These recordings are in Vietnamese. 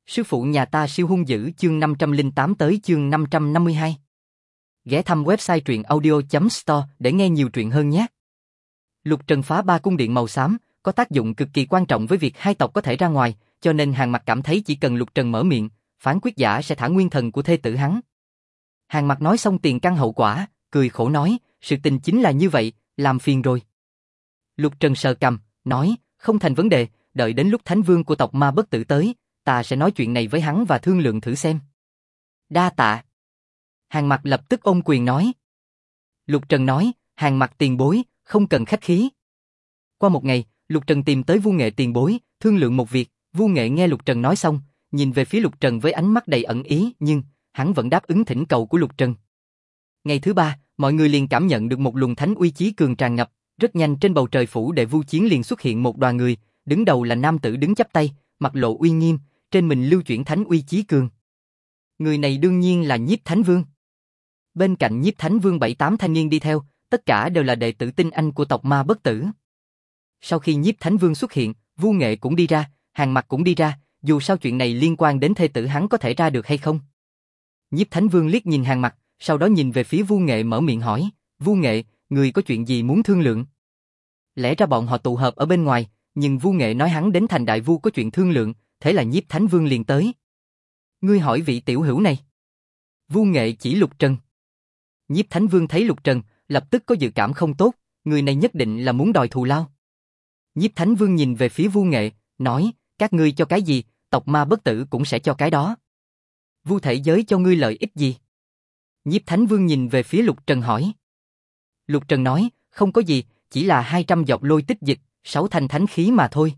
Sư phụ nhà ta siêu hung dữ chương 508 tới chương 552. Ghé thăm website truyện audio.store để nghe nhiều truyện hơn nhé. Lục Trần phá 3 cung điện màu xám, có tác dụng cực kỳ quan trọng với việc hai tộc có thể ra ngoài, cho nên Hàn Mặc cảm thấy chỉ cần Lục Trần mở miệng, phán quyết giả sẽ thả nguyên thần của thê tử hắn. Hàn Mặc nói xong tiền căn hậu quả, cười khổ nói, sự tình chính là như vậy, làm phiền rồi. Lục Trần sờ cằm, nói, không thành vấn đề, đợi đến lúc Thánh Vương của tộc Ma Bất Tử tới, ta sẽ nói chuyện này với hắn và thương lượng thử xem. Đa tạ. Hàn Mặc lập tức ôm quyền nói. Lục Trần nói, Hàn Mặc tiền bối, không cần khách khí. Qua một ngày, Lục Trần tìm tới Vu Nghệ tiền bối, thương lượng một việc. Vu Nghệ nghe Lục Trần nói xong, nhìn về phía Lục Trần với ánh mắt đầy ẩn ý, nhưng hắn vẫn đáp ứng thỉnh cầu của Lục Trần. Ngày thứ 3, mọi người liền cảm nhận được một luồng thánh uy chí cường tràn ngập. Rất nhanh trên bầu trời phủ đệ Vu Chiến liền xuất hiện một đoàn người, đứng đầu là nam tử đứng chắp tay, mặt lộ uy nghiêm, trên mình lưu chuyển thánh uy chí cường. Người này đương nhiên là Nhiếp Thánh Vương. Bên cạnh Nhiếp Thánh Vương 7-8 thanh niên đi theo, tất cả đều là đệ tử tinh anh của tộc Ma Bất Tử. Sau khi Nhiếp Thánh Vương xuất hiện, Vu Nghệ cũng đi ra, Hàn Mặc cũng đi ra, dù sao chuyện này liên quan đến thê tử hắn có thể ra được hay không. Nhiếp Thánh Vương liếc nhìn Hàn Mặc, sau đó nhìn về phía Vu Nghệ mở miệng hỏi, Vu Nghệ, người có chuyện gì muốn thương lượng? Lẽ ra bọn họ tụ hợp ở bên ngoài, nhưng Vu Nghệ nói hắn đến thành đại vu có chuyện thương lượng, thế là Nhiếp Thánh Vương liền tới. Ngươi hỏi vị tiểu hữu này. Vu Nghệ chỉ Lục Trần. Nhiếp Thánh Vương thấy Lục Trần, lập tức có dự cảm không tốt, người này nhất định là muốn đòi thù lao. Nhiếp Thánh Vương nhìn về phía Vu Nghệ, nói, các ngươi cho cái gì, tộc Ma Bất Tử cũng sẽ cho cái đó. Vu thể giới cho ngươi lợi ích gì? Nhiếp Thánh Vương nhìn về phía Lục Trần hỏi. Lục Trần nói, không có gì, chỉ là 200 giọt lôi tích dịch, 6 thanh thánh khí mà thôi.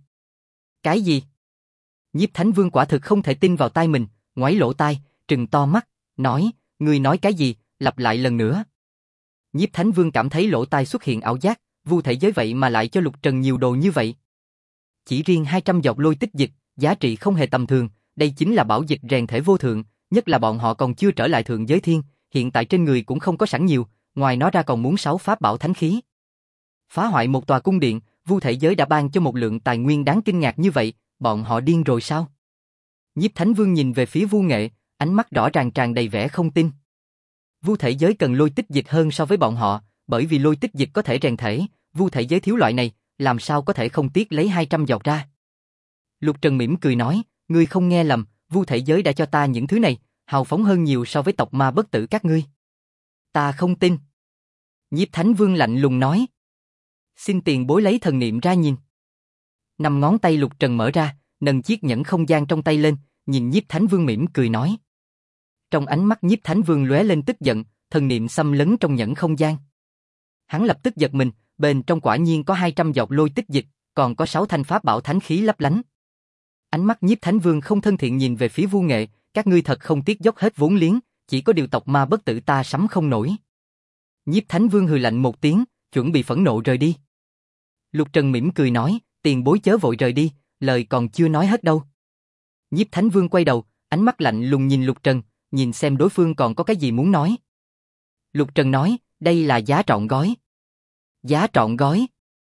Cái gì? Nhiếp Thánh Vương quả thực không thể tin vào tai mình, ngoáy lỗ tai, trừng to mắt, nói, ngươi nói cái gì, lặp lại lần nữa. Nhiếp Thánh Vương cảm thấy lỗ tai xuất hiện ảo giác, Vu thể giới vậy mà lại cho Lục Trần nhiều đồ như vậy. Chỉ riêng 200 giọt lôi tích dịch, giá trị không hề tầm thường, đây chính là bảo dịch rèn thể vô thượng, nhất là bọn họ còn chưa trở lại thượng giới thiên, hiện tại trên người cũng không có sẵn nhiều, ngoài nó ra còn muốn 6 pháp bảo thánh khí. Phá hoại một tòa cung điện, Vu thể giới đã ban cho một lượng tài nguyên đáng kinh ngạc như vậy, bọn họ điên rồi sao? Nhiếp Thánh Vương nhìn về phía Vu Nghệ, ánh mắt rõ ràng tràn đầy vẻ không tin. Vu thể giới cần lôi tích dịch hơn so với bọn họ, bởi vì lôi tích dịch có thể rèn thể, Vu thể giới thiếu loại này, làm sao có thể không tiếc lấy 200 giọt ra. Lục Trần mỉm cười nói, ngươi không nghe lầm, Vu thể giới đã cho ta những thứ này, hào phóng hơn nhiều so với tộc Ma Bất Tử các ngươi. Ta không tin. Nhiếp Thánh Vương lạnh lùng nói. Xin tiền bối lấy thần niệm ra nhìn. 5 ngón tay Lục Trần mở ra, nâng chiếc nhẫn không gian trong tay lên, nhìn Nhiếp Thánh Vương mỉm cười nói. Trong ánh mắt Nhiếp Thánh Vương lóe lên tức giận, thần niệm xâm lấn trong nhẫn không gian. Hắn lập tức giật mình, bên trong quả nhiên có 200 giọt lôi tích dịch, còn có 6 thanh pháp bảo thánh khí lấp lánh. Ánh mắt Nhiếp Thánh Vương không thân thiện nhìn về phía Vu Nghệ, các ngươi thật không tiếc dốc hết vốn liếng, chỉ có điều tộc Ma Bất Tử ta sắm không nổi. Nhiếp Thánh Vương hừ lạnh một tiếng, chuẩn bị phẫn nộ rời đi. Lục Trần mỉm cười nói, tiền bối chớ vội rời đi, lời còn chưa nói hết đâu. Nhiếp Thánh Vương quay đầu, ánh mắt lạnh lùng nhìn Lục Trần, nhìn xem đối phương còn có cái gì muốn nói. Lục Trần nói, đây là giá trọn gói. Giá trọn gói.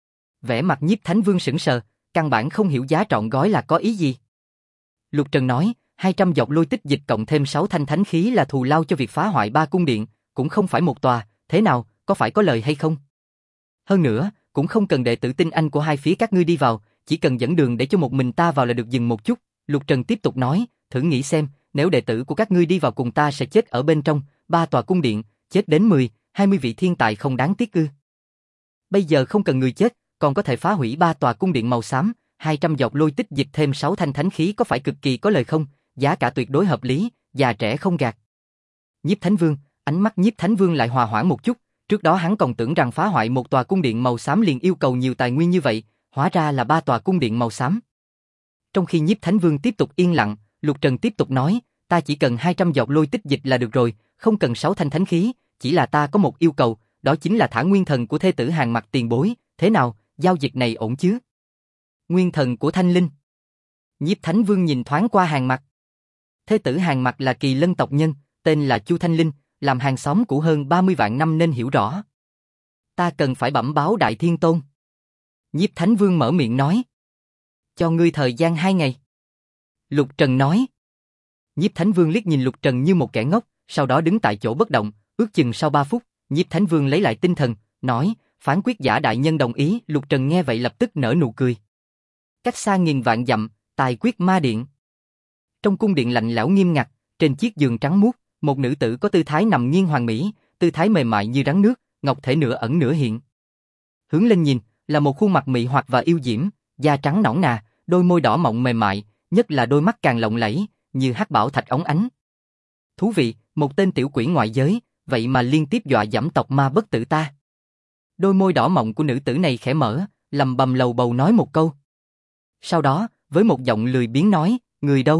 Vẻ mặt Nhiếp Thánh Vương sững sờ, căn bản không hiểu giá trọn gói là có ý gì. Lục Trần nói, 200 giọt lôi tích dịch cộng thêm 6 thanh thánh khí là thù lao cho việc phá hoại 3 cung điện, cũng không phải một tòa, thế nào, có phải có lời hay không? Hơn nữa, cũng không cần đệ tử tinh anh của hai phía các ngươi đi vào, chỉ cần dẫn đường để cho một mình ta vào là được. Dừng một chút, Lục Trần tiếp tục nói, thử nghĩ xem, nếu đệ tử của các ngươi đi vào cùng ta sẽ chết ở bên trong 3 tòa cung điện, chết đến 10, 20 vị thiên tài không đáng tiếc ư? Bây giờ không cần người chết, còn có thể phá hủy 3 tòa cung điện màu xám, 200 giọt lôi tích dịch thêm 6 thanh thánh khí có phải cực kỳ có lời không? Giá cả tuyệt đối hợp lý, già trẻ không gạt. Nhiếp Thánh Vương, ánh mắt Nhiếp Thánh Vương lại hòa hoãn một chút, trước đó hắn còn tưởng rằng phá hoại một tòa cung điện màu xám liền yêu cầu nhiều tài nguyên như vậy, hóa ra là 3 tòa cung điện màu xám. Trong khi Nhiếp Thánh Vương tiếp tục yên lặng, Lục Trần tiếp tục nói, ta chỉ cần 200 giọt lôi tích dịch là được rồi, không cần 6 thanh thánh khí, chỉ là ta có một yêu cầu, đó chính là thả nguyên thần của thê tử Hàn Mặc tiền bối, thế nào, giao dịch này ổn chứ? Nguyên thần của Thanh Linh. Nhiếp Thánh Vương nhìn thoáng qua Hàn Mặc. Thê tử Hàn Mặc là Kỳ Lân tộc nhân, tên là Chu Thanh Linh, làm hàng xóm cũ hơn 30 vạn năm nên hiểu rõ. Ta cần phải bẩm báo Đại Thiên Tôn. Nhiếp Thánh Vương mở miệng nói. Cho ngươi thời gian 2 ngày. Lục Trần nói. Nhiếp Thánh Vương liếc nhìn Lục Trần như một kẻ ngốc, sau đó đứng tại chỗ bất động, ước chừng sau 3 phút, Nhiếp Thánh Vương lấy lại tinh thần, nói, phán quyết giả đại nhân đồng ý. Lục Trần nghe vậy lập tức nở nụ cười. Cách xa nghìn vạn dặm, tài quyết ma điện. Trong cung điện lạnh lẽo nghiêm ngặt, trên chiếc giường trắng muốt, một nữ tử có tư thái nằm nghiêng hoàn mỹ, tư thái mềm mại như rắn nước, ngọc thể nửa ẩn nửa hiện. Hướng lên nhìn, là một khuôn mặt mị hoặc và yêu diễm, da trắng nõn nà, đôi môi đỏ mọng mềm mại, nhất là đôi mắt càng lộng lẫy, như hắc bảo thạch óng ánh. Thú vị, một tên tiểu quỷ ngoại giới, vậy mà liên tiếp dọa dẫm tộc ma bất tử ta. Đôi môi đỏ mọng của nữ tử này khẽ mở, lầm bầm lầu bầu nói một câu. Sau đó, với một giọng lười biếng nói, người đâu?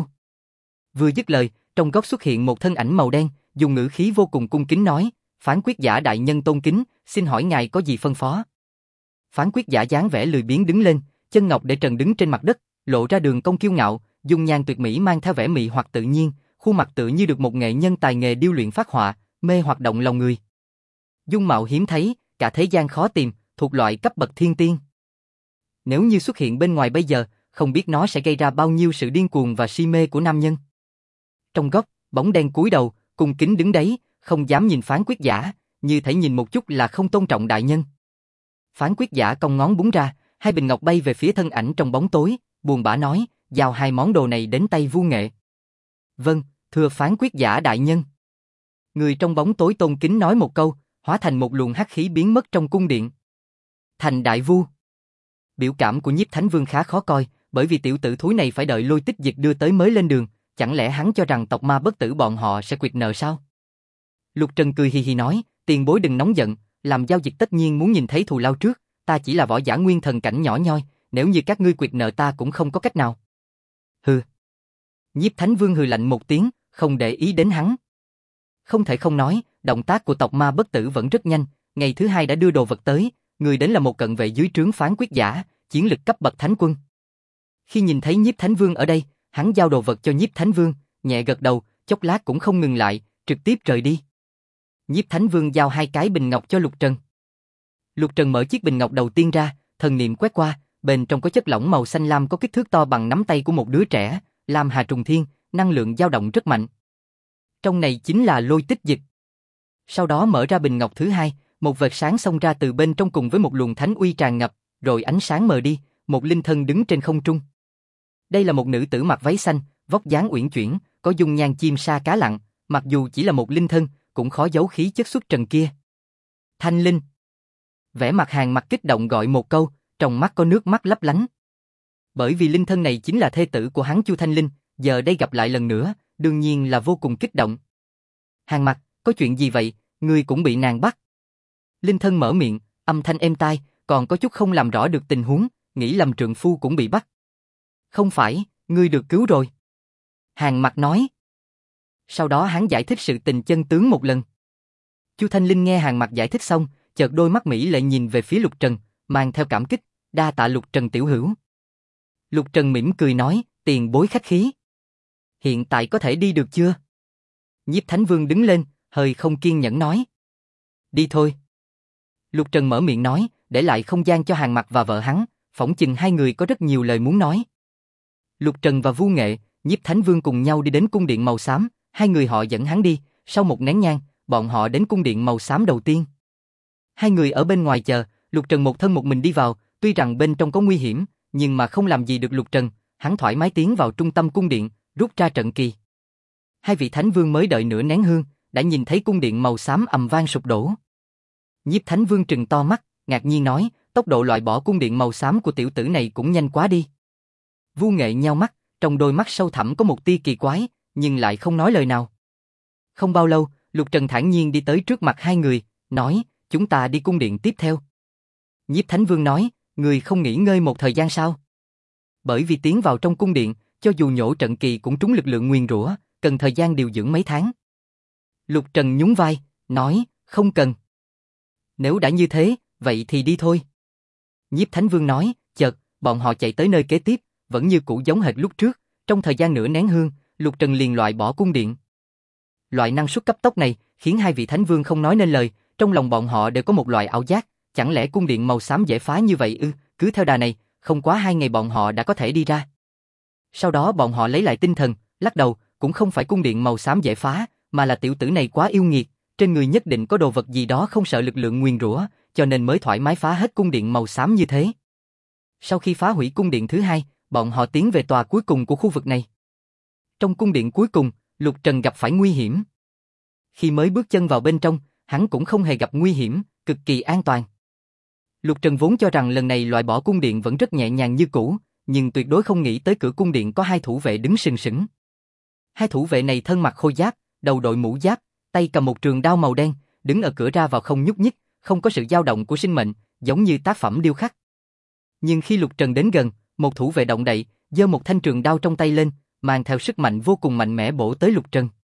Vừa dứt lời, trong góc xuất hiện một thân ảnh màu đen, dùng ngữ khí vô cùng cung kính nói, phán quyết giả đại nhân tôn kính, xin hỏi ngài có gì phân phó? Phán quyết giả dáng vẻ lười biếng đứng lên, chân ngọc để trần đứng trên mặt đất, lộ ra đường cong kiêu ngạo, dung nhan tuyệt mỹ mang theo vẻ mị hoặc tự nhiên, khuôn mặt tựa như được một nghệ nhân tài nghề điêu luyện phác họa, mê hoặc động lòng người. Dung mạo hiếm thấy, cả thế gian khó tìm, thuộc loại cấp bậc thiên tiên. Nếu như xuất hiện bên ngoài bây giờ, không biết nó sẽ gây ra bao nhiêu sự điên cuồng và si mê của nam nhân. Trong góc, bóng đen cúi đầu, cung kính đứng đấy, không dám nhìn phán quyết giả, như thể nhìn một chút là không tôn trọng đại nhân. Phán quyết giả cong ngón búng ra, hai bình ngọc bay về phía thân ảnh trong bóng tối, buồn bã nói, giao hai món đồ này đến tay Vu Nghệ. Vâng, thưa phán quyết giả đại nhân. Người trong bóng tối tôn kính nói một câu, hóa thành một luồng hắc khí biến mất trong cung điện. Thành đại vu. Biểu cảm của Nhiếp Thánh Vương khá khó coi, bởi vì tiểu tử thúi này phải đợi Lôi Tích Dịch đưa tới mới lên đường, chẳng lẽ hắn cho rằng tộc ma bất tử bọn họ sẽ quyệt nợ sao? Lục Trần cười hì hì nói, tiền bối đừng nóng giận, làm giao dịch tất nhiên muốn nhìn thấy thù lao trước, ta chỉ là võ giả nguyên thần cảnh nhỏ nhoi, nếu như các ngươi quyệt nợ ta cũng không có cách nào. Hừ. Nhiếp Thánh Vương hừ lạnh một tiếng, không để ý đến hắn. Không thể không nói, động tác của tộc ma bất tử vẫn rất nhanh, ngày thứ hai đã đưa đồ vật tới, người đến là một cận vệ dưới trướng phán quyết giả, chiến lực cấp bậc thánh quân. Khi nhìn thấy Nhiếp Thánh Vương ở đây, hắn giao đồ vật cho Nhiếp Thánh Vương, nhẹ gật đầu, chốc lát cũng không ngừng lại, trực tiếp rời đi. Nhiếp Thánh Vương giao hai cái bình ngọc cho Lục Trần. Lục Trần mở chiếc bình ngọc đầu tiên ra, thần niệm quét qua, bên trong có chất lỏng màu xanh lam có kích thước to bằng nắm tay của một đứa trẻ, lam hà trùng thiên, năng lượng dao động rất mạnh. Trong này chính là Lôi Tích Dịch. Sau đó mở ra bình ngọc thứ hai, một vệt sáng xông ra từ bên trong cùng với một luồng thánh uy tràn ngập, rồi ánh sáng mờ đi, một linh thân đứng trên không trung. Đây là một nữ tử mặc váy xanh, vóc dáng uyển chuyển, có dung nhan chim sa cá lặn, mặc dù chỉ là một linh thân, cũng khó giấu khí chất xuất trần kia. Thanh Linh. Vẻ mặt Hàn Mặc kích động gọi một câu, trong mắt có nước mắt lấp lánh. Bởi vì linh thân này chính là thê tử của hắn Chu Thanh Linh, giờ đây gặp lại lần nữa, đương nhiên là vô cùng kích động. Hàn Mặc, có chuyện gì vậy, ngươi cũng bị nàng bắt. Linh thân mở miệng, âm thanh êm tai, còn có chút không làm rõ được tình huống, nghĩ lầm trượng phu cũng bị bắt. Không phải, ngươi được cứu rồi. Hàn Mặc nói. Sau đó hắn giải thích sự tình chân tướng một lần. Chu Thanh Linh nghe Hàn Mặc giải thích xong, chợt đôi mắt mỹ lệ nhìn về phía Lục Trần, mang theo cảm kích, đa tạ Lục Trần tiểu hữu. Lục Trần mỉm cười nói, tiền bối khách khí. Hiện tại có thể đi được chưa? Nhiếp Thánh Vương đứng lên, hơi không kiên nhẫn nói. Đi thôi. Lục Trần mở miệng nói, để lại không gian cho Hàn Mặc và vợ hắn, phỏng chừng hai người có rất nhiều lời muốn nói. Lục Trần và Vu Nghệ, Nhiếp Thánh Vương cùng nhau đi đến cung điện màu xám, hai người họ dẫn hắn đi, sau một nén nhang, bọn họ đến cung điện màu xám đầu tiên. Hai người ở bên ngoài chờ, Lục Trần một thân một mình đi vào, tuy rằng bên trong có nguy hiểm, nhưng mà không làm gì được Lục Trần, hắn thoải mái tiến vào trung tâm cung điện, rút ra trận kỳ. Hai vị Thánh Vương mới đợi nửa nén hương, đã nhìn thấy cung điện màu xám ầm vang sụp đổ. Nhiếp Thánh Vương trừng to mắt, ngạc nhiên nói, tốc độ loại bỏ cung điện màu xám của tiểu tử này cũng nhanh quá đi. Vu Nghệ nheo mắt, trong đôi mắt sâu thẳm có một tia kỳ quái, nhưng lại không nói lời nào. Không bao lâu, Lục Trần thản nhiên đi tới trước mặt hai người, nói, chúng ta đi cung điện tiếp theo. Nhiếp Thánh Vương nói, người không nghỉ ngơi một thời gian sao? Bởi vì tiến vào trong cung điện, cho dù nhổ trận kỳ cũng trúng lực lượng nguyền rủa, cần thời gian điều dưỡng mấy tháng. Lục Trần nhún vai, nói, không cần. Nếu đã như thế, vậy thì đi thôi. Nhiếp Thánh Vương nói, chợt, bọn họ chạy tới nơi kế tiếp, vẫn như cũ giống hệt lúc trước, trong thời gian nửa nén hương, Lục Trần liền loại bỏ cung điện. Loại năng suất cấp tốc này khiến hai vị Thánh Vương không nói nên lời, trong lòng bọn họ đều có một loại ảo giác, chẳng lẽ cung điện màu xám dễ phá như vậy ư? Cứ theo đà này, không quá 2 ngày bọn họ đã có thể đi ra. Sau đó bọn họ lấy lại tinh thần, lắc đầu, cũng không phải cung điện màu xám dễ phá, mà là tiểu tử này quá yêu nghiệt, trên người nhất định có đồ vật gì đó không sợ lực lượng nguyền rủa, cho nên mới thoải mái phá hết cung điện màu xám như thế. Sau khi phá hủy cung điện thứ hai, bọn họ tiến về tòa cuối cùng của khu vực này. Trong cung điện cuối cùng, Lục Trần gặp phải nguy hiểm. Khi mới bước chân vào bên trong, hắn cũng không hề gặp nguy hiểm, cực kỳ an toàn. Lục Trần vốn cho rằng lần này loại bỏ cung điện vẫn rất nhẹ nhàng như cũ, nhưng tuyệt đối không nghĩ tới cửa cung điện có hai thủ vệ đứng sừng sững. Hai thủ vệ này thân mặc khôi giáp, đầu đội mũ giáp, tay cầm một trường đao màu đen, đứng ở cửa ra vào không nhúc nhích, không có sự dao động của sinh mệnh, giống như tác phẩm điêu khắc. Nhưng khi Lục Trần đến gần, một thủ vệ động đậy, giơ một thanh trường đao trong tay lên, mang theo sức mạnh vô cùng mạnh mẽ bổ tới Lục Trần.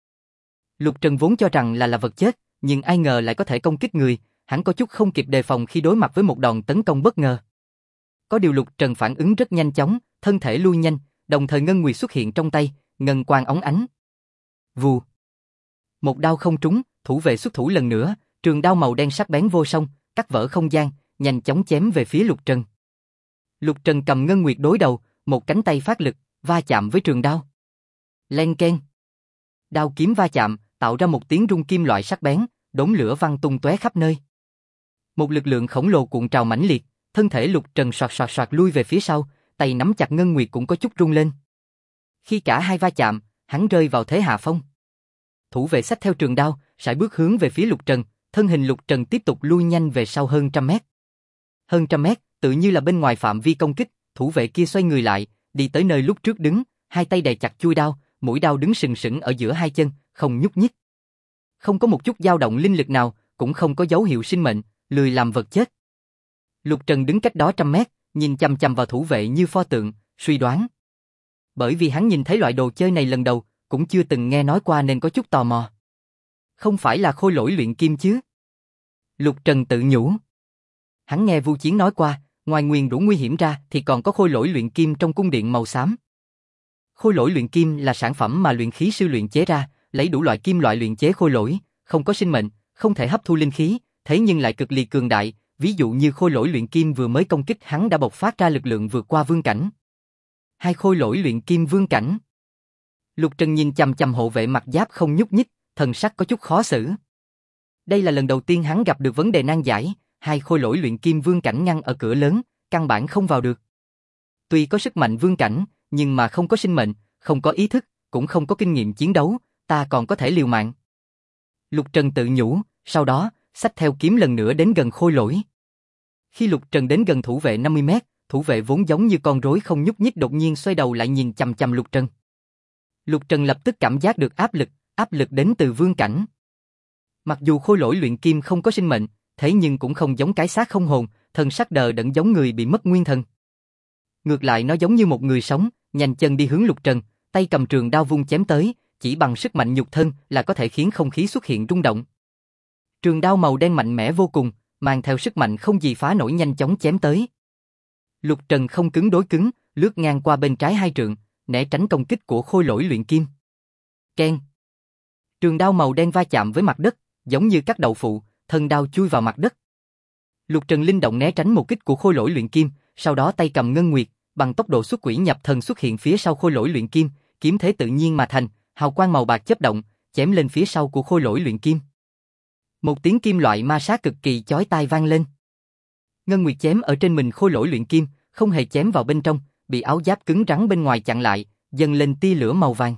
Lục Trần vốn cho rằng là vật chết, nhưng ai ngờ lại có thể công kích người, hắn có chút không kịp đề phòng khi đối mặt với một đòn tấn công bất ngờ. Có điều Lục Trần phản ứng rất nhanh chóng, thân thể lui nhanh, đồng thời ngân nguyệt xuất hiện trong tay, ngân quang óng ánh. Vù. Một đao không trúng, thủ vệ xuất thủ lần nữa, trường đao màu đen sắc bén vô song, cắt vỡ không gian, nhanh chóng chém về phía Lục Trần. Lục Trần cầm ngân nguyệt đối đầu, một cánh tay phát lực, va chạm với trường đao. Len keng. Đao kiếm va chạm, tạo ra một tiếng rung kim loại sắc bén, đốm lửa văng tung tóe khắp nơi. Một lực lượng khổng lồ cuộn trào mãnh liệt, thân thể Lục Trần soạt soạt soạt lui về phía sau, tay nắm chặt ngân nguyệt cũng có chút rung lên. Khi cả hai va chạm, hắn rơi vào thế hạ phong. Thủ vệ xách theo trường đao, sải bước hướng về phía Lục Trần, thân hình Lục Trần tiếp tục lui nhanh về sau hơn trăm mét. Hơn trăm mét, tự như là bên ngoài phạm vi công kích, thủ vệ kia xoay người lại, đi tới nơi lúc trước đứng, hai tay đè chặt chuôi đao, mũi đao đứng sừng sững ở giữa hai chân, không nhúc nhích. Không có một chút dao động linh lực nào, cũng không có dấu hiệu sinh mệnh, lười làm vật chết. Lục Trần đứng cách đó trăm mét, nhìn chằm chằm vào thủ vệ như pho tượng, suy đoán. Bởi vì hắn nhìn thấy loại đồ chơi này lần đầu, cũng chưa từng nghe nói qua nên có chút tò mò. Không phải là khôi lỗi luyện kim chứ? Lục Trần tự nhủ. Hắn nghe Vu Chiến nói qua, ngoài nguyền rủa nguy hiểm ra thì còn có khôi lỗi luyện kim trong cung điện màu xám. Khôi lỗi luyện kim là sản phẩm mà luyện khí sư luyện chế ra, lấy đủ loại kim loại luyện chế khôi lỗi, không có sinh mệnh, không thể hấp thu linh khí, thế nhưng lại cực kỳ cường đại, ví dụ như khôi lỗi luyện kim vừa mới công kích hắn đã bộc phát ra lực lượng vượt qua vương cảnh. Hai khôi lỗi luyện kim vương cảnh. Lục Trần nhìn chằm chằm hộ vệ mặc giáp không nhúc nhích, thần sắc có chút khó xử. Đây là lần đầu tiên hắn gặp được vấn đề nan giải, hai khôi lỗi luyện kim vương cảnh ngăn ở cửa lớn, căn bản không vào được. Tuy có sức mạnh vương cảnh, nhưng mà không có sinh mệnh, không có ý thức, cũng không có kinh nghiệm chiến đấu, ta còn có thể liều mạng. Lục Trần tự nhủ, sau đó, xách theo kiếm lần nữa đến gần khôi lỗi. Khi Lục Trần đến gần thủ vệ 50 mét, thủ vệ vốn giống như con rối không nhúc nhích đột nhiên xoay đầu lại nhìn chằm chằm Lục Trần. Lục Trần lập tức cảm giác được áp lực đến từ vương cảnh. Mặc dù khôi lỗi luyện kim không có sinh mệnh, thế nhưng cũng không giống cái xác không hồn, thần sắc đờ đẫn giống người bị mất nguyên thần. Ngược lại nó giống như một người sống, nhanh chân đi hướng Lục Trần, tay cầm trường đao vung chém tới, chỉ bằng sức mạnh nhục thân là có thể khiến không khí xuất hiện rung động. Trường đao màu đen mạnh mẽ vô cùng, mang theo sức mạnh không gì phá nổi nhanh chóng chém tới. Lục Trần không cứng đối cứng, lướt ngang qua bên trái hai trượng, né tránh công kích của khôi lỗi luyện kim. Keng. Trường đao màu đen va chạm với mặt đất, giống như cắt đậu phụ, thân đao chui vào mặt đất. Lục Trần linh động né tránh một kích của khôi lỗi luyện kim, sau đó tay cầm ngân nguyệt, bằng tốc độ xuất quỷ nhập thần xuất hiện phía sau khôi lỗi luyện kim, kiếm thế tự nhiên mà thành, hào quang màu bạc chớp động, chém lên phía sau của khôi lỗi luyện kim. Một tiếng kim loại ma sát cực kỳ chói tai vang lên. Ngân nguyệt chém ở trên mình khôi lỗi luyện kim, không hề chém vào bên trong, bị áo giáp cứng rắn bên ngoài chặn lại, dâng lên tia lửa màu vàng.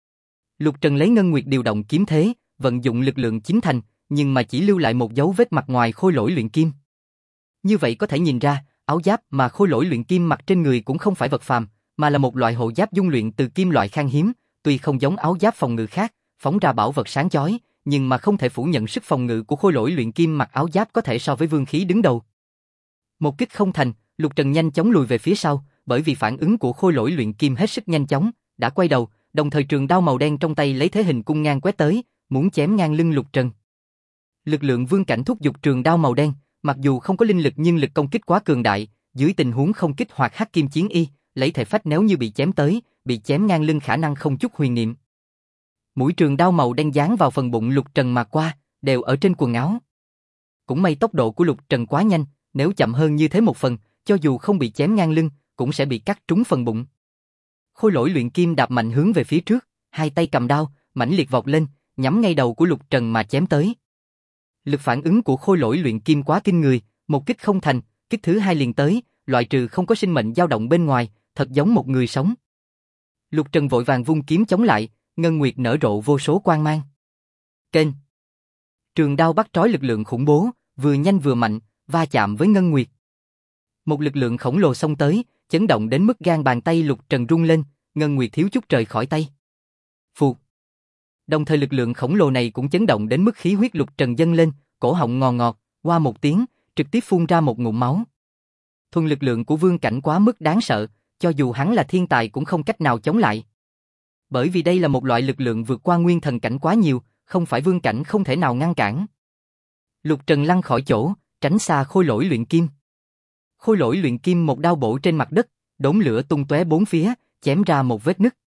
Lục Trần lấy ngân nguyệt điều động kiếm thế, vận dụng lực lượng chính thành, nhưng mà chỉ lưu lại một dấu vết mặt ngoài khôi lỗi luyện kim. Như vậy có thể nhìn ra, áo giáp mà khôi lỗi luyện kim mặc trên người cũng không phải vật phàm, mà là một loại hộ giáp dung luyện từ kim loại khan hiếm, tuy không giống áo giáp phòng ngự khác, phóng ra bảo vật sáng chói, nhưng mà không thể phủ nhận sức phòng ngự của khôi lỗi luyện kim mặc áo giáp có thể so với vương khí đứng đầu. Một kích không thành, Lục Trần nhanh chóng lùi về phía sau, bởi vì phản ứng của khôi lỗi luyện kim hết sức nhanh chóng, đã quay đầu, đồng thời trường đao màu đen trong tay lấy thế hình cung ngang quét tới, muốn chém ngang lưng Lục Trần. Lực lượng vương cảnh thúc giục trường đao màu đen, mặc dù không có linh lực nhưng lực công kích quá cường đại, dưới tình huống không kích hoạt hắc kim chiến y, lấy thể phách nếu như bị chém tới, bị chém ngang lưng khả năng không chút huyền niệm. Mũi trường đao màu đen giáng vào phần bụng Lục Trần mà qua, đều ở trên quần áo. Cũng may tốc độ của Lục Trần quá nhanh, nếu chậm hơn như thế một phần, cho dù không bị chém ngang lưng, cũng sẽ bị cắt trúng phần bụng. Khôi lỗi luyện kim đạp mạnh hướng về phía trước, hai tay cầm đao, mãnh liệt vọt lên, nhắm ngay đầu của Lục Trần mà chém tới. Lực phản ứng của khôi lỗi luyện kim quá kinh người, một kích không thành, kích thứ hai liền tới, loại trừ không có sinh mệnh dao động bên ngoài, thật giống một người sống. Lục Trần vội vàng vung kiếm chống lại, ngân nguyệt nở rộ vô số quang mang. Kênh. Trường đao bắt trói lực lượng khủng bố, vừa nhanh vừa mạnh, va chạm với ngân nguyệt. Một lực lượng khổng lồ xông tới, chấn động đến mức gan bàn tay Lục Trần rung lên, ngân nguyệt thiếu chút rời khỏi tay. Phụt. Đồng thời lực lượng khổng lồ này cũng chấn động đến mức khí huyết Lục Trần dâng lên, cổ họng ngò ngọt, qua một tiếng, trực tiếp phun ra một ngụm máu. Thuần lực lượng của vương cảnh quá mức đáng sợ, cho dù hắn là thiên tài cũng không cách nào chống lại. Bởi vì đây là một loại lực lượng vượt qua nguyên thần cảnh quá nhiều, không phải vương cảnh không thể nào ngăn cản. Lục Trần lăn khỏi chỗ, tránh xa khôi lỗi luyện kim. Khôi lỗi luyện kim một đao bổ trên mặt đất, đốm lửa tung tóe bốn phía, chém ra một vết nứt.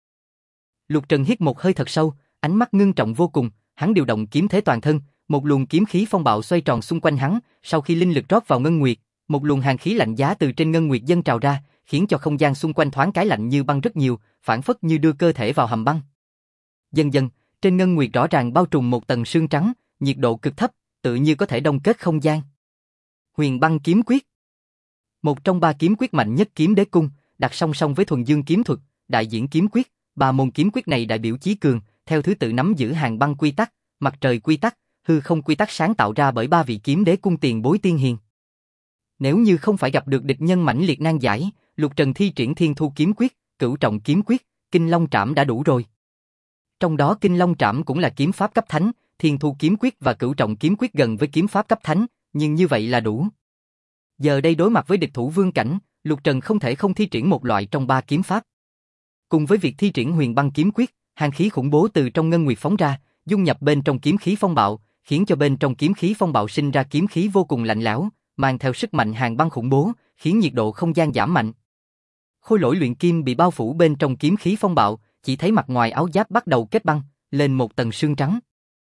Lục Trần hít một hơi thật sâu, ánh mắt ngưng trọng vô cùng, hắn điều động kiếm thế toàn thân, một luồng kiếm khí phong bạo xoay tròn xung quanh hắn, sau khi linh lực rót vào ngân nguyệt, một luồng hàn khí lạnh giá từ trên ngân nguyệt dâng trào ra, khiến cho không gian xung quanh thoáng cái lạnh như băng rất nhiều, phản phất như đưa cơ thể vào hầm băng. Dần dần, trên ngân nguyệt rõ ràng bao trùm một tầng sương trắng, nhiệt độ cực thấp, tự như có thể đông kết không gian. Huyền băng kiếm quyết. Một trong ba kiếm quyết mạnh nhất kiếm đế cung, đặt song song với thuần dương kiếm thuật, đại diễn kiếm quyết, ba môn kiếm quyết này đại biểu chí cường, theo thứ tự nắm giữ hàng băng quy tắc, mặt trời quy tắc, hư không quy tắc sáng tạo ra bởi ba vị kiếm đế cung tiền bối tiên hiền. Nếu như không phải gặp được địch nhân mãnh liệt nan giải, Lục Trần thi triển Thiên Thu kiếm quyết, Cửu Trọng kiếm quyết, Kinh Long trảm đã đủ rồi. Trong đó Kinh Long trảm cũng là kiếm pháp cấp thánh, Thiên Thu kiếm quyết và Cửu Trọng kiếm quyết gần với kiếm pháp cấp thánh, nhưng như vậy là đủ. Giờ đây đối mặt với địch thủ vương cảnh, Lục Trần không thể không thi triển một loại trong ba kiếm pháp. Cùng với việc thi triển Huyền băng kiếm quyết, hàn khí khủng bố từ trong ngân nguyệt phóng ra, dung nhập bên trong kiếm khí phong bạo, khiến cho bên trong kiếm khí phong bạo sinh ra kiếm khí vô cùng lạnh lẽo, mang theo sức mạnh hàn băng khủng bố, khiến nhiệt độ không gian giảm mạnh. Khôi lỗi luyện kim bị bao phủ bên trong kiếm khí phong bạo, chỉ thấy mặt ngoài áo giáp bắt đầu kết băng, lên một tầng sương trắng.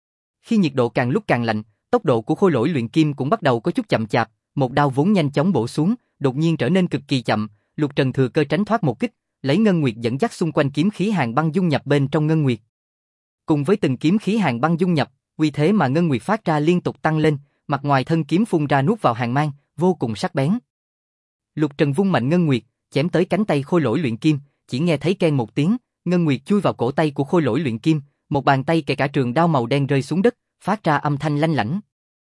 Khi nhiệt độ càng lúc càng lạnh, tốc độ của khôi lỗi luyện kim cũng bắt đầu có chút chậm chạp, một đao vốn nhanh chóng bổ xuống, đột nhiên trở nên cực kỳ chậm, Lục Trần thừa cơ tránh thoát một kích, lấy ngân nguyệt dẫn dắt xung quanh kiếm khí hàn băng dung nhập bên trong ngân nguyệt. Cùng với từng kiếm khí hàn băng dung nhập, uy thế mà ngân nguyệt phát ra liên tục tăng lên, mặt ngoài thân kiếm phun ra nuốt vào hàn mang, vô cùng sắc bén. Lục Trần vung mạnh ngân nguyệt, chém tới cánh tay khôi lỗi luyện kim, chỉ nghe thấy keng một tiếng, ngân nguyệt chui vào cổ tay của khôi lỗi luyện kim, một bàn tay kề cả trường đao màu đen rơi xuống đất, phát ra âm thanh lanh lảnh.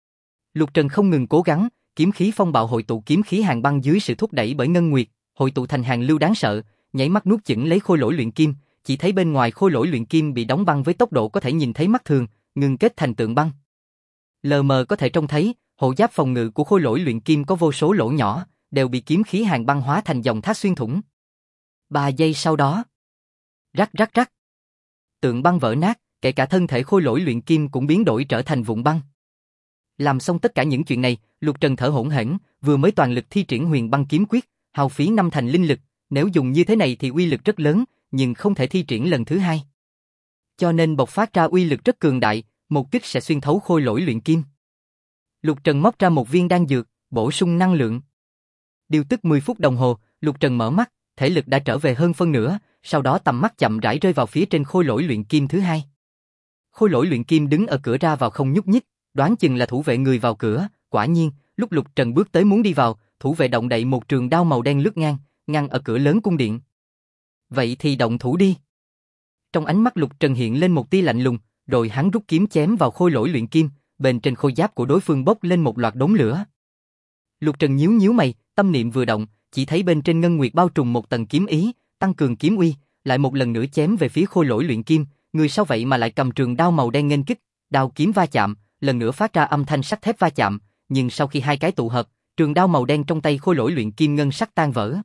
Lục Trần không ngừng cố gắng, kiếm khí phong bạo hội tụ kiếm khí hàn băng dưới sự thúc đẩy bởi ngân nguyệt, hội tụ thành hàn lưu đáng sợ, nháy mắt nuốt chửng lấy khôi lỗi luyện kim, chỉ thấy bên ngoài khôi lỗi luyện kim bị đóng băng với tốc độ có thể nhìn thấy mắt thường, ngừng kết thành tượng băng. Lờ mờ có thể trông thấy, hộ giáp phòng ngự của khôi lỗi luyện kim có vô số lỗ nhỏ, đều bị kiếm khí hàn băng hóa thành dòng thác xuyên thủng. 3 giây sau đó, rắc rắc rắc, tượng băng vỡ nát, kể cả thân thể khôi lỗi luyện kim cũng biến đổi trở thành vụn băng. Làm xong tất cả những chuyện này, Lục Trần thở hổn hển, vừa mới toàn lực thi triển Huyền băng kiếm quyết, hao phí 5 thành linh lực, nếu dùng như thế này thì uy lực rất lớn, nhưng không thể thi triển lần thứ hai. Cho nên bộc phát ra uy lực rất cường đại, một kích sẽ xuyên thấu khôi lỗi luyện kim. Lục Trần móc ra một viên đan dược, bổ sung năng lượng. Điều tức 10 phút đồng hồ, Lục Trần mở mắt, thể lực đã trở về hơn phân nửa, sau đó tầm mắt chậm rãi rơi vào phía trên khôi lỗi luyện kim thứ hai. Khôi lỗi luyện kim đứng ở cửa ra vào không nhúc nhích, đoán chừng là thủ vệ người vào cửa, quả nhiên, lúc Lục Trần bước tới muốn đi vào, thủ vệ động đậy một trường đao màu đen lướt ngang, ngăn ở cửa lớn cung điện. Vậy thì động thủ đi. Trong ánh mắt Lục Trần hiện lên một tia lạnh lùng, rồi hắn rút kiếm chém vào khôi lỗi luyện kim, bên trên khôi giáp của đối phương bốc lên một loạt đốm lửa. Lục Trần nhíu nhíu mày, tâm niệm vừa động, chỉ thấy bên trên ngân nguyệt bao trùm một tầng kiếm ý, tăng cường kiếm uy, lại một lần nữa chém về phía khôi lỗi luyện kim, người sau vậy mà lại cầm trường đao màu đen nghênh kích, đao kiếm va chạm, lần nữa phát ra âm thanh sắt thép va chạm, nhưng sau khi hai cái tụ hợp, trường đao màu đen trong tay khôi lỗi luyện kim ngân sắc tan vỡ.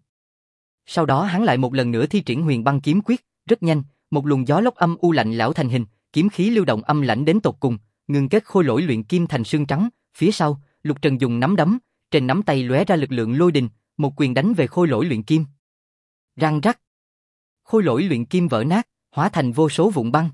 Sau đó hắn lại một lần nữa thi triển Huyền băng kiếm quyết, rất nhanh, một luồng gió lốc âm u lạnh lẽo thành hình, kiếm khí lưu động âm lãnh đến tột cùng, ngưng kết khôi lỗi luyện kim thành xương trắng, phía sau, Lục Trần dùng nắm đấm, trên nắm tay lóe ra lực lượng lôi đình, một quyền đánh về khôi lỗi luyện kim. Răng rắc. Khôi lỗi luyện kim vỡ nát, hóa thành vô số vụn băng.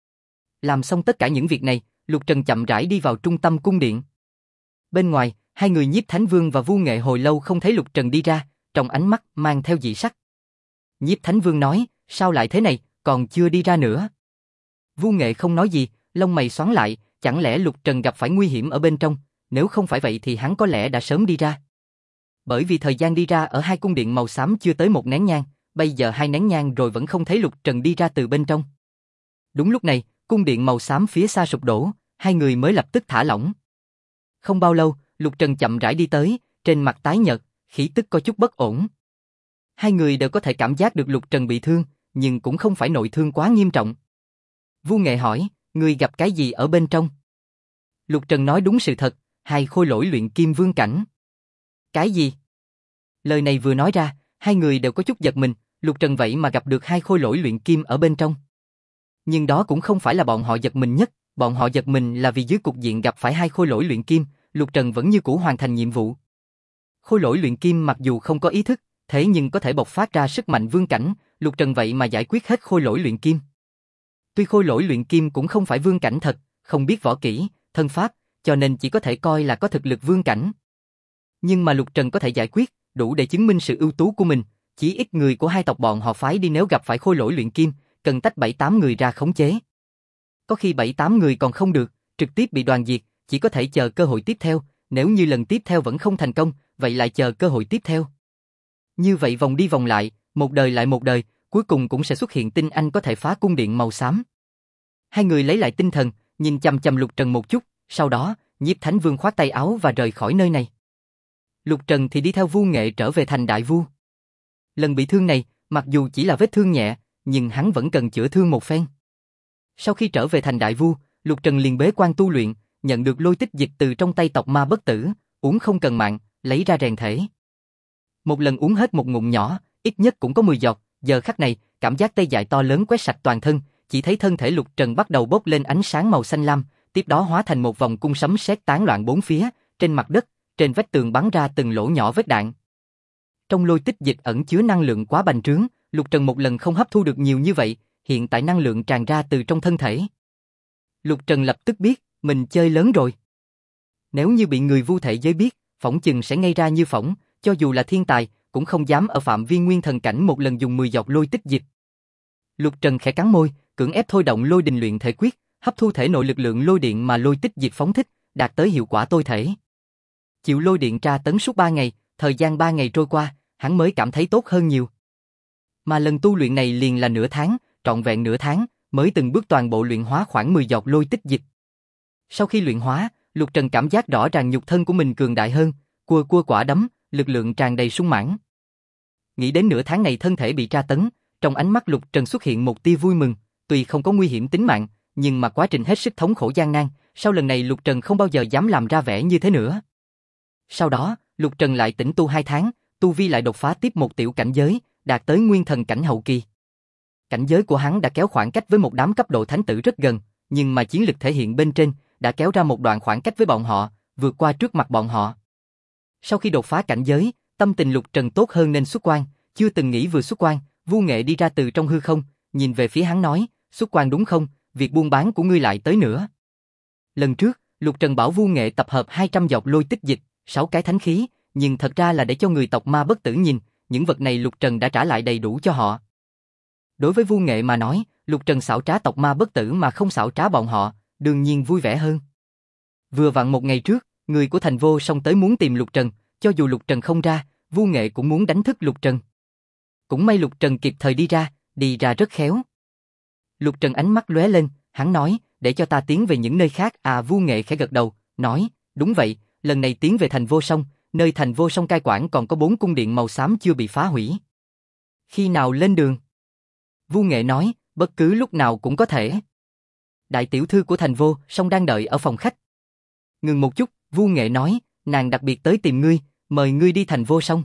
Làm xong tất cả những việc này, Lục Trần chậm rãi đi vào trung tâm cung điện. Bên ngoài, hai người Nhiếp Thánh Vương và Vu Nghệ hồi lâu không thấy Lục Trần đi ra, trong ánh mắt mang theo dị sắc. Nhiếp Thánh Vương nói, sao lại thế này, còn chưa đi ra nữa? Vu Nghệ không nói gì, lông mày xoắn lại, chẳng lẽ Lục Trần gặp phải nguy hiểm ở bên trong, nếu không phải vậy thì hắn có lẽ đã sớm đi ra. Bởi vì thời gian đi ra ở hai cung điện màu xám chưa tới một nén nhang, bây giờ hai nén nhang rồi vẫn không thấy Lục Trần đi ra từ bên trong. Đúng lúc này, cung điện màu xám phía xa sụp đổ, hai người mới lập tức thả lỏng. Không bao lâu, Lục Trần chậm rãi đi tới, trên mặt tái nhợt, khí tức có chút bất ổn. Hai người đều có thể cảm giác được Lục Trần bị thương, nhưng cũng không phải nội thương quá nghiêm trọng. Vu Nghệ hỏi, ngươi gặp cái gì ở bên trong? Lục Trần nói đúng sự thật, hai khôi lỗi luyện kim vương cảnh. Cái gì? Lời này vừa nói ra, hai người đều có chút giật mình, Lục Trần vậy mà gặp được hai khôi lỗi luyện kim ở bên trong. Nhưng đó cũng không phải là bọn họ giật mình nhất, bọn họ giật mình là vì dưới cục diện gặp phải hai khôi lỗi luyện kim, Lục Trần vẫn như cũ hoàn thành nhiệm vụ. Khôi lỗi luyện kim mặc dù không có ý thức, thế nhưng có thể bộc phát ra sức mạnh vương cảnh, Lục Trần vậy mà giải quyết hết khôi lỗi luyện kim. Tuy khôi lỗi luyện kim cũng không phải vương cảnh thật, không biết võ kỹ, thân pháp, cho nên chỉ có thể coi là có thực lực vương cảnh. Nhưng mà Lục Trần có thể giải quyết, đủ để chứng minh sự ưu tú của mình, chỉ ít người của hai tộc bọn họ phái đi nếu gặp phải khôi lỗi luyện kim, cần tách 7-8 người ra khống chế. Có khi 7-8 người còn không được, trực tiếp bị đoàn diệt, chỉ có thể chờ cơ hội tiếp theo, nếu như lần tiếp theo vẫn không thành công, vậy lại chờ cơ hội tiếp theo. Như vậy vòng đi vòng lại, một đời lại một đời, cuối cùng cũng sẽ xuất hiện tinh anh có thể phá cung điện màu xám. Hai người lấy lại tinh thần, nhìn chằm chằm Lục Trần một chút, sau đó, Nhiếp Thánh Vương khoát tay áo và rời khỏi nơi này. Lục Trần thì đi theo Vu Nghệ trở về thành Đại Vu. Lần bị thương này, mặc dù chỉ là vết thương nhẹ, nhưng hắn vẫn cần chữa thương một phen. Sau khi trở về thành Đại Vu, Lục Trần liền bế quan tu luyện, nhận được lôi tích dịch từ trong tay tộc ma bất tử, uống không cần mạng, lấy ra rèn thể. Một lần uống hết một ngụm nhỏ, ít nhất cũng có 10 giọt, giờ khắc này, cảm giác tê dại to lớn quét sạch toàn thân, chỉ thấy thân thể Lục Trần bắt đầu bốc lên ánh sáng màu xanh lam, tiếp đó hóa thành một vòng cung sấm sét tán loạn bốn phía, trên mặt đất, trên vách tường bắn ra từng lỗ nhỏ vết đạn. Trong lôi tích dịch ẩn chứa năng lượng quá bành trướng, Lục Trần một lần không hấp thu được nhiều như vậy, hiện tại năng lượng tràn ra từ trong thân thể. Lục Trần lập tức biết, mình chơi lớn rồi. Nếu như bị người vu thể giới biết, phỏng chừng sẽ ngây ra như phỏng, cho dù là thiên tài, cũng không dám ở phạm vi nguyên thần cảnh một lần dùng 10 giọt lôi tích dịch. Lục Trần khẽ cắn môi, cưỡng ép thôi động lôi đình luyện thể quyết, hấp thu thể nội lực lượng lôi điện mà lôi tích dịch phóng thích, đạt tới hiệu quả tôi thể. Chịu lôi điện tra tấn suốt 3 ngày, thời gian 3 ngày trôi qua, hắn mới cảm thấy tốt hơn nhiều. Mà lần tu luyện này liền là nửa tháng, trọn vẹn nửa tháng, mới từng bước toàn bộ luyện hóa khoảng 10 giọt lôi tích dịch. Sau khi luyện hóa, Lục Trần cảm giác rõ ràng nhục thân của mình cường đại hơn, cua cua quả đấm, lực lượng tràn đầy sung mãn. Nghĩ đến nửa tháng này thân thể bị tra tấn, trong ánh mắt Lục Trần xuất hiện một tia vui mừng, tuy không có nguy hiểm tính mạng, nhưng mà quá trình hết sức thống khổ gian nan, sau lần này Lục Trần không bao giờ dám làm ra vẻ như thế nữa. Sau đó, Lục Trần lại tĩnh tu 2 tháng, tu vi lại đột phá tiếp một tiểu cảnh giới, đạt tới nguyên thần cảnh hậu kỳ. Cảnh giới của hắn đã kéo khoảng cách với một đám cấp độ thánh tử rất gần, nhưng mà chiến lực thể hiện bên trên đã kéo ra một đoạn khoảng cách với bọn họ, vượt qua trước mặt bọn họ. Sau khi đột phá cảnh giới, tâm tình Lục Trần tốt hơn nên xuất quan, chưa từng nghĩ vừa xuất quan, Vu Nghệ đi ra từ trong hư không, nhìn về phía hắn nói, xuất quan đúng không, việc buôn bán của ngươi lại tới nữa. Lần trước, Lục Trần bảo Vu Nghệ tập hợp 200 giọt lôi tích dịch, 6 cái thánh khí, nhưng thật ra là để cho người tộc ma bất tử nhìn, những vật này Lục Trần đã trả lại đầy đủ cho họ. Đối với Vu Nghệ mà nói, Lục Trần xảo trá tộc ma bất tử mà không xảo trá bọn họ, đương nhiên vui vẻ hơn. Vừa vặn một ngày trước, người của thành vô song tới muốn tìm Lục Trần, cho dù Lục Trần không ra, Vu Nghệ cũng muốn đánh thức Lục Trần. Cũng may Lục Trần kịp thời đi ra rất khéo. Lục Trần ánh mắt lóe lên, hắn nói, để cho ta tiến về những nơi khác. Vu Nghệ khẽ gật đầu, nói, đúng vậy, lần này tiến về thành vô song, nơi thành vô song cai quản còn có 4 cung điện màu xám chưa bị phá hủy. Khi nào lên đường? Vu Nghệ nói, bất cứ lúc nào cũng có thể. Đại tiểu thư của thành vô song đang đợi ở phòng khách. Ngừng một chút, Vu Nghệ nói, nàng đặc biệt tới tìm ngươi, mời ngươi đi thành vô song.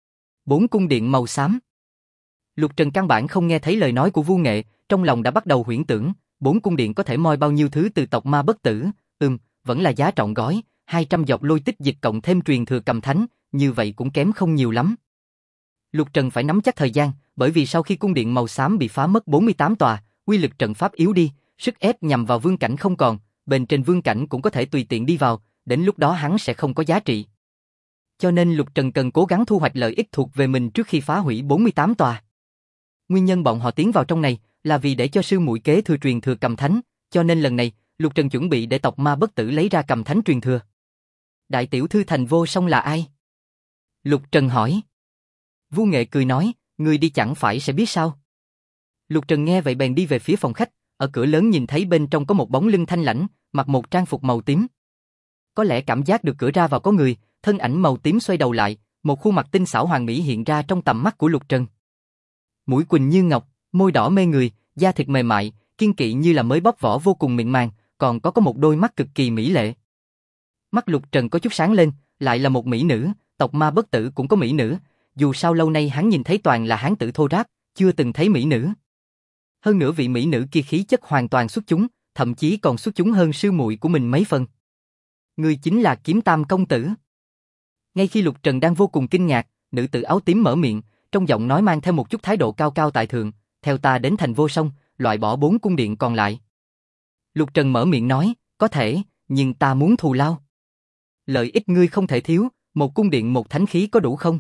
4 cung điện màu xám. Lục Trần căn bản không nghe thấy lời nói của Vu Nghệ, trong lòng đã bắt đầu huyễn tưởng, 4 cung điện có thể moi bao nhiêu thứ từ tộc ma bất tử, vẫn là giá trọn gói, 200 giọt lôi tích dịch cộng thêm truyền thừa cầm thánh, như vậy cũng kém không nhiều lắm. Lục Trần phải nắm chắc thời gian, bởi vì sau khi cung điện màu xám bị phá mất 48 tòa, uy lực trận pháp yếu đi, sức ép nhằm vào vương cảnh không còn, bên trên vương cảnh cũng có thể tùy tiện đi vào, đến lúc đó hắn sẽ không có giá trị. Cho nên Lục Trần cần cố gắng thu hoạch lợi ích thuộc về mình trước khi phá hủy 48 tòa. Nguyên nhân bọn họ tiến vào trong này, là vì để cho sư muội kế thừa truyền thừa cầm thánh, cho nên lần này, Lục Trần chuẩn bị để tộc ma bất tử lấy ra cầm thánh truyền thừa. Đại tiểu thư Thành Vô Song là ai? Lục Trần hỏi. Vu Nghệ cười nói, người đi chẳng phải sẽ biết sao. Lục Trần nghe vậy bèn đi về phía phòng khách, ở cửa lớn nhìn thấy bên trong có một bóng lưng thanh lãnh, mặc một trang phục màu tím. Có lẽ cảm giác được cửa ra vào có người, thân ảnh màu tím xoay đầu lại, một khuôn mặt tinh xảo hoàn mỹ hiện ra trong tầm mắt của Lục Trần. Mũi quỳnh như ngọc, môi đỏ mê người, da thịt mềm mại, kiên kỵ như là mới bóc vỏ vô cùng mịn màng, còn có một đôi mắt cực kỳ mỹ lệ. Mắt Lục Trần có chút sáng lên, lại là một mỹ nữ, tộc ma bất tử cũng có mỹ nữ, dù sao lâu nay hắn nhìn thấy toàn là hán tử thô ráp, chưa từng thấy mỹ nữ. Hơn nữa vị mỹ nữ kia khí chất hoàn toàn xuất chúng, thậm chí còn xuất chúng hơn sư muội của mình mấy phần. Người chính là Kiếm Tam công tử. Ngay khi Lục Trần đang vô cùng kinh ngạc, nữ tử áo tím mở miệng, trong giọng nói mang theo một chút thái độ cao cao tại thượng, theo ta đến Thành Vô Song, loại bỏ 4 cung điện còn lại. Lục Trần mở miệng nói, có thể, nhưng ta muốn thù lao. Lợi ích ngươi không thể thiếu, một cung điện một thánh khí có đủ không?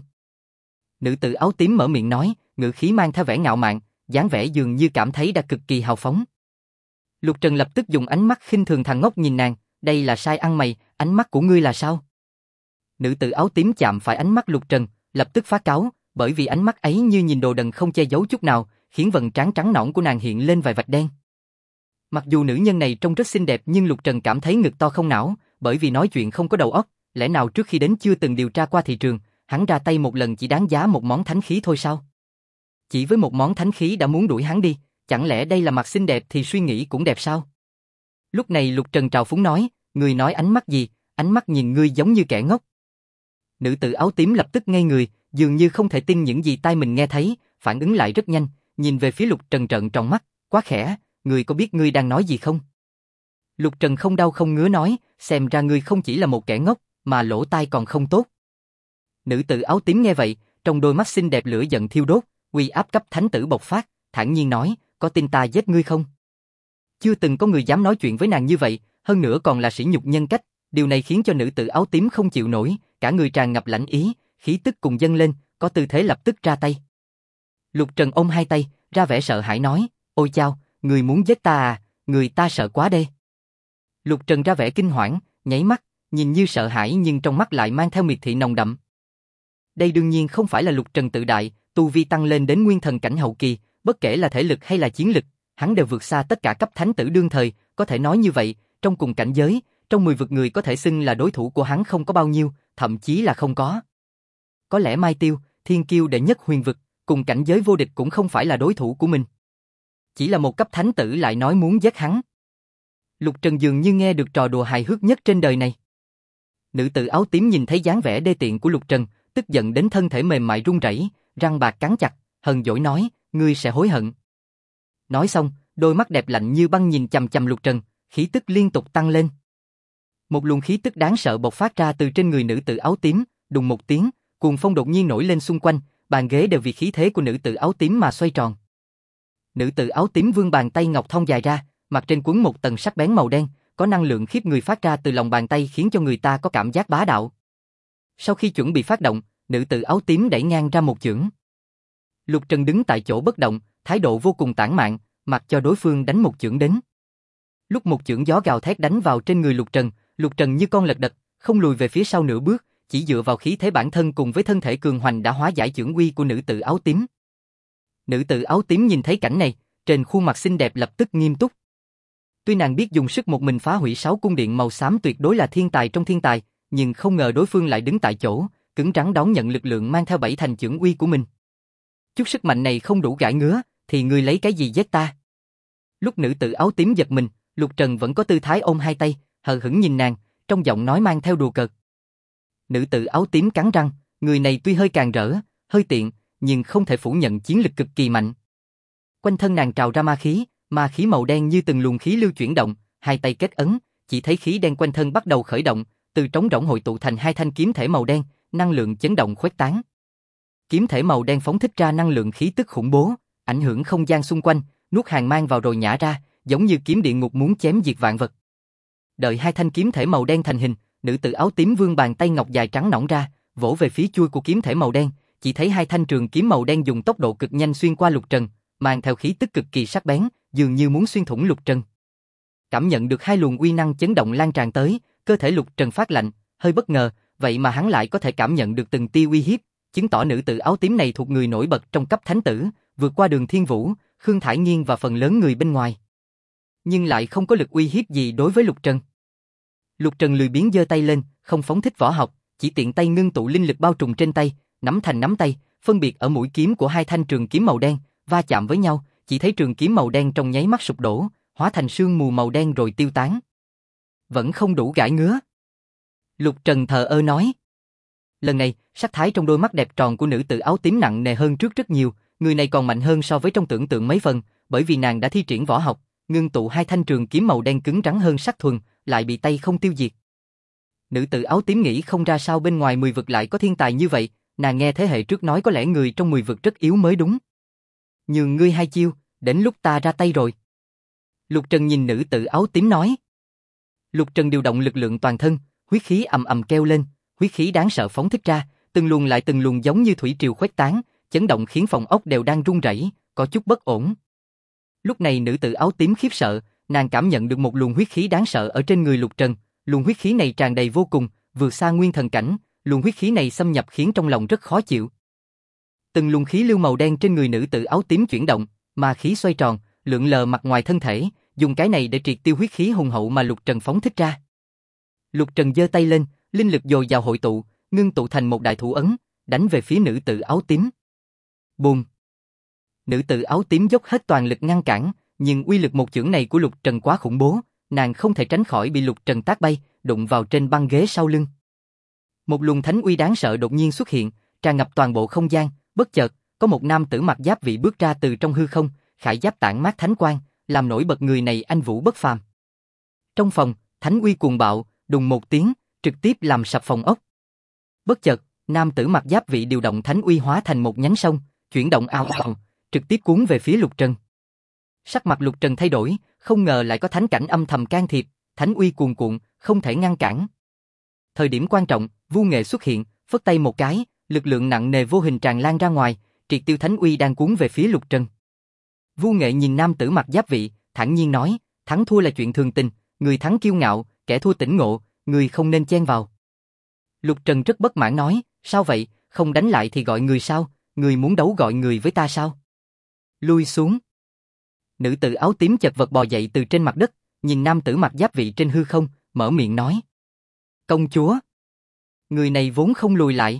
Nữ tử áo tím mở miệng nói, ngữ khí mang theo vẻ ngạo mạn, dáng vẻ dường như cảm thấy đã cực kỳ hào phóng. Lục Trần lập tức dùng ánh mắt khinh thường thằng ngốc nhìn nàng, đây là sai ăn mày, ánh mắt của ngươi là sao? Nữ tử áo tím chạm phải ánh mắt Lục Trần, lập tức phát cáu, bởi vì ánh mắt ấy như nhìn đồ đần không che giấu chút nào, khiến vầng trán trắng nõn của nàng hiện lên vài vạch đen. Mặc dù nữ nhân này trông rất xinh đẹp nhưng Lục Trần cảm thấy ngực to không não, bởi vì nói chuyện không có đầu óc, lẽ nào trước khi đến chưa từng điều tra qua thị trường, hắn ra tay một lần chỉ đáng giá một món thánh khí thôi sao? Chỉ với một món thánh khí đã muốn đuổi hắn đi, chẳng lẽ đây là mặt xinh đẹp thì suy nghĩ cũng đẹp sao? Lúc này Lục Trần trào phúng nói, ngươi nói ánh mắt gì, ánh mắt nhìn ngươi giống như kẻ ngốc. Nữ tử áo tím lập tức ngây người, dường như không thể tin những gì tai mình nghe thấy, phản ứng lại rất nhanh, nhìn về phía Lục Trần trợn tròn mắt, quá khẽ, ngươi có biết ngươi đang nói gì không? Lục Trần không đau không ngứa nói, xem ra ngươi không chỉ là một kẻ ngốc, mà lỗ tai còn không tốt. Nữ tử áo tím nghe vậy, trong đôi mắt xinh đẹp lửa giận thiêu đốt, uy áp cấp thánh tử bộc phát, thản nhiên nói, có tin ta giết ngươi không? Chưa từng có người dám nói chuyện với nàng như vậy, hơn nữa còn là sỉ nhục nhân cách, điều này khiến cho nữ tử áo tím không chịu nổi, cả người tràn ngập lãnh ý, khí tức cùng dâng lên, có tư thế lập tức ra tay. Lục Trần ôm hai tay, ra vẻ sợ hãi nói, ôi chao, người muốn giết ta à, người ta sợ quá đê. Lục Trần ra vẻ kinh hoảng, nháy mắt, nhìn như sợ hãi nhưng trong mắt lại mang theo miệt thị nồng đậm. Đây đương nhiên không phải là Lục Trần tự đại, tu vi tăng lên đến nguyên thần cảnh hậu kỳ, bất kể là thể lực hay là chiến lực, hắn đều vượt xa tất cả cấp thánh tử đương thời, có thể nói như vậy, trong cùng cảnh giới, trong 10 vực người có thể xưng là đối thủ của hắn không có bao nhiêu, thậm chí là không có. Có lẽ Mai Tiêu, thiên kiêu đệ nhất huyền vực, cùng cảnh giới vô địch cũng không phải là đối thủ của mình. Chỉ là một cấp thánh tử lại nói muốn giết hắn. Lục Trần dường như nghe được trò đùa hài hước nhất trên đời này. Nữ tử áo tím nhìn thấy dáng vẻ đê tiện của Lục Trần, tức giận đến thân thể mềm mại run rẩy, răng bạc cắn chặt, hờn dỗi nói, ngươi sẽ hối hận. Nói xong, đôi mắt đẹp lạnh như băng nhìn chằm chằm Lục Trần, khí tức liên tục tăng lên. Một luồng khí tức đáng sợ bộc phát ra từ trên người nữ tử áo tím, đùng một tiếng, cuồng phong đột nhiên nổi lên xung quanh, bàn ghế đều vì khí thế của nữ tử áo tím mà xoay tròn. Nữ tử áo tím vươn bàn tay ngọc thon dài ra, mặt trên quấn một tầng sắc bén màu đen, có năng lượng khiếp người phát ra từ lòng bàn tay khiến cho người ta có cảm giác bá đạo. Sau khi chuẩn bị phát động, nữ tử áo tím đẩy ngang ra một chưởng. Lục Trần đứng tại chỗ bất động, thái độ vô cùng tản mạn, mặc cho đối phương đánh một chưởng đến. Lúc một chưởng gió gào thét đánh vào trên người Lục Trần như con lật đật, không lùi về phía sau nửa bước, chỉ dựa vào khí thế bản thân cùng với thân thể cường hoành đã hóa giải chưởng uy của nữ tử áo tím. Nữ tử áo tím nhìn thấy cảnh này, trên khuôn mặt xinh đẹp lập tức nghiêm túc. Tuy nàng biết dùng sức một mình phá hủy 6 cung điện màu xám tuyệt đối là thiên tài trong thiên tài, nhưng không ngờ đối phương lại đứng tại chỗ, cứng rắn đón nhận lực lượng mang theo 7 thành chưởng uy của mình. Chút sức mạnh này không đủ gãi ngứa, thì ngươi lấy cái gì giết ta? Lúc nữ tử áo tím giật mình, Lục Trần vẫn có tư thái ôm hai tay, hờ hững nhìn nàng, trong giọng nói mang theo đùa cợt. Nữ tử áo tím cắn răng, người này tuy hơi càn rỡ, hơi tiện, nhưng không thể phủ nhận chiến lực cực kỳ mạnh. Quanh thân nàng trào ra ma khí màu đen như từng luồng khí lưu chuyển động, hai tay kết ấn, chỉ thấy khí đen quanh thân bắt đầu khởi động, từ trống rỗng hội tụ thành 2 thanh kiếm thể màu đen, năng lượng chấn động khuếch tán. Kiếm thể màu đen phóng thích ra năng lượng khí tức khủng bố, ảnh hưởng không gian xung quanh, nuốt hàng mang vào rồi nhả ra, giống như kiếm địa ngục muốn chém diệt vạn vật. Đợi 2 thanh kiếm thể màu đen thành hình, nữ tử áo tím vươn bàn tay ngọc dài trắng nõn ra, vỗ về phía chuôi của kiếm thể màu đen, chỉ thấy 2 thanh trường kiếm màu đen dùng tốc độ cực nhanh xuyên qua Lục Trần, mang theo khí tức cực kỳ sắc bén, dường như muốn xuyên thủng Lục Trần. Cảm nhận được hai luồng uy năng chấn động lan tràn tới, cơ thể Lục Trần phát lạnh, hơi bất ngờ, vậy mà hắn lại có thể cảm nhận được từng tia uy hiếp, chứng tỏ nữ tử áo tím này thuộc người nổi bật trong cấp thánh tử, vượt qua Đường Thiên Vũ, Khương Thải Nghiên và phần lớn người bên ngoài. Nhưng lại không có lực uy hiếp gì đối với Lục Trần. Lục Trần lười biếng giơ tay lên, không phóng thích võ học, chỉ tiện tay ngưng tụ linh lực bao trùm trên tay, nắm thành nắm tay, phân biệt ở mũi kiếm của hai thanh trường kiếm màu đen, va chạm với nhau, chỉ thấy trường kiếm màu đen trong nháy mắt sụp đổ, hóa thành sương mù màu đen rồi tiêu tán. Vẫn không đủ gãi ngứa. Lục Trần thờ ơ nói. Lần này, sắc thái trong đôi mắt đẹp tròn của nữ tử áo tím nặng nề hơn trước rất nhiều, người này còn mạnh hơn so với trong tưởng tượng mấy phần, bởi vì nàng đã thi triển võ học, ngưng tụ hai thanh trường kiếm màu đen cứng rắn hơn sắc thuần, lại bị tay không tiêu diệt. Nữ tử áo tím nghĩ không ra sao bên ngoài 10 vực lại có thiên tài như vậy, nàng nghe thế hệ trước nói có lẽ người trong 10 vực rất yếu mới đúng. Nhường ngươi hai chiêu, đến lúc ta ra tay rồi. Lục Trần nhìn nữ tử áo tím nói. Lục Trần điều động lực lượng toàn thân, huyết khí ầm ầm kêu lên, huyết khí đáng sợ phóng thích ra, từng luồng lại từng luồng giống như thủy triều khuếch tán, chấn động khiến phòng ốc đều đang rung rẩy, có chút bất ổn. Lúc này nữ tử áo tím khiếp sợ, nàng cảm nhận được một luồng huyết khí đáng sợ ở trên người Lục Trần, luồng huyết khí này tràn đầy vô cùng, vượt xa nguyên thần cảnh, luồng huyết khí này xâm nhập khiến trong lòng rất khó chịu. Từng luồng khí lưu màu đen trên người nữ tử áo tím chuyển động, mà khí xoay tròn, lượn lờ mặt ngoài thân thể, dùng cái này để triệt tiêu huyết khí hùng hậu mà Lục Trần phóng thích ra. Lục Trần giơ tay lên, linh lực dồi dào hội tụ, ngưng tụ thành một đại thủ ấn, đánh về phía nữ tử áo tím. Bùm! Nữ tử áo tím dốc hết toàn lực ngăn cản, nhưng uy lực một chưởng này của Lục Trần quá khủng bố, nàng không thể tránh khỏi bị Lục Trần tát bay, đụng vào trên băng ghế sau lưng. Một luồng thánh uy đáng sợ đột nhiên xuất hiện, tràn ngập toàn bộ không gian, bất chợt, có một nam tử mặc giáp vị bước ra từ trong hư không, khải giáp tản mát thánh quang, làm nổi bật người này anh vũ bất phàm. Trong phòng, thánh uy cuồng bạo, đùng một tiếng, trực tiếp làm sập phòng ốc. Bất chợt, nam tử mặc giáp vị điều động thánh uy hóa thành một nhánh sông, chuyển động ào ào, trực tiếp cuốn về phía Lục Trần. Sắc mặt Lục Trần thay đổi, không ngờ lại có thánh cảnh âm thầm can thiệp, thánh uy cuồn cuộn, không thể ngăn cản. Thời điểm quan trọng, Vu Nghệ xuất hiện, phất tay một cái, lực lượng nặng nề vô hình tràn lan ra ngoài, triệt tiêu thánh uy đang cuốn về phía Lục Trần. Vu Nghệ nhìn nam tử mặc giáp vị, thản nhiên nói, thắng thua là chuyện thường tình, người thắng kiêu ngạo, kẻ thua tỉnh ngộ, người không nên chen vào. Lục Trần rất bất mãn nói, sao vậy, không đánh lại thì gọi người sao, người muốn đấu gọi người với ta sao? Lui xuống. Nữ tử áo tím chật vật bò dậy từ trên mặt đất, nhìn nam tử mặc giáp vị trên hư không, mở miệng nói. Công chúa. Người này vốn không lùi lại.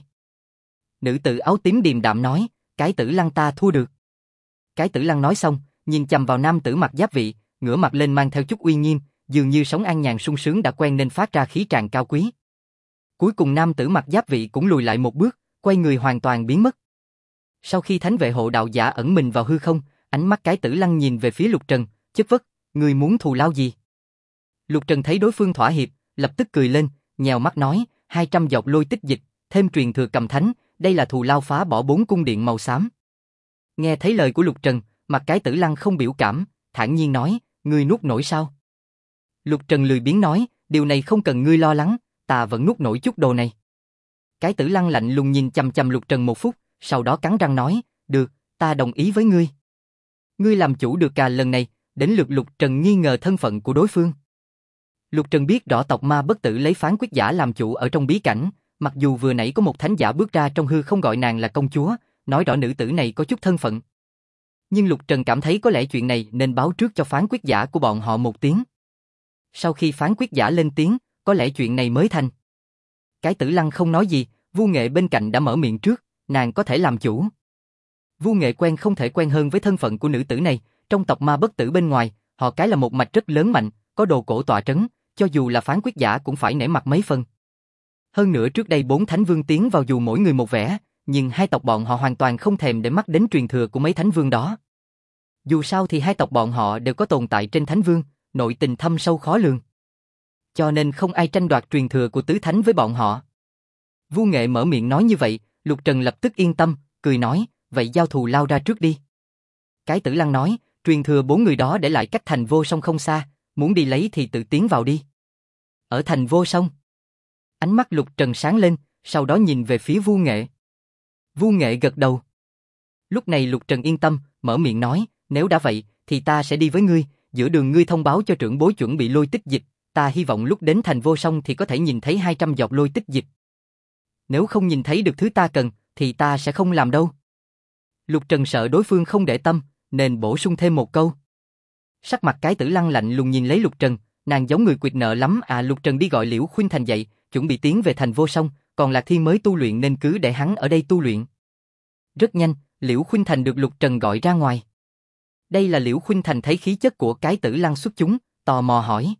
Nữ tử áo tím điềm đạm nói, cái tử lăng ta thua được. Cái tử lăng nói xong, nhìn chằm vào nam tử mặc giáp vị, ngửa mặt lên mang theo chút uy nghiêm, dường như sống an nhàn sung sướng đã quen nên phát ra khí tràn cao quý. Cuối cùng nam tử mặc giáp vị cũng lùi lại một bước, quay người hoàn toàn biến mất. Sau khi thánh vệ hộ đạo giả ẩn mình vào hư không, ánh mắt cái tử lăng nhìn về phía Lục Trần, chất vấn, người muốn thù lao gì? Lục Trần thấy đối phương thỏa hiệp, lập tức cười lên, nhèo mắt nói, 200 giọt lôi tích dịch, thêm truyền thừa cầm thánh, đây là thù lao phá bỏ 4 cung điện màu xám. Nghe thấy lời của Lục Trần, mặt cái tử lăng không biểu cảm, thản nhiên nói, ngươi nuốt nổi sao? Lục Trần lười biếng nói, điều này không cần ngươi lo lắng, ta vẫn nuốt nổi chút đồ này. Cái tử lăng lạnh lùng nhìn chằm chằm Lục Trần một phút, sau đó cắn răng nói, được, ta đồng ý với ngươi. Ngươi làm chủ được cả lần này, đến lượt Lục Trần nghi ngờ thân phận của đối phương. Lục Trần biết rõ tộc ma bất tử lấy phán quyết giả làm chủ ở trong bí cảnh, mặc dù vừa nãy có một thánh giả bước ra trong hư không gọi nàng là công chúa, nói rõ nữ tử này có chút thân phận. Nhưng Lục Trần cảm thấy có lẽ chuyện này nên báo trước cho phán quyết giả của bọn họ một tiếng. Sau khi phán quyết giả lên tiếng, có lẽ chuyện này mới thành. Cái tử lăng không nói gì, Vu Nghệ bên cạnh đã mở miệng trước, nàng có thể làm chủ. Vu Nghệ quen không thể quen hơn với thân phận của nữ tử này, trong tộc ma bất tử bên ngoài, họ cái là một mạch rất lớn mạnh, có đồ cổ tọa trấn, cho dù là phán quyết giả cũng phải nể mặt mấy phần. Hơn nữa trước đây 4 thánh vương tiến vào dù mỗi người một vẻ, nhưng hai tộc bọn họ hoàn toàn không thèm để mắt đến truyền thừa của mấy thánh vương đó. Dù sao thì hai tộc bọn họ đều có tồn tại trên thánh vương, nội tình thâm sâu khó lường. Cho nên không ai tranh đoạt truyền thừa của tứ thánh với bọn họ. Vu Nghệ mở miệng nói như vậy, Lục Trần lập tức yên tâm, cười nói, vậy giao thù lao ra trước đi. Cái tử lăng nói, truyền thừa 4 người đó để lại cách thành vô song không xa, muốn đi lấy thì tự tiến vào đi. Ở thành vô song. Ánh mắt Lục Trần sáng lên, sau đó nhìn về phía Vu Nghệ. Vu Nghệ gật đầu. Lúc này Lục Trần yên tâm, mở miệng nói, nếu đã vậy, thì ta sẽ đi với ngươi, giữa đường ngươi thông báo cho trưởng bối chuẩn bị lôi tích dịch, ta hy vọng lúc đến thành vô song thì có thể nhìn thấy 200 giọt lôi tích dịch. Nếu không nhìn thấy được thứ ta cần, thì ta sẽ không làm đâu. Lục Trần sợ đối phương không để tâm, nên bổ sung thêm một câu. Sắc mặt Cái Tử Lăng lạnh lùng nhìn lấy Lục Trần, nàng giống người quyệt nợ lắm à. Lục Trần đi gọi Liễu Khuynh Thành dậy, chuẩn bị tiến về thành vô song, còn Lạc Thiên mới tu luyện nên cứ để hắn ở đây tu luyện. Rất nhanh, Liễu Khuynh Thành được Lục Trần gọi ra ngoài. Đây là Liễu Khuynh Thành thấy khí chất của Cái Tử Lăng xuất chúng, tò mò hỏi.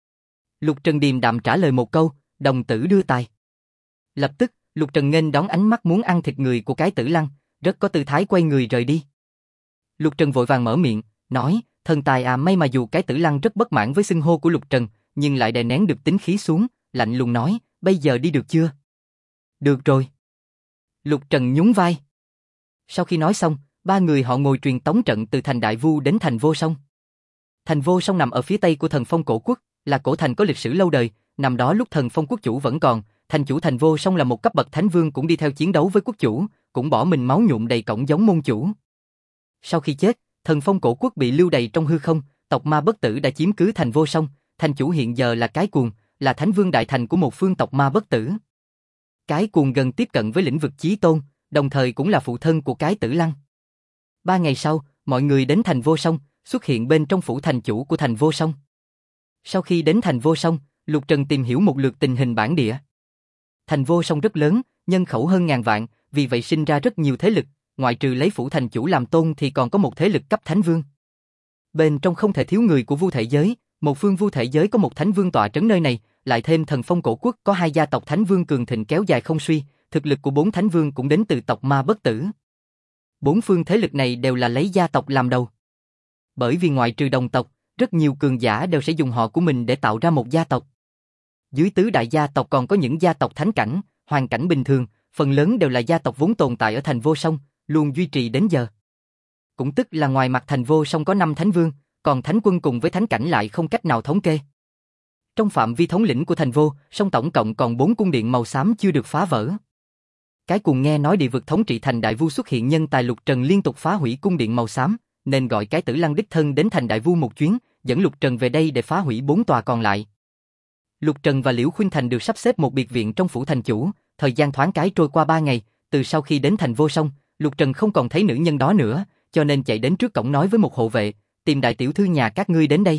Lục Trần điềm đạm trả lời một câu, đồng tử đưa tài. Lập tức, Lục Trần nghênh đón ánh mắt muốn ăn thịt người của Cái Tử Lăng, rất có tư thái quay người rời đi. Lục Trần vội vàng mở miệng, nói, thần tài à. May mà dù Cái Tử Lăng rất bất mãn với xưng hô của Lục Trần, nhưng lại đè nén được tính khí xuống, lạnh lùng nói, bây giờ đi được chưa? Được rồi. Lục Trần nhún vai. Sau khi nói xong, ba người họ ngồi truyền tống trận từ thành Đại Vu đến thành Vô Song. Thành Vô Song nằm ở phía tây của Thần Phong Cổ Quốc, là cổ thành có lịch sử lâu đời, nằm đó lúc Thần Phong Quốc chủ vẫn còn, thành chủ thành Vô Song là một cấp bậc thánh vương cũng đi theo chiến đấu với quốc chủ, cũng bỏ mình máu nhuộm đầy cổng giống môn chủ. Sau khi chết, Thần Phong Cổ Quốc bị lưu đày trong hư không, tộc ma bất tử đã chiếm cứ thành Vô Song, thành chủ hiện giờ là Cái Cuồng, là thánh vương đại thành của một phương tộc ma bất tử. Cái Cuồng gần tiếp cận với lĩnh vực chí tôn, đồng thời cũng là phụ thân của Cái Tử Lăng. 3 ngày sau, mọi người đến thành Vô Song, xuất hiện bên trong phủ thành chủ của thành Vô Song. Sau khi đến thành Vô Song, Lục Trần tìm hiểu một lượt tình hình bản địa. Thành Vô Song rất lớn, nhân khẩu hơn ngàn vạn, vì vậy sinh ra rất nhiều thế lực, ngoại trừ lấy phủ thành chủ làm tôn thì còn có một thế lực cấp thánh vương. Bên trong không thể thiếu người của Vu Thể giới, một phương Vu Thể giới có một thánh vương tọa trấn nơi này, lại thêm Thần Phong Cổ Quốc có 2 gia tộc thánh vương cường thịnh kéo dài không suy, thực lực của 4 thánh vương cũng đến từ tộc ma bất tử. 4 phương thế lực này đều là lấy gia tộc làm đầu. Bởi vì ngoại trừ đồng tộc, rất nhiều cường giả đều sẽ dùng họ của mình để tạo ra một gia tộc. Dưới tứ đại gia tộc còn có những gia tộc thánh cảnh, hoàn cảnh bình thường, phần lớn đều là gia tộc vốn tồn tại ở thành Vô Song, luôn duy trì đến giờ. Cũng tức là ngoài mặt thành Vô Song có 5 thánh vương, còn thánh quân cùng với thánh cảnh lại không cách nào thống kê. Trong phạm vi thống lĩnh của thành Vô Song tổng cộng còn 4 cung điện màu xám chưa được phá vỡ. Cái Cuồng nghe nói địa vực thống trị thành Đại Vu xuất hiện nhân tài Lục Trần liên tục phá hủy cung điện màu xám, nên gọi Cái Tử Lăng đích thân đến thành Đại Vu một chuyến, dẫn Lục Trần về đây để phá hủy 4 tòa còn lại. Lục Trần và Liễu Khuynh Thành được sắp xếp một biệt viện trong phủ thành chủ, thời gian thoáng cái trôi qua 3 ngày, từ sau khi đến thành Vô Song, Lục Trần không còn thấy nữ nhân đó nữa, cho nên chạy đến trước cổng nói với một hộ vệ, tìm đại tiểu thư nhà các ngươi đến đây.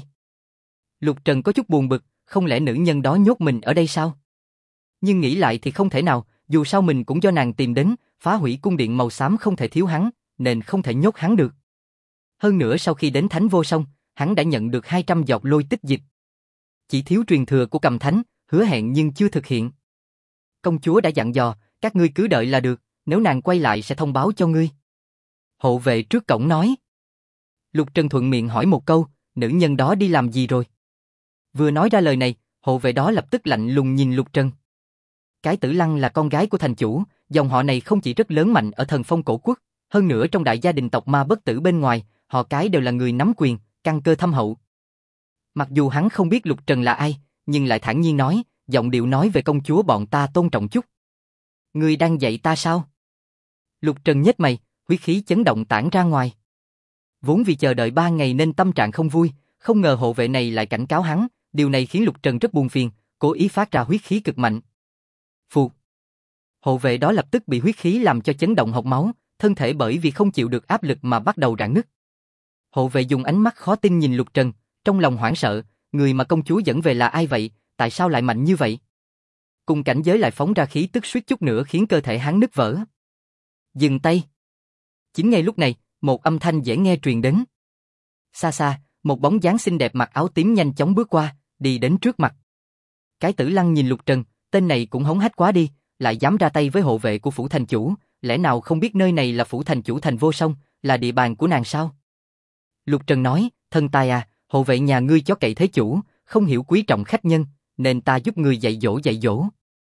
Lục Trần có chút buồn bực, không lẽ nữ nhân đó nhốt mình ở đây sao? Nhưng nghĩ lại thì không thể nào, dù sao mình cũng do nàng tìm đến, phá hủy cung điện màu xám không thể thiếu hắn, nên không thể nhốt hắn được. Hơn nữa sau khi đến Thánh Vô Song, hắn đã nhận được 200 giọt lôi tích dịch. Chỉ thiếu truyền thừa của Cầm Thánh, hứa hẹn nhưng chưa thực hiện. Công chúa đã dặn dò, các ngươi cứ đợi là được, nếu nàng quay lại sẽ thông báo cho ngươi. Hộ vệ trước cổng nói. Lục Trần thuận miệng hỏi một câu, nữ nhân đó đi làm gì rồi? Vừa nói ra lời này, hộ vệ đó lập tức lạnh lùng nhìn Lục Trần. Cái Tử Lăng là con gái của thành chủ, dòng họ này không chỉ rất lớn mạnh ở Thần Phong Cổ Quốc, hơn nữa trong đại gia đình tộc ma bất tử bên ngoài, họ Cái đều là người nắm quyền, căn cơ thâm hậu. Mặc dù hắn không biết Lục Trần là ai, nhưng lại thản nhiên nói, giọng điệu nói về công chúa bọn ta tôn trọng chút. Ngươi đang dạy ta sao? Lục Trần nhếch mày, huyết khí chấn động tản ra ngoài. Vốn vì chờ đợi 3 ngày nên tâm trạng không vui, không ngờ hộ vệ này lại cảnh cáo hắn, điều này khiến Lục Trần rất buồn phiền, cố ý phát ra huyết khí cực mạnh. Phù. Hộ vệ đó lập tức bị huyết khí làm cho chấn động hộc máu, thân thể bởi vì không chịu được áp lực mà bắt đầu rạn nứt. Hộ vệ dùng ánh mắt khó tin nhìn Lục Trần, trong lòng hoảng sợ, người mà công chúa dẫn về là ai vậy, tại sao lại mạnh như vậy? Cùng cảnh giới lại phóng ra khí tức suýt chút nữa khiến cơ thể hắn nứt vỡ. Dừng tay. Chính ngay lúc này, một âm thanh dễ nghe truyền đến. Xa xa, một bóng dáng xinh đẹp mặc áo tím nhanh chóng bước qua, đi đến trước mặt. Cái Tử Lăng nhìn Lục Trần, tên này cũng hống hách quá đi, lại dám ra tay với hộ vệ của phủ thành chủ, lẽ nào không biết nơi này là phủ thành chủ thành Vô Song, là địa bàn của nàng sao? Lục Trần nói, thân tài à, hộ vệ nhà ngươi chó cậy thế chủ, không hiểu quý trọng khách nhân, nên ta giúp ngươi dạy dỗ.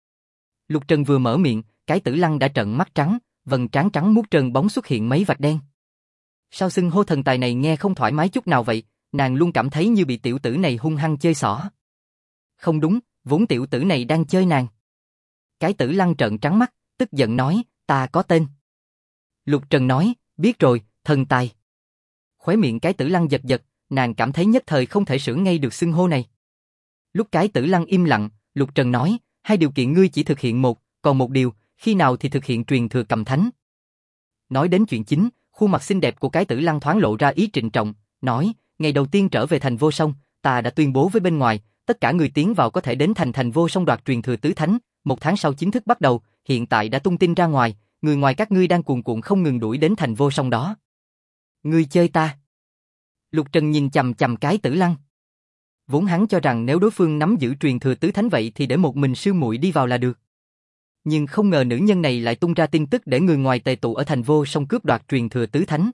Lục Trần vừa mở miệng, Cái Tử Lăng đã trợn mắt trắng, vầng trán trắng muốt trơn bóng xuất hiện mấy vạch đen. Sao xưng hô thần tài này nghe không thoải mái chút nào vậy, nàng luôn cảm thấy như bị tiểu tử này hung hăng chơi xỏ. Không đúng, vốn tiểu tử này đang chơi nàng. Cái Tử Lăng trợn trắng mắt, tức giận nói, ta có tên. Lục Trần nói, biết rồi, thần tài. Khóe miệng Cái Tử Lăng giật giật, nàng cảm thấy nhất thời không thể sửa ngay được xưng hô này. Lúc Cái Tử Lăng im lặng, Lục Trần nói, hai điều kiện ngươi chỉ thực hiện một, còn một điều, khi nào thì thực hiện truyền thừa Cầm Thánh. Nói đến chuyện chính, khuôn mặt xinh đẹp của Cái Tử Lăng thoáng lộ ra ý trịnh trọng, nói, ngày đầu tiên trở về thành Vô Song, ta đã tuyên bố với bên ngoài, tất cả người tiến vào có thể đến thành Vô Song đoạt truyền thừa tứ thánh, 1 tháng sau chính thức bắt đầu, hiện tại đã tung tin ra ngoài, người ngoài các ngươi đang cuồn cuộn không ngừng đuổi đến thành Vô Song đó. Ngươi chơi ta? Lục Trần nhìn chằm chằm Cái Tử Lăng. Vốn hắn cho rằng nếu đối phương nắm giữ truyền thừa tứ thánh vậy thì để một mình sư muội đi vào là được. Nhưng không ngờ nữ nhân này lại tung ra tin tức để người ngoài tề tụ ở thành Vô Song cướp đoạt truyền thừa tứ thánh.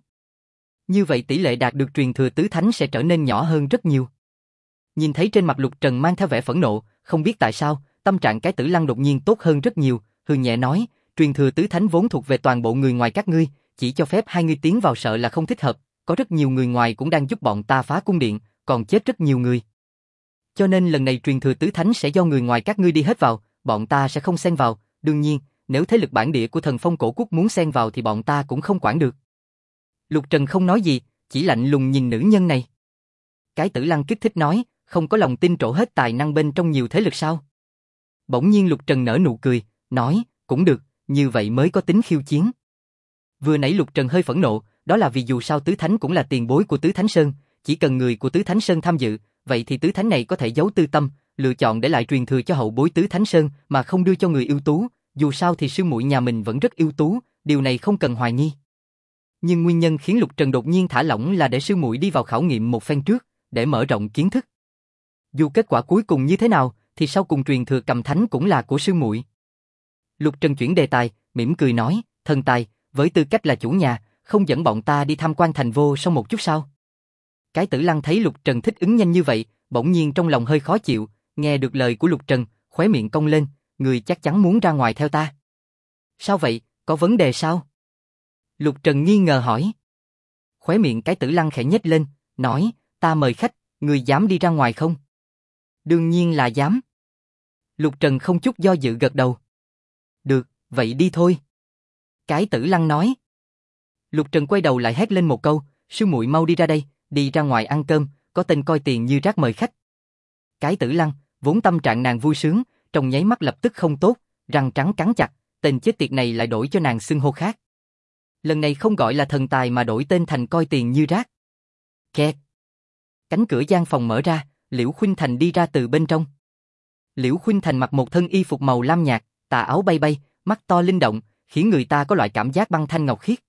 Như vậy tỷ lệ đạt được truyền thừa tứ thánh sẽ trở nên nhỏ hơn rất nhiều. Nhìn thấy trên mặt Lục Trần mang theo vẻ phẫn nộ, không biết tại sao, tâm trạng Cái Tử Lăng đột nhiên tốt hơn rất nhiều, hừ nhẹ nói, truyền thừa tứ thánh vốn thuộc về toàn bộ người ngoài các ngươi, chỉ cho phép hai ngươi tiến vào sợ là không thích hợp, có rất nhiều người ngoài cũng đang giúp bọn ta phá cung điện, còn chết rất nhiều người. Cho nên lần này truyền thừa tứ thánh sẽ do người ngoài các ngươi đi hết vào, bọn ta sẽ không xen vào, đương nhiên, nếu thế lực bản địa của Thần Phong Cổ Quốc muốn xen vào thì bọn ta cũng không quản được. Lục Trần không nói gì, chỉ lạnh lùng nhìn nữ nhân này. Cái Tử Lăng kích thích nói, không có lòng tin trổ hết tài năng bên trong nhiều thế lực sao? Bỗng nhiên Lục Trần nở nụ cười, nói, cũng được, như vậy mới có tính khiêu chiến. Vừa nãy Lục Trần hơi phẫn nộ, đó là vì dù sao Tứ Thánh cũng là tiền bối của Tứ Thánh Sơn, chỉ cần người của Tứ Thánh Sơn tham dự, vậy thì Tứ Thánh này có thể giấu tư tâm, lựa chọn để lại truyền thừa cho hậu bối Tứ Thánh Sơn mà không đưa cho người ưu tú, dù sao thì sư muội nhà mình vẫn rất ưu tú, điều này không cần hoài nghi. Nhưng nguyên nhân khiến Lục Trần đột nhiên thả lỏng là để sư muội đi vào khảo nghiệm một phen trước, để mở rộng kiến thức. Dù kết quả cuối cùng như thế nào, thì sau cùng truyền thừa Cầm Thánh cũng là của sư muội. Lục Trần chuyển đề tài, mỉm cười nói, thần tài, với tư cách là chủ nhà, không dẫn bọn ta đi tham quan thành Vô Song một chút sao? Cái Tử Lăng thấy Lục Trần thích ứng nhanh như vậy, bỗng nhiên trong lòng hơi khó chịu, nghe được lời của Lục Trần, khóe miệng cong lên, người chắc chắn muốn ra ngoài theo ta. Sao vậy, có vấn đề sao? Lục Trần nghi ngờ hỏi. Khóe miệng Cái Tử Lăng khẽ nhếch lên, nói, ta mời khách, người dám đi ra ngoài không? Đương nhiên là dám. Lục Trần không chút do dự gật đầu. Được, vậy đi thôi. Cái Tử Lăng nói. Lục Trần quay đầu lại hét lên một câu, sư muội mau đi ra đây, đi ra ngoài ăn cơm, có tên coi tiền như rác mời khách. Cái Tử Lăng, vốn tâm trạng nàng vui sướng, trong nháy mắt lập tức không tốt, răng trắng cắn chặt, tên chết tiệt này lại đổi cho nàng xưng hô khác. Lần này không gọi là thần tài mà đổi tên thành coi tiền như rác. Kẹt. Cánh cửa gian phòng mở ra, Liễu Khuynh Thành đi ra từ bên trong. Liễu Khuynh Thành mặc một thân y phục màu lam nhạt, tà áo bay bay, mắt to linh động, khiến người ta có loại cảm giác băng thanh ngọc khiết.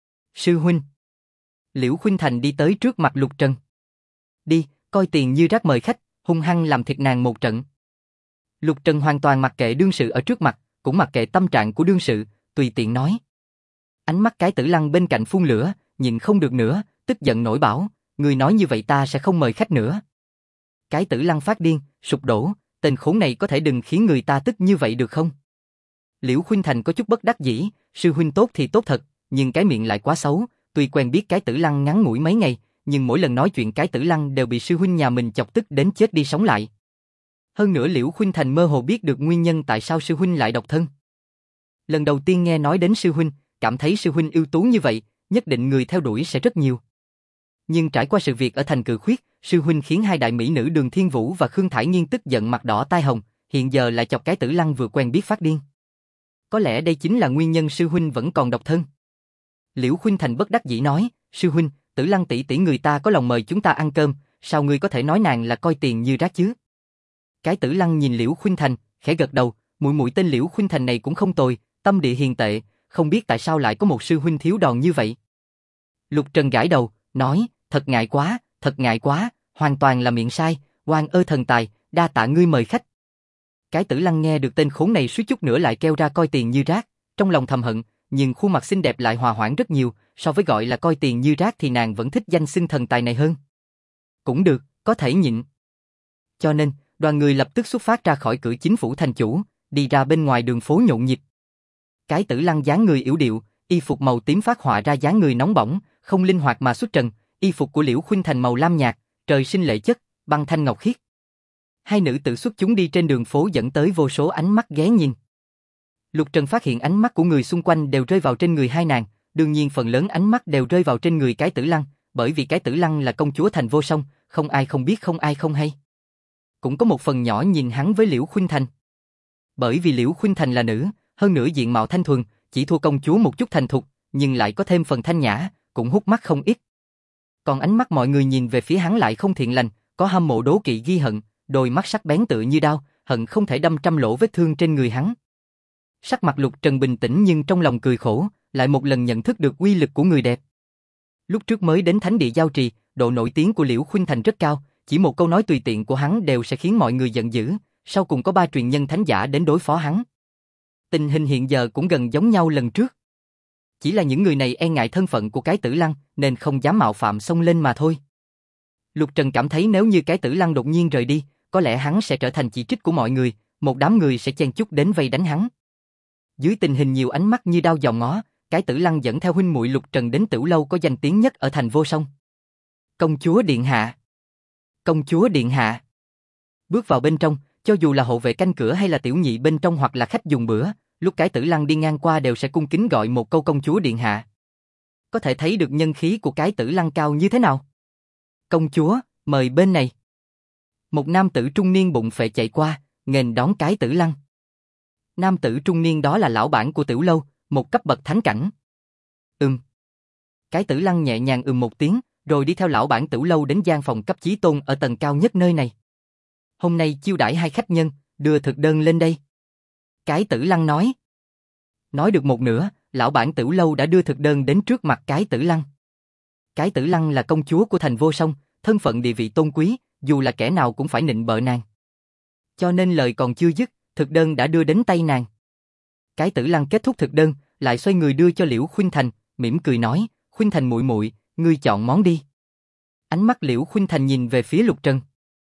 Sư huynh. Liễu Khuynh Thành đi tới trước mặt Lục Trần. Đi, coi tiền như rác mời khách, hung hăng làm thịt nàng một trận. Lục Trần hoàn toàn mặc kệ đương sự ở trước mặt, cũng mặc kệ tâm trạng của đương sự, tùy tiện nói. Ánh mắt Cái Tử Lăng bên cạnh phun lửa, nhìn không được nữa, tức giận nổi bảo, người nói như vậy ta sẽ không mời khách nữa. Cái Tử Lăng phát điên, sụp đổ, tên khốn này có thể đừng khiến người ta tức như vậy được không? Liễu Khuynh Thành có chút bất đắc dĩ, sư huynh tốt thì tốt thật, nhưng cái miệng lại quá xấu, tuy quen biết Cái Tử Lăng ngắn ngủi mấy ngày, nhưng mỗi lần nói chuyện Cái Tử Lăng đều bị sư huynh nhà mình chọc tức đến chết đi sống lại. Hơn nữa Liễu Khuynh Thành mơ hồ biết được nguyên nhân tại sao sư huynh lại độc thân. Lần đầu tiên nghe nói đến sư huynh, cảm thấy sư huynh ưu tú như vậy, nhất định người theo đuổi sẽ rất nhiều. Nhưng trải qua sự việc ở thành Cự Khuyết, sư huynh khiến hai đại mỹ nữ Đường Thiên Vũ và Khương Thải Nghiên tức giận mặt đỏ tai hồng, hiện giờ lại chọc Cái Tử Lăng vừa quen biết phát điên. Có lẽ đây chính là nguyên nhân sư huynh vẫn còn độc thân. Liễu Khuynh Thành bất đắc dĩ nói, sư huynh, Tử Lăng tỷ tỷ người ta có lòng mời chúng ta ăn cơm, sao ngươi có thể nói nàng là coi tiền như rác chứ? Cái Tử Lăng nhìn Liễu Khuynh Thành, khẽ gật đầu, muội muội tên Liễu Khuynh Thành này cũng không tồi, tâm địa hiền tệ, không biết tại sao lại có một sư huynh thiếu đòn như vậy. Lục Trần gãi đầu, nói, thật ngại quá, hoàn toàn là miệng sai, oan ơ thần tài, đa tạ ngươi mời khách. Cái Tử Lăng nghe được tên khốn này suýt chút nữa lại kêu ra coi tiền như rác, trong lòng thầm hận, nhưng khuôn mặt xinh đẹp lại hòa hoãn rất nhiều, so với gọi là coi tiền như rác thì nàng vẫn thích danh xưng thần tài này hơn. Cũng được, có thể nhịn. Cho nên, đoàn người lập tức xuất phát ra khỏi cửa chính phủ thành chủ, đi ra bên ngoài đường phố nhộn nhịp. Cái Tử Lăng dáng người yểu điệu, y phục màu tím phát họa ra dáng người nóng bỏng, không linh hoạt mà xuất trần, y phục của Liễu Khuynh Thành màu lam nhạt, trời sinh lệ chất, băng thanh ngọc khiết. Hai nữ tử xuất chúng đi trên đường phố dẫn tới vô số ánh mắt ghé nhìn. Lục Trần phát hiện ánh mắt của người xung quanh đều rơi vào trên người hai nàng, đương nhiên phần lớn ánh mắt đều rơi vào trên người Cái Tử Lăng, bởi vì cái Tử Lăng là công chúa thành Vô Song, không ai không biết không ai không hay. Cũng có một phần nhỏ nhìn hắn với Liễu Khuynh Thành. Bởi vì Liễu Khuynh Thành là nữ, hơn nữa diện mạo thanh thuần, chỉ thua công chúa một chút thành thục, nhưng lại có thêm phần thanh nhã, cũng hút mắt không ít. Còn ánh mắt mọi người nhìn về phía hắn lại không thiện lành, có hâm mộ đố kỵ ghi hận, đôi mắt sắc bén tựa như đao, hận không thể đâm trăm lỗ vết thương trên người hắn. Sắc mặt Lục Trần bình tĩnh nhưng trong lòng cười khổ, lại một lần nhận thức được uy lực của người đẹp. Lúc trước mới đến Thánh Địa Giao Trì, độ nổi tiếng của Liễu Khuynh Thành rất cao, chỉ một câu nói tùy tiện của hắn đều sẽ khiến mọi người giận dữ, sau cùng có 3 truyền nhân thánh giả đến đối phó hắn. Tình hình hiện giờ cũng gần giống nhau lần trước. Chỉ là những người này e ngại thân phận của cái Tử Lăng nên không dám mạo phạm xông lên mà thôi. Lục Trần cảm thấy nếu như cái Tử Lăng đột nhiên rời đi, có lẽ hắn sẽ trở thành chỉ trích của mọi người, một đám người sẽ chen chúc đến vây đánh hắn. Dưới tình hình nhiều ánh mắt như đao dòm ngó, cái Tử Lăng dẫn theo huynh muội Lục Trần đến Tửu lâu có danh tiếng nhất ở thành Vô Song. Công chúa điện hạ. Công chúa điện hạ. Bước vào bên trong, cho dù là hộ vệ canh cửa hay là tiểu nhị bên trong hoặc là khách dùng bữa, lúc cái Tử Lăng đi ngang qua đều sẽ cung kính gọi một câu công chúa điện hạ. Có thể thấy được nhân khí của cái Tử Lăng cao như thế nào. Công chúa, mời bên này. Một nam tử trung niên bụng phệ chạy qua, nghênh đón cái Tử Lăng. Nam tử trung niên đó là lão bản của Tửu lâu, một cấp bậc thánh cảnh. Cái Tử Lăng nhẹ nhàng một tiếng, rồi đi theo lão bản Tửu lâu đến gian phòng cấp chí tôn ở tầng cao nhất nơi này. Hôm nay chiêu đãi 2 khách nhân, đưa thực đơn lên đây. Cái Tử Lăng nói. Nói được một nửa, lão bản Tửu lâu đã đưa thực đơn đến trước mặt cái Tử Lăng. Cái Tử Lăng là công chúa của thành Vô Song, thân phận địa vị tôn quý, dù là kẻ nào cũng phải nịnh bợ nàng. Cho nên lời còn chưa dứt, thực đơn đã đưa đến tay nàng. Cái Tử Lăng kết thúc thực đơn, lại xoay người đưa cho Liễu Khuynh Thành, mỉm cười nói, Khuynh Thành muội muội, ngươi chọn món đi. Ánh mắt Liễu Khuynh Thành nhìn về phía Lục Trần.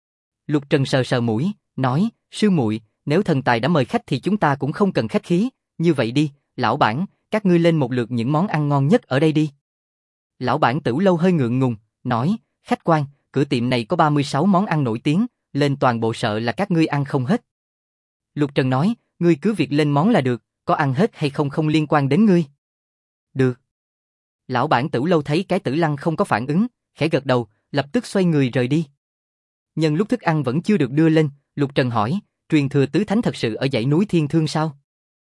Lục Trần sờ sờ mũi, nói, sư muội, nếu thần tài đã mời khách thì chúng ta cũng không cần khách khí, như vậy đi, lão bản, các ngươi lên một lượt những món ăn ngon nhất ở đây đi. Lão bản Tửu lâu hơi ngượng ngùng, nói, khách quan, cửa tiệm này có 36 món ăn nổi tiếng, lên toàn bộ sợ là các ngươi ăn không hết. Lục Trần nói, ngươi cứ việc lên món là được, có ăn hết hay không không liên quan đến ngươi. Được. Lão bản Tửu lâu thấy cái Tử Lăng không có phản ứng, khẽ gật đầu, lập tức xoay người rời đi. Nhân lúc thức ăn vẫn chưa được đưa lên, Lục Trần hỏi, truyền thừa tứ thánh thật sự ở dãy núi Thiên Thương sao?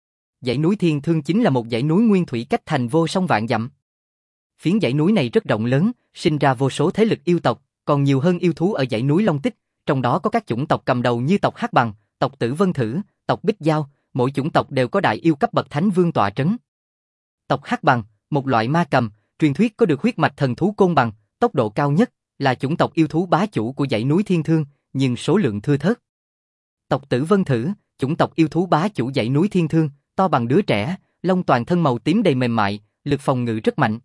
Dãy núi Thiên Thương chính là một dãy núi nguyên thủy cách thành Vô Song vạn dặm. Phiến dãy núi này rất rộng lớn, sinh ra vô số thế lực yêu tộc, còn nhiều hơn yêu thú ở dãy núi Long Tích, trong đó có các chủng tộc cầm đầu như tộc Hắc Bằng, tộc Tử Vân Thử, tộc Bích Giao, mỗi chủng tộc đều có đại yêu cấp bậc thánh vương tọa trấn. Tộc Hắc Bằng, một loại ma cầm, truyền thuyết có được huyết mạch thần thú côn bằng, tốc độ cao nhất, là chủng tộc yêu thú bá chủ của dãy núi Thiên Thương, nhưng số lượng thưa thớt. Tộc Tử Vân Thử, chủng tộc yêu thú bá chủ dãy núi Thiên Thương, to bằng đứa trẻ, lông toàn thân màu tím đầy mềm mại, lực phòng ngự rất mạnh.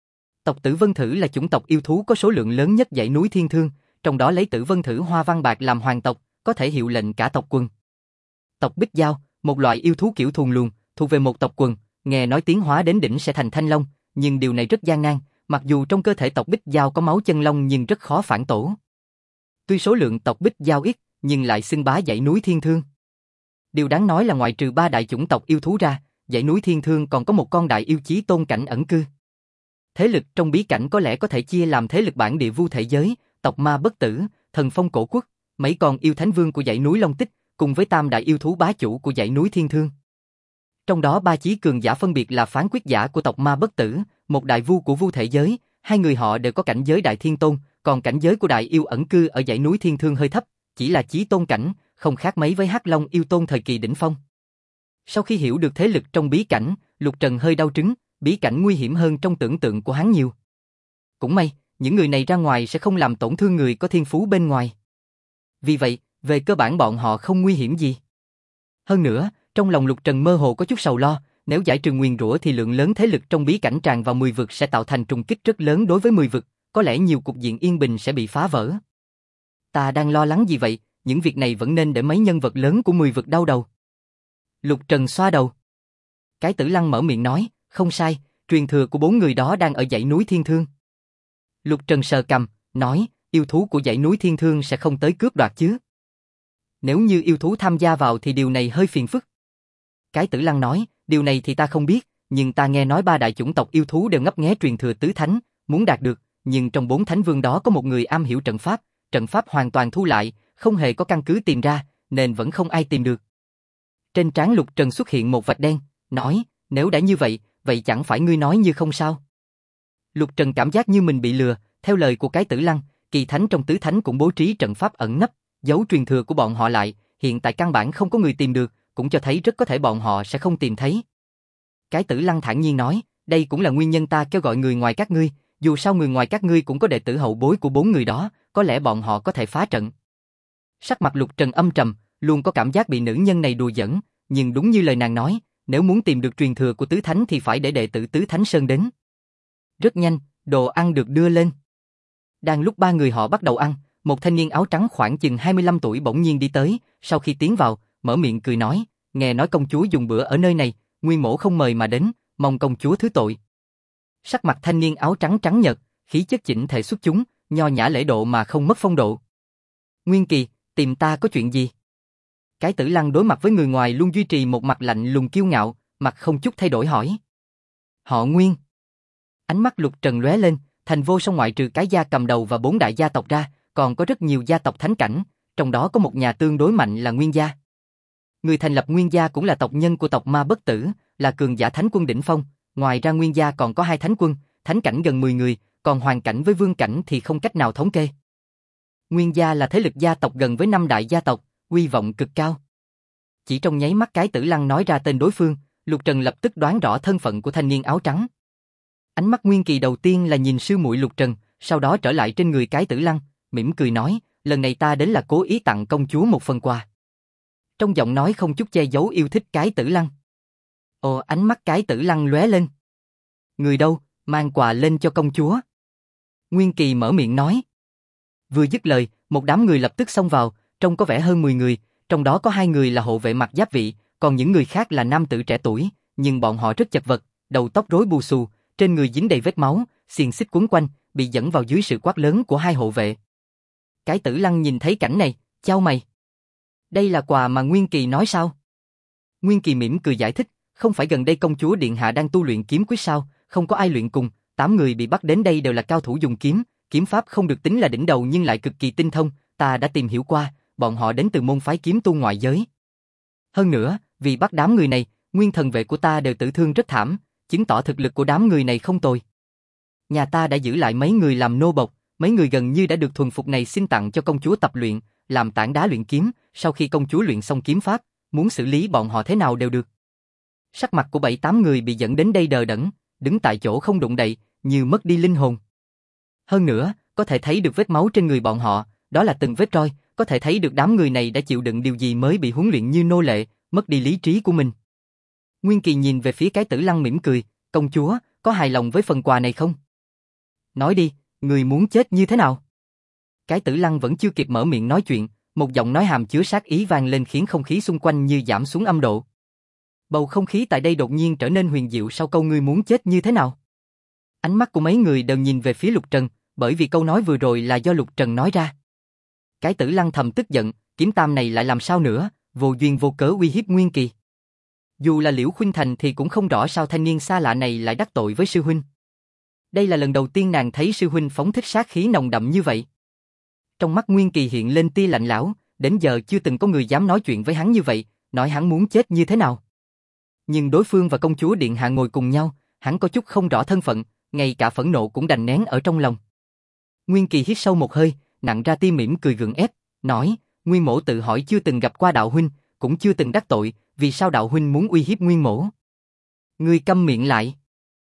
Tộc Tử Vân Thử là chủng tộc yêu thú có số lượng lớn nhất dãy núi Thiên Thương, trong đó lấy Tử Vân Thử hoa văn bạc làm hoàng tộc, có thể hiệu lệnh cả tộc quần. Tộc Bích Giao, một loại yêu thú kiểu thuần luồng, thuộc về một tộc quần, nghe nói tiến hóa đến đỉnh sẽ thành thanh long, nhưng điều này rất gian nan, mặc dù trong cơ thể tộc Bích Giao có máu chân long nhưng rất khó phản tổ. Tuy số lượng tộc Bích Giao ít, nhưng lại xưng bá dãy núi Thiên Thương. Điều đáng nói là ngoại trừ 3 đại chủng tộc yêu thú ra, dãy núi Thiên Thương còn có một con đại yêu chí tôn cảnh ẩn cư. Thế lực trong bí cảnh có lẽ có thể chia làm thế lực bản địa vu thể giới, tộc ma bất tử, thần phong cổ quốc, mấy con yêu thánh vương của dãy núi Long Tích, cùng với 3 đại yêu thú bá chủ của dãy núi Thiên Thương. Trong đó 3 chí cường giả phân biệt là phán quyết giả của tộc ma bất tử, một đại vu của vu thể giới, 2 người họ đều có cảnh giới đại thiên tôn, còn cảnh giới của đại yêu ẩn cư ở dãy núi Thiên Thương hơi thấp, chỉ là chí tôn cảnh, không khác mấy với Hắc Long yêu tôn thời kỳ đỉnh phong. Sau khi hiểu được thế lực trong bí cảnh, Lục Trần hơi đau trứng, bí cảnh nguy hiểm hơn trong tưởng tượng của hắn nhiều. Cũng may, những người này ra ngoài sẽ không làm tổn thương người có thiên phú bên ngoài. Vì vậy, về cơ bản bọn họ không nguy hiểm gì. Hơn nữa, trong lòng Lục Trần mơ hồ có chút sầu lo, nếu giải trừ nguyền rủa thì lượng lớn thế lực trong bí cảnh tràn vào 10 vực sẽ tạo thành trùng kích rất lớn đối với 10 vực, có lẽ nhiều cục diện yên bình sẽ bị phá vỡ. Ta đang lo lắng gì vậy, những việc này vẫn nên để mấy nhân vật lớn của 10 vực đau đầu. Lục Trần xoa đầu. Cái Tử Lăng mở miệng nói, không sai, truyền thừa của 4 người đó đang ở dãy núi Thiên Thương. Lục Trần sờ cằm, nói, yêu thú của dãy núi Thiên Thương sẽ không tới cướp đoạt chứ. Nếu như yêu thú tham gia vào thì điều này hơi phiền phức. Cái Tử Lăng nói, điều này thì ta không biết, nhưng ta nghe nói 3 đại chủng tộc yêu thú đều ngấp nghé truyền thừa tứ thánh, muốn đạt được, nhưng trong 4 thánh vương đó có một người am hiểu trận pháp hoàn toàn thu lại, không hề có căn cứ tìm ra, nên vẫn không ai tìm được. Trên trán Lục Trần xuất hiện một vạch đen, nói, nếu đã như vậy, vậy chẳng phải ngươi nói như không sao? Lục Trần cảm giác như mình bị lừa, theo lời của cái Tử Lăng, kỳ thánh trong tứ thánh cũng bố trí trận pháp ẩn nấp, giấu truyền thừa của bọn họ lại, hiện tại căn bản không có người tìm được, cũng cho thấy rất có thể bọn họ sẽ không tìm thấy. Cái Tử Lăng thản nhiên nói, đây cũng là nguyên nhân ta kêu gọi người ngoài các ngươi, dù sao người ngoài các ngươi cũng có đệ tử hậu bối của 4 người đó, có lẽ bọn họ có thể phá trận. Sắc mặt Lục Trần âm trầm, luôn có cảm giác bị nữ nhân này đùa giỡn, nhưng đúng như lời nàng nói, nếu muốn tìm được truyền thừa của tứ thánh thì phải để đệ tử tứ thánh sơn đến. Rất nhanh, đồ ăn được đưa lên. Đang lúc 3 người họ bắt đầu ăn, một thanh niên áo trắng khoảng chừng 25 tuổi bỗng nhiên đi tới, sau khi tiến vào, mở miệng cười nói, nghe nói công chúa dùng bữa ở nơi này, Nguyên mỗ không mời mà đến, mong công chúa thứ tội. Sắc mặt thanh niên áo trắng trắng nhợt, khí chất chỉnh thể xuất chúng, nho nhã lễ độ mà không mất phong độ. Nguyên Kỳ, tìm ta có chuyện gì? Cái Tử Lăng đối mặt với người ngoài luôn duy trì một mặt lạnh lùng kiêu ngạo, mặt không chút thay đổi hỏi. Họ Nguyên. Ánh mắt Lục Trần lóe lên, thành vô song ngoại trừ cái gia cầm đầu và 4 đại gia tộc ra, còn có rất nhiều gia tộc thánh cảnh, trong đó có một nhà tương đối mạnh là Nguyên gia. Người thành lập Nguyên gia cũng là tộc nhân của tộc Ma Bất Tử, là cường giả thánh quân đỉnh phong, ngoài ra Nguyên gia còn có 2 thánh quân, thánh cảnh gần 10 người, còn hoàng cảnh với vương cảnh thì không cách nào thống kê. Nguyên gia là thế lực gia tộc gần với 5 đại gia tộc, uy vọng cực cao. Chỉ trong nháy mắt cái Tử Lăng nói ra tên đối phương, Lục Trần lập tức đoán rõ thân phận của thanh niên áo trắng. Ánh mắt Nguyên Kỳ đầu tiên là nhìn sư muội Lục Trần, sau đó trở lại trên người cái Tử Lăng, mỉm cười nói, lần này ta đến là cố ý tặng công chúa một phần quà. Trong giọng nói không chút che giấu yêu thích cái Tử Lăng. Ồ, ánh mắt cái Tử Lăng lóe lên. Người đâu, mang quà lên cho công chúa. Nguyên Kỳ mở miệng nói. Vừa dứt lời, một đám người lập tức xông vào, trông có vẻ hơn 10 người, trong đó có 2 người là hộ vệ mặc giáp vị, còn những người khác là nam tử trẻ tuổi, nhưng bọn họ rất chật vật, đầu tóc rối bù xù, trên người dính đầy vết máu, xiềng xích quấn quanh, bị dẫn vào dưới sự quát lớn của 2 hộ vệ. Cái Tử Lăng nhìn thấy cảnh này, chau mày. Đây là quà mà Nguyên Kỳ nói sao? Nguyên Kỳ mỉm cười giải thích, không phải gần đây công chúa điện hạ đang tu luyện kiếm quyết sao, không có ai luyện cùng, 8 người bị bắt đến đây đều là cao thủ dùng kiếm, kiếm pháp không được tính là đỉnh đầu nhưng lại cực kỳ tinh thông, ta đã tìm hiểu qua, bọn họ đến từ môn phái kiếm tu ngoại giới. Hơn nữa, vì bắt đám người này, nguyên thần vệ của ta đều tử thương rất thảm, chứng tỏ thực lực của đám người này không tồi. Nhà ta đã giữ lại mấy người làm nô bộc, mấy người gần như đã được thuần phục này xin tặng cho công chúa tập luyện, làm tảng đá luyện kiếm, sau khi công chúa luyện xong kiếm pháp, muốn xử lý bọn họ thế nào đều được. Sắc mặt của 7-8 người bị dẫn đến đây đờ đẫn, đứng tại chỗ không động đậy, như mất đi linh hồn. Hơn nữa, có thể thấy được vết máu trên người bọn họ, đó là từng vết roi, có thể thấy được đám người này đã chịu đựng điều gì mới bị huấn luyện như nô lệ, mất đi lý trí của mình. Nguyên Kỳ nhìn về phía cái Tử Lăng mỉm cười, công chúa, có hài lòng với phần quà này không? Nói đi, người muốn chết như thế nào? Cái Tử Lăng vẫn chưa kịp mở miệng nói chuyện, một giọng nói hàm chứa sát ý vang lên khiến không khí xung quanh như giảm xuống âm độ. Bầu không khí tại đây đột nhiên trở nên huyền diệu sau câu ngươi muốn chết như thế nào. Ánh mắt của mấy người đều nhìn về phía Lục Trần, bởi vì câu nói vừa rồi là do Lục Trần nói ra. Cái Tử Lăng thầm tức giận, kiếm tam này lại làm sao nữa, vô duyên vô cớ uy hiếp Nguyên Kỳ. Dù là Liễu Khuynh Thành thì cũng không rõ sao thanh niên xa lạ này lại đắc tội với sư huynh. Đây là lần đầu tiên nàng thấy sư huynh phóng thích sát khí nồng đậm như vậy. Trong mắt Nguyên Kỳ hiện lên tia lạnh lẽo, đến giờ chưa từng có người dám nói chuyện với hắn như vậy, nói hắn muốn chết như thế nào. Nhưng đối phương và công chúa điện hạ ngồi cùng nhau, hắn có chút không rõ thân phận, ngay cả phẫn nộ cũng đành nén ở trong lòng. Nguyên Kỳ hít sâu một hơi, nặn ra tia mỉm cười gượng ép, nói, Nguyên mỗ tự hỏi chưa từng gặp qua đạo huynh, cũng chưa từng đắc tội, vì sao đạo huynh muốn uy hiếp Nguyên mỗ? Ngươi câm miệng lại.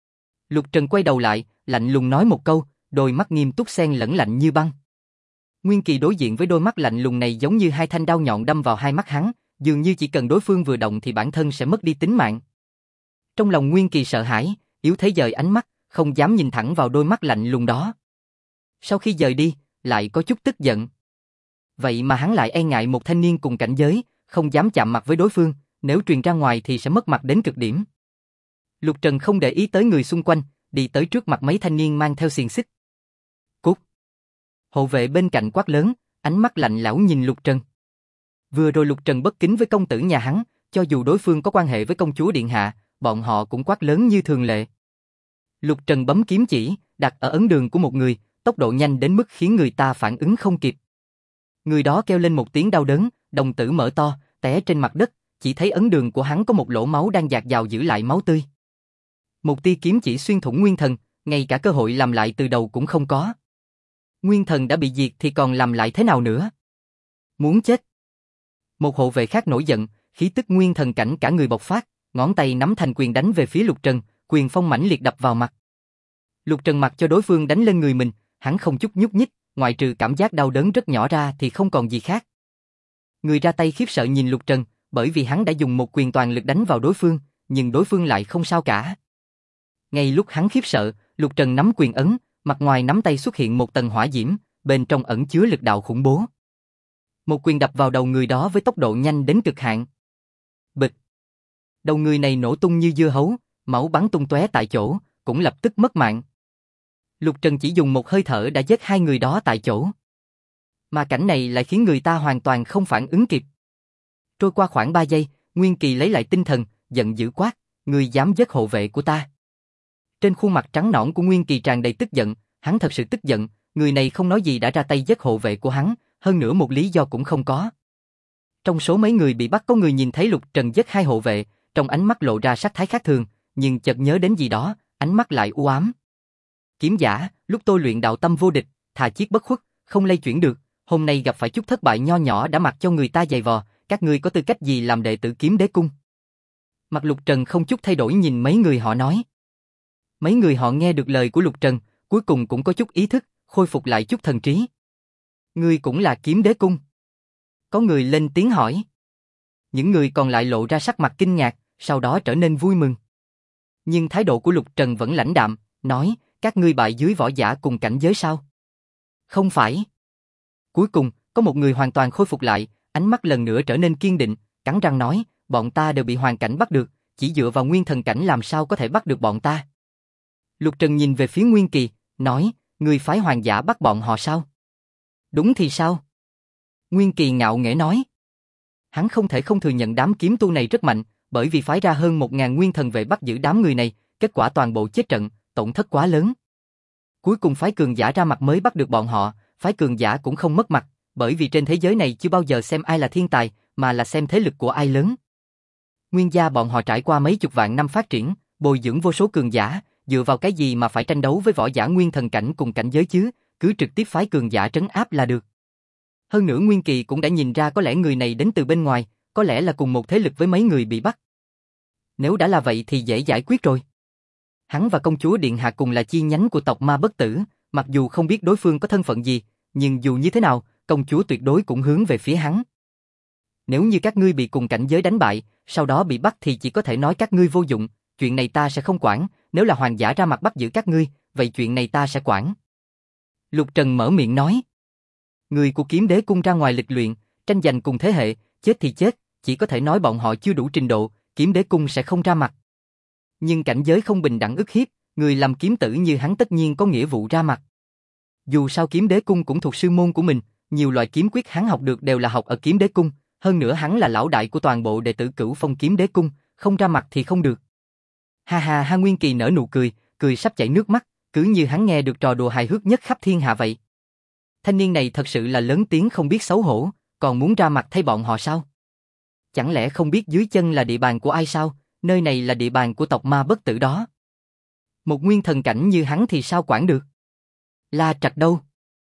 Lục Trần quay đầu lại, lạnh lùng nói một câu, đôi mắt nghiêm túc xen lẫn lạnh như băng. Nguyên Kỳ đối diện với đôi mắt lạnh lùng này giống như 2 thanh đao nhọn đâm vào hai mắt hắn, dường như chỉ cần đối phương vừa động thì bản thân sẽ mất đi tính mạng. Trong lòng Nguyên Kỳ sợ hãi, yếu thế dời ánh mắt, không dám nhìn thẳng vào đôi mắt lạnh lùng đó. Sau khi dời đi, lại có chút tức giận. Vậy mà hắn lại e ngại một thanh niên cùng cảnh giới, không dám chạm mặt với đối phương, nếu truyền ra ngoài thì sẽ mất mặt đến cực điểm. Lục Trần không để ý tới người xung quanh, đi tới trước mặt mấy thanh niên mang theo xiềng xích. Cút! Hộ vệ bên cạnh quát lớn, ánh mắt lạnh lẽo nhìn Lục Trần. Vừa rồi Lục Trần bất kính với công tử nhà hắn, cho dù đối phương có quan hệ với công chúa điện hạ, bọn họ cũng quát lớn như thường lệ. Lục Trần bấm kiếm chỉ, đặt ở ấn đường của một người, tốc độ nhanh đến mức khiến người ta phản ứng không kịp. Người đó kêu lên một tiếng đau đớn, đồng tử mở to, té trên mặt đất, chỉ thấy ấn đường của hắn có một lỗ máu đang dạt dào giữ lại máu tươi. Một tia kiếm chỉ xuyên thủng nguyên thần, ngay cả cơ hội làm lại từ đầu cũng không có. Nguyên thần đã bị diệt thì còn làm lại thế nào nữa? Muốn chết. Một hộ vệ khác nổi giận, khí tức nguyên thần cảnh cả người bộc phát, ngón tay nắm thành quyền đánh về phía Lục Trần, quyền phong mãnh liệt đập vào mặt. Lục Trần mặc cho đối phương đánh lên người mình, hắn không chút nhúc nhích, ngoại trừ cảm giác đau đớn rất nhỏ ra thì không còn gì khác. Người ra tay khiếp sợ nhìn Lục Trần, bởi vì hắn đã dùng một quyền toàn lực đánh vào đối phương, nhưng đối phương lại không sao cả. Ngay lúc hắn khiếp sợ, Lục Trần nắm quyền ấn, mặt ngoài nắm tay xuất hiện một tầng hỏa diễm, bên trong ẩn chứa lực đạo khủng bố. Một quyền đập vào đầu người đó với tốc độ nhanh đến cực hạn. Bịch. Đầu người này nổ tung như dưa hấu, máu bắn tung tóe tại chỗ, cũng lập tức mất mạng. Lục Trần chỉ dùng một hơi thở đã giết hai người đó tại chỗ. Mà cảnh này lại khiến người ta hoàn toàn không phản ứng kịp. Trôi qua khoảng 3 giây, Nguyên Kỳ lấy lại tinh thần, giận dữ quát, ngươi dám giết hộ vệ của ta. Trên khuôn mặt trắng nõn của Nguyên Kỳ tràn đầy tức giận, hắn thật sự tức giận, người này không nói gì đã ra tay giết hộ vệ của hắn, hơn nữa một lý do cũng không có. Trong số mấy người bị bắt có người nhìn thấy Lục Trần giết hai hộ vệ, trong ánh mắt lộ ra sắc thái khác thường, nhưng chợt nhớ đến gì đó, ánh mắt lại u ám. Kiếm giả, lúc tôi luyện đạo tâm vô địch, thà chiết bất khuất, không lay chuyển được, hôm nay gặp phải chút thất bại nho nhỏ đã mặc cho người ta giày vò, các ngươi có tư cách gì làm đệ tử Kiếm Đế Cung? Mặt Lục Trần không chút thay đổi nhìn mấy người họ nói. Mấy người họ nghe được lời của Lục Trần, cuối cùng cũng có chút ý thức, khôi phục lại chút thần trí. Ngươi cũng là Kiếm Đế Cung? Có người lên tiếng hỏi. Những người còn lại lộ ra sắc mặt kinh ngạc, sau đó trở nên vui mừng. Nhưng thái độ của Lục Trần vẫn lãnh đạm, nói, các ngươi bại dưới võ giả cùng cảnh giới sao? Không phải. Cuối cùng, có một người hoàn toàn khôi phục lại, ánh mắt lần nữa trở nên kiên định, cắn răng nói, bọn ta đều bị hoàn cảnh bắt được, chỉ dựa vào nguyên thần cảnh làm sao có thể bắt được bọn ta. Lục Trần nhìn về phía Nguyên Kỳ, nói, người phái hoàng giả bắt bọn họ sao? Đúng thì sao? Nguyên Kỳ ngạo nghễ nói. Hắn không thể không thừa nhận đám kiếm tu này rất mạnh, bởi vì phái ra hơn 1000 nguyên thần vệ bắt giữ đám người này, kết quả toàn bộ chết trận, tổn thất quá lớn. Cuối cùng phái cường giả ra mặt mới bắt được bọn họ, phái cường giả cũng không mất mặt, bởi vì trên thế giới này chưa bao giờ xem ai là thiên tài, mà là xem thế lực của ai lớn. Nguyên gia bọn họ trải qua mấy chục vạn năm phát triển, bồi dưỡng vô số cường giả, dựa vào cái gì mà phải tranh đấu với võ giả nguyên thần cảnh cùng cảnh giới chứ, cứ trực tiếp phái cường giả trấn áp là được. Hơn nữa Nguyên Kỳ cũng đã nhìn ra có lẽ người này đến từ bên ngoài, có lẽ là cùng một thế lực với mấy người bị bắt. Nếu đã là vậy thì dễ giải quyết rồi. Hắn và công chúa Điện Hạ cùng là chi nhánh của tộc Ma Bất Tử, mặc dù không biết đối phương có thân phận gì, nhưng dù như thế nào, công chúa tuyệt đối cũng hướng về phía hắn. Nếu như các ngươi bị cùng cảnh giới đánh bại, sau đó bị bắt thì chỉ có thể nói các ngươi vô dụng, chuyện này ta sẽ không quản, nếu là hoàng giả ra mặt bắt giữ các ngươi, vậy chuyện này ta sẽ quản. Lục Trần mở miệng nói. Người của Kiếm Đế Cung ra ngoài lịch luyện, tranh giành cùng thế hệ, chết thì chết, chỉ có thể nói bọn họ chưa đủ trình độ, Kiếm Đế Cung sẽ không ra mặt. Nhưng cảnh giới không bình đẳng ức hiếp, người làm kiếm tử như hắn tất nhiên có nghĩa vụ ra mặt. Dù sao Kiếm Đế Cung cũng thuộc sư môn của mình, nhiều loại kiếm quyết hắn học được đều là học ở Kiếm Đế Cung, hơn nữa hắn là lão đại của toàn bộ đệ tử Cửu Phong Kiếm Đế Cung, không ra mặt thì không được. Ha ha ha, Nguyên Kỳ nở nụ cười, cười sắp chảy nước mắt, cứ như hắn nghe được trò đùa hài hước nhất khắp thiên hạ vậy. Thanh niên này thật sự là lớn tiếng không biết xấu hổ, còn muốn ra mặt thay bọn họ sao? Chẳng lẽ không biết dưới chân là địa bàn của ai sao? Nơi này là địa bàn của tộc Ma Bất Tử đó. Một nguyên thần cảnh như hắn thì sao quản được? La Trạch đâu?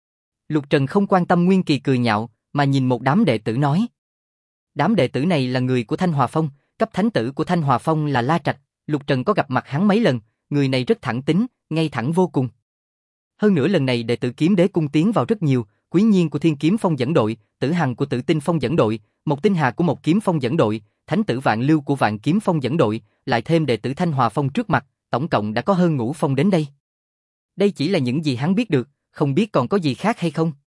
Lục Trần không quan tâm Nguyên Kỳ cười nhạo, mà nhìn một đám đệ tử nói. Đám đệ tử này là người của Thanh Hòa Phong, cấp thánh tử của Thanh Hòa Phong là La Trạch, Lục Trần có gặp mặt hắn mấy lần, người này rất thẳng tính, ngay thẳng vô cùng. Hơn nữa lần này đệ tử Kiếm Đế Cung tiến vào rất nhiều, Quý Nhiên của Thiên Kiếm Phong dẫn đội, Tử Hằng của Tử Tinh Phong dẫn đội, Mộc Tinh Hà của Mộc Kiếm Phong dẫn đội, Thánh tử Vạn Lưu của Vạn Kiếm Phong dẫn đội, lại thêm đệ tử Thanh Hòa Phong trước mặt, tổng cộng đã có hơn ngũ phong đến đây. Đây chỉ là những gì hắn biết được, không biết còn có gì khác hay không.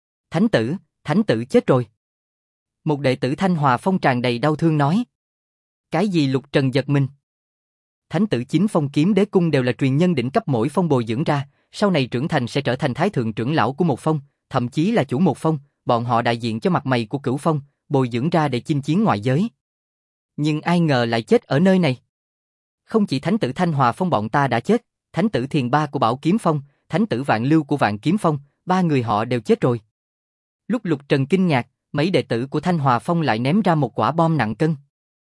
Thánh tử chết rồi. Một đệ tử Thanh Hòa Phong tràn đầy đau thương nói. Cái gì? Lục Trần giật mình. Thánh tử 9 phong Kiếm Đế Cung đều là truyền nhân đỉnh cấp mỗi phong bồi dưỡng ra, sau này trưởng thành sẽ trở thành thái thượng trưởng lão của một phong, thậm chí là chủ một phong, bọn họ đại diện cho mặt mày của Cửu Phong, bồi dưỡng ra để chinh chiến ngoại giới. Nhưng ai ngờ lại chết ở nơi này. Không chỉ thánh tử Thanh Hòa Phong bọn ta đã chết, thánh tử Thiền Ba của Bảo Kiếm Phong, thánh tử Vạn Lưu của Vạn Kiếm Phong, ba người họ đều chết rồi. Lúc Lục Trần kinh ngạc, mấy đệ tử của Thanh Hòa Phong lại ném ra một quả bom nặng cân.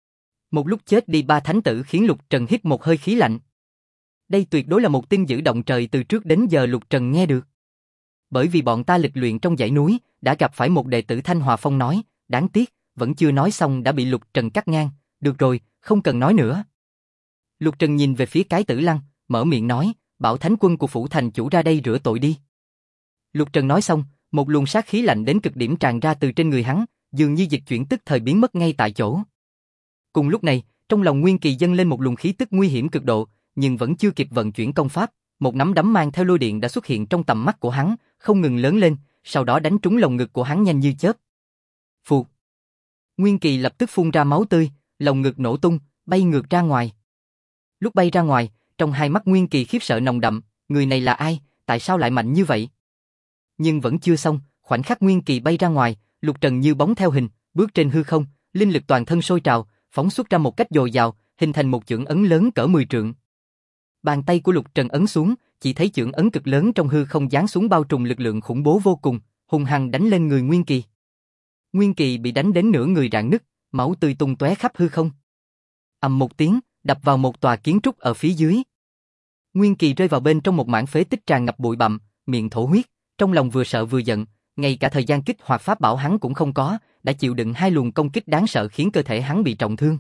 Một lúc chết đi ba thánh tử khiến Lục Trần hít một hơi khí lạnh. Đây tuyệt đối là một tin dữ động trời từ trước đến giờ Lục Trần nghe được. Bởi vì bọn ta lịch luyện trong dãy núi, đã gặp phải một đệ tử Thanh Hòa Phong nói, đáng tiếc, vẫn chưa nói xong đã bị Lục Trần cắt ngang, được rồi, không cần nói nữa. Lục Trần nhìn về phía Cái Tử Lăng, mở miệng nói, bảo thánh quân của phủ thành chủ ra đây rửa tội đi. Lục Trần nói xong, một luồng sát khí lạnh đến cực điểm tràn ra từ trên người hắn, dường như dịch chuyển tức thời biến mất ngay tại chỗ. Cùng lúc này, trong lòng Nguyên Kỳ dâng lên một luồng khí tức nguy hiểm cực độ, nhưng vẫn chưa kịp vận chuyển công pháp, một nắm đấm mang theo lôi điện đã xuất hiện trong tầm mắt của hắn, không ngừng lớn lên, sau đó đánh trúng lồng ngực của hắn nhanh như chớp. Phụt! Nguyên Kỳ lập tức phun ra máu tươi, lồng ngực nổ tung, bay ngược ra ngoài. Lúc bay ra ngoài, trong hai mắt Nguyên Kỳ khiếp sợ nồng đậm, người này là ai, tại sao lại mạnh như vậy? Nhưng vẫn chưa xong, khoảnh khắc Nguyên Kỳ bay ra ngoài, Lục Trần như bóng theo hình, bước trên hư không, linh lực toàn thân sôi trào, phóng xuất ra một cách dồi dào, hình thành một chưởng ấn lớn cỡ 10 trượng. Bàn tay của Lục Trần ấn xuống, chỉ thấy chưởng ấn cực lớn trong hư không giáng xuống bao trùm lực lượng khủng bố vô cùng, hung hăng đánh lên người Nguyên Kỳ. Nguyên Kỳ bị đánh đến nửa người rạn nứt, máu tươi tung tóe khắp hư không. Ầm một tiếng, đập vào một tòa kiến trúc ở phía dưới. Nguyên Kỳ rơi vào bên trong một mảng phế tích tràn ngập bụi bặm, miệng thổ huyết, trong lòng vừa sợ vừa giận, ngay cả thời gian kích hoạt pháp bảo hắn cũng không có, đã chịu đựng hai luồng công kích đáng sợ khiến cơ thể hắn bị trọng thương.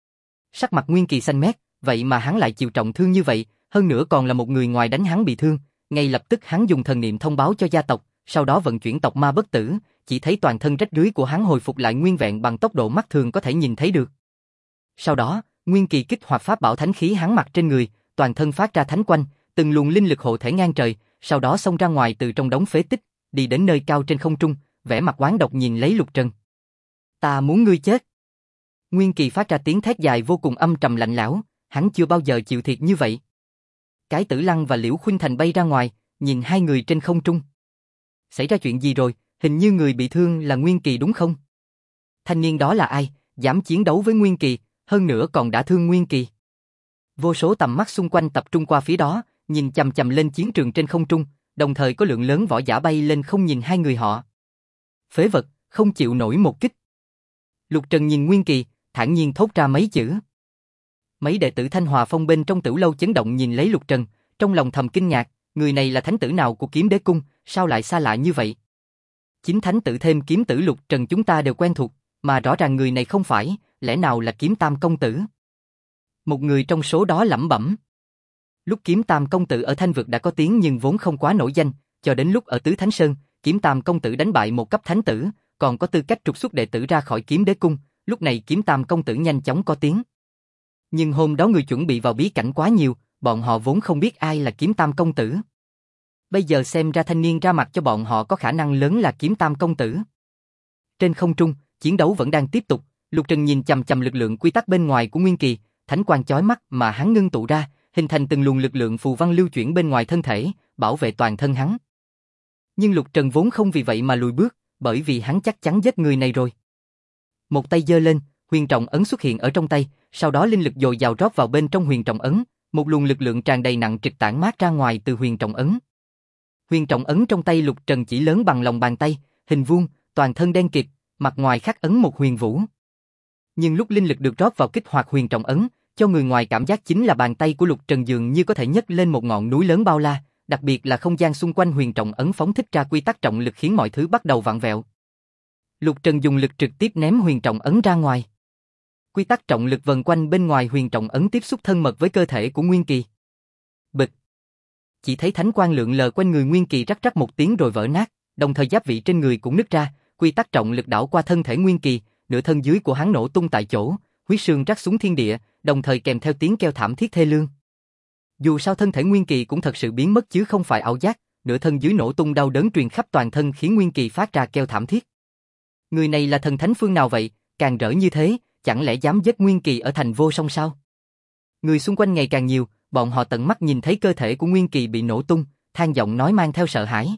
Sắc mặt Nguyên Kỳ xanh mét, vậy mà hắn lại chịu trọng thương như vậy, hơn nữa còn là một người ngoài đánh hắn bị thương, ngay lập tức hắn dùng thần niệm thông báo cho gia tộc, sau đó vận chuyển tộc ma bất tử, chỉ thấy toàn thân rách rưới của hắn hồi phục lại nguyên vẹn bằng tốc độ mắt thường có thể nhìn thấy được. Sau đó, Nguyên Kỳ kích hoạt pháp bảo thánh khí hắn mặc trên người, toàn thân phát ra thánh quanh, từng luồng linh lực hộ thể ngang trời, sau đó xông ra ngoài từ trong đống phế tích, đi đến nơi cao trên không trung, vẻ mặt oán độc nhìn lấy Lục Trần. Ta muốn ngươi chết. Nguyên Kỳ phát ra tiếng thét dài vô cùng âm trầm lạnh lẽo, hắn chưa bao giờ chịu thiệt như vậy. Cái Tử Lăng và Liễu Khuynh Thành bay ra ngoài, nhìn hai người trên không trung. Xảy ra chuyện gì rồi, hình như người bị thương là Nguyên Kỳ đúng không? Thanh niên đó là ai, dám chiến đấu với Nguyên Kỳ, hơn nữa còn đã thương Nguyên Kỳ. Vô số tầm mắt xung quanh tập trung qua phía đó, nhìn chằm chằm lên chiến trường trên không trung, đồng thời có lượng lớn võ giả bay lên không nhìn hai người họ. Phế vật, không chịu nổi một kích. Lục Trần nhìn Nguyên Kỳ, thản nhiên thốt ra mấy chữ. Mấy đệ tử Thanh Hòa Phong bên trong Tử Lâu chấn động nhìn lấy Lục Trần, trong lòng thầm kinh ngạc, người này là thánh tử nào của Kiếm Đế Cung, sao lại xa lạ như vậy? Chính thánh tử thêm kiếm tử Lục Trần chúng ta đều quen thuộc, mà rõ ràng người này không phải, lẽ nào là Kiếm Tam công tử? Một người trong số đó lẩm bẩm. Lúc Kiếm Tam công tử ở Thanh Vực đã có tiếng nhưng vốn không quá nổi danh, cho đến lúc ở Tứ Thánh Sơn, Kiếm Tam công tử đánh bại một cấp thánh tử, còn có tư cách trục xuất đệ tử ra khỏi Kiếm Đế Cung, lúc này Kiếm Tam công tử nhanh chóng có tiếng. Nhưng hôm đó người chuẩn bị vào bí cảnh quá nhiều, bọn họ vốn không biết ai là Kiếm Tam công tử. Bây giờ xem ra thanh niên ra mặt cho bọn họ có khả năng lớn là Kiếm Tam công tử. Trên không trung, chiến đấu vẫn đang tiếp tục, Lục Trần nhìn chằm chằm lực lượng quy tắc bên ngoài của Nguyên Kỳ, thánh quang chói mắt mà hắn ngưng tụ ra, hình thành từng luồng lực lượng phù văn lưu chuyển bên ngoài thân thể, bảo vệ toàn thân hắn. Nhưng Lục Trần vốn không vì vậy mà lùi bước, bởi vì hắn chắc chắn giết người này rồi. Một tay giơ lên, huyền trọng ấn xuất hiện ở trong tay, sau đó linh lực dồi dào rót vào bên trong huyền trọng ấn, một luồng lực lượng tràn đầy nặng trịch tản mát ra ngoài từ huyền trọng ấn. Huyền trọng ấn trong tay Lục Trần chỉ lớn bằng lòng bàn tay, hình vuông, toàn thân đen kịt, mặt ngoài khắc ấn một huyền vũ. Nhưng lúc linh lực được rót vào kích hoạt huyền trọng ấn, cho người ngoài cảm giác chính là bàn tay của Lục Trần dường như có thể nhấc lên một ngọn núi lớn bao la, đặc biệt là không gian xung quanh huyền trọng ấn phóng thích ra quy tắc trọng lực khiến mọi thứ bắt đầu vặn vẹo. Lục Trần dùng lực trực tiếp ném huyền trọng ấn ra ngoài. Quy tắc trọng lực vần quanh bên ngoài huyền trọng ấn tiếp xúc thân mật với cơ thể của Nguyên Kỳ. Bịch. Chỉ thấy thánh quang lượn lờ quanh người Nguyên Kỳ rắc rắc một tiếng rồi vỡ nát, đồng thời giáp vị trên người cũng nứt ra, quy tắc trọng lực đảo qua thân thể Nguyên Kỳ, nửa thân dưới của hắn nổ tung tại chỗ, huyết xương rắc xuống thiên địa, đồng thời kèm theo tiếng kêu thảm thiết thê lương. Dù sao thân thể Nguyên Kỳ cũng thật sự biến mất chứ không phải ảo giác, nửa thân dưới nổ tung đau đớn truyền khắp toàn thân khiến Nguyên Kỳ phát ra kêu thảm thiết. Người này là thần thánh phương nào vậy, càng rỡ như thế, chẳng lẽ dám giết Nguyên Kỳ ở thành Vô Song sao? Người xung quanh ngày càng nhiều, bọn họ tận mắt nhìn thấy cơ thể của Nguyên Kỳ bị nổ tung, than giọng nói mang theo sợ hãi.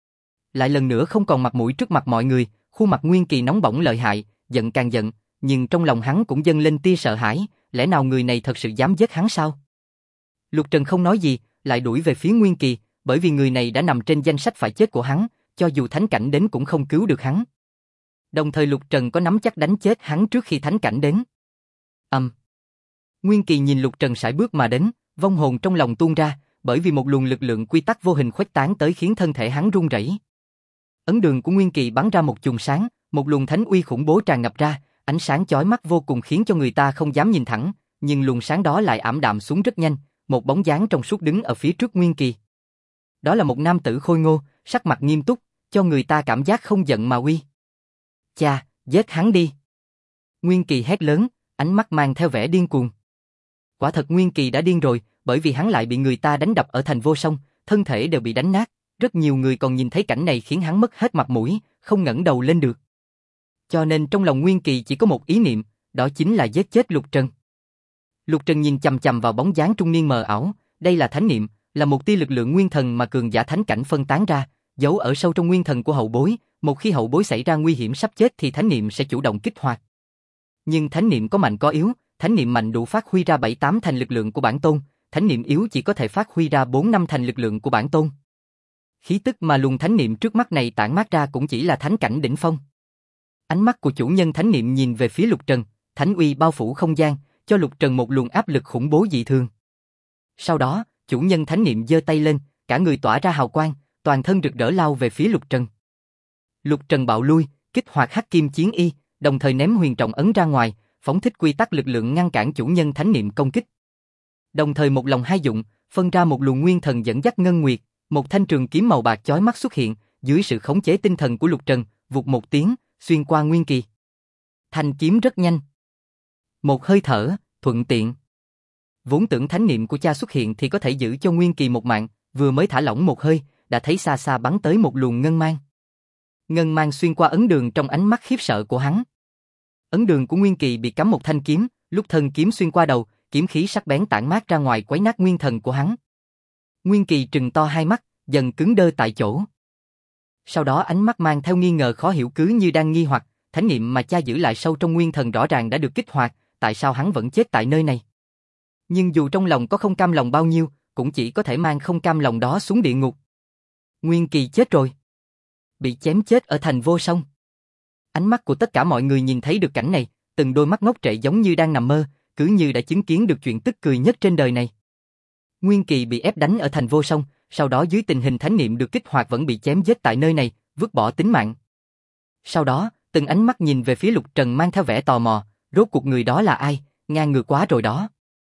Lại lần nữa không còn mặt mũi trước mặt mọi người, khuôn mặt Nguyên Kỳ nóng bỏng lợi hại, giận càng giận, nhưng trong lòng hắn cũng dâng lên tia sợ hãi, lẽ nào người này thật sự dám giết hắn sao? Lục Trần không nói gì, lại đuổi về phía Nguyên Kỳ, bởi vì người này đã nằm trên danh sách phải chết của hắn, cho dù thánh cảnh đến cũng không cứu được hắn. Đồng thời Lục Trần có nắm chắc đánh chết hắn trước khi thánh cảnh đến. Nguyên Kỳ nhìn Lục Trần sải bước mà đến, vong hồn trong lòng tuôn ra, bởi vì một luồng lực lượng quy tắc vô hình khuếch tán tới khiến thân thể hắn run rẩy. Ấn đường của Nguyên Kỳ bắn ra một chùm sáng, một luồng thánh uy khủng bố tràn ngập ra, ánh sáng chói mắt vô cùng khiến cho người ta không dám nhìn thẳng, nhưng luồng sáng đó lại ảm đạm xuống rất nhanh, một bóng dáng trong suốt đứng ở phía trước Nguyên Kỳ. Đó là một nam tử khôi ngô, sắc mặt nghiêm túc, cho người ta cảm giác không giận mà uy. Cha, giết hắn đi. Nguyên Kỳ hét lớn, ánh mắt mang theo vẻ điên cuồng. Quả thật Nguyên Kỳ đã điên rồi, bởi vì hắn lại bị người ta đánh đập ở thành vô song, thân thể đều bị đánh nát, rất nhiều người còn nhìn thấy cảnh này khiến hắn mất hết mặt mũi, không ngẩng đầu lên được. Cho nên trong lòng Nguyên Kỳ chỉ có một ý niệm, đó chính là giết chết Lục Trần. Lục Trần nhìn chằm chằm vào bóng dáng trung niên mờ ảo, đây là thánh niệm, là một tia lực lượng nguyên thần mà cường giả thánh cảnh phân tán ra, giấu ở sâu trong nguyên thần của hậu bối, một khi hậu bối xảy ra nguy hiểm sắp chết thì thánh niệm sẽ chủ động kích hoạt. Nhưng thánh niệm có mạnh có yếu, thánh niệm mạnh đủ phát huy ra 7-8 thành lực lượng của bản tôn, thánh niệm yếu chỉ có thể phát huy ra 4-5 thành lực lượng của bản tôn. Khí tức mà luồng thánh niệm trước mắt này tản mát ra cũng chỉ là thánh cảnh đỉnh phong. Ánh mắt của chủ nhân thánh niệm nhìn về phía Lục Trần, thánh uy bao phủ không gian, cho Lục Trần một luồng áp lực khủng bố dị thường. Sau đó, chủ nhân thánh niệm giơ tay lên, cả người tỏa ra hào quang, toàn thân rực rỡ lao về phía Lục Trần. Lục Trần bạo lui, kích hoạt Hắc Kim Chiến Y, đồng thời ném huyền trọng ấn ra ngoài, phóng thích quy tắc lực lượng ngăn cản chủ nhân thánh niệm công kích. Đồng thời một lòng hai dụng, phân ra một luồng nguyên thần dẫn dắt ngân nguyệt, một thanh trường kiếm màu bạc chói mắt xuất hiện, dưới sự khống chế tinh thần của Lục Trần, vụt một tiếng, xuyên qua Nguyên Kỳ. Thanh kiếm rất nhanh. Một hơi thở, thuận tiện. Vốn tưởng thánh niệm của cha xuất hiện thì có thể giữ cho Nguyên Kỳ một mạng, vừa mới thả lỏng một hơi, đã thấy xa xa bắn tới một luồng ngân mang. Ngân mang xuyên qua ấn đường trong ánh mắt khiếp sợ của hắn. Ấn đường của Nguyên Kỳ bị cắm một thanh kiếm, lúc thân kiếm xuyên qua đầu, kiếm khí sắc bén tản mát ra ngoài quấy nát nguyên thần của hắn. Nguyên Kỳ trừng to hai mắt, dần cứng đơ tại chỗ. Sau đó ánh mắt mang theo nghi ngờ khó hiểu cứ như đang nghi hoặc, thánh niệm mà cha giữ lại sâu trong nguyên thần rõ ràng đã được kích hoạt, tại sao hắn vẫn chết tại nơi này? Nhưng dù trong lòng có không cam lòng bao nhiêu, cũng chỉ có thể mang không cam lòng đó xuống địa ngục. Nguyên Kỳ chết rồi. Bị chém chết ở thành vô song. Ánh mắt của tất cả mọi người nhìn thấy được cảnh này, từng đôi mắt ngốc trệ giống như đang nằm mơ, cứ như đã chứng kiến được chuyện tức cười nhất trên đời này. Nguyên Kỳ bị ép đánh ở thành vô song, sau đó dưới tình hình thánh niệm được kích hoạt vẫn bị chém giết tại nơi này, vứt bỏ tính mạng. Sau đó, từng ánh mắt nhìn về phía Lục Trần mang theo vẻ tò mò, rốt cuộc người đó là ai, ngang ngược quá rồi đó.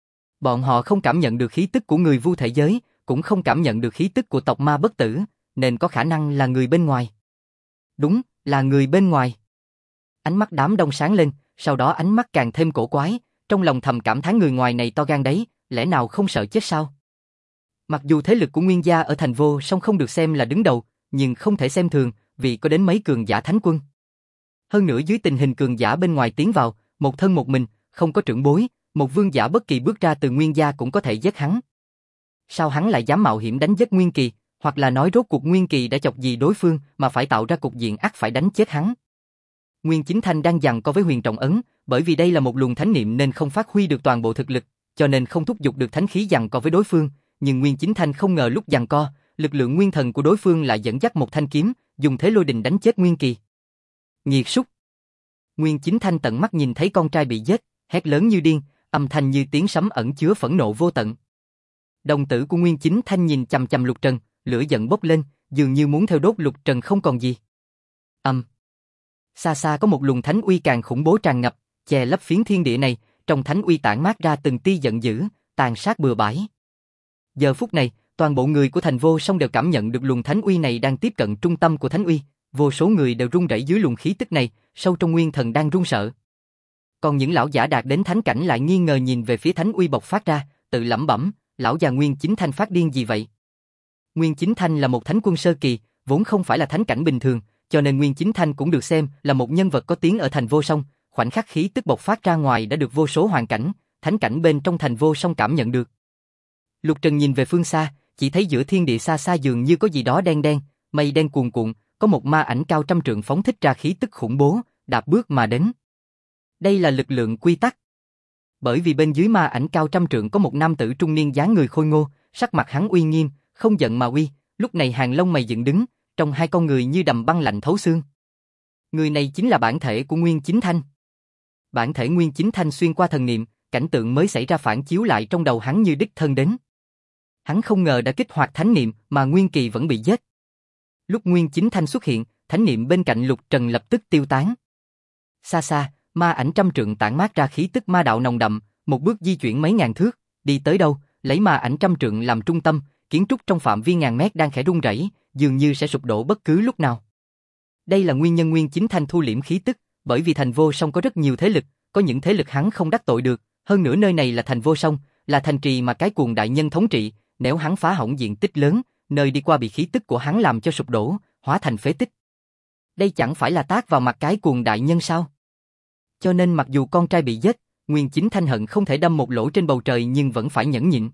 Bọn họ không cảm nhận được khí tức của người vu thể giới, cũng không cảm nhận được khí tức của tộc ma bất tử, nên có khả năng là người bên ngoài. Đúng, là người bên ngoài. Ánh mắt đám đông sáng lên, sau đó ánh mắt càng thêm cổ quái, trong lòng thầm cảm thán người ngoài này to gan đấy, lẽ nào không sợ chết sao? Mặc dù thế lực của Nguyên gia ở thành vô song không được xem là đứng đầu, nhưng không thể xem thường, vì có đến mấy cường giả thánh quân. Hơn nữa dưới tình hình cường giả bên ngoài tiến vào, một thân một mình, không có trưởng bối, một vương giả bất kỳ bước ra từ Nguyên gia cũng có thể giết hắn. Sao hắn lại dám mạo hiểm đánh giết Nguyên Kỳ, hoặc là nói rốt cuộc Nguyên Kỳ đã chọc gì đối phương mà phải tạo ra cục diện ắt phải đánh chết hắn? Nguyên Chính Thanh đang giằng co với huyền trọng ấn, bởi vì đây là một luồng thánh niệm nên không phát huy được toàn bộ thực lực, cho nên không thúc giục được thánh khí giằng co với đối phương, nhưng Nguyên Chính Thanh không ngờ lúc giằng co, lực lượng nguyên thần của đối phương lại dẫn dắt một thanh kiếm, dùng thế lôi đình đánh chết Nguyên Kỳ. Nghiệt súc. Nguyên Chính Thanh tận mắt nhìn thấy con trai bị giết, hét lớn như điên, âm thanh như tiếng sấm ẩn chứa phẫn nộ vô tận. Đồng tử của Nguyên Chính Thanh nhìn chằm chằm Lục Trần, lửa giận bốc lên, dường như muốn theo đốt Lục Trần không còn gì. Xa xa có một luồng thánh uy càng khủng bố tràn ngập, che lấp phiến thiên địa này, trong thánh uy tản mát ra từng tia giận dữ, tàn sát bừa bãi. Giờ phút này, toàn bộ người của thành vô song đều cảm nhận được luồng thánh uy này đang tiếp cận trung tâm của thánh uy, vô số người đều run rẩy dưới luồng khí tức này, sâu trong nguyên thần đang run sợ. Còn những lão giả đạt đến thánh cảnh lại nghi ngờ nhìn về phía thánh uy bộc phát ra, tự lẩm bẩm, lão già Nguyên Chính Thanh phát điên gì vậy? Nguyên Chính Thanh là một thánh quân sơ kỳ, vốn không phải là thánh cảnh bình thường, cho nên Nguyên Chính Thanh cũng được xem là một nhân vật có tiếng ở thành vô song, khoảnh khắc khí tức bộc phát ra ngoài đã được vô số hoàn cảnh, thánh cảnh bên trong thành vô song cảm nhận được. Lục Trần nhìn về phương xa, chỉ thấy giữa thiên địa xa xa dường như có gì đó đen đen, mây đen cuồn cuộn, có một ma ảnh cao trăm trượng phóng thích ra khí tức khủng bố, đạp bước mà đến. Đây là lực lượng quy tắc. Bởi vì bên dưới ma ảnh cao trăm trượng có một nam tử trung niên dáng người khôi ngô, sắc mặt hắn uy nghiêm, không giận mà uy, Lúc này hàng lông mày dựng đứng, trong hai con người như đầm băng lạnh thấu xương. Người này chính là bản thể của Nguyên Chính Thanh. Bản thể Nguyên Chính Thanh xuyên qua thần niệm, cảnh tượng mới xảy ra phản chiếu lại trong đầu hắn như đích thân đến. Hắn không ngờ đã kích hoạt thánh niệm mà Nguyên Kỳ vẫn bị giết. Lúc Nguyên Chính Thanh xuất hiện, thánh niệm bên cạnh Lục Trần lập tức tiêu tán. Xa xa, ma ảnh trăm trượng tản mát ra khí tức ma đạo nồng đậm, một bước di chuyển mấy ngàn thước, đi tới đâu, lấy ma ảnh trăm trượng làm trung tâm, kiến trúc trong phạm vi ngàn mét đang khẽ rung rẩy, dường như sẽ sụp đổ bất cứ lúc nào. Đây là nguyên nhân Nguyên Chính Thanh thu liễm khí tức, bởi vì thành Vô Song có rất nhiều thế lực, có những thế lực hắn không đắc tội được, hơn nữa nơi này là thành Vô Song, là thành trì mà cái cuồng đại nhân thống trị, nếu hắn phá hỏng diện tích lớn, nơi đi qua bị khí tức của hắn làm cho sụp đổ, hóa thành phế tích. Đây chẳng phải là tát vào mặt cái cuồng đại nhân sao? Cho nên mặc dù con trai bị giết, Nguyên Chính Thanh hận không thể đâm một lỗ trên bầu trời nhưng vẫn phải nhẫn nhịn.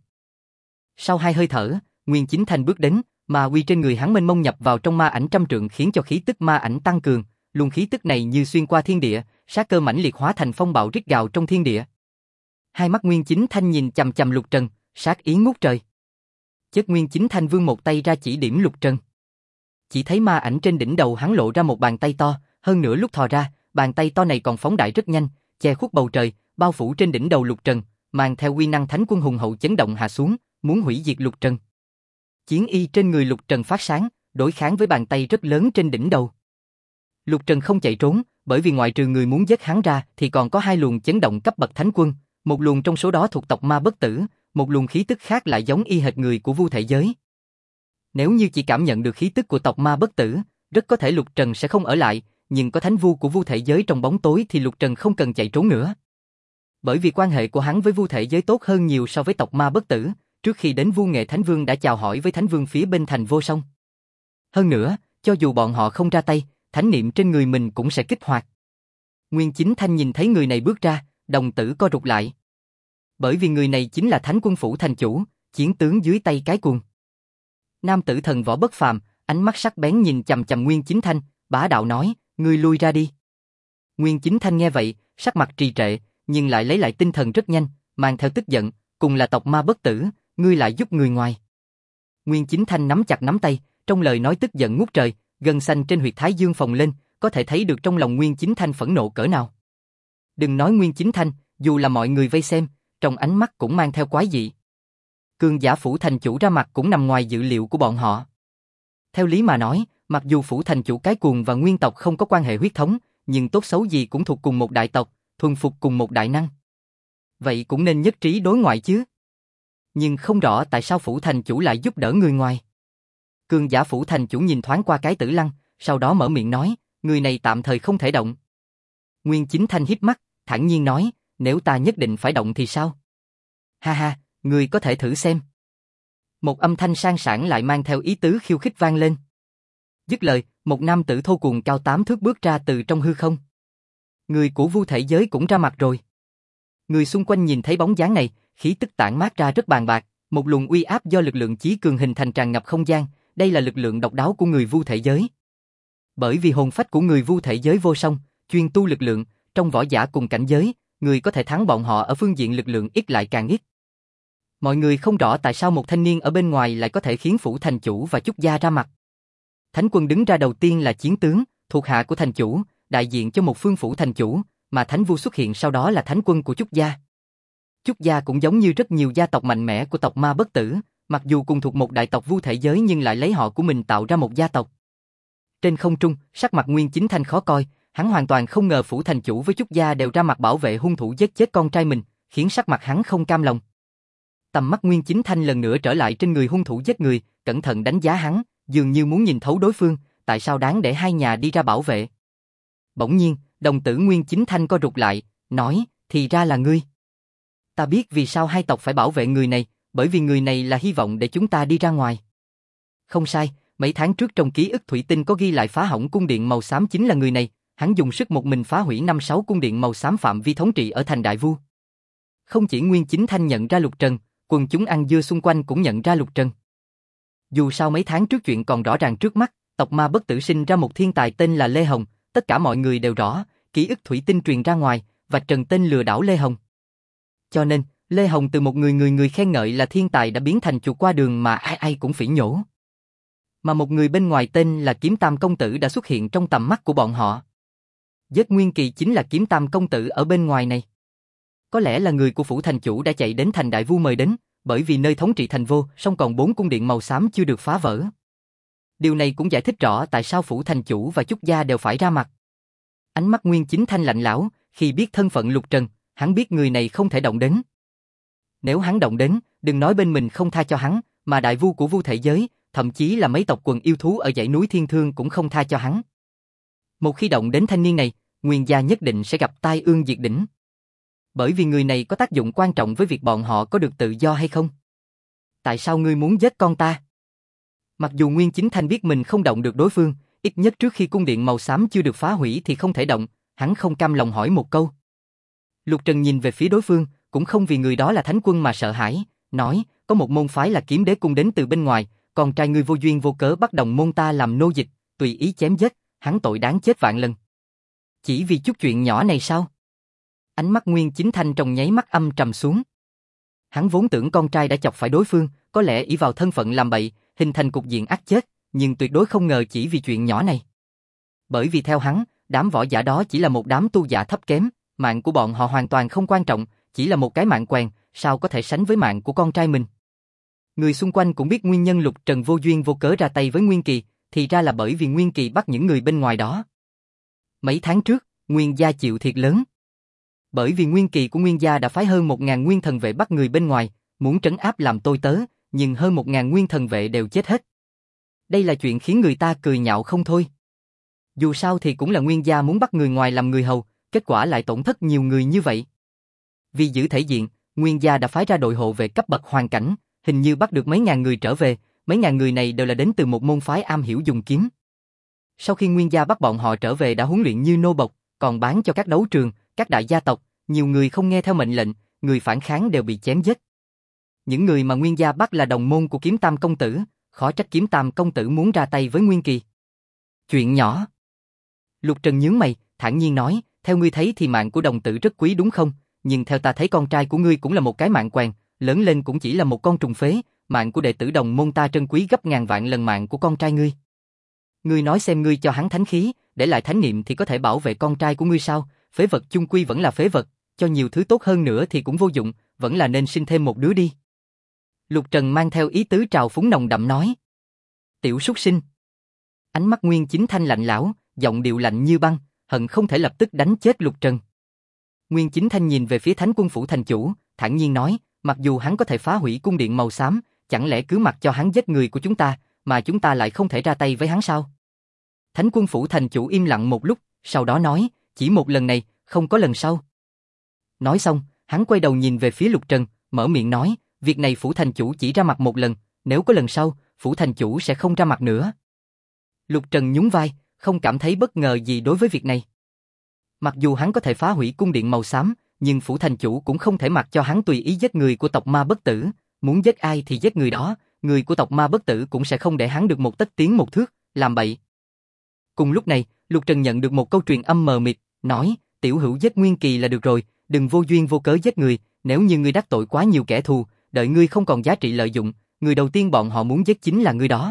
Sau 2 hơi thở, Nguyên Chính Thanh bước đến, ma uy trên người hắn mênh mông nhập vào trong ma ảnh trăm trượng khiến cho khí tức ma ảnh tăng cường, luồng khí tức này như xuyên qua thiên địa, sát cơ mãnh liệt hóa thành phong bạo rít gào trong thiên địa. Hai mắt Nguyên Chính Thanh nhìn chằm chằm Lục Trần, sát ý ngút trời. Chợt Nguyên Chính Thanh vươn một tay ra chỉ điểm Lục Trần. Chỉ thấy ma ảnh trên đỉnh đầu hắn lộ ra một bàn tay to, hơn nữa lúc thò ra, bàn tay to này còn phóng đại rất nhanh, che khuất bầu trời, bao phủ trên đỉnh đầu Lục Trần, mang theo uy năng thánh quân hùng hậu chấn động hạ xuống, muốn hủy diệt Lục Trần. Chiến y trên người Lục Trần phát sáng, đối kháng với bàn tay rất lớn trên đỉnh đầu. Lục Trần không chạy trốn, bởi vì ngoại trừ người muốn giết hắn ra thì còn có 2 luồng chấn động cấp bậc thánh quân, một luồng trong số đó thuộc tộc ma bất tử, một luồng khí tức khác lại giống y hệt người của Vu Thể Giới. Nếu như chỉ cảm nhận được khí tức của tộc ma bất tử, rất có thể Lục Trần sẽ không ở lại, nhưng có thánh vu của Vu Thể Giới trong bóng tối thì Lục Trần không cần chạy trốn nữa. Bởi vì quan hệ của hắn với Vu Thể Giới tốt hơn nhiều so với tộc ma bất tử, trước khi đến Vu Nghệ Thánh Vương đã chào hỏi với Thánh Vương phía bên thành Vô Song. Hơn nữa, cho dù bọn họ không ra tay, thánh niệm trên người mình cũng sẽ kích hoạt. Nguyên Chính Thanh nhìn thấy người này bước ra, đồng tử co rụt lại. Bởi vì người này chính là Thánh Quân Phủ thành chủ, chiến tướng dưới tay cái cuồng. Nam tử thần võ bất phàm, ánh mắt sắc bén nhìn chằm chằm Nguyên Chính Thanh, bá đạo nói, ngươi lui ra đi. Nguyên Chính Thanh nghe vậy, sắc mặt trì trệ, nhưng lại lấy lại tinh thần rất nhanh, mang theo tức giận, cùng là tộc ma bất tử, ngươi lại giúp người ngoài. Nguyên Chính Thanh nắm chặt nắm tay, trong lời nói tức giận ngút trời, gân xanh trên huyệt thái dương phồng lên, có thể thấy được trong lòng Nguyên Chính Thanh phẫn nộ cỡ nào. Đừng nói Nguyên Chính Thanh, dù là mọi người vây xem, trong ánh mắt cũng mang theo quái dị. Cường giả phủ thành chủ ra mặt cũng nằm ngoài dự liệu của bọn họ. Theo lý mà nói, mặc dù phủ thành chủ cái cuồng và nguyên tộc không có quan hệ huyết thống, nhưng tốt xấu gì cũng thuộc cùng một đại tộc, thuần phục cùng một đại năng. Vậy cũng nên nhất trí đối ngoại chứ. Nhưng không rõ tại sao phủ thành chủ lại giúp đỡ người ngoài. Cường giả phủ thành chủ nhìn thoáng qua cái Tử Lăng, sau đó mở miệng nói, người này tạm thời không thể động. Nguyên Chính Thanh híp mắt, thản nhiên nói, nếu ta nhất định phải động thì sao? Ha ha, người có thể thử xem. Một âm thanh sang sảng lại mang theo ý tứ khiêu khích vang lên. Dứt lời, một nam tử thô cuồng cao 8 thước bước ra từ trong hư không. Người của Vu Thể Giới cũng ra mặt rồi. Người xung quanh nhìn thấy bóng dáng này, khí tức tản mát ra rất bàn bạc, một luồng uy áp do lực lượng chí cường hình thành tràn ngập không gian, đây là lực lượng độc đáo của người Vu Thể Giới. Bởi vì hồn phách của người Vu Thể Giới vô song, chuyên tu lực lượng, trong võ giả cùng cảnh giới, người có thể thắng bọn họ ở phương diện lực lượng ít lại càng ít. Mọi người không rõ tại sao một thanh niên ở bên ngoài lại có thể khiến phủ thành chủ và Chúc gia ra mặt. Thánh quân đứng ra đầu tiên là chiến tướng, thuộc hạ của thành chủ, đại diện cho một phương phủ thành chủ, mà thánh vu xuất hiện sau đó là thánh quân của Chúc gia. Chúc gia cũng giống như rất nhiều gia tộc mạnh mẽ của tộc ma bất tử, mặc dù cùng thuộc một đại tộc Vu Thể Giới nhưng lại lấy họ của mình tạo ra một gia tộc. Trên không trung, sắc mặt Nguyên Chính Thanh khó coi, hắn hoàn toàn không ngờ phủ thành chủ với Chúc gia đều ra mặt bảo vệ hung thủ giết chết con trai mình, khiến sắc mặt hắn không cam lòng. Tầm mắt Nguyên Chính Thanh lần nữa trở lại trên người hung thủ giết người, cẩn thận đánh giá hắn, dường như muốn nhìn thấu đối phương, tại sao đáng để hai nhà đi ra bảo vệ. Bỗng nhiên, đồng tử Nguyên Chính Thanh co rụt lại, nói, thì ra là ngươi. Ta biết vì sao hai tộc phải bảo vệ người này, bởi vì người này là hy vọng để chúng ta đi ra ngoài. Không sai, mấy tháng trước trong ký ức thủy tinh có ghi lại phá hỏng cung điện màu xám chính là người này, hắn dùng sức một mình phá hủy 5-6 cung điện màu xám phạm vi thống trị ở thành Đại Vu. Không chỉ Nguyên Chính Thanh nhận ra Lục Trần, quần chúng ăn dưa xung quanh cũng nhận ra Lục Trần. Dù sao mấy tháng trước chuyện còn rõ ràng trước mắt, tộc ma bất tử sinh ra một thiên tài tên là Lê Hồng, tất cả mọi người đều rõ, ký ức thủy tinh truyền ra ngoài, và Trần tên lừa đảo Lê Hồng. Cho nên, Lê Hồng từ một người khen ngợi là thiên tài đã biến thành chuột qua đường mà ai ai cũng phỉ nhổ. Mà một người bên ngoài tên là Kiếm Tam Công Tử đã xuất hiện trong tầm mắt của bọn họ. Giết Nguyên Kỳ chính là Kiếm Tam Công Tử ở bên ngoài này. Có lẽ là người của phủ thành chủ đã chạy đến thành đại vu mời đến, bởi vì nơi thống trị thành vô, song còn 4 cung điện màu xám chưa được phá vỡ. Điều này cũng giải thích rõ tại sao phủ thành chủ và Chúc gia đều phải ra mặt. Ánh mắt Nguyên Chính Thanh lạnh lẽo, khi biết thân phận Lục Trần, hắn biết người này không thể động đến. Nếu hắn động đến, đừng nói bên mình không tha cho hắn, mà đại vu của vu thể giới, thậm chí là mấy tộc quần yêu thú ở dãy núi Thiên Thương cũng không tha cho hắn. Một khi động đến thanh niên này, Nguyên gia nhất định sẽ gặp tai ương diệt đỉnh. Bởi vì người này có tác dụng quan trọng với việc bọn họ có được tự do hay không. Tại sao ngươi muốn giết con ta? Mặc dù Nguyên Chính Thanh biết mình không động được đối phương, ít nhất trước khi cung điện màu xám chưa được phá hủy thì không thể động, hắn không cam lòng hỏi một câu. Lục Trần nhìn về phía đối phương, cũng không vì người đó là thánh quân mà sợ hãi, nói, có một môn phái là Kiếm Đế cung đến từ bên ngoài, con trai ngươi vô duyên vô cớ bắt đồng môn ta làm nô dịch, tùy ý chém giết, hắn tội đáng chết vạn lần. Chỉ vì chút chuyện nhỏ này sao? Ánh mắt Nguyên Chính Thanh trong nháy mắt âm trầm xuống. Hắn vốn tưởng con trai đã chọc phải đối phương, có lẽ ỷ vào thân phận làm bậy, hình thành cục diện ắt chết, nhưng tuyệt đối không ngờ chỉ vì chuyện nhỏ này. Bởi vì theo hắn, đám võ giả đó chỉ là một đám tu giả thấp kém, mạng của bọn họ hoàn toàn không quan trọng, chỉ là một cái mạng quèn, sao có thể sánh với mạng của con trai mình. Người xung quanh cũng biết nguyên nhân Lục Trần vô duyên vô cớ ra tay với Nguyên Kỳ, thì ra là bởi vì Nguyên Kỳ bắt những người bên ngoài đó. Mấy tháng trước, Nguyên gia chịu thiệt lớn. Bởi vì Nguyên Kỳ của Nguyên gia đã phái hơn 1000 nguyên thần vệ bắt người bên ngoài, muốn trấn áp làm tôi tớ, nhưng hơn 1000 nguyên thần vệ đều chết hết. Đây là chuyện khiến người ta cười nhạo không thôi. Dù sao thì cũng là Nguyên gia muốn bắt người ngoài làm người hầu, kết quả lại tổn thất nhiều người như vậy. Vì giữ thể diện, Nguyên gia đã phái ra đội hộ vệ cấp bậc hoàn cảnh, hình như bắt được mấy ngàn người trở về, mấy ngàn người này đều là đến từ một môn phái am hiểu dùng kiếm. Sau khi Nguyên gia bắt bọn họ trở về đã huấn luyện như nô bộc, còn bán cho các đấu trường, các đại gia tộc, nhiều người không nghe theo mệnh lệnh, người phản kháng đều bị chém giết. Những người mà Nguyên gia bắt là đồng môn của Kiếm Tam Công Tử, khó trách Kiếm Tam Công Tử muốn ra tay với Nguyên Kỳ. Chuyện nhỏ. Lục Trần nhướng mày, thản nhiên nói, theo ngươi thấy thì mạng của đồng tử rất quý đúng không? Nhưng theo ta thấy con trai của ngươi cũng là một cái mạng quèn, lớn lên cũng chỉ là một con trùng phế, mạng của đệ tử đồng môn ta trân quý gấp ngàn vạn lần mạng của con trai ngươi. Ngươi nói xem ngươi cho hắn thánh khí, để lại thánh niệm thì có thể bảo vệ con trai của ngươi sao? Phế vật chung quy vẫn là phế vật, cho nhiều thứ tốt hơn nữa thì cũng vô dụng, vẫn là nên sinh thêm một đứa đi. Lục Trần mang theo ý tứ trào phúng nồng đậm nói. Tiểu súc sinh. Ánh mắt Nguyên Chính Thanh lạnh lẽo, giọng điệu lạnh như băng, hận không thể lập tức đánh chết Lục Trần. Nguyên Chính Thanh nhìn về phía Thánh Quân phủ thành chủ, thản nhiên nói, mặc dù hắn có thể phá hủy cung điện màu xám, chẳng lẽ cứ mặc cho hắn giết người của chúng ta, mà chúng ta lại không thể ra tay với hắn sao? Thánh Quân phủ thành chủ im lặng một lúc, sau đó nói, chỉ một lần này, không có lần sau. Nói xong, hắn quay đầu nhìn về phía Lục Trần, mở miệng nói, việc này phủ thành chủ chỉ ra mặt một lần, nếu có lần sau, phủ thành chủ sẽ không ra mặt nữa. Lục Trần nhún vai, không cảm thấy bất ngờ gì đối với việc này. Mặc dù hắn có thể phá hủy cung điện màu xám, nhưng phủ thành chủ cũng không thể mặc cho hắn tùy ý giết người của tộc Ma Bất Tử, muốn giết ai thì giết người đó, người của tộc Ma Bất Tử cũng sẽ không để hắn được một tấc tiến một thước, làm bậy. Cùng lúc này, Lục Trần nhận được một câu truyền âm mờ mịt, nói, tiểu hữu giết Nguyên Kỳ là được rồi, đừng vô duyên vô cớ giết người, nếu như ngươi đắc tội quá nhiều kẻ thù, đợi ngươi không còn giá trị lợi dụng, người đầu tiên bọn họ muốn giết chính là ngươi đó.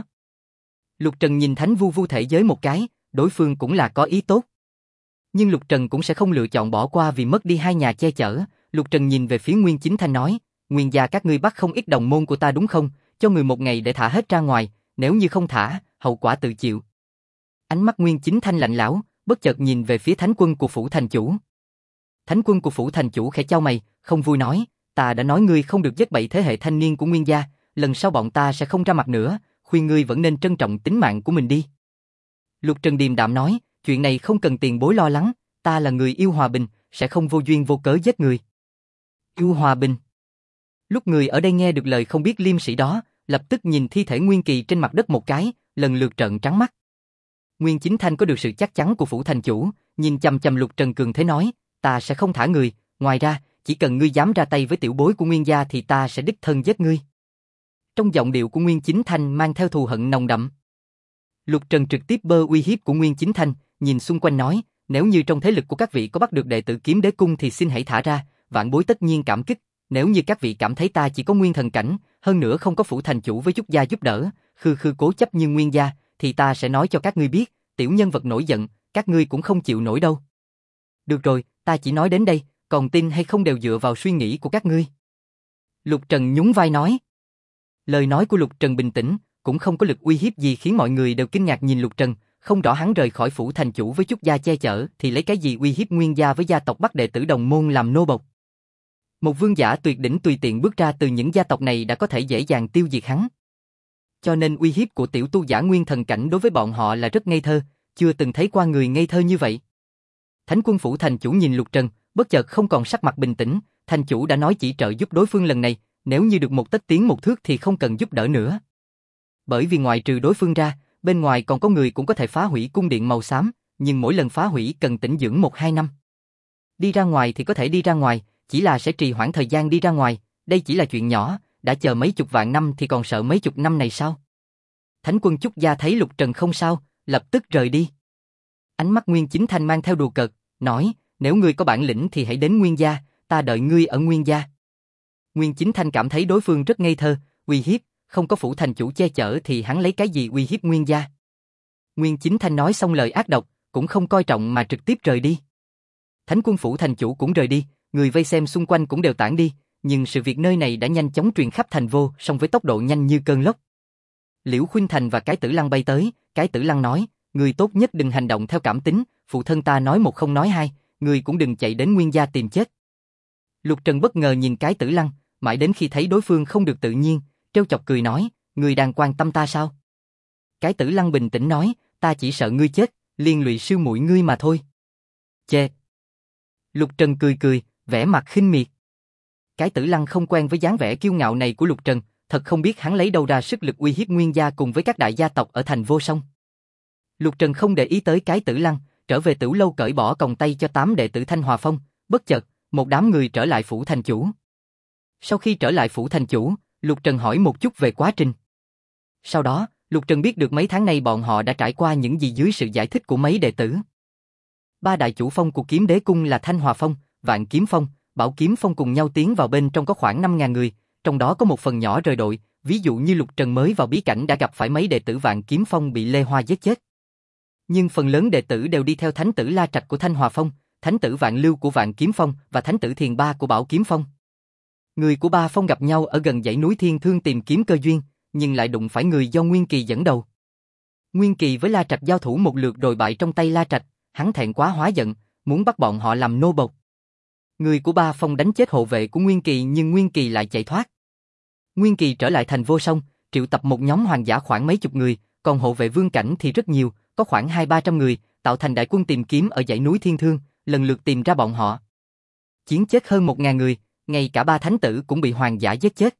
Lục Trần nhìn Thánh vu thể giới một cái, đối phương cũng là có ý tốt. Nhưng Lục Trần cũng sẽ không lựa chọn bỏ qua vì mất đi hai nhà che chở. Lục Trần nhìn về phía Nguyên Chính Thanh nói, Nguyên gia các ngươi bắt không ít đồng môn của ta đúng không, cho người một ngày để thả hết ra ngoài, nếu như không thả, hậu quả tự chịu. Ánh mắt Nguyên Chính Thanh lạnh lẽo, bất chợt nhìn về phía Thánh Quân của phủ thành chủ. Thánh Quân của phủ thành chủ khẽ chau mày, không vui nói, ta đã nói ngươi không được giết bậy thế hệ thanh niên của Nguyên gia, lần sau bọn ta sẽ không ra mặt nữa, khuyên ngươi vẫn nên trân trọng tính mạng của mình đi. Lục Trần điềm đạm nói, chuyện này không cần tiền bối lo lắng, ta là người yêu hòa bình, sẽ không vô duyên vô cớ giết người. Yêu hòa bình. Lúc người ở đây nghe được lời không biết liêm sĩ đó, lập tức nhìn thi thể Nguyên Kỳ trên mặt đất một cái, lần lượt trợn trắng mắt. Nguyên Chính Thanh có được sự chắc chắn của phủ thành chủ, nhìn chằm chằm Lục Trần cường thế nói, ta sẽ không thả người, ngoài ra, chỉ cần ngươi dám ra tay với tiểu bối của Nguyên gia thì ta sẽ đích thân giết ngươi. Trong giọng điệu của Nguyên Chính Thanh mang theo thù hận nồng đậm. Lục Trần trực tiếp bơ uy hiếp của Nguyên Chính Thanh, nhìn xung quanh nói, nếu như trong thế lực của các vị có bắt được đệ tử Kiếm Đế cung thì xin hãy thả ra, vạn bối tất nhiên cảm kích, nếu như các vị cảm thấy ta chỉ có nguyên thần cảnh, hơn nữa không có phủ thành chủ với chút gia giúp đỡ, khư khư cố chấp như Nguyên gia, thì ta sẽ nói cho các ngươi biết, tiểu nhân vật nổi giận, các ngươi cũng không chịu nổi đâu. Được rồi, ta chỉ nói đến đây, còn tin hay không đều dựa vào suy nghĩ của các ngươi. Lục Trần nhún vai nói. Lời nói của Lục Trần bình tĩnh, cũng không có lực uy hiếp gì khiến mọi người đều kinh ngạc nhìn Lục Trần, không rõ hắn rời khỏi phủ thành chủ với chút gia che chở thì lấy cái gì uy hiếp Nguyên gia với gia tộc bắt đệ tử đồng môn làm nô bộc. Một vương giả tuyệt đỉnh tùy tiện bước ra từ những gia tộc này đã có thể dễ dàng tiêu diệt hắn. Cho nên uy hiếp của tiểu tu giả nguyên thần cảnh đối với bọn họ là rất ngây thơ, chưa từng thấy qua người ngây thơ như vậy. Thánh quân phủ thành chủ nhìn Lục Trần, bất chợt không còn sắc mặt bình tĩnh, thành chủ đã nói chỉ trợ giúp đối phương lần này, nếu như được một tấc tiến một thước thì không cần giúp đỡ nữa. Bởi vì ngoại trừ đối phương ra, bên ngoài còn có người cũng có thể phá hủy cung điện màu xám, nhưng mỗi lần phá hủy cần tĩnh dưỡng 1-2 năm. Đi ra ngoài thì có thể đi ra ngoài, chỉ là sẽ trì hoãn thời gian đi ra ngoài, đây chỉ là chuyện nhỏ, đã chờ mấy chục vạn năm thì còn sợ mấy chục năm này sao? Thánh quân Chúc Gia thấy Lục Trần không sao, lập tức rời đi. Ánh mắt Nguyên Chính Thanh mang theo đùa cợt, nói, nếu ngươi có bản lĩnh thì hãy đến Nguyên gia, ta đợi ngươi ở Nguyên gia. Nguyên Chính Thanh cảm thấy đối phương rất ngây thơ, uy hiếp, không có phủ thành chủ che chở thì hắn lấy cái gì uy hiếp Nguyên gia. Nguyên Chính Thanh nói xong lời ác độc, cũng không coi trọng mà trực tiếp rời đi. Thánh quân phủ thành chủ cũng rời đi, người vây xem xung quanh cũng đều tản đi, nhưng sự việc nơi này đã nhanh chóng truyền khắp thành vô, song với tốc độ nhanh như cơn lốc. Liễu Khuynh Thành và Cái Tử Lăng bay tới, Cái Tử Lăng nói, người tốt nhất đừng hành động theo cảm tính, phụ thân ta nói một không nói hai, người cũng đừng chạy đến Nguyên gia tìm chết. Lục Trần bất ngờ nhìn Cái Tử Lăng, mãi đến khi thấy đối phương không được tự nhiên, trêu chọc cười nói, người đang quan tâm ta sao? Cái Tử Lăng bình tĩnh nói, ta chỉ sợ ngươi chết, liên lụy sư muội ngươi mà thôi. Chê. Lục Trần cười cười, vẻ mặt khinh miệt. Cái Tử Lăng không quen với dáng vẻ kiêu ngạo này của Lục Trần, thật không biết hắn lấy đâu ra sức lực uy hiếp Nguyên gia cùng với các đại gia tộc ở thành Vô Song. Lục Trần không để ý tới Cái Tử Lăng, trở về Tửu lâu cởi bỏ còng tay cho 8 đệ tử Thanh Hòa Phong, bất chợt, một đám người trở lại phủ thành chủ. Sau khi trở lại phủ thành chủ, Lục Trần hỏi một chút về quá trình. Sau đó, Lục Trần biết được mấy tháng nay bọn họ đã trải qua những gì dưới sự giải thích của mấy đệ tử. 3 đại chủ phong của Kiếm Đế Cung là Thanh Hòa Phong, Vạn Kiếm Phong, Bảo Kiếm Phong cùng nhau tiến vào bên trong có khoảng 5.000 người, trong đó có một phần nhỏ rời đội, ví dụ như Lục Trần mới vào bí cảnh đã gặp phải mấy đệ tử Vạn Kiếm Phong bị Lê Hoa giết chết. Nhưng phần lớn đệ tử đều đi theo Thánh tử La Trạch của Thanh Hòa Phong, Thánh tử Vạn Lưu của Vạn Kiếm Phong và Thánh tử Thiền Ba của Bảo Kiếm Phong. Người của ba phong gặp nhau ở gần dãy núi Thiên Thương tìm kiếm cơ duyên, nhưng lại đụng phải người do Nguyên Kỳ dẫn đầu. Nguyên Kỳ với La Trạch giao thủ một lượt rồi bại trong tay La Trạch, hắn thẹn quá hóa giận, muốn bắt bọn họ làm nô bộc. Người của ba phong đánh chết hộ vệ của Nguyên Kỳ nhưng Nguyên Kỳ lại chạy thoát. Nguyên Kỳ trở lại thành Vô Song, triệu tập một nhóm hoàng giả khoảng mấy chục người, còn hộ vệ vương cảnh thì rất nhiều, có khoảng 200-300 người, tạo thành đại quân tìm kiếm ở dãy núi Thiên Thương, lần lượt tìm ra bọn họ. Chiến chết hơn 1.000 người, ngay cả 3 thánh tử cũng bị hoàng giả giết chết.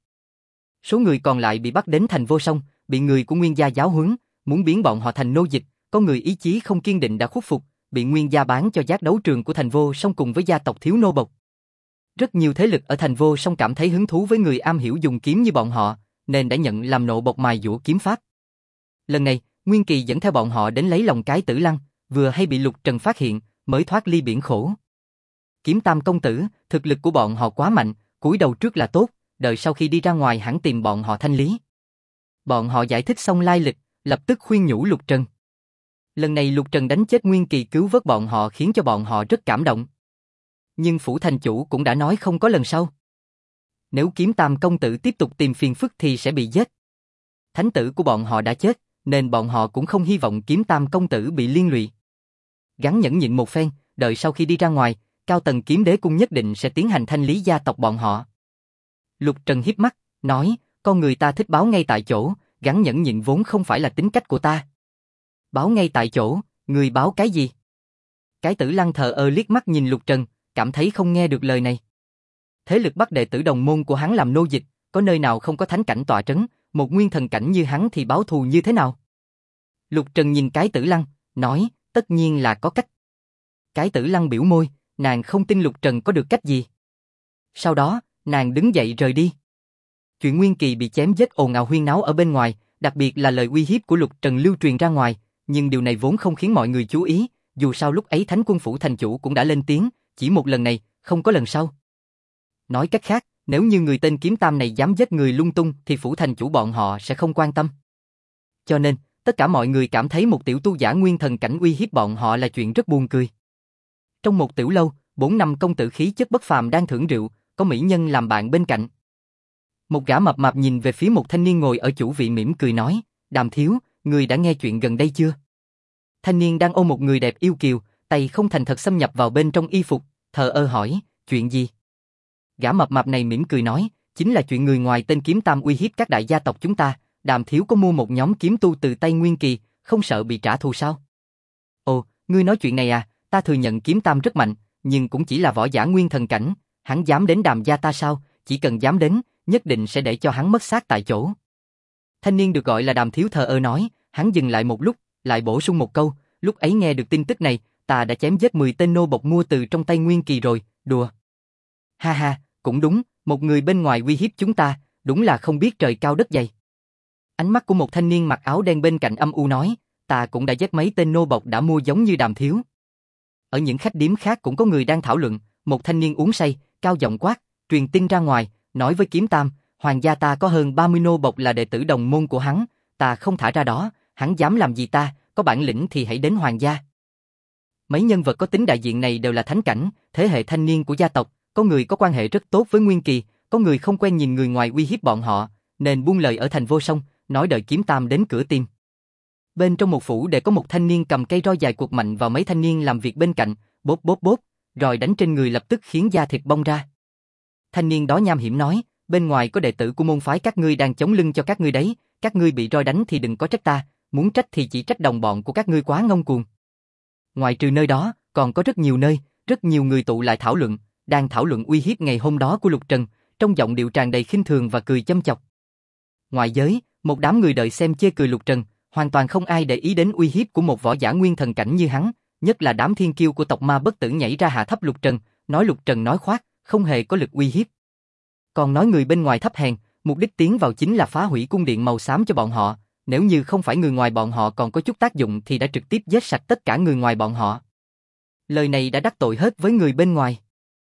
Số người còn lại bị bắt đến thành Vô Song, bị người của Nguyên gia giáo huấn, muốn biến bọn họ thành nô dịch, có người ý chí không kiên định đã khuất phục, bị Nguyên gia bán cho giác đấu trường của thành Vô Song cùng với gia tộc thiếu nô bộc. Rất nhiều thế lực ở thành Vô Song cảm thấy hứng thú với người am hiểu dùng kiếm như bọn họ, nên đã nhận làm nô bộc mài dũa kiếm pháp. Lần này, Nguyên Kỳ dẫn theo bọn họ đến lấy lòng Cái Tử Lăng, vừa hay bị Lục Trần phát hiện, mới thoát ly biển khổ. Kiếm Tam công tử, thực lực của bọn họ quá mạnh, cúi đầu trước là tốt, đợi sau khi đi ra ngoài hẳn tìm bọn họ thanh lý. Bọn họ giải thích xong lai lịch, lập tức khuyên nhủ Lục Trần. Lần này Lục Trần đánh chết Nguyên Kỳ cứu vớt bọn họ khiến cho bọn họ rất cảm động. Nhưng phủ thành chủ cũng đã nói không có lần sau. Nếu Kiếm Tam công tử tiếp tục tìm phiền phức thì sẽ bị giết. Thánh tử của bọn họ đã chết, nên bọn họ cũng không hy vọng Kiếm Tam công tử bị liên lụy. Gắng nhẫn nhịn một phen, đợi sau khi đi ra ngoài, cao tầng Kiếm Đế Cung nhất định sẽ tiến hành thanh lý gia tộc bọn họ. Lục Trần hiếp mắt, nói, con người ta thích báo ngay tại chỗ, gắng nhẫn nhịn vốn không phải là tính cách của ta. Báo ngay tại chỗ, người báo cái gì? Cái Tử Lăng thờ ơ liếc mắt nhìn Lục Trần, cảm thấy không nghe được lời này. Thế lực bắt đệ tử đồng môn của hắn làm nô dịch, có nơi nào không có thánh cảnh tọa trấn, một nguyên thần cảnh như hắn thì báo thù như thế nào? Lục Trần nhìn Cái Tử Lăng, nói, tất nhiên là có cách. Cái Tử Lăng biểu môi, nàng không tin Lục Trần có được cách gì. Sau đó, nàng đứng dậy rời đi. Chuyện Nguyên Kỳ bị chém giết ồn ào huyên náo ở bên ngoài, đặc biệt là lời uy hiếp của Lục Trần lưu truyền ra ngoài, nhưng điều này vốn không khiến mọi người chú ý, dù sao lúc ấy Thánh quân phủ thành chủ cũng đã lên tiếng, chỉ một lần này, không có lần sau. Nói cách khác, nếu như người tên Kiếm Tam này dám giết người lung tung thì phủ thành chủ bọn họ sẽ không quan tâm. Cho nên, tất cả mọi người cảm thấy một tiểu tu giả nguyên thần cảnh uy hiếp bọn họ là chuyện rất buồn cười. Trong một tiểu lâu, 4-5 công tử khí chất bất phàm đang thưởng rượu, có mỹ nhân làm bạn bên cạnh. Một gã mập mạp nhìn về phía một thanh niên ngồi ở chủ vị mỉm cười nói, Đàm thiếu, người đã nghe chuyện gần đây chưa? Thanh niên đang ôm một người đẹp yêu kiều, tay không thành thật xâm nhập vào bên trong y phục, thờ ơ hỏi, chuyện gì? Gã mập mạp này mỉm cười nói, chính là chuyện người ngoài tên Kiếm Tam uy hiếp các đại gia tộc chúng ta, Đàm thiếu có mua một nhóm kiếm tu từ tay Nguyên Kỳ, không sợ bị trả thù sao? Ồ, ngươi nói chuyện này à, ta thừa nhận Kiếm Tam rất mạnh, nhưng cũng chỉ là võ giả nguyên thần cảnh, hắn dám đến Đàm gia ta sao? Chỉ cần dám đến, nhất định sẽ để cho hắn mất xác tại chỗ. Thanh niên được gọi là Đàm thiếu thờ ơ nói, hắn dừng lại một lúc, lại bổ sung một câu, lúc ấy nghe được tin tức này, ta đã chém giết 10 tên nô bộc mua từ trong tay Nguyên Kỳ rồi, đùa. Ha ha, cũng đúng, một người bên ngoài uy hiếp chúng ta, đúng là không biết trời cao đất dày. Ánh mắt của một thanh niên mặc áo đen bên cạnh âm u nói, ta cũng đã giết mấy tên nô bộc đã mua giống như Đàm thiếu. Ở những khách điếm khác cũng có người đang thảo luận, một thanh niên uống say, cao giọng quát, truyền tin ra ngoài, nói với Kiếm Tam, hoàng gia ta có hơn 30 nô bộc là đệ tử đồng môn của hắn, ta không thả ra đó, hắn dám làm gì ta, có bản lĩnh thì hãy đến hoàng gia. Mấy nhân vật có tính đại diện này đều là thánh cảnh, thế hệ thanh niên của gia tộc, có người có quan hệ rất tốt với Nguyên Kỳ, có người không quen nhìn người ngoài uy hiếp bọn họ, nên buông lời ở thành Vô Song, nói đợi Kiếm Tam đến cửa tìm. Bên trong một phủ để có một thanh niên cầm cây roi dài quật mạnh vào mấy thanh niên làm việc bên cạnh, bốp bốp bốp, rồi đánh trên người lập tức khiến da thịt bong ra. Thanh niên đó nham hiểm nói, bên ngoài có đệ tử của môn phái các ngươi đang chống lưng cho các ngươi đấy, các ngươi bị roi đánh thì đừng có trách ta, muốn trách thì chỉ trách đồng bọn của các ngươi quá ngông cuồng. Ngoài trừ nơi đó, còn có rất nhiều nơi, rất nhiều người tụ lại thảo luận, đang thảo luận uy hiếp ngày hôm đó của Lục Trần, trong giọng điệu tràn đầy khinh thường và cười châm chọc. Ngoài giới, một đám người đợi xem chê cười Lục Trần, hoàn toàn không ai để ý đến uy hiếp của một võ giả nguyên thần cảnh như hắn, nhất là đám thiên kiêu của tộc Ma Bất Tử nhảy ra hạ thấp Lục Trần, nói Lục Trần nói khoác, không hề có lực uy hiếp. Còn nói người bên ngoài thấp hèn, mục đích tiến vào chính là phá hủy cung điện màu xám cho bọn họ, nếu như không phải người ngoài bọn họ còn có chút tác dụng thì đã trực tiếp giết sạch tất cả người ngoài bọn họ. Lời này đã đắc tội hết với người bên ngoài.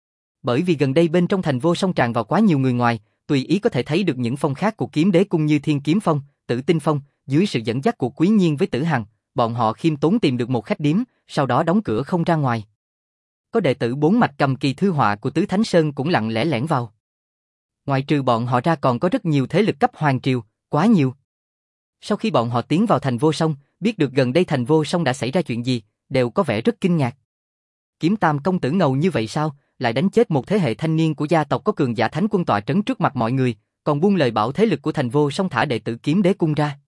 Bởi vì gần đây bên trong thành Vô Song tràn vào quá nhiều người ngoài, tùy ý có thể thấy được những phong khác của Kiếm Đế cung như Thiên Kiếm Phong, Tử Tinh Phong, dưới sự dẫn dắt của Quý Nhiên với Tử Hằng, bọn họ khiêm tốn tìm được một khách điếm, sau đó đóng cửa không ra ngoài. Có đệ tử bốn mạch cầm kỳ thư họa của Tứ Thánh Sơn cũng lặng lẽ lẻn vào. Ngoài trừ bọn họ ra còn có rất nhiều thế lực cấp hoàng triều, quá nhiều. Sau khi bọn họ tiến vào thành Vô Song, biết được gần đây thành Vô Song đã xảy ra chuyện gì, đều có vẻ rất kinh ngạc. Kiếm Tam công tử ngầu như vậy sao, lại đánh chết một thế hệ thanh niên của gia tộc có cường giả thánh quân tọa trấn trước mặt mọi người, còn buông lời bảo thế lực của thành Vô Song thả đệ tử Kiếm Đế cung ra.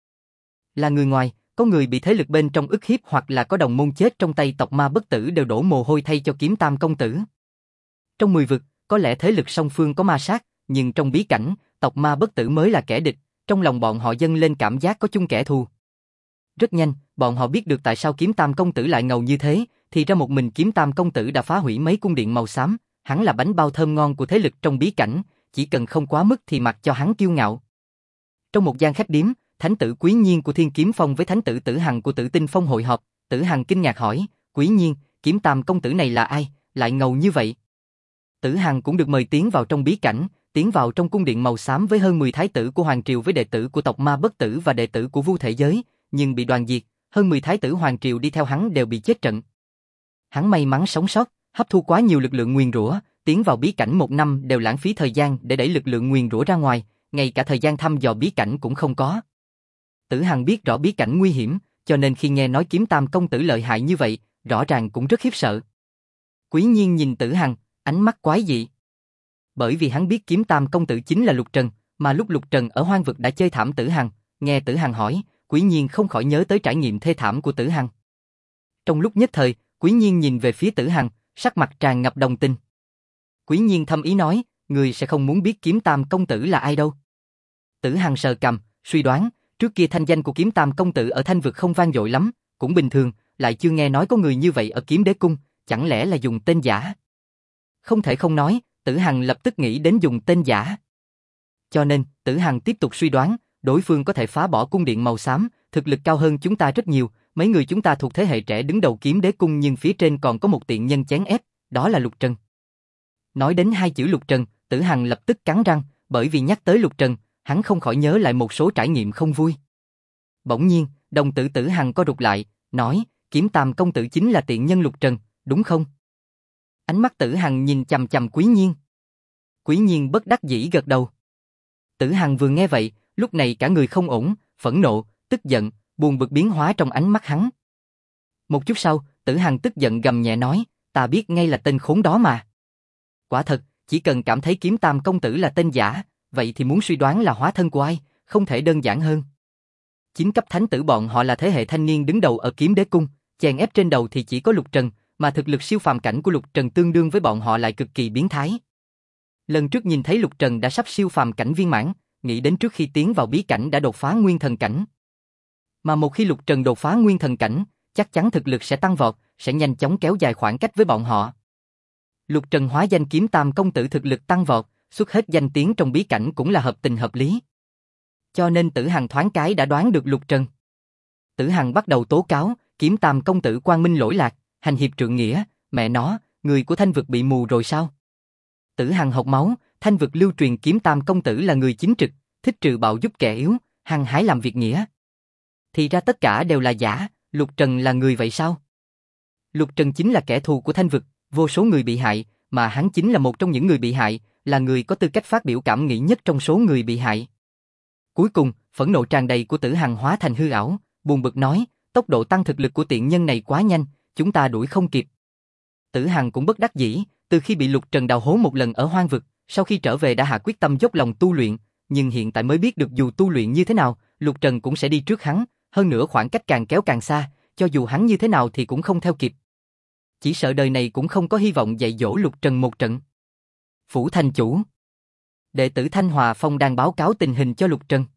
Là người ngoài, có người bị thế lực bên trong ức hiếp hoặc là có đồng môn chết trong tay tộc Ma Bất Tử đều đổ mồ hôi thay cho Kiếm Tam công tử. Trong 10 vực, có lẽ thế lực song phương có ma sát, nhưng trong bí cảnh, tộc Ma Bất Tử mới là kẻ địch, trong lòng bọn họ dâng lên cảm giác có chung kẻ thù. Rất nhanh, bọn họ biết được tại sao Kiếm Tam công tử lại ngầu như thế, thì ra một mình Kiếm Tam công tử đã phá hủy mấy cung điện màu xám, hắn là bánh bao thơm ngon của thế lực trong bí cảnh, chỉ cần không quá mức thì mặc cho hắn kiêu ngạo. Trong một gian khách điếm, thánh tử Quý Nhiên của Thiên Kiếm Phong với thánh tử Tử Hằng của Tử Tinh Phong hội họp, Tử Hằng kinh ngạc hỏi, Quý Nhiên, Kiếm Tam công tử này là ai, lại ngầu như vậy? Tử Hằng cũng được mời tiến vào trong bí cảnh, tiến vào trong cung điện màu xám với hơn 10 thái tử của hoàng triều với đệ tử của tộc Ma Bất Tử và đệ tử của Vu Thể Giới, nhưng bị đoàn diệt, hơn 10 thái tử hoàng triều đi theo hắn đều bị chết trận. Hắn may mắn sống sót, hấp thu quá nhiều lực lượng nguyền rủa, tiến vào bí cảnh 1 năm đều lãng phí thời gian để đẩy lực lượng nguyền rủa ra ngoài, ngay cả thời gian thăm dò bí cảnh cũng không có. Tử Hằng biết rõ bí cảnh nguy hiểm, cho nên khi nghe nói Kiếm Tam công tử lợi hại như vậy, rõ ràng cũng rất khiếp sợ. Quý Nhiên nhìn Tử Hằng, ánh mắt quái dị. Bởi vì hắn biết Kiếm Tam công tử chính là Lục Trần, mà lúc Lục Trần ở Hoang Vực đã chơi thảm Tử Hằng, nghe Tử Hằng hỏi, Quý Nhiên không khỏi nhớ tới trải nghiệm thê thảm của Tử Hằng. Trong lúc nhất thời, Quý Nhiên nhìn về phía Tử Hằng, sắc mặt tràn ngập đồng tình. Quý Nhiên thâm ý nói, người sẽ không muốn biết Kiếm Tam công tử là ai đâu. Tử Hằng sờ cằm, suy đoán, trước kia thanh danh của Kiếm Tam công tử ở Thanh Vực không vang dội lắm, cũng bình thường, lại chưa nghe nói có người như vậy ở Kiếm Đế cung, chẳng lẽ là dùng tên giả? Không thể không nói, Tử Hằng lập tức nghĩ đến dùng tên giả. Cho nên, Tử Hằng tiếp tục suy đoán, đối phương có thể phá bỏ cung điện màu xám, thực lực cao hơn chúng ta rất nhiều, mấy người chúng ta thuộc thế hệ trẻ đứng đầu Kiếm Đế cung nhưng phía trên còn có một tiện nhân chén ép, đó là Lục Trần. Nói đến hai chữ Lục Trần, Tử Hằng lập tức cắn răng, bởi vì nhắc tới Lục Trần, hắn không khỏi nhớ lại một số trải nghiệm không vui. Bỗng nhiên, đồng tử Tử Hằng co rụt lại, nói, Kiếm Tam công tử chính là tiện nhân Lục Trần, đúng không? Ánh mắt Tử Hằng nhìn chằm chằm Quý Nhiên. Quý Nhiên bất đắc dĩ gật đầu. Tử Hằng vừa nghe vậy, lúc này cả người không ổn, phẫn nộ, tức giận, buồn bực biến hóa trong ánh mắt hắn. Một chút sau, Tử Hằng tức giận gầm nhẹ nói, ta biết ngay là tên khốn đó mà. Quả thật, chỉ cần cảm thấy Kiếm Tam công tử là tên giả, vậy thì muốn suy đoán là hóa thân của ai, không thể đơn giản hơn. 9 cấp thánh tử bọn họ là thế hệ thanh niên đứng đầu ở Kiếm Đế Cung, chèn ép trên đầu thì chỉ có Lục Trần, mà thực lực siêu phàm cảnh của Lục Trần tương đương với bọn họ lại cực kỳ biến thái. Lần trước nhìn thấy Lục Trần đã sắp siêu phàm cảnh viên mãn, nghĩ đến trước khi tiến vào bí cảnh đã đột phá nguyên thần cảnh. Mà một khi Lục Trần đột phá nguyên thần cảnh, chắc chắn thực lực sẽ tăng vọt, sẽ nhanh chóng kéo dài khoảng cách với bọn họ. Lục Trần hóa danh Kiếm Tam công tử thực lực tăng vọt, xuất hết danh tiếng trong bí cảnh cũng là hợp tình hợp lý. Cho nên Tử Hằng thoáng cái đã đoán được Lục Trần. Tử Hằng bắt đầu tố cáo, Kiếm Tam công tử quang minh lỗi lạc, hành hiệp trượng nghĩa, mẹ nó, người của Thanh Vực bị mù rồi sao? Tử Hằng học máu, Thanh Vực lưu truyền Kiếm Tam công tử là người chính trực, thích trừ bạo giúp kẻ yếu, hăng hái làm việc nghĩa. Thì ra tất cả đều là giả, Lục Trần là người vậy sao? Lục Trần chính là kẻ thù của Thanh Vực, vô số người bị hại, mà hắn chính là một trong những người bị hại, là người có tư cách phát biểu cảm nghĩ nhất trong số người bị hại. Cuối cùng, phẫn nộ tràn đầy của Tử Hằng hóa thành hư ảo, buồn bực nói, tốc độ tăng thực lực của tiện nhân này quá nhanh, chúng ta đuổi không kịp. Tử Hằng cũng bất đắc dĩ, từ khi bị Lục Trần đào hố một lần ở Hoang Vực, sau khi trở về đã hạ quyết tâm dốc lòng tu luyện, nhưng hiện tại mới biết được dù tu luyện như thế nào, Lục Trần cũng sẽ đi trước hắn, hơn nữa khoảng cách càng kéo càng xa, cho dù hắn như thế nào thì cũng không theo kịp. Chỉ sợ đời này cũng không có hy vọng dạy dỗ Lục Trần một trận. Phủ thành chủ. Đệ tử Thanh Hòa Phong đang báo cáo tình hình cho Lục Trần.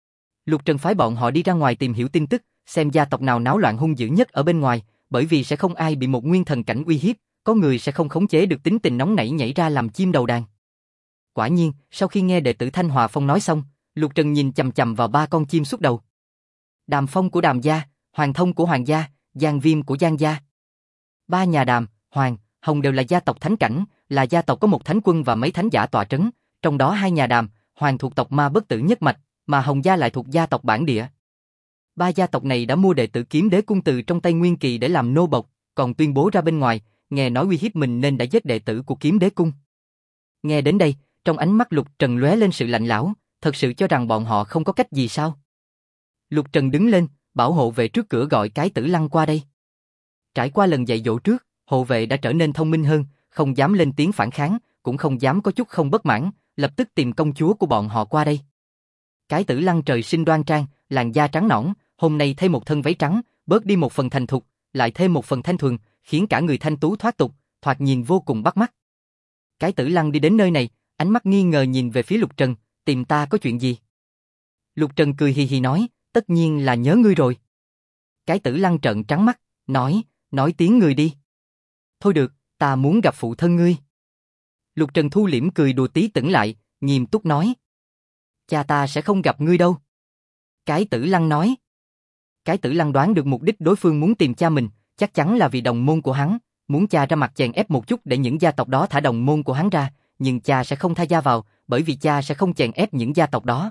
Lục Trần phái bọn họ đi ra ngoài tìm hiểu tin tức, xem gia tộc nào náo loạn hung dữ nhất ở bên ngoài, bởi vì sẽ không ai bị một nguyên thần cảnh uy hiếp, có người sẽ không khống chế được tính tình nóng nảy nhảy ra làm chim đầu đàn. Quả nhiên, sau khi nghe đệ tử Thanh Hòa Phong nói xong, Lục Trần nhìn chằm chằm vào 3 con chim suốt đầu. Đàm Phong của Đàm gia, Hoàng Thông của Hoàng gia, Giang Viêm của Giang gia. 3 nhà Đàm, Hoàng, Hồng đều là gia tộc thánh cảnh, là gia tộc có một thánh quân và mấy thánh giả tọa trấn, trong đó 2 nhà Đàm, Hoàng thuộc tộc Ma Bất Tử nhất mạch, mà Hồng gia lại thuộc gia tộc bản địa. 3 gia tộc này đã mua đệ tử Kiếm Đế Cung từ trong tay Nguyên Kỳ để làm nô bộc, còn tuyên bố ra bên ngoài, nghe nói uy hiếp mình nên đã giết đệ tử của Kiếm Đế Cung. Nghe đến đây, trong ánh mắt Lục Trần lóe lên sự lạnh lẽo, thật sự cho rằng bọn họ không có cách gì sao? Lục Trần đứng lên, bảo hộ vệ trước cửa gọi cái Tử Lăng qua đây. Trải qua lần dạy dỗ trước, hộ vệ đã trở nên thông minh hơn, không dám lên tiếng phản kháng, cũng không dám có chút không bất mãn, lập tức tìm công chúa của bọn họ qua đây. Cái Tử Lăng trời sinh đoan trang, làn da trắng nõn, hôm nay thêm một thân váy trắng, bớt đi một phần thành thục, lại thêm một phần thanh thuần, khiến cả người thanh tú thoát tục, thoạt nhìn vô cùng bắt mắt. Cái Tử Lăng đi đến nơi này, ánh mắt nghi ngờ nhìn về phía Lục Trần, tìm ta có chuyện gì? Lục Trần cười hì hì nói, tất nhiên là nhớ ngươi rồi. Cái Tử Lăng trợn trắng mắt, nói tiếng người đi. Thôi được, ta muốn gặp phụ thân ngươi. Lục Trần thu liễm cười đùa tí tửng lại, nghiêm túc nói. Cha ta sẽ không gặp ngươi đâu. Cái Tử Lăng nói. Cái Tử Lăng đoán được mục đích đối phương muốn tìm cha mình, chắc chắn là vì đồng môn của hắn, muốn cha ra mặt chèn ép một chút để những gia tộc đó thả đồng môn của hắn ra, nhưng cha sẽ không tha gia vào, bởi vì cha sẽ không chèn ép những gia tộc đó.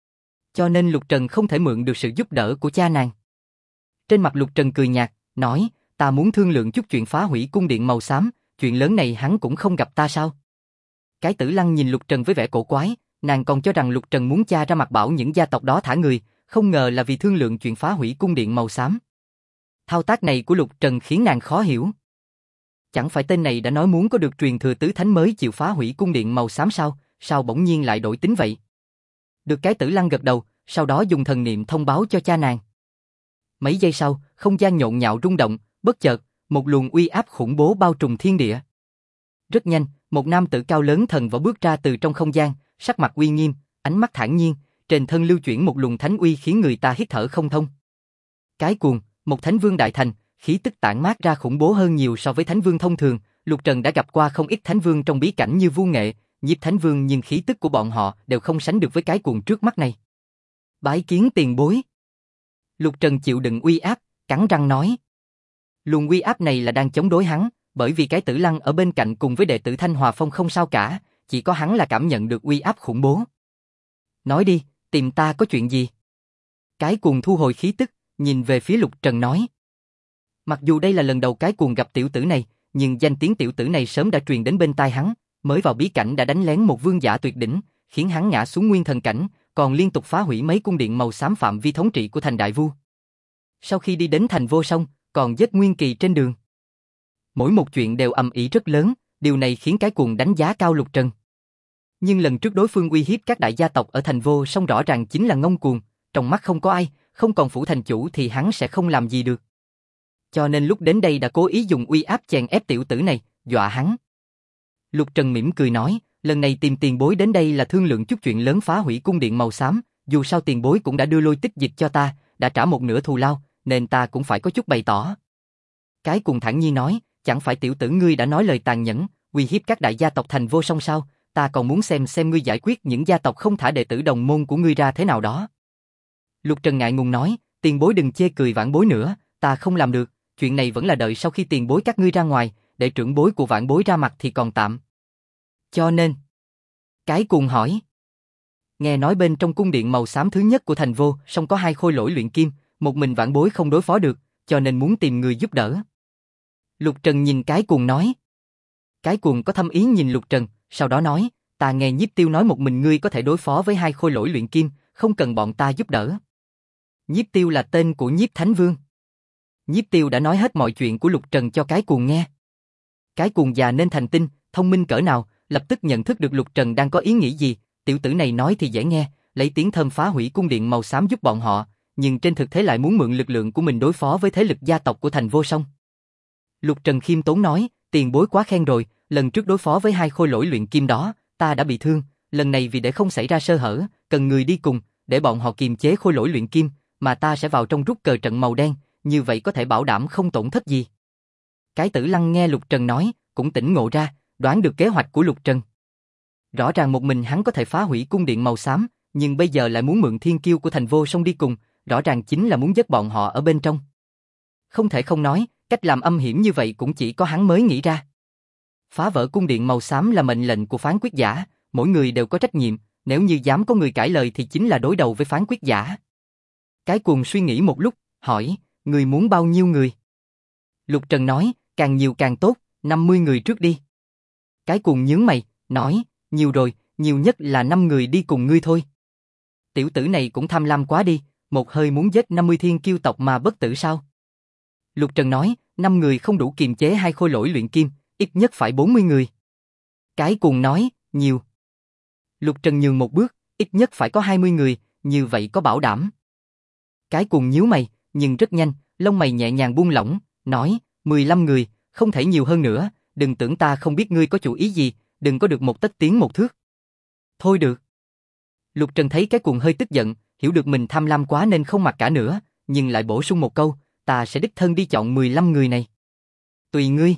Cho nên Lục Trần không thể mượn được sự giúp đỡ của cha nàng. Trên mặt Lục Trần cười nhạt, nói, ta muốn thương lượng chút chuyện phá hủy cung điện màu xám, chuyện lớn này hắn cũng không gặp ta sao? Cái Tử Lăng nhìn Lục Trần với vẻ cổ quái, nàng còn cho rằng Lục Trần muốn cha ra mặt bảo những gia tộc đó thả người, không ngờ là vì thương lượng chuyện phá hủy cung điện màu xám. Thao tác này của Lục Trần khiến nàng khó hiểu. Chẳng phải tên này đã nói muốn có được truyền thừa tứ thánh mới chịu phá hủy cung điện màu xám sao, sao bỗng nhiên lại đổi tính vậy? Được cái Tử Lăng gật đầu, sau đó dùng thần niệm thông báo cho cha nàng. Mấy giây sau, không gian nhộn nhạo rung động, bất chợt, một luồng uy áp khủng bố bao trùm thiên địa. Rất nhanh, một nam tử cao lớn thần võ bước ra từ trong không gian, sắc mặt uy nghiêm, ánh mắt thản nhiên, trên thân lưu chuyển một luồng thánh uy khiến người ta hít thở không thông. Cái Cuồng, một thánh vương đại thành, khí tức tản mát ra khủng bố hơn nhiều so với thánh vương thông thường. Lục Trần đã gặp qua không ít thánh vương trong bí cảnh như Vu Nghệ, Nhiếp Thánh Vương, nhưng khí tức của bọn họ đều không sánh được với Cái Cuồng trước mắt này. Bái kiến tiền bối. Lục Trần chịu đựng uy áp, cắn răng nói. Luồng uy áp này là đang chống đối hắn, bởi vì cái Tử Lăng ở bên cạnh cùng với đệ tử Thanh Hòa Phong không sao cả, chỉ có hắn là cảm nhận được uy áp khủng bố. Nói đi, tìm ta có chuyện gì? Cái cuồng thu hồi khí tức, nhìn về phía Lục Trần nói. Mặc dù đây là lần đầu cái cuồng gặp tiểu tử này, nhưng danh tiếng tiểu tử này sớm đã truyền đến bên tai hắn, mới vào bí cảnh đã đánh lén một vương giả tuyệt đỉnh, khiến hắn ngã xuống nguyên thần cảnh, còn liên tục phá hủy mấy cung điện màu xám phạm vi thống trị của thành Đại Vu. Sau khi đi đến thành Vô Song, còn giết Nguyên Kỳ trên đường. Mỗi một chuyện đều ầm ĩ rất lớn, điều này khiến cái cuồng đánh giá cao Lục Trần. Nhưng lần trước đối phương uy hiếp các đại gia tộc ở thành Vô Song rõ ràng chính là ngông cuồng, trong mắt không có ai, không còn phủ thành chủ thì hắn sẽ không làm gì được. Cho nên lúc đến đây đã cố ý dùng uy áp chèn ép tiểu tử này, dọa hắn. Lục Trần mỉm cười nói, lần này tìm tiền bối đến đây là thương lượng chút chuyện lớn phá hủy cung điện màu xám, dù sao tiền bối cũng đã đưa lôi tích dịch cho ta, đã trả một nửa thù lao, nên ta cũng phải có chút bày tỏ. Cái cùng thản nhiên nói, chẳng phải tiểu tử ngươi đã nói lời tàn nhẫn, uy hiếp các đại gia tộc thành Vô Song sao, ta còn muốn xem ngươi giải quyết những gia tộc không thả đệ tử đồng môn của ngươi ra thế nào đó. Lục Trần ngại ngùng nói, tiền bối đừng chê cười vãn bối nữa, ta không làm được, chuyện này vẫn là đợi sau khi tiền bối các ngươi ra ngoài, để trưởng bối của vãn bối ra mặt thì còn tạm. Cho nên, cái cùng hỏi. Nghe nói bên trong cung điện màu xám thứ nhất của thành Vô Song có 2 khôi lỗi luyện kim, một mình vãn bối không đối phó được, cho nên muốn tìm người giúp đỡ. Lục Trần nhìn cái cuồng nói. Cái cuồng có thâm ý nhìn Lục Trần, sau đó nói, ta nghe Nhiếp Tiêu nói một mình ngươi có thể đối phó với 2 khôi lỗi luyện kim, không cần bọn ta giúp đỡ. Nhiếp Tiêu là tên của Nhiếp Thánh Vương. Nhiếp Tiêu đã nói hết mọi chuyện của Lục Trần cho cái cuồng nghe. Cái cuồng già nên thành tinh, thông minh cỡ nào, lập tức nhận thức được Lục Trần đang có ý nghĩ gì, tiểu tử này nói thì dễ nghe, lấy tiếng thơm phá hủy cung điện màu xám giúp bọn họ, nhưng trên thực tế lại muốn mượn lực lượng của mình đối phó với thế lực gia tộc của thành Vô Song. Lục Trần khiêm tốn nói, tiền bối quá khen rồi, lần trước đối phó với 2 khôi lỗi luyện kim đó, ta đã bị thương, lần này vì để không xảy ra sơ hở, cần người đi cùng, để bọn họ kiềm chế khôi lỗi luyện kim, mà ta sẽ vào trong rút cờ trận màu đen, như vậy có thể bảo đảm không tổn thất gì. Cái Tử Lăng nghe Lục Trần nói, cũng tỉnh ngộ ra, đoán được kế hoạch của Lục Trần. Rõ ràng một mình hắn có thể phá hủy cung điện màu xám, nhưng bây giờ lại muốn mượn thiên kiêu của thành Vô Song đi cùng, rõ ràng chính là muốn giết bọn họ ở bên trong. Không thể không nói, cách làm âm hiểm như vậy cũng chỉ có hắn mới nghĩ ra. Phá vỡ cung điện màu xám là mệnh lệnh của phán quyết giả, mỗi người đều có trách nhiệm, nếu như dám có người cãi lời thì chính là đối đầu với phán quyết giả. Cái cuồng suy nghĩ một lúc, hỏi, người muốn bao nhiêu người? Lục Trần nói, càng nhiều càng tốt, 50 người trước đi. Cái cuồng nhướng mày, nói, nhiều rồi, nhiều nhất là 5 người đi cùng ngươi thôi. Tiểu tử này cũng tham lam quá đi, một hơi muốn giết 50 thiên kiêu tộc mà bất tử sao? Lục Trần nói, 5 người không đủ kiềm chế 2 khôi lỗi luyện kim, ít nhất phải 40 người. Cái cuồng nói, nhiều. Lục Trần nhường một bước, ít nhất phải có 20 người, như vậy có bảo đảm. Cái cuồng nhíu mày, nhưng rất nhanh, lông mày nhẹ nhàng buông lỏng, nói, 15 người, không thể nhiều hơn nữa, đừng tưởng ta không biết ngươi có chủ ý gì, đừng có được một tấc tiến một thước. Thôi được. Lục Trần thấy cái cuồng hơi tức giận, hiểu được mình tham lam quá nên không mặc cả nữa, nhưng lại bổ sung một câu, ta sẽ đích thân đi chọn 15 người này. Tùy ngươi.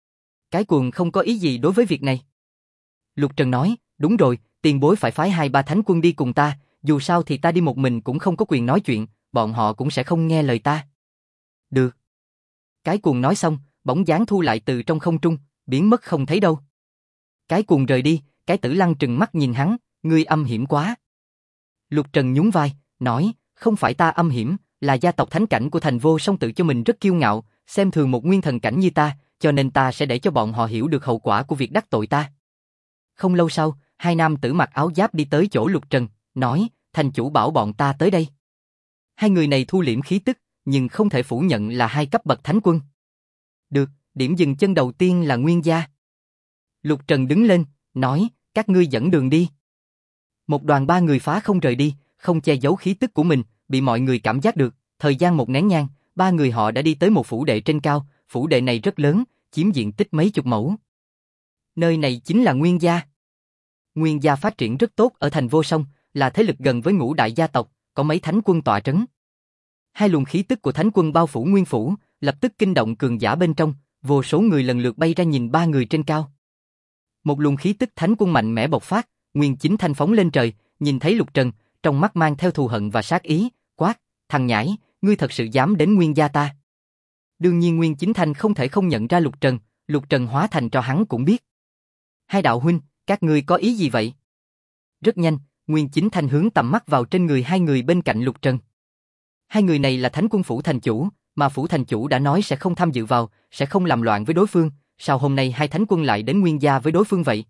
Cái cuồng không có ý gì đối với việc này. Lục Trần nói, đúng rồi, tiền bối phải phái 2-3 thánh quân đi cùng ta, dù sao thì ta đi một mình cũng không có quyền nói chuyện, bọn họ cũng sẽ không nghe lời ta. Được. Cái cuồng nói xong, bóng dáng thu lại từ trong không trung, biến mất không thấy đâu. Cái cuồng rời đi, cái Tử Lăng trừng mắt nhìn hắn, ngươi âm hiểm quá. Lục Trần nhún vai, nói, không phải ta âm hiểm, là gia tộc thánh cảnh của thành Vô Song tự cho mình rất kiêu ngạo, xem thường một nguyên thần cảnh như ta, cho nên ta sẽ để cho bọn họ hiểu được hậu quả của việc đắc tội ta. Không lâu sau, 2 nam tử mặc áo giáp đi tới chỗ Lục Trần, nói, thành chủ bảo bọn ta tới đây. 2 người này thu liễm khí tức, nhưng không thể phủ nhận là 2 cấp bậc thánh quân. Được, điểm dừng chân đầu tiên là Nguyên gia. Lục Trần đứng lên, nói, các ngươi dẫn đường đi. Một đoàn 3 người phá không rời đi, không che giấu khí tức của mình, bị mọi người cảm giác được, thời gian một nén nhang, 3 người họ đã đi tới một phủ đệ trên cao, phủ đệ này rất lớn, chiếm diện tích mấy chục mẫu. Nơi này chính là Nguyên gia. Nguyên gia phát triển rất tốt ở thành Vô Song, là thế lực gần với ngũ đại gia tộc, có mấy thánh quân tọa trấn. 2 luồng khí tức của thánh quân bao phủ nguyên phủ, lập tức kinh động cường giả bên trong, vô số người lần lượt bay ra nhìn 3 người trên cao. Một luồng khí tức thánh quân mạnh mẽ bộc phát, Nguyên Chính Thanh phóng lên trời, nhìn thấy Lục Trần, trong mắt mang theo thù hận và sát ý, quát, thằng nhãi, ngươi thật sự dám đến Nguyên gia ta. Đương nhiên Nguyên Chính Thanh không thể không nhận ra Lục Trần hóa thành cho hắn cũng biết. 2 đạo huynh, các ngươi có ý gì vậy? Rất nhanh, Nguyên Chính Thanh hướng tầm mắt vào trên người 2 người bên cạnh Lục Trần. Hai người này là Thánh quân phủ thành chủ, mà phủ thành chủ đã nói sẽ không tham dự vào, sẽ không làm loạn với đối phương, sao hôm nay hai thánh quân lại đến Nguyên gia với đối phương vậy?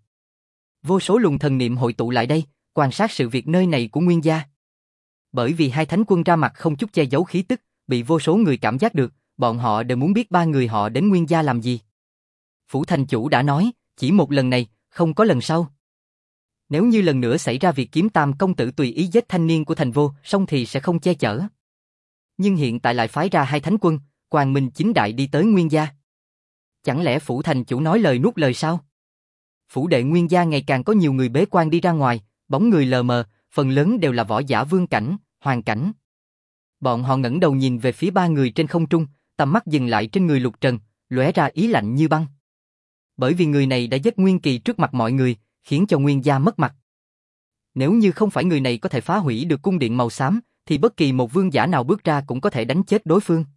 Vô số luồng thần niệm hội tụ lại đây, quan sát sự việc nơi này của Nguyên gia. Bởi vì hai thánh quân ra mặt không chút che giấu khí tức, bị vô số người cảm giác được, bọn họ đều muốn biết ba người họ đến Nguyên gia làm gì. Phủ thành chủ đã nói, chỉ một lần này, không có lần sau. Nếu như lần nữa xảy ra việc Kiếm Tam công tử tùy ý giết thanh niên của thành vô, xong thì sẽ không che chở. Nhưng hiện tại lại phái ra hai thánh quân, quang minh chính đại đi tới Nguyên gia. Chẳng lẽ phủ thành chủ nói lời nuốt lời sao? Phủ đệ Nguyên gia ngày càng có nhiều người bế quan đi ra ngoài, bóng người lờ mờ, phần lớn đều là võ giả vương cảnh, hoàng cảnh. Bọn họ ngẩng đầu nhìn về phía ba người trên không trung, tầm mắt dừng lại trên người Lục Trần, lóe ra ý lạnh như băng. Bởi vì người này đã giết Nguyên Kỳ trước mặt mọi người, khiến cho Nguyên gia mất mặt. Nếu như không phải người này có thể phá hủy được cung điện màu xám, thì bất kỳ một vương giả nào bước ra cũng có thể đánh chết đối phương.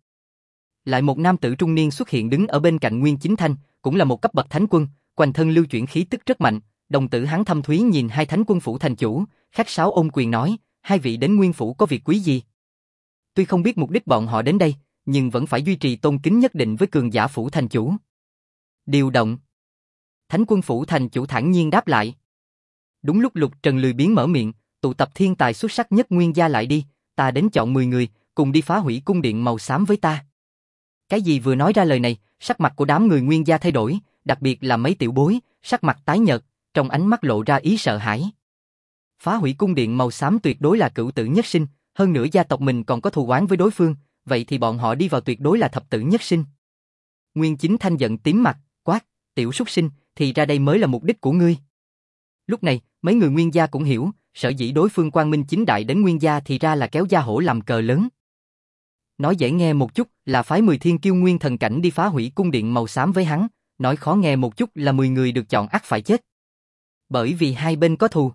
Lại một nam tử trung niên xuất hiện đứng ở bên cạnh Nguyên Chính Thanh, cũng là một cấp bậc thánh quân, quanh thân lưu chuyển khí tức rất mạnh. Đồng tử hắn thâm thúy nhìn hai thánh quân phủ thành chủ, khách sáo ôm quyền nói, hai vị đến Nguyên phủ có việc quý gì? Tuy không biết mục đích bọn họ đến đây, nhưng vẫn phải duy trì tôn kính nhất định với cường giả phủ thành chủ. Điều động. Thánh quân phủ thành chủ thản nhiên đáp lại. Đúng lúc Lục Trần lười biếng mở miệng, tụ tập thiên tài xuất sắc nhất Nguyên gia lại đi, ta đến chọn 10 người, cùng đi phá hủy cung điện màu xám với ta. Cái gì vừa nói ra lời này, sắc mặt của đám người Nguyên gia thay đổi, đặc biệt là mấy tiểu bối, sắc mặt tái nhợt, trong ánh mắt lộ ra ý sợ hãi. Phá hủy cung điện màu xám tuyệt đối là cửu tử nhất sinh, hơn nữa gia tộc mình còn có thù oán với đối phương, vậy thì bọn họ đi vào tuyệt đối là thập tử nhất sinh. Nguyên Chính Thanh giận tím mặt, quát, tiểu súc sinh, thì ra đây mới là mục đích của ngươi. Lúc này, mấy người Nguyên gia cũng hiểu, sở dĩ đối phương quang minh chính đại đến Nguyên gia thì ra là kéo gia hổ làm cờ lớn. Nói dễ nghe một chút là phái 10 thiên kiêu nguyên thần cảnh đi phá hủy cung điện màu xám với hắn, nói khó nghe một chút là 10 người được chọn ắt phải chết. Bởi vì hai bên có thù.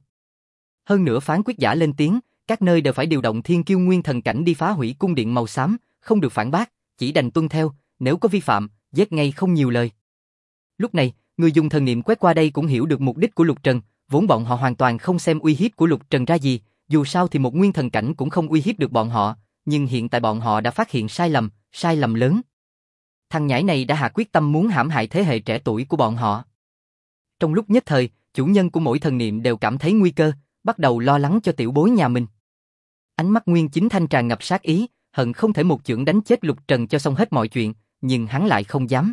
Hơn nữa phán quyết giả lên tiếng, các nơi đều phải điều động thiên kiêu nguyên thần cảnh đi phá hủy cung điện màu xám, không được phản bác, chỉ đành tuân theo, nếu có vi phạm, giết ngay không nhiều lời. Lúc này, người dùng thần niệm quét qua đây cũng hiểu được mục đích của Lục Trần, vốn bọn họ hoàn toàn không xem uy hiếp của Lục Trần ra gì, dù sao thì một nguyên thần cảnh cũng không uy hiếp được bọn họ, nhưng hiện tại bọn họ đã phát hiện sai lầm lớn. Thằng nhãi này đã hạ quyết tâm muốn hãm hại thế hệ trẻ tuổi của bọn họ. Trong lúc nhất thời, chủ nhân của mỗi thần niệm đều cảm thấy nguy cơ, bắt đầu lo lắng cho tiểu bối nhà mình. Ánh mắt Nguyên Chính Thanh tràn ngập sát ý, hận không thể một chưởng đánh chết Lục Trần cho xong hết mọi chuyện, nhưng hắn lại không dám.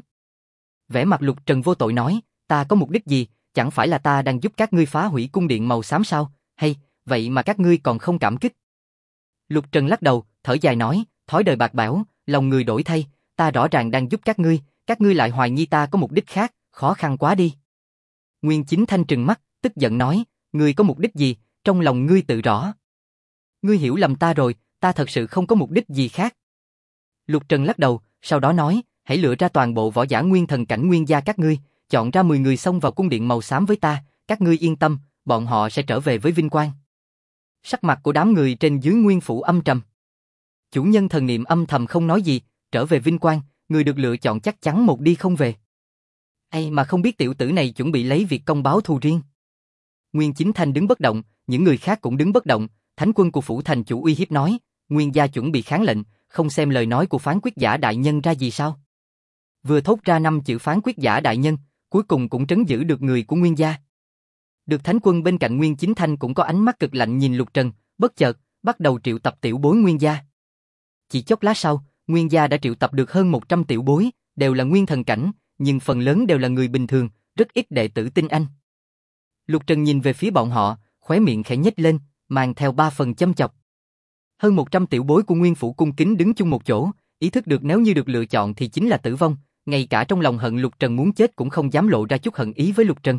Vẻ mặt Lục Trần vô tội nói, ta có mục đích gì, chẳng phải là ta đang giúp các ngươi phá hủy cung điện màu xám sao, hay, vậy mà các ngươi còn không cảm kích. Lục Trần lắc đầu, thở dài nói, thói đời bạc bẽo, lòng người đổi thay, ta rõ ràng đang giúp các ngươi lại hoài nghi ta có mục đích khác, khó khăn quá đi. Nguyên Chính Thanh trừng mắt, tức giận nói, ngươi có mục đích gì, trong lòng ngươi tự rõ. Ngươi hiểu lầm ta rồi, ta thật sự không có mục đích gì khác. Lục Trần lắc đầu, sau đó nói, hãy lựa ra toàn bộ võ giả nguyên thần cảnh Nguyên gia các ngươi, chọn ra 10 người xông vào cung điện màu xám với ta, các ngươi yên tâm, bọn họ sẽ trở về với vinh quang. Sắc mặt của đám người trên dưới Nguyên phủ âm trầm. Chủ nhân thần niệm âm thầm không nói gì, trở về vinh quang, người được lựa chọn chắc chắn một đi không về. Ai mà không biết tiểu tử này chuẩn bị lấy việc công báo thù riêng. Nguyên Chính Thanh đứng bất động, những người khác cũng đứng bất động, thánh quân của phủ thành chủ uy hiếp nói, Nguyên gia chuẩn bị kháng lệnh, không xem lời nói của phán quyết giả đại nhân ra gì sao? Vừa thốt ra 5 chữ phán quyết giả đại nhân, cuối cùng cũng trấn giữ được người của Nguyên gia. Được thánh quân bên cạnh Nguyên Chính Thanh cũng có ánh mắt cực lạnh nhìn Lục Trần, bất chợt bắt đầu triệu tập tiểu bối Nguyên gia. Chỉ chốc lát sau, Nguyên gia đã triệu tập được hơn 100 tiểu bối, đều là nguyên thần cảnh, nhưng phần lớn đều là người bình thường, rất ít đệ tử tinh anh. Lục Trần nhìn về phía bọn họ, khóe miệng khẽ nhếch lên, mang theo 3 phần châm chọc. Hơn 100 tiểu bối của Nguyên phủ cung kính đứng chung một chỗ, ý thức được nếu như được lựa chọn thì chính là tử vong, ngay cả trong lòng hận Lục Trần muốn chết cũng không dám lộ ra chút hận ý với Lục Trần.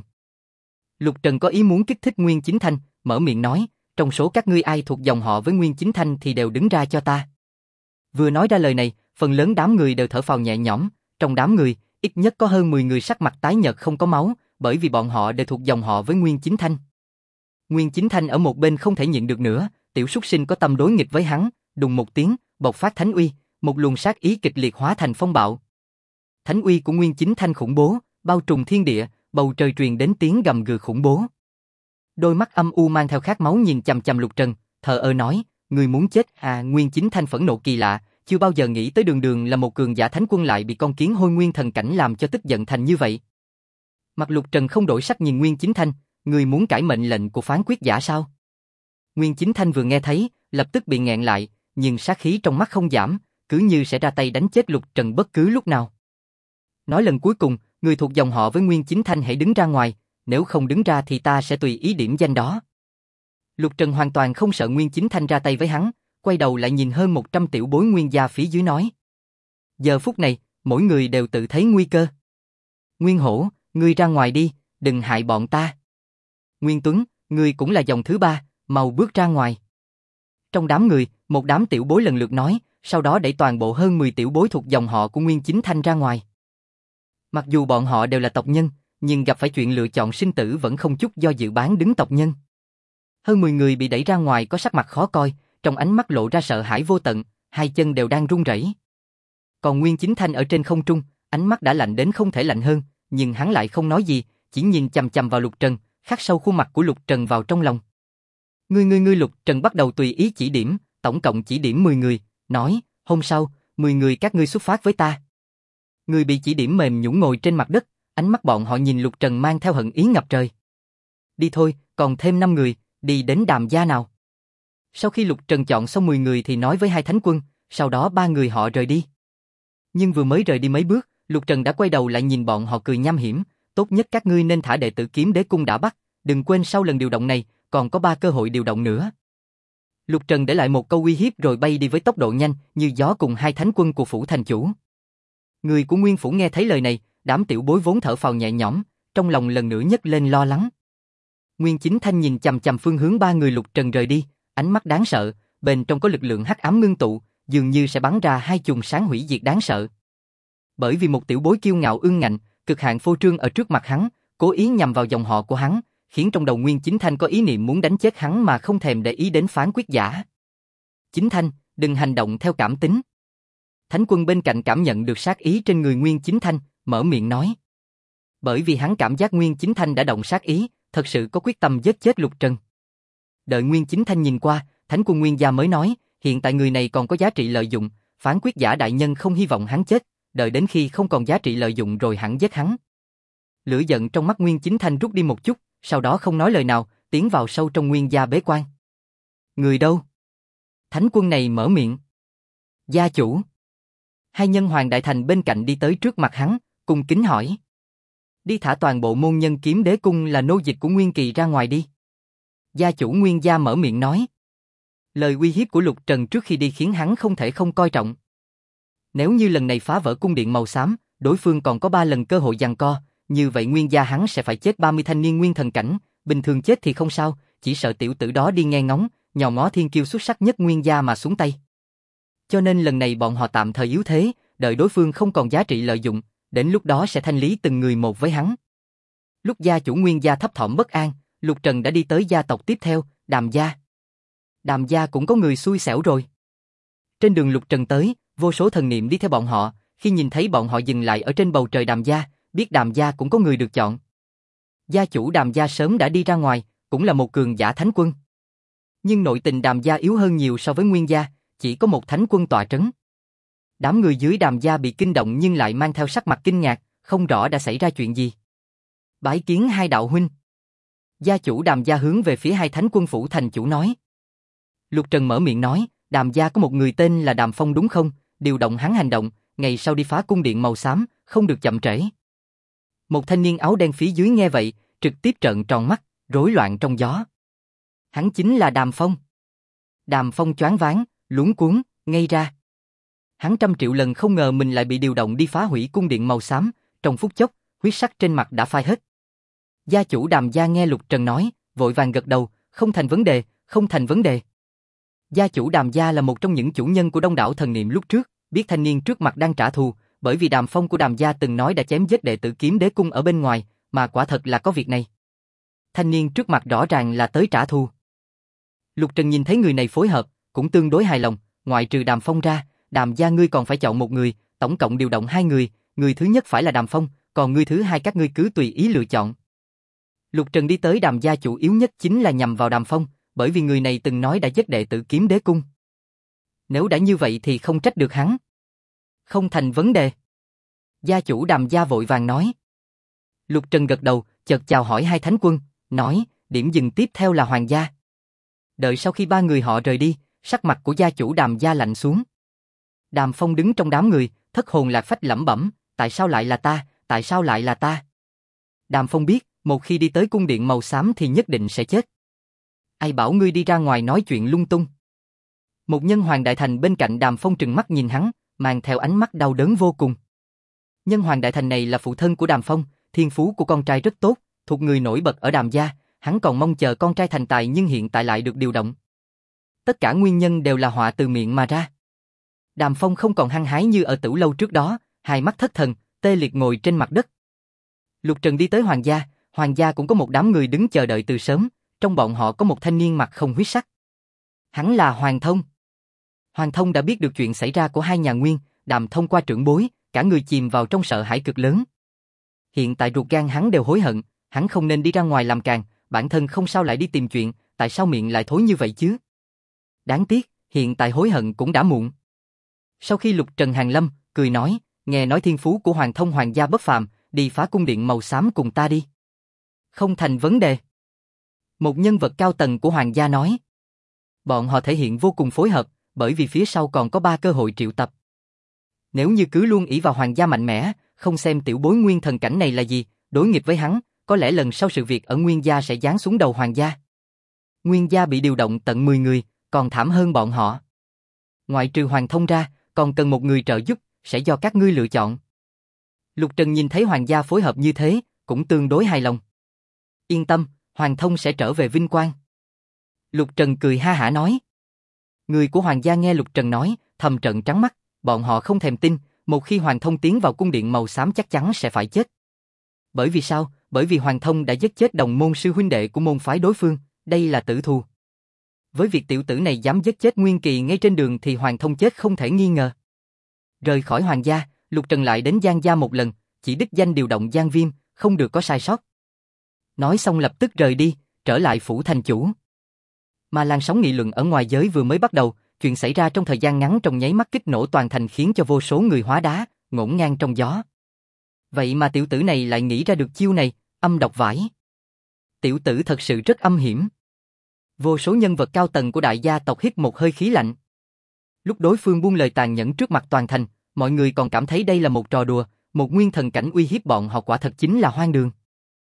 Lục Trần có ý muốn kích thích Nguyên Chính Thanh, mở miệng nói, trong số các ngươi ai thuộc dòng họ với Nguyên Chính Thanh thì đều đứng ra cho ta. Vừa nói ra lời này, phần lớn đám người đều thở phào nhẹ nhõm, trong đám người, ít nhất có hơn 10 người sắc mặt tái nhợt không có máu, bởi vì bọn họ đều thuộc dòng họ với Nguyên Chính Thanh. Nguyên Chính Thanh ở một bên không thể nhịn được nữa, tiểu súc sinh có tâm đối nghịch với hắn, đùng một tiếng, bộc phát thánh uy, một luồng sát ý kịch liệt hóa thành phong bạo. Thánh uy của Nguyên Chính Thanh khủng bố, bao trùm thiên địa, bầu trời truyền đến tiếng gầm gừ khủng bố. Đôi mắt âm u mang theo khát máu nhìn chằm chằm Lục Trần, thờ ơ nói, người muốn chết à? Nguyên Chính Thanh phẫn nộ kỳ lạ, chưa bao giờ nghĩ tới Đường Đường là một cường giả thánh quân lại bị con kiến hôi nguyên thần cảnh làm cho tức giận thành như vậy. Mặt Lục Trần không đổi sắc nhìn Nguyên Chính Thanh, người muốn cãi mệnh lệnh của phán quyết giả sao? Nguyên Chính Thanh vừa nghe thấy, lập tức bị nghẹn lại, nhưng sát khí trong mắt không giảm, cứ như sẽ ra tay đánh chết Lục Trần bất cứ lúc nào. Nói lần cuối cùng, người thuộc dòng họ với Nguyên Chính Thanh hãy đứng ra ngoài, nếu không đứng ra thì ta sẽ tùy ý điểm danh đó. Lục Trần hoàn toàn không sợ Nguyên Chính Thanh ra tay với hắn, quay đầu lại nhìn hơn 100 tiểu bối Nguyên gia phía dưới nói. Giờ phút này, mỗi người đều tự thấy nguy cơ. Nguyên Hổ, ngươi ra ngoài đi, đừng hại bọn ta. Nguyên Tuấn, ngươi cũng là dòng thứ ba, mau bước ra ngoài. Trong đám người, một đám tiểu bối lần lượt nói, sau đó đẩy toàn bộ hơn 10 tiểu bối thuộc dòng họ của Nguyên Chính Thanh ra ngoài. Mặc dù bọn họ đều là tộc nhân, nhưng gặp phải chuyện lựa chọn sinh tử vẫn không chút do dự bán đứng tộc nhân. Hơn 10 người bị đẩy ra ngoài có sắc mặt khó coi, trong ánh mắt lộ ra sợ hãi vô tận, hai chân đều đang run rẩy. Còn Nguyên Chính Thanh ở trên không trung, ánh mắt đã lạnh đến không thể lạnh hơn, nhưng hắn lại không nói gì, chỉ nhìn chằm chằm vào Lục Trần, khắc sâu khuôn mặt của Lục Trần vào trong lòng. Ngươi Lục Trần bắt đầu tùy ý chỉ điểm, tổng cộng chỉ điểm 10 người, nói, hôm sau, 10 người các ngươi xuất phát với ta. Người bị chỉ điểm mềm nhũn ngồi trên mặt đất, ánh mắt bọn họ nhìn Lục Trần mang theo hận ý ngập trời. Đi thôi, còn thêm 5 người, đi đến Đàm gia nào. Sau khi Lục Trần chọn xong 10 người thì nói với hai thánh quân, sau đó 3 người họ rời đi. Nhưng vừa mới rời đi mấy bước, Lục Trần đã quay đầu lại nhìn bọn họ cười nham hiểm, tốt nhất các ngươi nên thả đệ tử Kiếm Đế Cung đã bắt, đừng quên sau lần điều động này, còn có 3 cơ hội điều động nữa. Lục Trần để lại một câu uy hiếp rồi bay đi với tốc độ nhanh như gió cùng hai thánh quân của phủ thành chủ. Người của Nguyên phủ nghe thấy lời này, đám tiểu bối vốn thở phào nhẹ nhõm, trong lòng lần nữa nhấc lên lo lắng. Nguyên Chính Thanh nhìn chằm chằm phương hướng 3 người Lục Trần rời đi, ánh mắt đáng sợ, bên trong có lực lượng hắc ám ngưng tụ, dường như sẽ bắn ra 2 chùm sáng hủy diệt đáng sợ. Bởi vì một tiểu bối kiêu ngạo ương ngạnh, cực hạn phô trương ở trước mặt hắn, cố ý nhằm vào dòng họ của hắn, khiến trong đầu Nguyên Chính Thanh có ý niệm muốn đánh chết hắn mà không thèm để ý đến phán quyết giả. Chính Thanh, đừng hành động theo cảm tính. Thánh quân bên cạnh cảm nhận được sát ý trên người Nguyên Chính Thanh, mở miệng nói. Bởi vì hắn cảm giác Nguyên Chính Thanh đã động sát ý, thật sự có quyết tâm giết chết Lục Trần. Đợi Nguyên Chính Thanh nhìn qua, Thánh quân Nguyên gia mới nói, hiện tại người này còn có giá trị lợi dụng, phán quyết giả đại nhân không hy vọng hắn chết, đợi đến khi không còn giá trị lợi dụng rồi hẳn giết hắn. Lửa giận trong mắt Nguyên Chính Thanh rút đi một chút, sau đó không nói lời nào, tiến vào sâu trong Nguyên gia bế quan. Người đâu? Thánh quân này mở miệng. Gia chủ. Hai nhân hoàng đại thành bên cạnh đi tới trước mặt hắn, cung kính hỏi. Đi thả toàn bộ môn nhân Kiếm Đế Cung là nô dịch của Nguyên Kỳ ra ngoài đi. Gia chủ Nguyên gia mở miệng nói. Lời uy hiếp của Lục Trần trước khi đi khiến hắn không thể không coi trọng. Nếu như lần này phá vỡ cung điện màu xám, đối phương còn có 3 lần cơ hội giằng co, như vậy Nguyên gia hắn sẽ phải chết 30 thanh niên nguyên thần cảnh, bình thường chết thì không sao, chỉ sợ tiểu tử đó đi nghe ngóng, nhòm ngó thiên kiêu xuất sắc nhất Nguyên gia mà xuống tay. Cho nên lần này bọn họ tạm thời yếu thế, đợi đối phương không còn giá trị lợi dụng, đến lúc đó sẽ thanh lý từng người một với hắn. Lúc gia chủ Nguyên gia thấp thỏm bất an, Lục Trần đã đi tới gia tộc tiếp theo, Đàm gia. Đàm gia cũng có người xui xẻo rồi. Trên đường Lục Trần tới, vô số thần niệm đi theo bọn họ, khi nhìn thấy bọn họ dừng lại ở trên bầu trời Đàm gia, biết Đàm gia cũng có người được chọn. Gia chủ Đàm gia sớm đã đi ra ngoài, cũng là một cường giả thánh quân. Nhưng nội tình Đàm gia yếu hơn nhiều so với Nguyên gia, chỉ có một thánh quân tọa trấn. Đám người dưới Đàm gia bị kinh động nhưng lại mang theo sắc mặt kinh ngạc, không rõ đã xảy ra chuyện gì. Bái kiến hai đạo huynh. Gia chủ Đàm gia hướng về phía hai thánh quân phủ thành chủ nói. Lục Trần mở miệng nói, Đàm gia có một người tên là Đàm Phong đúng không? Điều động hắn hành động, ngày sau đi phá cung điện màu xám, không được chậm trễ. Một thanh niên áo đen phía dưới nghe vậy, trực tiếp trợn tròn mắt, rối loạn trong gió. Hắn chính là Đàm Phong. Đàm Phong choáng váng, luống cuống, ngây ra. Hắn trăm triệu lần không ngờ mình lại bị điều động đi phá hủy cung điện màu xám, trong phút chốc, huyết sắc trên mặt đã phai hết. Gia chủ Đàm gia nghe Lục Trần nói, vội vàng gật đầu, không thành vấn đề, không thành vấn đề. Gia chủ Đàm gia là một trong những chủ nhân của đông đảo thần niệm lúc trước, biết thanh niên trước mặt đang trả thù, bởi vì Đàm Phong của Đàm gia từng nói đã chém giết đệ tử Kiếm Đế Cung ở bên ngoài, mà quả thật là có việc này. Thanh niên trước mặt rõ ràng là tới trả thù. Lục Trần nhìn thấy người này phối hợp, cũng tương đối hài lòng, ngoại trừ Đàm Phong ra, Đàm gia ngươi còn phải chọn một người, tổng cộng điều động 2 người, người thứ nhất phải là Đàm Phong, còn người thứ hai các ngươi cứ tùy ý lựa chọn. Lục Trần đi tới Đàm gia chủ yếu nhất chính là nhằm vào Đàm Phong, bởi vì người này từng nói đã giết đệ tử Kiếm Đế Cung. Nếu đã như vậy thì không trách được hắn. Không thành vấn đề. Gia chủ Đàm gia vội vàng nói. Lục Trần gật đầu, chợt chào hỏi hai thánh quân, nói, điểm dừng tiếp theo là Hoàng gia. Đợi sau khi ba người họ rời đi, sắc mặt của gia chủ Đàm gia lạnh xuống. Đàm Phong đứng trong đám người, thất hồn lạc phách lẩm bẩm, tại sao lại là ta, tại sao lại là ta? Đàm Phong biết, một khi đi tới cung điện màu xám thì nhất định sẽ chết. Ai bảo ngươi đi ra ngoài nói chuyện lung tung? Một nhân hoàng đại thành bên cạnh Đàm Phong trừng mắt nhìn hắn, mang theo ánh mắt đau đớn vô cùng. Nhân hoàng đại thành này là phụ thân của Đàm Phong, thiên phú của con trai rất tốt, thuộc người nổi bật ở Đàm gia, hắn còn mong chờ con trai thành tài nhưng hiện tại lại được điều động. Tất cả nguyên nhân đều là họa từ miệng mà ra. Đàm Phong không còn hăng hái như ở Tửu lâu trước đó, hai mắt thất thần, tê liệt ngồi trên mặt đất. Lục Trần đi tới Hoàng gia cũng có một đám người đứng chờ đợi từ sớm, trong bọn họ có một thanh niên mặt không huyết sắc. Hắn là Hoàng Thông. Hoàng Thông đã biết được chuyện xảy ra của hai nhà Nguyên, Đàm thông qua trưởng bối, cả người chìm vào trong sợ hãi cực lớn. Hiện tại ruột gan hắn đều hối hận, hắn không nên đi ra ngoài làm càng, bản thân không sao lại đi tìm chuyện, tại sao miệng lại thối như vậy chứ? Đáng tiếc, hiện tại hối hận cũng đã muộn. Sau khi Lục Trần hàng lâm, cười nói, nghe nói thiên phú của Hoàng Thông Hoàng gia bất phàm, đi phá cung điện màu xám cùng ta đi. Không thành vấn đề. Một nhân vật cao tầng của Hoàng gia nói. Bọn họ thể hiện vô cùng phối hợp, bởi vì phía sau còn có 3 cơ hội triệu tập. Nếu như cứ luôn ỷ vào Hoàng gia mạnh mẽ, không xem tiểu bối nguyên thần cảnh này là gì, đối nghịch với hắn, có lẽ lần sau sự việc ở Nguyên gia sẽ giáng xuống đầu Hoàng gia. Nguyên gia bị điều động tận 10 người, còn thảm hơn bọn họ. Ngoại trừ Hoàng Thông ra, còn cần một người trợ giúp, sẽ do các ngươi lựa chọn. Lục Trần nhìn thấy Hoàng gia phối hợp như thế, cũng tương đối hài lòng. Yên tâm, Hoàng Thông sẽ trở về vinh quang. Lục Trần cười ha hả nói. Người của Hoàng gia nghe Lục Trần nói, thầm trợn trắng mắt, bọn họ không thèm tin, một khi Hoàng Thông tiến vào cung điện màu xám chắc chắn sẽ phải chết. Bởi vì sao? Bởi vì Hoàng Thông đã giết chết đồng môn sư huynh đệ của môn phái đối phương, đây là tử thù. Với việc tiểu tử này dám giết chết Nguyên Kỳ ngay trên đường thì Hoàng Thông chết không thể nghi ngờ. Rời khỏi Hoàng gia, Lục Trần lại đến Giang gia một lần, chỉ đích danh điều động Giang Viêm, không được có sai sót. Nói xong lập tức rời đi, trở lại phủ thành chủ. Mà làn sóng nghị luận ở ngoài giới vừa mới bắt đầu, chuyện xảy ra trong thời gian ngắn trong nháy mắt kích nổ toàn thành khiến cho vô số người hóa đá, ngổn ngang trong gió. Vậy mà tiểu tử này lại nghĩ ra được chiêu này, âm độc vãi. Tiểu tử thật sự rất âm hiểm. Vô số nhân vật cao tầng của đại gia tộc hít một hơi khí lạnh. Lúc đối phương buông lời tàn nhẫn trước mặt toàn thành, mọi người còn cảm thấy đây là một trò đùa, một nguyên thần cảnh uy hiếp bọn họ quả thật chính là hoang đường.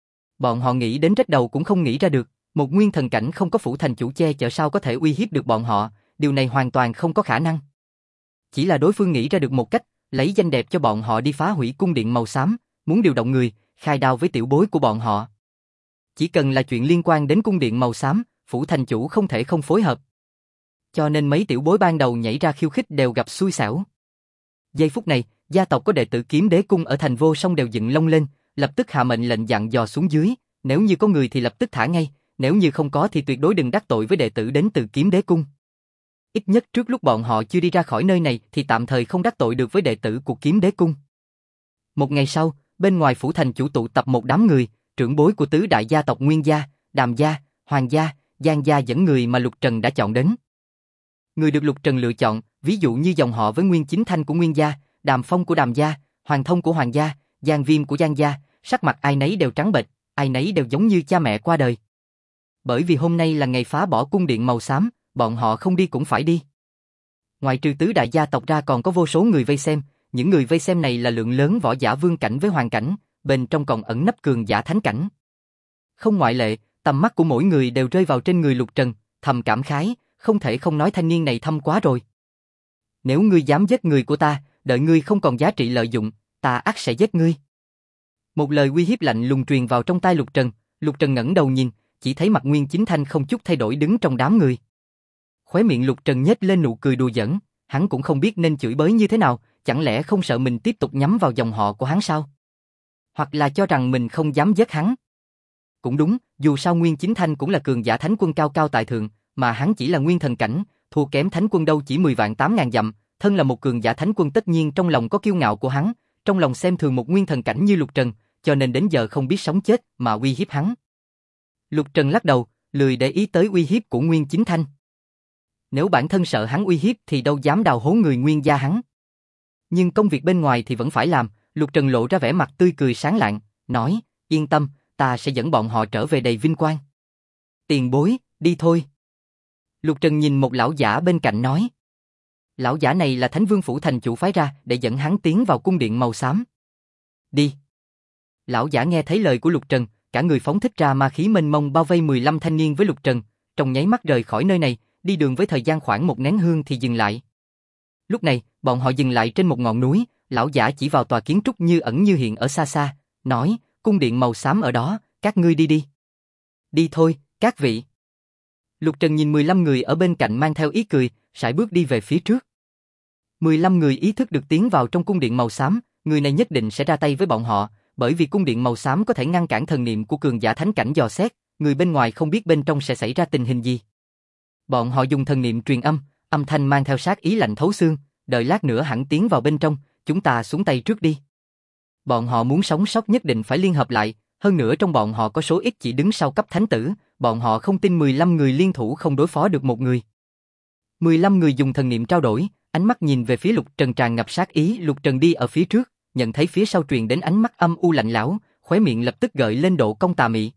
Bọn họ nghĩ đến rách đầu cũng không nghĩ ra được, một nguyên thần cảnh không có phủ thành chủ che chở sao có thể uy hiếp được bọn họ, điều này hoàn toàn không có khả năng. Chỉ là đối phương nghĩ ra được một cách, lấy danh đẹp cho bọn họ đi phá hủy cung điện màu xám, muốn điều động người, khai đao với tiểu bối của bọn họ. Chỉ cần là chuyện liên quan đến cung điện màu xám, phủ thành chủ không thể không phối hợp. Cho nên mấy tiểu bối ban đầu nhảy ra khiêu khích đều gặp xui xẻo. Giây phút này, gia tộc có đệ tử Kiếm Đế cung ở thành Vô Song đều dựng lông lên, lập tức hạ mệnh lệnh dặn dò xuống dưới, nếu như có người thì lập tức thả ngay, nếu như không có thì tuyệt đối đừng đắc tội với đệ tử đến từ Kiếm Đế cung. Ít nhất trước lúc bọn họ chưa đi ra khỏi nơi này thì tạm thời không đắc tội được với đệ tử của Kiếm Đế cung. Một ngày sau, bên ngoài phủ thành chủ tụ tập một đám người, trưởng bối của tứ đại gia tộc Nguyên gia, Đàm gia, Hoàng gia, Giang gia dẫn người mà Lục Trần đã chọn đến. Người được Lục Trần lựa chọn, ví dụ như dòng họ với Nguyên Chính Thanh của Nguyên gia, Đàm Phong của Đàm gia, Hoàng Thông của Hoàng gia, Giang Viêm của Giang gia, sắc mặt ai nấy đều trắng bệch, ai nấy đều giống như cha mẹ qua đời. Bởi vì hôm nay là ngày phá bỏ cung điện màu xám, bọn họ không đi cũng phải đi. Ngoài trừ tứ đại gia tộc ra còn có vô số người vây xem, những người vây xem này là lượng lớn võ giả vương cảnh với hoàng cảnh, bên trong còn ẩn nấp cường giả thánh cảnh. Không ngoại lệ, tầm mắt của mỗi người đều rơi vào trên người Lục Trần, thầm cảm khái, không thể không nói thanh niên này thâm quá rồi. Nếu ngươi dám giết người của ta, đợi ngươi không còn giá trị lợi dụng, ta ắt sẽ giết ngươi. Một lời uy hiếp lạnh lùng truyền vào trong tai Lục Trần ngẩng đầu nhìn, chỉ thấy mặt Nguyên Chính Thanh không chút thay đổi đứng trong đám người. Khóe miệng Lục Trần nhếch lên nụ cười đùa giỡn, hắn cũng không biết nên chửi bới như thế nào, chẳng lẽ không sợ mình tiếp tục nhắm vào dòng họ của hắn sao? Hoặc là cho rằng mình không dám giết hắn? Cũng đúng, dù sao Nguyên Chính Thanh cũng là cường giả thánh quân cao cao tại thượng, mà hắn chỉ là nguyên thần cảnh, thua kém thánh quân đâu chỉ 10 vạn 8.000 dặm, thân là một cường giả thánh quân tất nhiên trong lòng có kiêu ngạo của hắn, trong lòng xem thường một nguyên thần cảnh như Lục Trần, cho nên đến giờ không biết sống chết mà uy hiếp hắn. Lục Trần lắc đầu, lười để ý tới uy hiếp của Nguyên Chính Thanh. Nếu bản thân sợ hắn uy hiếp thì đâu dám đào hố người Nguyên gia hắn. Nhưng công việc bên ngoài thì vẫn phải làm, Lục Trần lộ ra vẻ mặt tươi cười sáng lạng, nói, yên tâm, ta sẽ dẫn bọn họ trở về đầy vinh quang. Tiền bối, đi thôi. Lục Trần nhìn một lão giả bên cạnh nói. Lão giả này là Thánh Vương Phủ thành chủ phái ra để dẫn hắn tiến vào cung điện màu xám. Đi. Lão giả nghe thấy lời của Lục Trần, cả người phóng thích ra ma khí mênh mông bao vây 15 thanh niên với Lục Trần, trong nháy mắt rời khỏi nơi này, đi đường với thời gian khoảng một nén hương thì dừng lại. Lúc này, bọn họ dừng lại trên một ngọn núi, lão giả chỉ vào tòa kiến trúc như ẩn như hiện ở xa xa, nói, cung điện màu xám ở đó, các ngươi đi đi. Đi thôi, các vị. Lục Trần nhìn 15 người ở bên cạnh mang theo ý cười, sải bước đi về phía trước. 15 người ý thức được tiến vào trong cung điện màu xám, người này nhất định sẽ ra tay với bọn họ, bởi vì cung điện màu xám có thể ngăn cản thần niệm của cường giả thánh cảnh dò xét, người bên ngoài không biết bên trong sẽ xảy ra tình hình gì. Bọn họ dùng thần niệm truyền âm, âm thanh mang theo sát ý lạnh thấu xương, đợi lát nữa hẳn tiến vào bên trong, chúng ta xuống tay trước đi. Bọn họ muốn sống sót nhất định phải liên hợp lại, hơn nữa trong bọn họ có số ít chỉ đứng sau cấp thánh tử, bọn họ không tin 15 người liên thủ không đối phó được một người. 15 người dùng thần niệm trao đổi, ánh mắt nhìn về phía Lục Trần tràn ngập sát ý. Lục Trần đi ở phía trước, nhận thấy phía sau truyền đến ánh mắt âm u lạnh lẽo, khóe miệng lập tức gợi lên độ cong tà mị.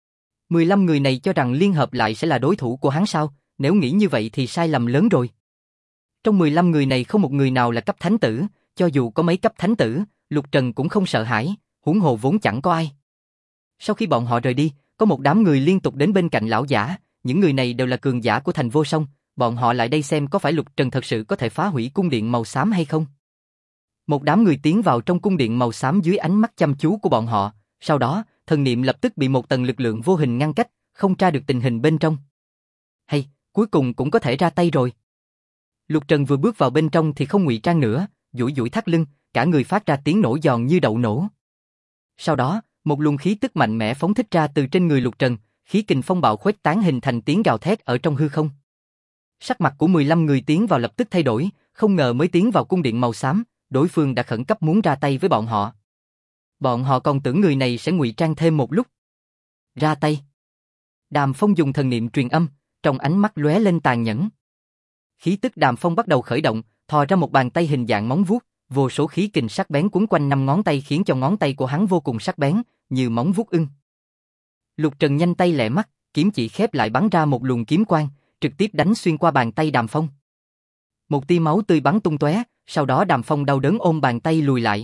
15 người này cho rằng liên hợp lại sẽ là đối thủ của hắn sao? Nếu nghĩ như vậy thì sai lầm lớn rồi. Trong 15 người này không một người nào là cấp thánh tử, cho dù có mấy cấp thánh tử, Lục Trần cũng không sợ hãi, huống hồ vốn chẳng có ai. Sau khi bọn họ rời đi, có một đám người liên tục đến bên cạnh lão giả, những người này đều là cường giả của thành Vô Song, bọn họ lại đây xem có phải Lục Trần thật sự có thể phá hủy cung điện màu xám hay không. Một đám người tiến vào trong cung điện màu xám dưới ánh mắt chăm chú của bọn họ, sau đó, thần niệm lập tức bị một tầng lực lượng vô hình ngăn cách, không tra được tình hình bên trong. Hay, cuối cùng cũng có thể ra tay rồi. Lục Trần vừa bước vào bên trong thì không ngụy trang nữa, duỗi duỗi thắt lưng, cả người phát ra tiếng nổ giòn như đậu nổ. Sau đó, một luồng khí tức mạnh mẽ phóng thích ra từ trên người Lục Trần, khí kình phong bạo khuếch tán hình thành tiếng gào thét ở trong hư không. Sắc mặt của 15 người tiến vào lập tức thay đổi, không ngờ mới tiến vào cung điện màu xám, đối phương đã khẩn cấp muốn ra tay với bọn họ. Bọn họ còn tưởng người này sẽ ngụy trang thêm một lúc. Ra tay. Đàm Phong dùng thần niệm truyền âm, trong ánh mắt lóe lên tàn nhẫn. Khí tức Đàm Phong bắt đầu khởi động, thò ra một bàn tay hình dạng móng vuốt, vô số khí kình sắc bén quấn quanh 5 ngón tay khiến cho ngón tay của hắn vô cùng sắc bén, như móng vuốt ưng. Lục Trần nhanh tay lẹ mắt, kiếm chỉ khép lại bắn ra một luồng kiếm quang, trực tiếp đánh xuyên qua bàn tay Đàm Phong. Một tia máu tươi bắn tung tóe, sau đó Đàm Phong đau đớn ôm bàn tay lùi lại.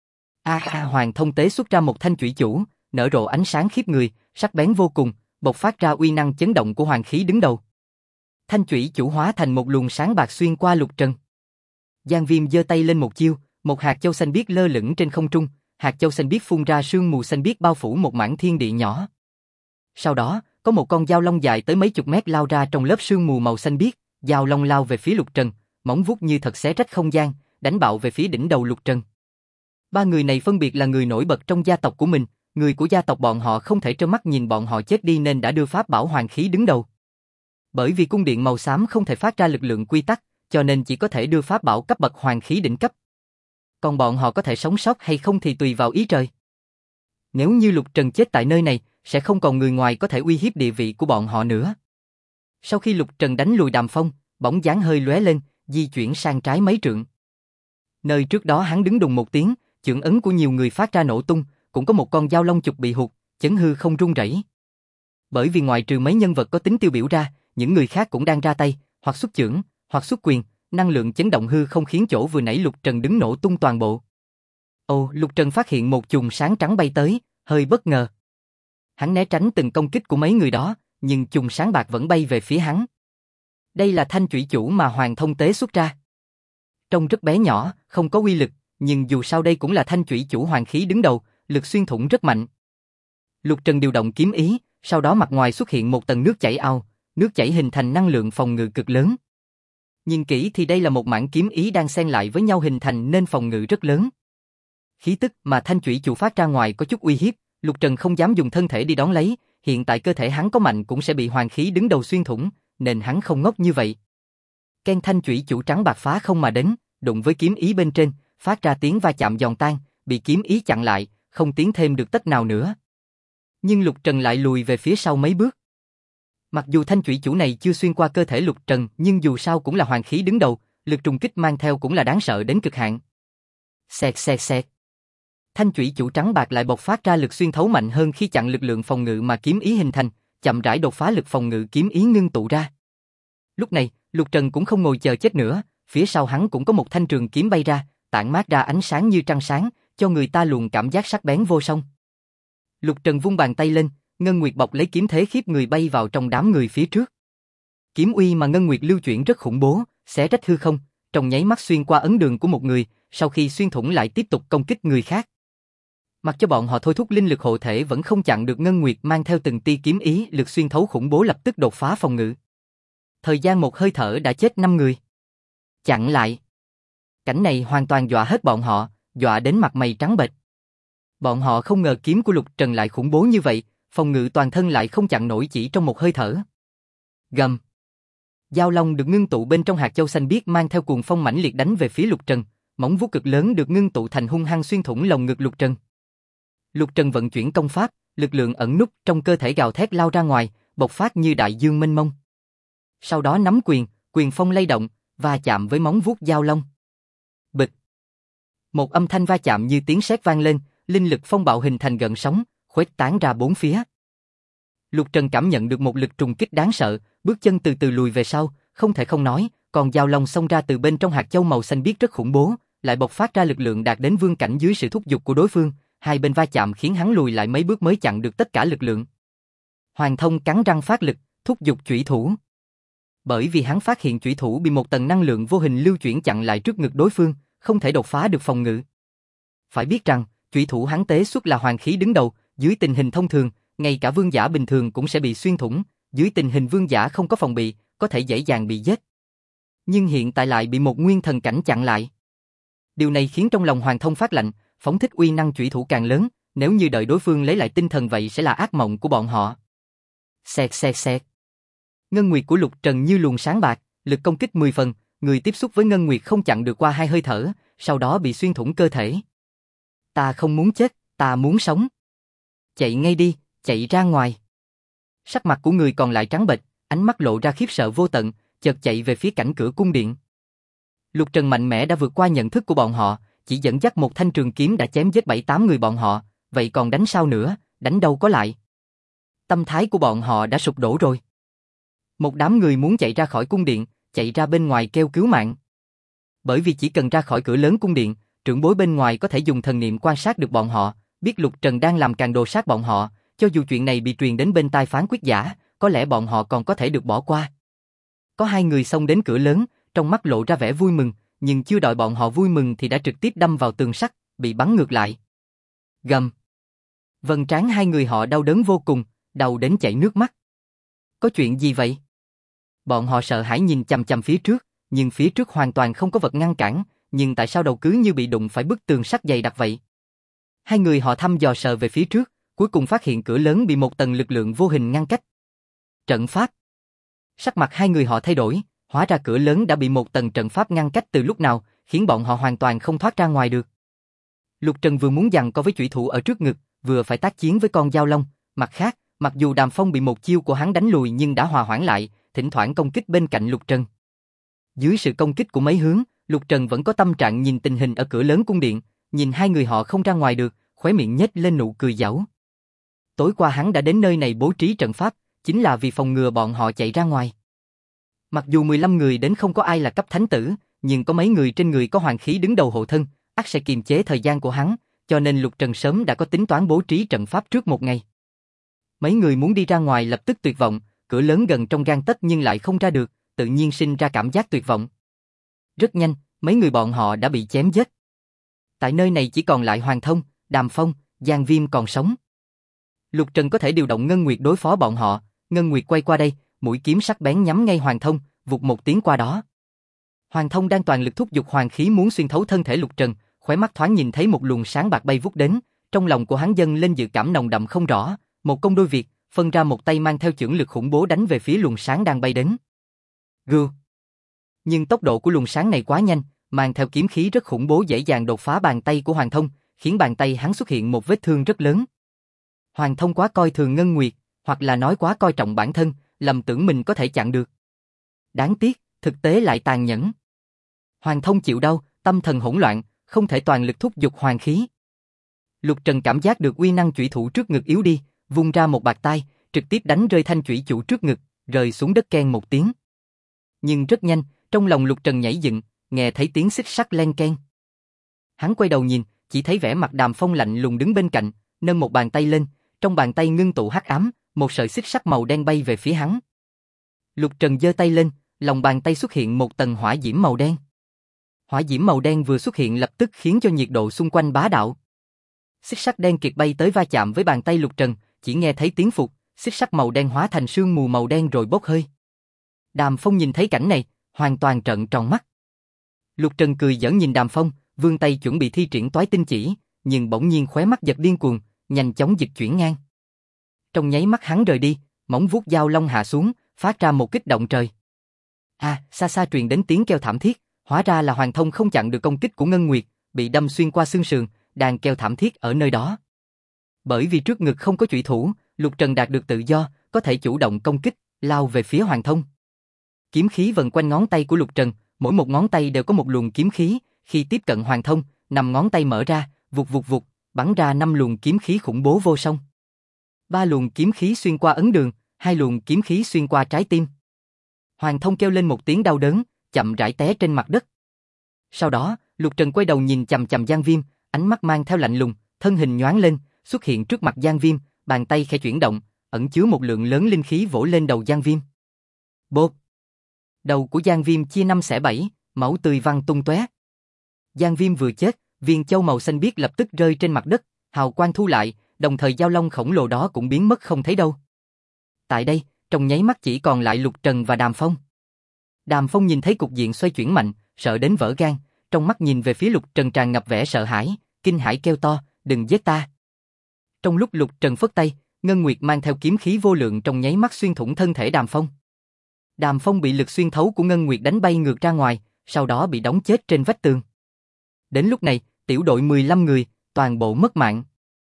Hoàng Thông Tế xuất ra một thanh chủy chủ, nở rộ ánh sáng khiếp người, sắc bén vô cùng, bộc phát ra uy năng chấn động của hoàng khí đứng đầu. Thanh chủy chủ hóa thành một luồng sáng bạc xuyên qua Lục Trần. Giang Viêm giơ tay lên một chiêu, một hạt châu xanh biếc lơ lửng trên không trung, hạt châu xanh biếc phun ra sương mù xanh biếc bao phủ một mảng thiên địa nhỏ. Sau đó, có một con dao long dài tới mấy chục mét lao ra trong lớp sương mù màu xanh biếc, dao long lao về phía Lục Trần, móng vuốt như thật xé rách không gian, đánh bạo về phía đỉnh đầu Lục Trần. Ba người này phân biệt là người nổi bật trong gia tộc của mình, người của gia tộc bọn họ không thể trơ mắt nhìn bọn họ chết đi nên đã đưa pháp bảo hoàng khí đứng đầu. Bởi vì cung điện màu xám không thể phát ra lực lượng quy tắc, cho nên chỉ có thể đưa pháp bảo cấp bậc hoàng khí đỉnh cấp. Còn bọn họ có thể sống sót hay không thì tùy vào ý trời. Nếu như Lục Trần chết tại nơi này, sẽ không còn người ngoài có thể uy hiếp địa vị của bọn họ nữa. Sau khi Lục Trần đánh lùi Đàm Phong, bóng dáng hơi lóe lên, di chuyển sang trái mấy trượng. Nơi trước đó hắn đứng đùng một tiếng, chưởng ấn của nhiều người phát ra nổ tung, cũng có một con dao long chụp bị hụt, chấn hư không rung rẩy. Bởi vì ngoại trừ mấy nhân vật có tính tiêu biểu ra, những người khác cũng đang ra tay, hoặc xuất chưởng, hoặc xuất quyền, năng lượng chấn động hư không khiến chỗ vừa nãy Lục Trần đứng nổ tung toàn bộ. Ồ, Lục Trần phát hiện một chùm sáng trắng bay tới, hơi bất ngờ. Hắn né tránh từng công kích của mấy người đó, nhưng chùm sáng bạc vẫn bay về phía hắn. Đây là thanh chủy chủ mà Hoàng Thông Tế xuất ra. Trông rất bé nhỏ, không có uy lực, nhưng dù sao đây cũng là thanh chủy chủ hoàng khí đứng đầu, lực xuyên thủng rất mạnh. Lục Trần điều động kiếm ý, sau đó mặt ngoài xuất hiện một tầng nước chảy ao, nước chảy hình thành năng lượng phòng ngự cực lớn. Nhìn kỹ thì đây là một mảng kiếm ý đang xen lại với nhau hình thành nên phòng ngự rất lớn. Khí tức mà thanh chủy chủ phát ra ngoài có chút uy hiếp, Lục Trần không dám dùng thân thể đi đón lấy, hiện tại cơ thể hắn có mạnh cũng sẽ bị hoàng khí đứng đầu xuyên thủng, nên hắn không ngốc như vậy. Ken thanh chủy chủ trắng bạc phá không mà đến, đụng với kiếm ý bên trên, phát ra tiếng va chạm giòn tan, bị kiếm ý chặn lại, không tiến thêm được tấc nào nữa. Nhưng Lục Trần lại lùi về phía sau mấy bước. Mặc dù thanh chủy chủ này chưa xuyên qua cơ thể Lục Trần, nhưng dù sao cũng là hoàng khí đứng đầu, lực trùng kích mang theo cũng là đáng sợ đến cực hạn. Xẹt xẹt xẹt. Thanh chủy chủ trắng bạc lại bộc phát ra lực xuyên thấu mạnh hơn khi chặn lực lượng phòng ngự mà kiếm ý hình thành, chậm rãi đột phá lực phòng ngự kiếm ý ngưng tụ ra. Lúc này, Lục Trần cũng không ngồi chờ chết nữa, phía sau hắn cũng có một thanh trường kiếm bay ra, tản mát ra ánh sáng như trăng sáng, cho người ta luồng cảm giác sắc bén vô song. Lục Trần vung bàn tay lên, Ngân Nguyệt bọc lấy kiếm thế khiếp người bay vào trong đám người phía trước. Kiếm uy mà Ngân Nguyệt lưu chuyển rất khủng bố, xé rách hư không, trong nháy mắt xuyên qua ấn đường của một người, sau khi xuyên thủng lại tiếp tục công kích người khác. Mặc cho bọn họ thôi thúc linh lực hộ thể vẫn không chặn được Ngân Nguyệt mang theo từng tia kiếm ý, lực xuyên thấu khủng bố lập tức đột phá phòng ngự. Thời gian một hơi thở đã chết 5 người. Chặn lại. Cảnh này hoàn toàn dọa hết bọn họ, dọa đến mặt mày trắng bệch. Bọn họ không ngờ kiếm của Lục Trần lại khủng bố như vậy, phòng ngự toàn thân lại không chặn nổi chỉ trong một hơi thở. Gầm. Dao long được ngưng tụ bên trong hạt châu xanh biếc mang theo cuồng phong mãnh liệt đánh về phía Lục Trần, móng vuốt cực lớn được ngưng tụ thành hung hăng xuyên thủng lồng ngực Lục Trần. Lục Trần vận chuyển công pháp, lực lượng ẩn núp trong cơ thể gào thét lao ra ngoài, bộc phát như đại dương mênh mông. Sau đó nắm quyền, quyền phong lay động, va chạm với móng vuốt dao long. Bịch. Một âm thanh va chạm như tiếng sét vang lên, linh lực phong bạo hình thành gợn sóng, khuếch tán ra bốn phía. Lục Trần cảm nhận được một lực trùng kích đáng sợ, bước chân từ từ lùi về sau, không thể không nói, còn dao long xông ra từ bên trong hạt châu màu xanh biếc rất khủng bố, lại bộc phát ra lực lượng đạt đến vương cảnh dưới sự thúc giục của đối phương, hai bên va chạm khiến hắn lùi lại mấy bước mới chặn được tất cả lực lượng. Hoàng Thông cắn răng phát lực, thúc giục chủy thủ. Bởi vì hắn phát hiện chủy thủ bị một tầng năng lượng vô hình lưu chuyển chặn lại trước ngực đối phương, không thể đột phá được phòng ngự. Phải biết rằng, chủy thủ hắn tế xuất là hoàng khí đứng đầu, dưới tình hình thông thường, ngay cả vương giả bình thường cũng sẽ bị xuyên thủng, dưới tình hình vương giả không có phòng bị, có thể dễ dàng bị giết. Nhưng hiện tại lại bị một nguyên thần cảnh chặn lại. Điều này khiến trong lòng Hoàng Thông phát lạnh, phóng thích uy năng chủy thủ càng lớn, nếu như đợi đối phương lấy lại tinh thần vậy sẽ là ác mộng của bọn họ. Xẹt xẹt xẹt. Ngân Nguyệt của Lục Trần như luồng sáng bạc, lực công kích 10 phần, người tiếp xúc với Ngân Nguyệt không chặn được qua 2 hơi thở, sau đó bị xuyên thủng cơ thể. Ta không muốn chết, ta muốn sống. Chạy ngay đi, chạy ra ngoài. Sắc mặt của người còn lại trắng bệch, ánh mắt lộ ra khiếp sợ vô tận, chợt chạy về phía cảnh cửa cung điện. Lục Trần mạnh mẽ đã vượt qua nhận thức của bọn họ, chỉ dẫn dắt một thanh trường kiếm đã chém giết 7-8 người bọn họ, vậy còn đánh sao nữa, đánh đâu có lại. Tâm thái của bọn họ đã sụp đổ rồi. Một đám người muốn chạy ra khỏi cung điện, chạy ra bên ngoài kêu cứu mạng. Bởi vì chỉ cần ra khỏi cửa lớn cung điện, trưởng bối bên ngoài có thể dùng thần niệm quan sát được bọn họ, biết Lục Trần đang làm càn đồ sát bọn họ, cho dù chuyện này bị truyền đến bên tai phán quyết giả, có lẽ bọn họ còn có thể được bỏ qua. Có 2 người xông đến cửa lớn, trong mắt lộ ra vẻ vui mừng, nhưng chưa đợi bọn họ vui mừng thì đã trực tiếp đâm vào tường sắt, bị bắn ngược lại. Gầm. Vầng trán 2 người họ đau đớn vô cùng, đau đến chảy nước mắt. Có chuyện gì vậy? Bọn họ sợ hãi nhìn chằm chằm phía trước, nhưng phía trước hoàn toàn không có vật ngăn cản, nhưng tại sao đầu cứ như bị đụng phải bức tường sắt dày đặc vậy? 2 người họ thăm dò sờ về phía trước, cuối cùng phát hiện cửa lớn bị một tầng lực lượng vô hình ngăn cách. Trận pháp. Sắc mặt 2 người họ thay đổi, hóa ra cửa lớn đã bị một tầng trận pháp ngăn cách từ lúc nào, khiến bọn họ hoàn toàn không thoát ra ngoài được. Lục Trần vừa muốn giằng co với chủy thủ ở trước ngực, vừa phải tác chiến với con dao long, mặt khác, mặc dù Đàm Phong bị một chiêu của hắn đánh lùi nhưng đã hòa hoãn lại, thỉnh thoảng công kích bên cạnh Lục Trần. Dưới sự công kích của mấy hướng, Lục Trần vẫn có tâm trạng nhìn tình hình ở cửa lớn cung điện, nhìn 2 người họ không ra ngoài được, khóe miệng nhếch lên nụ cười giảo. Tối qua hắn đã đến nơi này bố trí trận pháp, chính là vì phòng ngừa bọn họ chạy ra ngoài. Mặc dù 15 người đến không có ai là cấp thánh tử, nhưng có mấy người trên người có hoàng khí đứng đầu hộ thân, ắt sẽ kiềm chế thời gian của hắn, cho nên Lục Trần sớm đã có tính toán bố trí trận pháp trước một ngày. Mấy người muốn đi ra ngoài lập tức tuyệt vọng, cửa lớn gần trong gang tấc nhưng lại không ra được, tự nhiên sinh ra cảm giác tuyệt vọng. Rất nhanh, mấy người bọn họ đã bị chém giết. Tại nơi này chỉ còn lại Hoàng Thông, Đàm Phong, Giang Viêm còn sống. Lục Trần có thể điều động Ngân Nguyệt đối phó bọn họ, Ngân Nguyệt quay qua đây, mũi kiếm sắc bén nhắm ngay Hoàng Thông, vụt một tiếng qua đó. Hoàng Thông đang toàn lực thúc giục hoàng khí muốn xuyên thấu thân thể Lục Trần, khóe mắt thoáng nhìn thấy một luồng sáng bạc bay vút đến, trong lòng của hắn dâng lên dự cảm nồng đậm không rõ, một công đôi việc, phân ra một tay mang theo chưởng lực khủng bố đánh về phía luồng sáng đang bay đến. Gừ. Nhưng tốc độ của luồng sáng này quá nhanh, mang theo kiếm khí rất khủng bố dễ dàng đột phá bàn tay của Hoàng Thông, khiến bàn tay hắn xuất hiện một vết thương rất lớn. Hoàng Thông quá coi thường Ngân Nguyệt, hoặc là nói quá coi trọng bản thân, lầm tưởng mình có thể chặn được. Đáng tiếc, thực tế lại tàn nhẫn. Hoàng Thông chịu đau, tâm thần hỗn loạn, không thể toàn lực thúc giục hoàng khí. Lục Trần cảm giác được uy năng chủy thủ trước ngực yếu đi, vung ra một bạt tai, trực tiếp đánh rơi thanh chủy chủ trước ngực, rơi xuống đất keng một tiếng. Nhưng rất nhanh, trong lòng Lục Trần nhảy dựng, nghe thấy tiếng xích sắt len keng. Hắn quay đầu nhìn, chỉ thấy vẻ mặt Đàm Phong lạnh lùng đứng bên cạnh, nâng một bàn tay lên, trong bàn tay ngưng tụ hắc ám, một sợi xích sắt màu đen bay về phía hắn. Lục Trần giơ tay lên, lòng bàn tay xuất hiện một tầng hỏa diễm màu đen. Hỏa diễm màu đen vừa xuất hiện lập tức khiến cho nhiệt độ xung quanh bá đạo. Xích sắt đen kịt bay tới va chạm với bàn tay Lục Trần, chỉ nghe thấy tiếng phụt, xích sắt màu đen hóa thành sương mù màu đen rồi bốc hơi. Đàm Phong nhìn thấy cảnh này, hoàn toàn trợn tròn mắt. Lục Trần cười giỡn nhìn Đàm Phong, vươn tay chuẩn bị thi triển toái tinh chỉ, nhưng bỗng nhiên khóe mắt giật điên cuồng, nhanh chóng dịch chuyển ngang. Trong nháy mắt hắn rời đi, móng vuốt dao long hạ xuống, phát ra một kích động trời. Xa xa truyền đến tiếng kêu thảm thiết, hóa ra là Hoàng Thông không chặn được công kích của Ngân Nguyệt, bị đâm xuyên qua xương sườn, đang kêu thảm thiết ở nơi đó. Bởi vì trước ngực không có chủy thủ, Lục Trần đạt được tự do, có thể chủ động công kích, lao về phía Hoàng Thông. Kiếm khí vần quanh ngón tay của Lục Trần, mỗi một ngón tay đều có một luồng kiếm khí, khi tiếp cận Hoàng Thông, 5 ngón tay mở ra, vụt vụt vụt, bắn ra 5 luồng kiếm khí khủng bố vô song. 3 luồng kiếm khí xuyên qua ấn đường, 2 luồng kiếm khí xuyên qua trái tim. Hoàng Thông kêu lên một tiếng đau đớn, chậm rãi té trên mặt đất. Sau đó, Lục Trần quay đầu nhìn chằm chằm Giang Viêm, ánh mắt mang theo lạnh lùng, thân hình nhoáng lên, xuất hiện trước mặt Giang Viêm, bàn tay khẽ chuyển động, ẩn chứa một lượng lớn linh khí vỗ lên đầu Giang Viêm. Bột! Đầu của Giang Viêm chia 5 xẻ 7, máu tươi văng tung tóe. Giang Viêm vừa chết, viên châu màu xanh biếc lập tức rơi trên mặt đất, hào quang thu lại, đồng thời dao long khổng lồ đó cũng biến mất không thấy đâu. Tại đây, trong nháy mắt chỉ còn lại Lục Trần và Đàm Phong. Đàm Phong nhìn thấy cục diện xoay chuyển mạnh, sợ đến vỡ gan, trong mắt nhìn về phía Lục Trần tràn ngập vẻ sợ hãi, kinh hãi kêu to, đừng giết ta. Trong lúc Lục Trần phất tay, Ngân Nguyệt mang theo kiếm khí vô lượng trong nháy mắt xuyên thủng thân thể Đàm Phong. Đàm Phong bị lực xuyên thấu của Ngân Nguyệt đánh bay ngược ra ngoài, sau đó bị đóng chết trên vách tường. Đến lúc này, tiểu đội 15 người, toàn bộ mất mạng.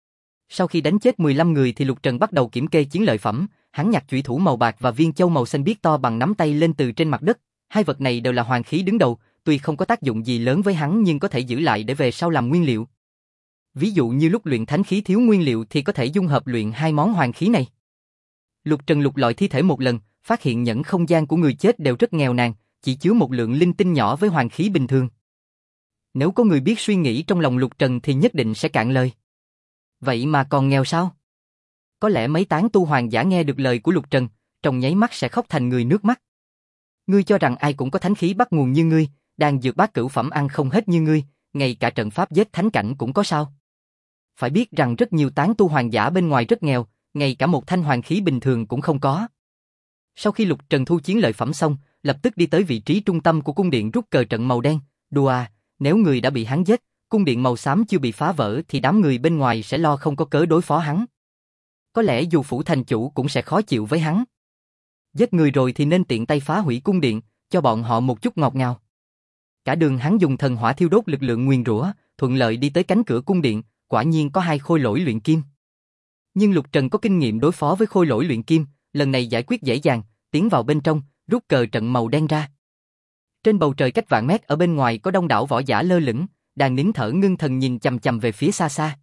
Sau khi đánh chết 15 người thì Lục Trần bắt đầu kiểm kê chiến lợi phẩm, hắn nhặt chủy thủ màu bạc và viên châu màu xanh biếc to bằng nắm tay lên từ trên mặt đất, hai vật này đều là hoàng khí đứng đầu, tuy không có tác dụng gì lớn với hắn nhưng có thể giữ lại để về sau làm nguyên liệu. Ví dụ như lúc luyện thánh khí thiếu nguyên liệu thì có thể dung hợp luyện hai món hoàng khí này. Lục Trần lục lọi thi thể một lần, phát hiện nhẫn không gian của người chết đều rất nghèo nàn, chỉ chứa một lượng linh tinh nhỏ với hoàng khí bình thường. Nếu có người biết suy nghĩ trong lòng Lục Trần thì nhất định sẽ cạn lời. Vậy mà còn nghèo sao? Có lẽ mấy tán tu hoàng giả nghe được lời của Lục Trần, trong nháy mắt sẽ khóc thành người nước mắt. Ngươi cho rằng ai cũng có thánh khí bắt nguồn như ngươi, đang dược bát cửu phẩm ăn không hết như ngươi, ngay cả trận pháp giết thánh cảnh cũng có sao? Phải biết rằng rất nhiều tán tu hoàng giả bên ngoài rất nghèo, ngay cả một thanh hoàng khí bình thường cũng không có. Sau khi Lục Trần thu chiến lợi phẩm xong, lập tức đi tới vị trí trung tâm của cung điện rút cờ trận màu đen. Đùa à, nếu người đã bị hắn giết, cung điện màu xám chưa bị phá vỡ thì đám người bên ngoài sẽ lo không có cớ đối phó hắn. Có lẽ dù phủ thành chủ cũng sẽ khó chịu với hắn. Giết người rồi thì nên tiện tay phá hủy cung điện, cho bọn họ một chút ngọt ngào. Cả đường hắn dùng thần hỏa thiêu đốt lực lượng nguyền rủa, thuận lợi đi tới cánh cửa cung điện, quả nhiên có 2 khôi lỗi luyện kim. Nhưng Lục Trần có kinh nghiệm đối phó với khôi lỗi luyện kim, lần này giải quyết dễ dàng, tiến vào bên trong, rút cờ trận màu đen ra. Trên bầu trời cách vạn mét ở bên ngoài có đông đảo võ giả lơ lửng, đang nín thở ngưng thần nhìn chằm chằm về phía xa xa.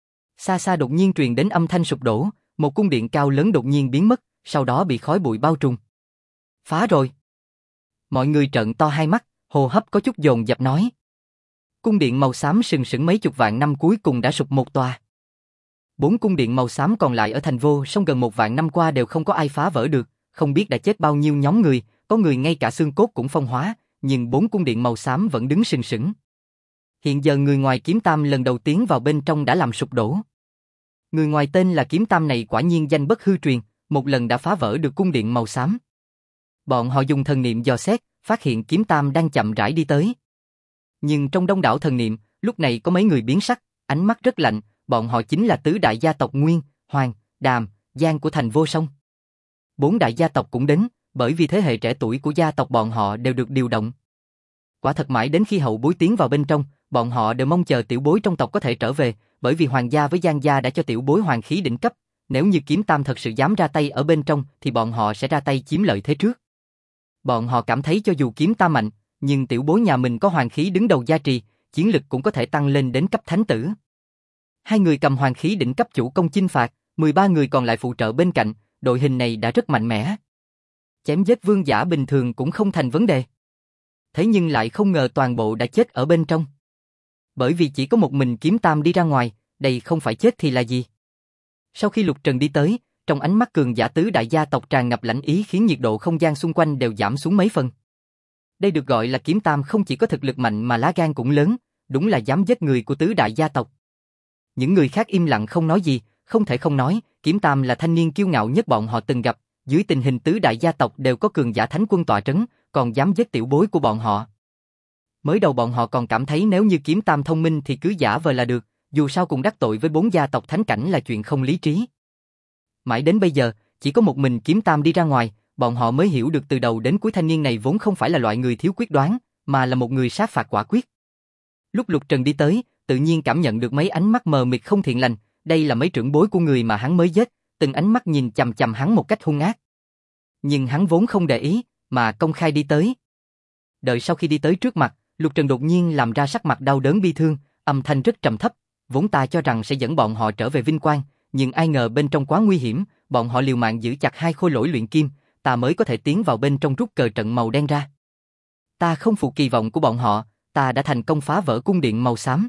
Xa xa đột nhiên truyền đến âm thanh sụp đổ, một cung điện cao lớn đột nhiên biến mất, sau đó bị khói bụi bao trùm. Phá rồi. Mọi người trợn to hai mắt, hô hấp có chút dồn dập nói. Cung điện màu xám sừng sững mấy chục vạn năm cuối cùng đã sụp một tòa. 4 cung điện màu xám còn lại ở thành vô song gần 1 vạn năm qua đều không có ai phá vỡ được, không biết đã chết bao nhiêu nhóm người, có người ngay cả xương cốt cũng phong hóa, nhưng 4 cung điện màu xám vẫn đứng sừng sững. Hiện giờ người ngoài Kiếm Tam lần đầu tiến vào bên trong đã làm sụp đổ. Người ngoài tên là Kiếm Tam này quả nhiên danh bất hư truyền, một lần đã phá vỡ được cung điện màu xám. Bọn họ dùng thần niệm dò xét, phát hiện Kiếm Tam đang chậm rãi đi tới. Nhưng trong đông đảo thần niệm, lúc này có mấy người biến sắc, ánh mắt rất lạnh, bọn họ chính là tứ đại gia tộc Nguyên, Hoàng, Đàm, Giang của thành vô song. 4 đại gia tộc cũng đến, bởi vì thế hệ trẻ tuổi của gia tộc bọn họ đều được điều động. Quả thật mãi đến khi hậu bối tiến vào bên trong, bọn họ đều mong chờ tiểu bối trong tộc có thể trở về, bởi vì Hoàng gia với Giang gia đã cho tiểu bối hoàng khí đỉnh cấp, Nếu như kiếm tam thật sự dám ra tay ở bên trong thì bọn họ sẽ ra tay chiếm lợi thế trước. Bọn họ cảm thấy cho dù kiếm tam mạnh, nhưng tiểu bối nhà mình có hoàng khí đứng đầu gia trì, chiến lực cũng có thể tăng lên đến cấp thánh tử. Hai người cầm hoàng khí đỉnh cấp chủ công chinh phạt, 13 người còn lại phụ trợ bên cạnh, đội hình này đã rất mạnh mẽ. Chém giết vương giả bình thường cũng không thành vấn đề. Thế nhưng lại không ngờ toàn bộ đã chết ở bên trong. Bởi vì chỉ có một mình kiếm tam đi ra ngoài, đây không phải chết thì là gì. Sau khi Lục Trần đi tới, trong ánh mắt cường giả tứ đại gia tộc tràn ngập lãnh ý khiến nhiệt độ không gian xung quanh đều giảm xuống mấy phần. Đây được gọi là kiếm tam không chỉ có thực lực mạnh mà lá gan cũng lớn, đúng là dám giết người của tứ đại gia tộc. Những người khác im lặng không nói gì, không thể không nói, kiếm tam là thanh niên kiêu ngạo nhất bọn họ từng gặp, dưới tình hình tứ đại gia tộc đều có cường giả thánh quân tọa trấn, còn dám giết tiểu bối của bọn họ. Mới đầu bọn họ còn cảm thấy nếu như kiếm tam thông minh thì cứ giả vờ là được, dù sao cùng đắc tội với 4 gia tộc thánh cảnh là chuyện không lý trí. Mãi đến bây giờ, chỉ có một mình kiếm tam đi ra ngoài, bọn họ mới hiểu được từ đầu đến cuối thanh niên này vốn không phải là loại người thiếu quyết đoán, mà là một người sát phạt quả quyết. Lúc Lục Trần đi tới, tự nhiên cảm nhận được mấy ánh mắt mờ mịt không thiện lành, đây là mấy trưởng bối của người mà hắn mới giết, từng ánh mắt nhìn chằm chằm hắn một cách hung ác. Nhưng hắn vốn không để ý, mà công khai đi tới. Đợi sau khi đi tới trước mặt, Lục Trần đột nhiên làm ra sắc mặt đau đớn bi thương, âm thanh rất trầm thấp, vốn ta cho rằng sẽ dẫn bọn họ trở về vinh quang, nhưng ai ngờ bên trong quá nguy hiểm, bọn họ liều mạng giữ chặt 2 khối lỗi luyện kim, ta mới có thể tiến vào bên trong rút cờ trận màu đen ra. Ta không phụ kỳ vọng của bọn họ, ta đã thành công phá vỡ cung điện màu xám.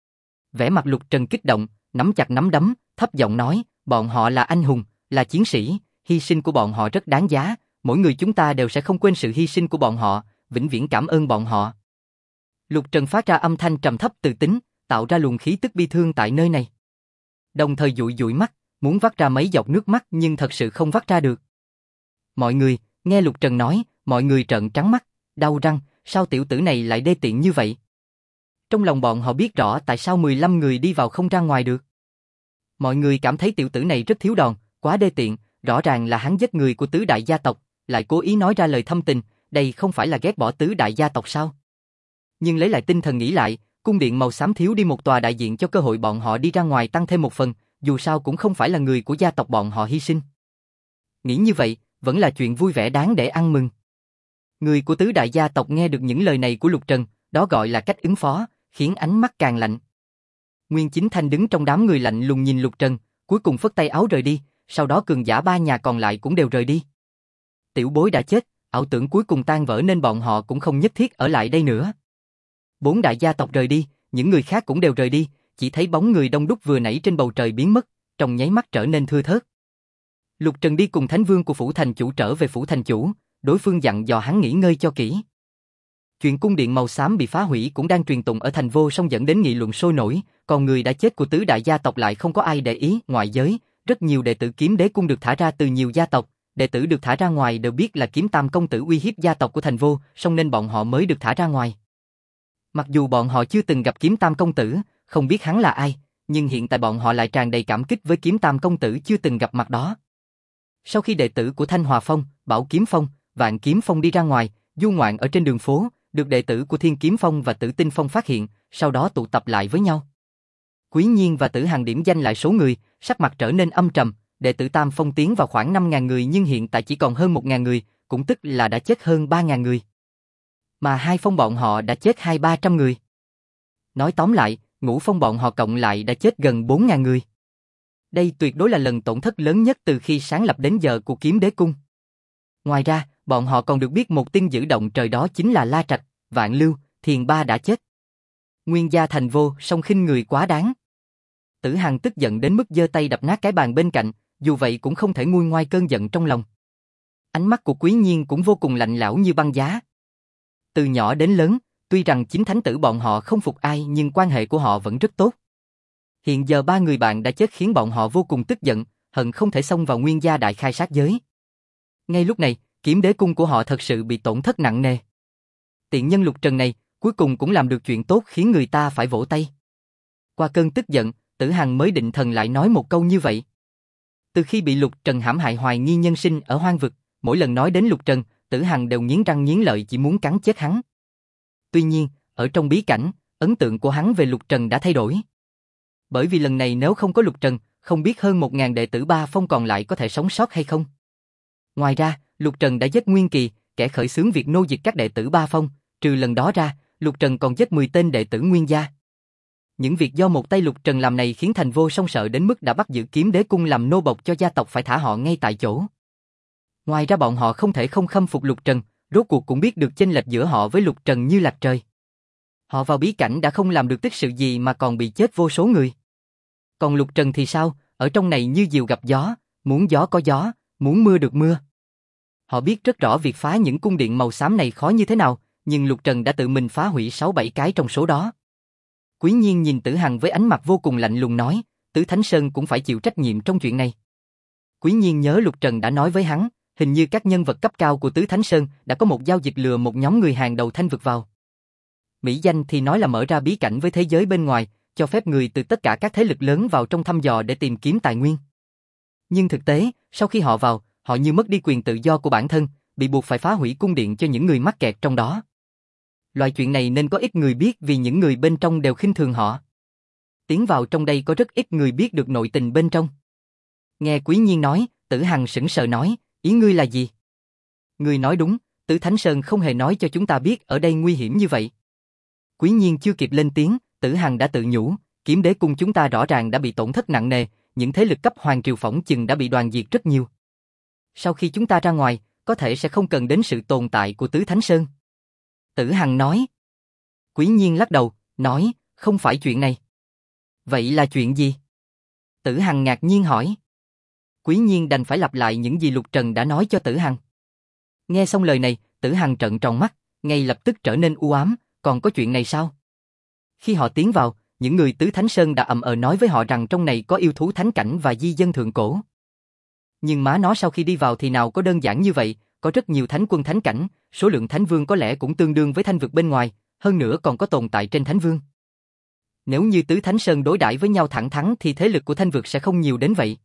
Vẻ mặt Lục Trần kích động, nắm chặt nắm đấm, thấp giọng nói, bọn họ là anh hùng, là chiến sĩ, hy sinh của bọn họ rất đáng giá, mỗi người chúng ta đều sẽ không quên sự hy sinh của bọn họ, vĩnh viễn cảm ơn bọn họ. Lục Trần phát ra âm thanh trầm thấp từ tính, tạo ra luồng khí tức bi thương tại nơi này. Đồng thời dụi dụi mắt, muốn vắt ra mấy giọt nước mắt nhưng thật sự không vắt ra được. Mọi người, nghe Lục Trần nói, mọi người trợn trắng mắt, đau răng, sao tiểu tử này lại đê tiện như vậy? Trong lòng bọn họ biết rõ tại sao 15 người đi vào không ra ngoài được. Mọi người cảm thấy tiểu tử này rất thiếu đòn, quá đê tiện, rõ ràng là hắn giết người của tứ đại gia tộc, lại cố ý nói ra lời thâm tình, đây không phải là ghét bỏ tứ đại gia tộc sao? Nhưng lấy lại tinh thần nghĩ lại, cung điện màu xám thiếu đi một tòa đại diện cho cơ hội bọn họ đi ra ngoài tăng thêm một phần, dù sao cũng không phải là người của gia tộc bọn họ hy sinh. Nghĩ như vậy, vẫn là chuyện vui vẻ đáng để ăn mừng. Người của tứ đại gia tộc nghe được những lời này của Lục Trần, đó gọi là cách ứng phó, khiến ánh mắt càng lạnh. Nguyên Chính Thanh đứng trong đám người lạnh lùng nhìn Lục Trần, cuối cùng phất tay áo rời đi, sau đó cường giả 3 nhà còn lại cũng đều rời đi. Tiểu bối đã chết, ảo tưởng cuối cùng tan vỡ nên bọn họ cũng không nhất thiết ở lại đây nữa. 4 đại gia tộc rời đi, những người khác cũng đều rời đi, chỉ thấy bóng người đông đúc vừa nãy trên bầu trời biến mất, trong nháy mắt trở nên thưa thớt. Lục Trần đi cùng Thánh Vương của phủ thành chủ trở về phủ thành chủ, đối phương dặn dò hắn nghỉ ngơi cho kỹ. Chuyện cung điện màu xám bị phá hủy cũng đang truyền tụng ở thành vô song dẫn đến nghị luận sôi nổi, còn người đã chết của tứ đại gia tộc lại không có ai để ý. Ngoại giới, rất nhiều đệ tử Kiếm Đế cung được thả ra từ nhiều gia tộc, đệ tử được thả ra ngoài đều biết là Kiếm Tam công tử uy hiếp gia tộc của thành vô song nên bọn họ mới được thả ra ngoài. Mặc dù bọn họ chưa từng gặp Kiếm Tam công tử, không biết hắn là ai, nhưng hiện tại bọn họ lại tràn đầy cảm kích với Kiếm Tam công tử chưa từng gặp mặt đó. Sau khi đệ tử của Thanh Hòa Phong, Bảo Kiếm Phong, Vạn Kiếm Phong đi ra ngoài, du ngoạn ở trên đường phố, được đệ tử của Thiên Kiếm Phong và Tử Tinh Phong phát hiện, sau đó tụ tập lại với nhau. Quý Nhiên và Tử Hằng điểm danh lại số người, sắc mặt trở nên âm trầm, đệ tử Tam Phong tiến vào khoảng 5.000 người nhưng hiện tại chỉ còn hơn 1.000 người, cũng tức là đã chết hơn 3.000 người. Mà hai phong bọn họ đã chết 200-300 người. Nói tóm lại, Ngũ Phong bọn họ cộng lại đã chết gần 4.000 người. Đây tuyệt đối là lần tổn thất lớn nhất từ khi sáng lập đến giờ của Kiếm Đế cung. Ngoài ra, bọn họ còn được biết một tin dữ động trời đó chính là La Trạch, Vạn Lưu, Thiền Ba đã chết. Nguyên gia thành vô song khinh người quá đáng. Tử Hằng tức giận đến mức giơ tay đập nát cái bàn bên cạnh, dù vậy cũng không thể nguôi ngoai cơn giận trong lòng. Ánh mắt của Quý Nhiên cũng vô cùng lạnh lẽo như băng giá. Từ nhỏ đến lớn, tuy rằng chính thánh tử bọn họ không phục ai nhưng quan hệ của họ vẫn rất tốt. Hiện giờ 3 người bạn đã chết khiến bọn họ vô cùng tức giận, hận không thể xông vào Nguyên gia đại khai sát giới. Ngay lúc này, Kiếm Đế cung của họ thật sự bị tổn thất nặng nề. Tiện nhân Lục Trần này, cuối cùng cũng làm được chuyện tốt khiến người ta phải vỗ tay. Qua cơn tức giận, Tử Hằng mới định thần lại nói một câu như vậy. Từ khi bị Lục Trần hãm hại hoài nghi nhân sinh ở hoang vực, mỗi lần nói đến Lục Trần, Tử Hằng đều nghiến răng nghiến lợi chỉ muốn cắn chết hắn. Tuy nhiên, ở trong bí cảnh, ấn tượng của hắn về Lục Trần đã thay đổi. Bởi vì lần này nếu không có Lục Trần, không biết hơn 1.000 đệ tử Ba Phong còn lại có thể sống sót hay không. Ngoài ra, Lục Trần đã giết Nguyên Kỳ, kẻ khởi xướng việc nô dịch các đệ tử Ba Phong, trừ lần đó ra, Lục Trần còn giết 10 tên đệ tử Nguyên gia. Những việc do một tay Lục Trần làm này khiến Thành Vô Song sợ đến mức đã bắt giữ Kiếm Đế cung làm nô bộc cho gia tộc phải thả họ ngay tại chỗ. Ngoài ra bọn họ không thể không khâm phục Lục Trần, rốt cuộc cũng biết được chênh lệch giữa họ với Lục Trần như lạch trời. Họ vào bí cảnh đã không làm được tích sự gì mà còn bị chết vô số người. Còn Lục Trần thì sao, ở trong này như diều gặp gió, muốn gió có gió, muốn mưa được mưa. Họ biết rất rõ việc phá những cung điện màu xám này khó như thế nào, nhưng Lục Trần đã tự mình phá hủy 6-7 cái trong số đó. Quý Nhiên nhìn Tử Hằng với ánh mặt vô cùng lạnh lùng nói, Tứ Thánh Sơn cũng phải chịu trách nhiệm trong chuyện này. Quý Nhiên nhớ Lục Trần đã nói với hắn, hình như các nhân vật cấp cao của Tứ Thánh Sơn đã có một giao dịch lừa một nhóm người hàng đầu Thanh vực vào. Mỹ danh thì nói là mở ra bí cảnh với thế giới bên ngoài, cho phép người từ tất cả các thế lực lớn vào trong thăm dò để tìm kiếm tài nguyên. Nhưng thực tế, sau khi họ vào, họ như mất đi quyền tự do của bản thân, bị buộc phải phá hủy cung điện cho những người mắc kẹt trong đó. Loại chuyện này nên có ít người biết vì những người bên trong đều khinh thường họ. Tiến vào trong đây có rất ít người biết được nội tình bên trong. Nghe Quý Nhiên nói, Tử Hằng sững sờ nói, ý ngươi là gì? Ngươi nói đúng, Tứ Thánh Sơn không hề nói cho chúng ta biết ở đây nguy hiểm như vậy. Quý Nhiên chưa kịp lên tiếng, Tử Hằng đã tự nhủ, Kiếm Đế cung chúng ta rõ ràng đã bị tổn thất nặng nề, những thế lực cấp hoàng triều phỏng chừng đã bị đoàn diệt rất nhiều. Sau khi chúng ta ra ngoài, có thể sẽ không cần đến sự tồn tại của Tứ Thánh Sơn. Tử Hằng nói. Quý Nhiên lắc đầu, nói, không phải chuyện này. Vậy là chuyện gì? Tử Hằng ngạc nhiên hỏi. Quý Nhiên đành phải lặp lại những gì Lục Trần đã nói cho Tử Hằng. Nghe xong lời này, Tử Hằng trợn tròn mắt, ngay lập tức trở nên u ám, còn có chuyện này sao? Khi họ tiến vào, những người Tứ Thánh Sơn đã ầm ờ nói với họ rằng trong này có yêu thú thánh cảnh và di dân thượng cổ. Nhưng má nó sau khi đi vào thì nào có đơn giản như vậy, có rất nhiều thánh quân thánh cảnh, số lượng thánh vương có lẽ cũng tương đương với thanh vực bên ngoài, hơn nữa còn có tồn tại trên thánh vương. Nếu như Tứ Thánh Sơn đối đãi với nhau thẳng thắn thì thế lực của thanh vực sẽ không nhiều đến vậy.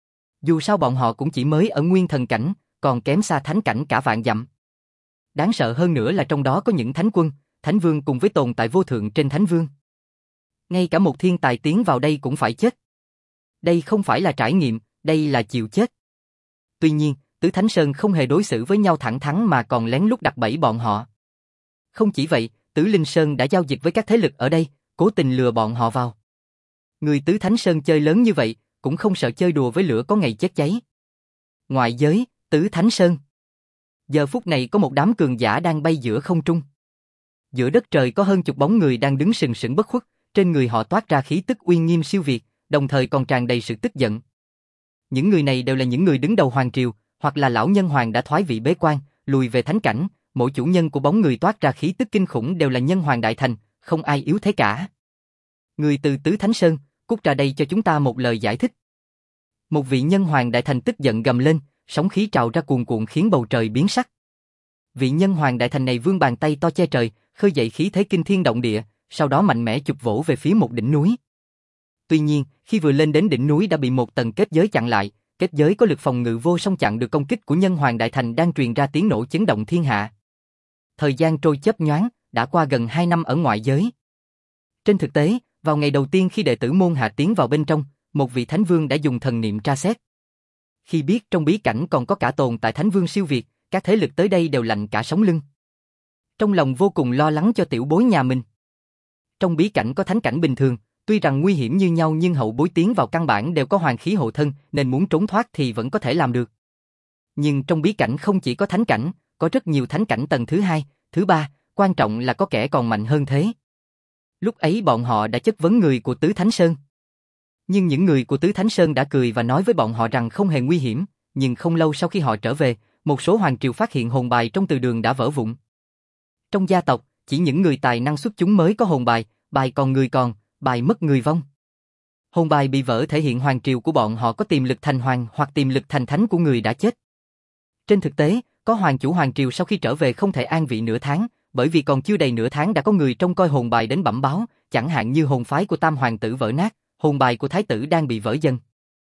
Dù sao bọn họ cũng chỉ mới ở nguyên thần cảnh, còn kém xa thánh cảnh cả vạn dặm. Đáng sợ hơn nữa là trong đó có những thánh quân, thánh vương cùng với tồn tại vô thượng trên thánh vương. Ngay cả một thiên tài tiến vào đây cũng phải chết. Đây không phải là trải nghiệm, đây là chịu chết. Tuy nhiên, Tứ Thánh Sơn không hề đối xử với nhau thẳng thắn mà còn lén lút đặt bẫy bọn họ. Không chỉ vậy, Tứ Linh Sơn đã giao dịch với các thế lực ở đây, cố tình lừa bọn họ vào. Người Tứ Thánh Sơn chơi lớn như vậy, cũng không sợ chơi đùa với lửa có ngày chết cháy. Ngoại giới, Tứ Thánh Sơn. Giờ phút này có một đám cường giả đang bay giữa không trung. Giữa đất trời có hơn chục bóng người đang đứng sừng sững bất khuất, trên người họ toát ra khí tức uy nghiêm siêu việt, đồng thời còn tràn đầy sự tức giận. Những người này đều là những người đứng đầu hoàng triều, hoặc là lão nhân hoàng đã thoái vị bế quan, lùi về thánh cảnh, mỗi chủ nhân của bóng người toát ra khí tức kinh khủng đều là nhân hoàng đại thành, không ai yếu thế cả. Người từ Tứ Thánh Sơn, cút ra đây cho chúng ta một lời giải thích. Một vị nhân hoàng đại thành tức giận gầm lên, sóng khí trào ra cuồn cuộn khiến bầu trời biến sắc. Vị nhân hoàng đại thành này vươn bàn tay to che trời, khơi dậy khí thế kinh thiên động địa, sau đó mạnh mẽ chụp vỗ về phía một đỉnh núi. Tuy nhiên, khi vừa lên đến đỉnh núi đã bị một tầng kết giới chặn lại, kết giới có lực phòng ngự vô song chặn được công kích của nhân hoàng đại thành đang truyền ra tiếng nổ chấn động thiên hạ. Thời gian trôi chớp nhoáng, đã qua gần 2 năm ở ngoại giới. Trên thực tế, vào ngày đầu tiên khi đệ tử môn hạ tiến vào bên trong, một vị thánh vương đã dùng thần niệm tra xét. Khi biết trong bí cảnh còn có cả tồn tại thánh vương siêu việt, các thế lực tới đây đều lạnh cả sống lưng. Trong lòng vô cùng lo lắng cho tiểu bối nhà mình. Trong bí cảnh có thánh cảnh bình thường, tuy rằng nguy hiểm như nhau nhưng hậu bối tiến vào căn bản đều có hoàng khí hộ thân nên muốn trốn thoát thì vẫn có thể làm được. Nhưng trong bí cảnh không chỉ có thánh cảnh, có rất nhiều thánh cảnh tầng thứ 2, thứ 3, quan trọng là có kẻ còn mạnh hơn thế. Lúc ấy bọn họ đã chất vấn người của Tứ Thánh Sơn. Nhưng những người của Tứ Thánh Sơn đã cười và nói với bọn họ rằng không hề nguy hiểm, nhưng không lâu sau khi họ trở về, một số hoàng triều phát hiện hồn bài trong từ đường đã vỡ vụn. Trong gia tộc, chỉ những người tài năng xuất chúng mới có hồn bài, bài còn người còn, bài mất người vong. Hồn bài bị vỡ thể hiện hoàng triều của bọn họ có tiềm lực thành hoàng hoặc tiềm lực thành thánh của người đã chết. Trên thực tế, có hoàng chủ hoàng triều sau khi trở về không thể an vị nửa tháng, bởi vì còn chưa đầy nửa tháng đã có người trông coi hồn bài đến bẩm báo, chẳng hạn như hồn phái của Tam hoàng tử vỡ nát, hồn bài của thái tử đang bị vỡ dần.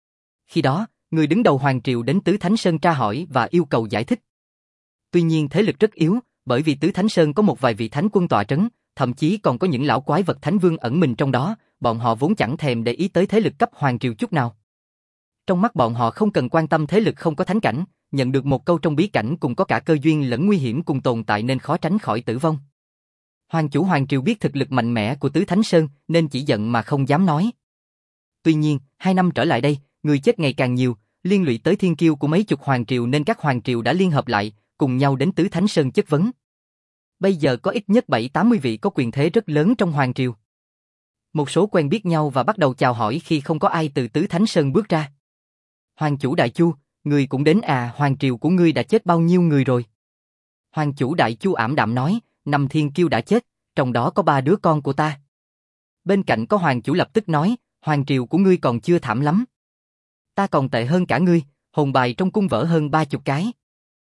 Khi đó, người đứng đầu hoàng triều đến Tứ Thánh Sơn tra hỏi và yêu cầu giải thích. Tuy nhiên thế lực rất yếu, bởi vì Tứ Thánh Sơn có một vài vị thánh quân tọa trấn, thậm chí còn có những lão quái vật thánh vương ẩn mình trong đó, bọn họ vốn chẳng thèm để ý tới thế lực cấp hoàng triều chút nào. Trong mắt bọn họ không cần quan tâm thế lực không có thánh cảnh, nhận được một câu trong bí cảnh cùng có cả cơ duyên lẫn nguy hiểm cùng tồn tại nên khó tránh khỏi tử vong. Hoàng chủ Hoàng Triều biết thực lực mạnh mẽ của Tứ Thánh Sơn nên chỉ giận mà không dám nói. Tuy nhiên, 2 năm trở lại đây, người chết ngày càng nhiều, liên lụy tới thiên kiêu của mấy chục hoàng triều nên các hoàng triều đã liên hợp lại, cùng nhau đến Tứ Thánh Sơn chất vấn. Bây giờ có ít nhất 7-80 vị có quyền thế rất lớn trong hoàng triều. Một số quen biết nhau và bắt đầu chào hỏi khi không có ai từ Tứ Thánh Sơn bước ra. Hoàng chủ Đại Chu, người cũng đến à, hoàng triều của ngươi đã chết bao nhiêu người rồi? Hoàng chủ Đại Chu ảm đạm nói, 5 thiên kiêu đã chết, trong đó có 3 đứa con của ta. Bên cạnh có hoàng chủ lập tức nói, hoàng triều của ngươi còn chưa thảm lắm. Ta còn tệ hơn cả ngươi, hồn bài trong cung vỡ hơn 30 cái.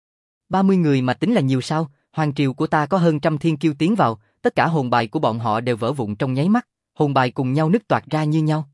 30 người mà tính là nhiều sao, hoàng triều của ta có hơn 100 thiên kiêu tiến vào, tất cả hồn bài của bọn họ đều vỡ vụn trong nháy mắt, hồn bài cùng nhau nứt toạc ra như nhau.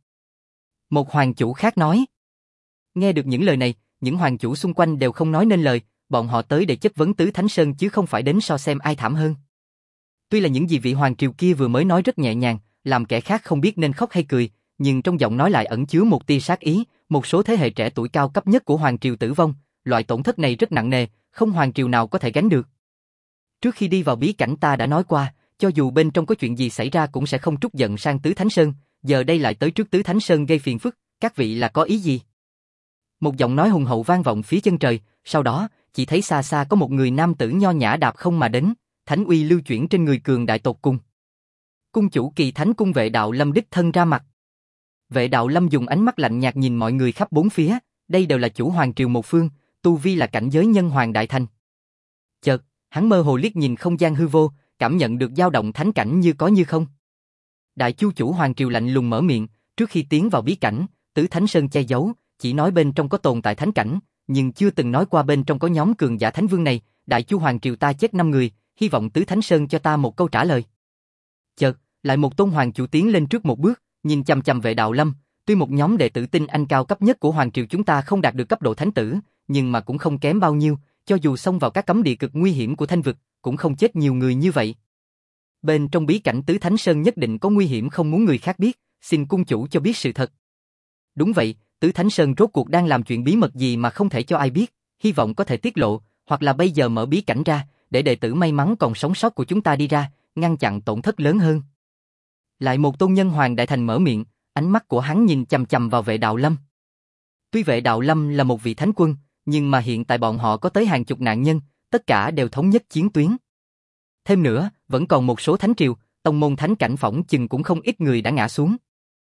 Một hoàng chủ khác nói. Nghe được những lời này, những hoàng chủ xung quanh đều không nói nên lời, bọn họ tới để chất vấn Tứ Thánh Sơn chứ không phải đến so xem ai thảm hơn. Tuy là những gì vị hoàng triều kia vừa mới nói rất nhẹ nhàng, làm kẻ khác không biết nên khóc hay cười, nhưng trong giọng nói lại ẩn chứa một tia sát ý, một số thế hệ trẻ tuổi cao cấp nhất của hoàng triều tử vong, loại tổn thất này rất nặng nề, không hoàng triều nào có thể gánh được. Trước khi đi vào bí cảnh ta đã nói qua, cho dù bên trong có chuyện gì xảy ra cũng sẽ không trút giận sang Tứ Thánh Sơn, giờ đây lại tới trước Tứ Thánh Sơn gây phiền phức, các vị là có ý gì? Một giọng nói hùng hậu vang vọng phía chân trời, sau đó, chỉ thấy xa xa có một người nam tử nho nhã đạp không mà đến, thánh uy lưu chuyển trên người cường đại tột cùng. Cung chủ Kỳ Thánh cung Vệ Đạo Lâm đích thân ra mặt. Vệ Đạo Lâm dùng ánh mắt lạnh nhạt nhìn mọi người khắp bốn phía, đây đều là chủ hoàng triều một phương, tu vi là cảnh giới nhân hoàng đại thành. Chợt, hắn mơ hồ liếc nhìn không gian hư vô, cảm nhận được dao động thánh cảnh như có như không. Đại Chu chủ hoàng triều lạnh lùng mở miệng, trước khi tiến vào bí cảnh, Tứ Thánh Sơn che giấu, chỉ nói bên trong có tồn tại thánh cảnh, nhưng chưa từng nói qua bên trong có nhóm cường giả thánh vương này. Đại Chu hoàng triều ta chết 5 người, hy vọng Tứ Thánh Sơn cho ta một câu trả lời. Chợt, lại một tôn hoàng chủ tiến lên trước một bước, nhìn chằm chằm Vệ Đạo Lâm, tuy một nhóm đệ tử tinh anh cao cấp nhất của hoàng triều chúng ta không đạt được cấp độ thánh tử, nhưng mà cũng không kém bao nhiêu, cho dù xông vào các cấm địa cực nguy hiểm của thanh vực, cũng không chết nhiều người như vậy. Bên trong bí cảnh Tứ Thánh Sơn nhất định có nguy hiểm không muốn người khác biết, xin cung chủ cho biết sự thật. Đúng vậy, Tứ Thánh Sơn rốt cuộc đang làm chuyện bí mật gì mà không thể cho ai biết, hy vọng có thể tiết lộ, hoặc là bây giờ mở bí cảnh ra, để đệ tử may mắn còn sống sót của chúng ta đi ra, ngăn chặn tổn thất lớn hơn. Lại một tôn nhân hoàng đại thành mở miệng, ánh mắt của hắn nhìn chằm chằm vào Vệ Đạo Lâm. Tuy Vệ Đạo Lâm là một vị thánh quân, nhưng mà hiện tại bọn họ có tới hàng chục nạn nhân, tất cả đều thống nhất chiến tuyến. Thêm nữa, vẫn còn một số thánh triều, tông môn thánh cảnh phỏng chừng cũng không ít người đã ngã xuống.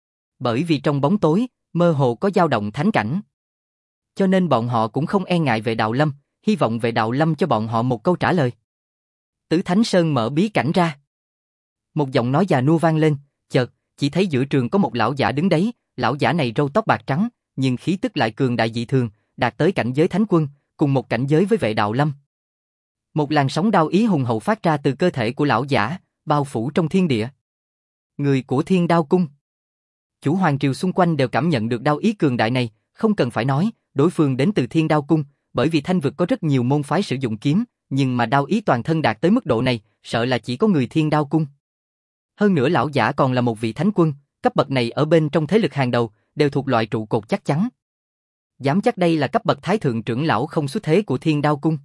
Bởi vì trong bóng tối, mơ hồ có dao động thánh cảnh. Cho nên bọn họ cũng không e ngại Vệ Đạo Lâm, hy vọng Vệ Đạo Lâm cho bọn họ một câu trả lời. Tứ Thánh Sơn mở bí cảnh ra. Một giọng nói già nua vang lên, chợt, chỉ thấy giữa trường có một lão giả đứng đấy, lão giả này râu tóc bạc trắng, nhưng khí tức lại cường đại dị thường, đạt tới cảnh giới thánh quân, cùng một cảnh giới với Vệ Đạo Lâm. Một làn sóng đao ý hùng hậu phát ra từ cơ thể của lão giả, bao phủ trong thiên địa. Người của Thiên Đao Cung. Chủ hoàng triều xung quanh đều cảm nhận được đao ý cường đại này, không cần phải nói, đối phương đến từ Thiên Đao Cung, bởi vì thanh vực có rất nhiều môn phái sử dụng kiếm, nhưng mà đao ý toàn thân đạt tới mức độ này, sợ là chỉ có người Thiên Đao Cung. Hơn nữa lão giả còn là một vị thánh quân, cấp bậc này ở bên trong thế lực hàng đầu, đều thuộc loại trụ cột chắc chắn. Dám chắc đây là cấp bậc thái thượng trưởng lão không xuất thế của Thiên Đao Cung.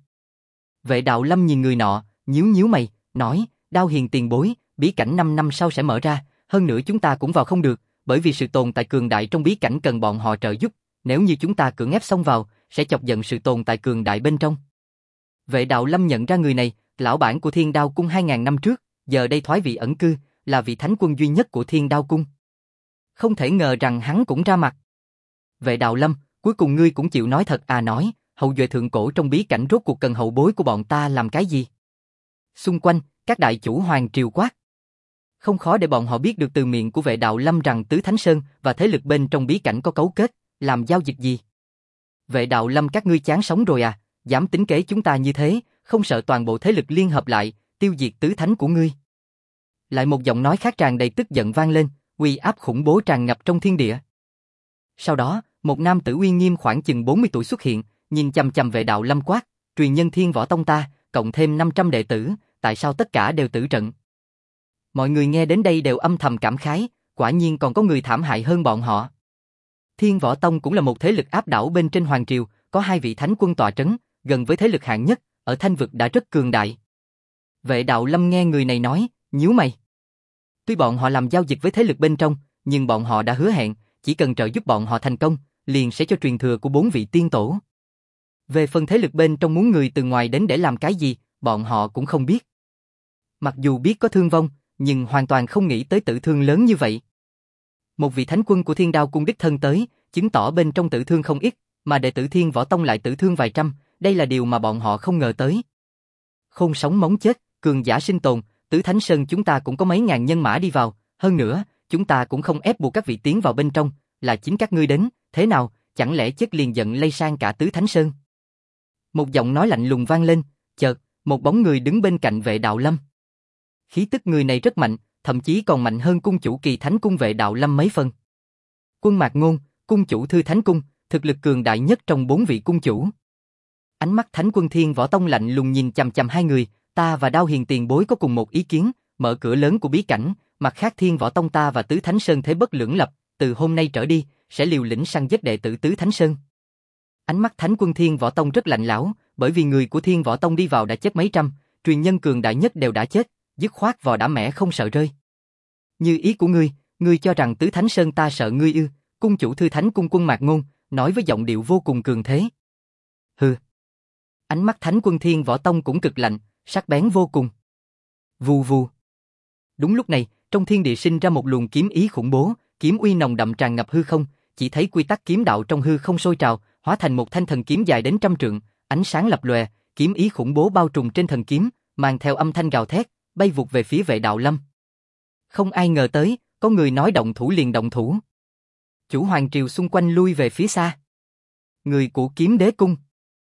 Vệ Đạo Lâm nhìn người nọ, nhíu nhíu mày, nói, Đao Hiền tiền bối, bí cảnh 5 năm sau sẽ mở ra, hơn nữa chúng ta cũng vào không được, bởi vì sự tồn tại cường đại trong bí cảnh cần bọn họ trợ giúp, nếu như chúng ta cưỡng ép xông vào, sẽ chọc giận sự tồn tại cường đại bên trong. Vệ Đạo Lâm nhận ra người này, lão bản của Thiên Đao Cung 2000 năm trước, giờ đây thoái vị ẩn cư, là vị thánh quân duy nhất của Thiên Đao Cung. Không thể ngờ rằng hắn cũng ra mặt. Vệ Đạo Lâm, cuối cùng ngươi cũng chịu nói thật à, nói, hậu duệ thượng cổ trong bí cảnh rốt cuộc cần hậu bối của bọn ta làm cái gì? Xung quanh, các đại chủ hoàng triều quát. Không khó để bọn họ biết được từ miệng của Vệ Đạo Lâm rằng Tứ Thánh Sơn và thế lực bên trong bí cảnh có cấu kết, làm giao dịch gì. Vệ Đạo Lâm, các ngươi chán sống rồi à, dám tính kế chúng ta như thế, không sợ toàn bộ thế lực liên hợp lại, tiêu diệt tứ thánh của ngươi. Lại một giọng nói khác tràn đầy tức giận vang lên, uy áp khủng bố tràn ngập trong thiên địa. Sau đó, một nam tử uy nghiêm khoảng chừng 40 tuổi xuất hiện, nhìn chằm chằm Vệ Đạo Lâm quát, truyền nhân Thiên Võ Tông ta, cộng thêm 500 đệ tử, tại sao tất cả đều tử trận? Mọi người nghe đến đây đều âm thầm cảm khái, quả nhiên còn có người thảm hại hơn bọn họ. Thiên Võ Tông cũng là một thế lực áp đảo bên trên hoàng triều, có 2 vị thánh quân tọa trấn, gần với thế lực hạng nhất, ở Thanh vực đã rất cường đại. Vệ Đạo Lâm nghe người này nói, nhíu mày. Tuy bọn họ làm giao dịch với thế lực bên trong, nhưng bọn họ đã hứa hẹn, chỉ cần trợ giúp bọn họ thành công, liền sẽ cho truyền thừa của 4 vị tiên tổ. Về phần thế lực bên trong muốn người từ ngoài đến để làm cái gì, bọn họ cũng không biết. Mặc dù biết có thương vong, nhưng hoàn toàn không nghĩ tới tử thương lớn như vậy. Một vị thánh quân của Thiên Đao Cung đích thân tới, chứng tỏ bên trong tử thương không ít, mà đệ tử Thiên Võ Tông lại tử thương vài trăm, đây là điều mà bọn họ không ngờ tới. Khôn sống móng chết, cường giả sinh tồn, Tứ Thánh Sơn chúng ta cũng có mấy ngàn nhân mã đi vào, hơn nữa, chúng ta cũng không ép buộc các vị tiến vào bên trong, là chính các ngươi đến, thế nào, chẳng lẽ chết liền giận lây sang cả Tứ Thánh Sơn? Một giọng nói lạnh lùng vang lên, chợt, một bóng người đứng bên cạnh Vệ Đạo Lâm. Khí tức người này rất mạnh, thậm chí còn mạnh hơn cung chủ Kỳ Thánh Cung Vệ Đạo Lâm mấy phần. Quân Mạc Ngôn, cung chủ Thư Thánh Cung, thực lực cường đại nhất trong 4 vị cung chủ. Ánh mắt Thánh Quân Thiên Võ Tông lạnh lùng nhìn chằm chằm hai người, ta và Đao Hiền tiền bối có cùng một ý kiến, mở cửa lớn của bí cảnh, mặt khác Thiên Võ Tông ta và Tứ Thánh Sơn thế bất lưỡng lập, từ hôm nay trở đi, sẽ liều lĩnh săn giết đệ tử Tứ Thánh Sơn. Ánh mắt Thánh Quân Thiên Võ Tông rất lạnh lẽo, bởi vì người của Thiên Võ Tông đi vào đã chết mấy trăm, truyền nhân cường đại nhất đều đã chết, dứt khoát vò đã mẻ không sợ rơi. Như ý của ngươi cho rằng Tứ Thánh Sơn ta sợ ngươi ư? Cung chủ Thư Thánh Cung Quân Mạc Ngôn nói với giọng điệu vô cùng cường thế. Hừ. Ánh mắt Thánh Quân Thiên Võ Tông cũng cực lạnh, sắc bén vô cùng. Vù vù. Đúng lúc này, trong thiên địa sinh ra một luồng kiếm ý khủng bố, kiếm uy nồng đậm tràn ngập hư không, chỉ thấy quy tắc kiếm đạo trong hư không sôi trào, hóa thành một thanh thần kiếm dài đến 100 trượng, ánh sáng lập lòe, kiếm ý khủng bố bao trùm trên thần kiếm, mang theo âm thanh gào thét, bay vụt về phía Vệ Đạo Lâm. Không ai ngờ tới, có người nói động thủ liền động thủ. Chủ hoàng triều xung quanh lui về phía xa. Người của Kiếm Đế Cung.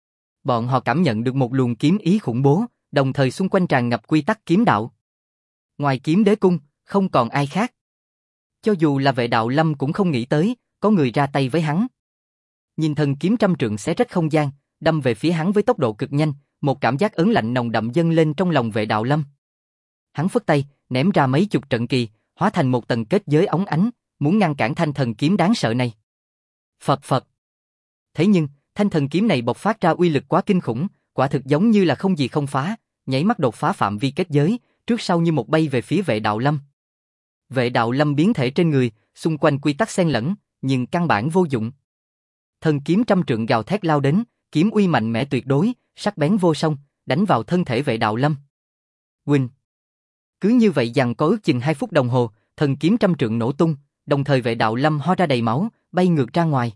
Bọn họ cảm nhận được một luồng kiếm ý khủng bố, đồng thời xung quanh tràn ngập quy tắc kiếm đạo. Ngoài Kiếm Đế Cung, không còn ai khác. Cho dù là Vệ Đạo Lâm cũng không nghĩ tới, có người ra tay với hắn. Nhìn thần kiếm 100 trượng xé rách không gian, đâm về phía hắn với tốc độ cực nhanh, một cảm giác ớn lạnh nồng đậm dâng lên trong lòng Vệ Đạo Lâm. Hắn phất tay, ném ra mấy chục trận kỳ, hóa thành một tầng kết giới óng ánh, muốn ngăn cản thanh thần kiếm đáng sợ này. Phật Phật. Thế nhưng, thanh thần kiếm này bộc phát ra uy lực quá kinh khủng, quả thực giống như là không gì không phá, nháy mắt đột phá phạm vi kết giới, trước sau như một bay về phía Vệ Đạo Lâm. Vệ Đạo Lâm biến thể trên người, xung quanh quy tắc xen lẫn, nhưng căn bản vô dụng. Thần kiếm 100 trượng gào thét lao đến, kiếm uy mạnh mẽ tuyệt đối, sắc bén vô song, đánh vào thân thể Vệ Đạo Lâm. Quỳnh. Cứ như vậy giằng co ước chừng 2 phút đồng hồ, thần kiếm 100 trượng nổ tung, đồng thời Vệ Đạo Lâm ho ra đầy máu, bay ngược ra ngoài.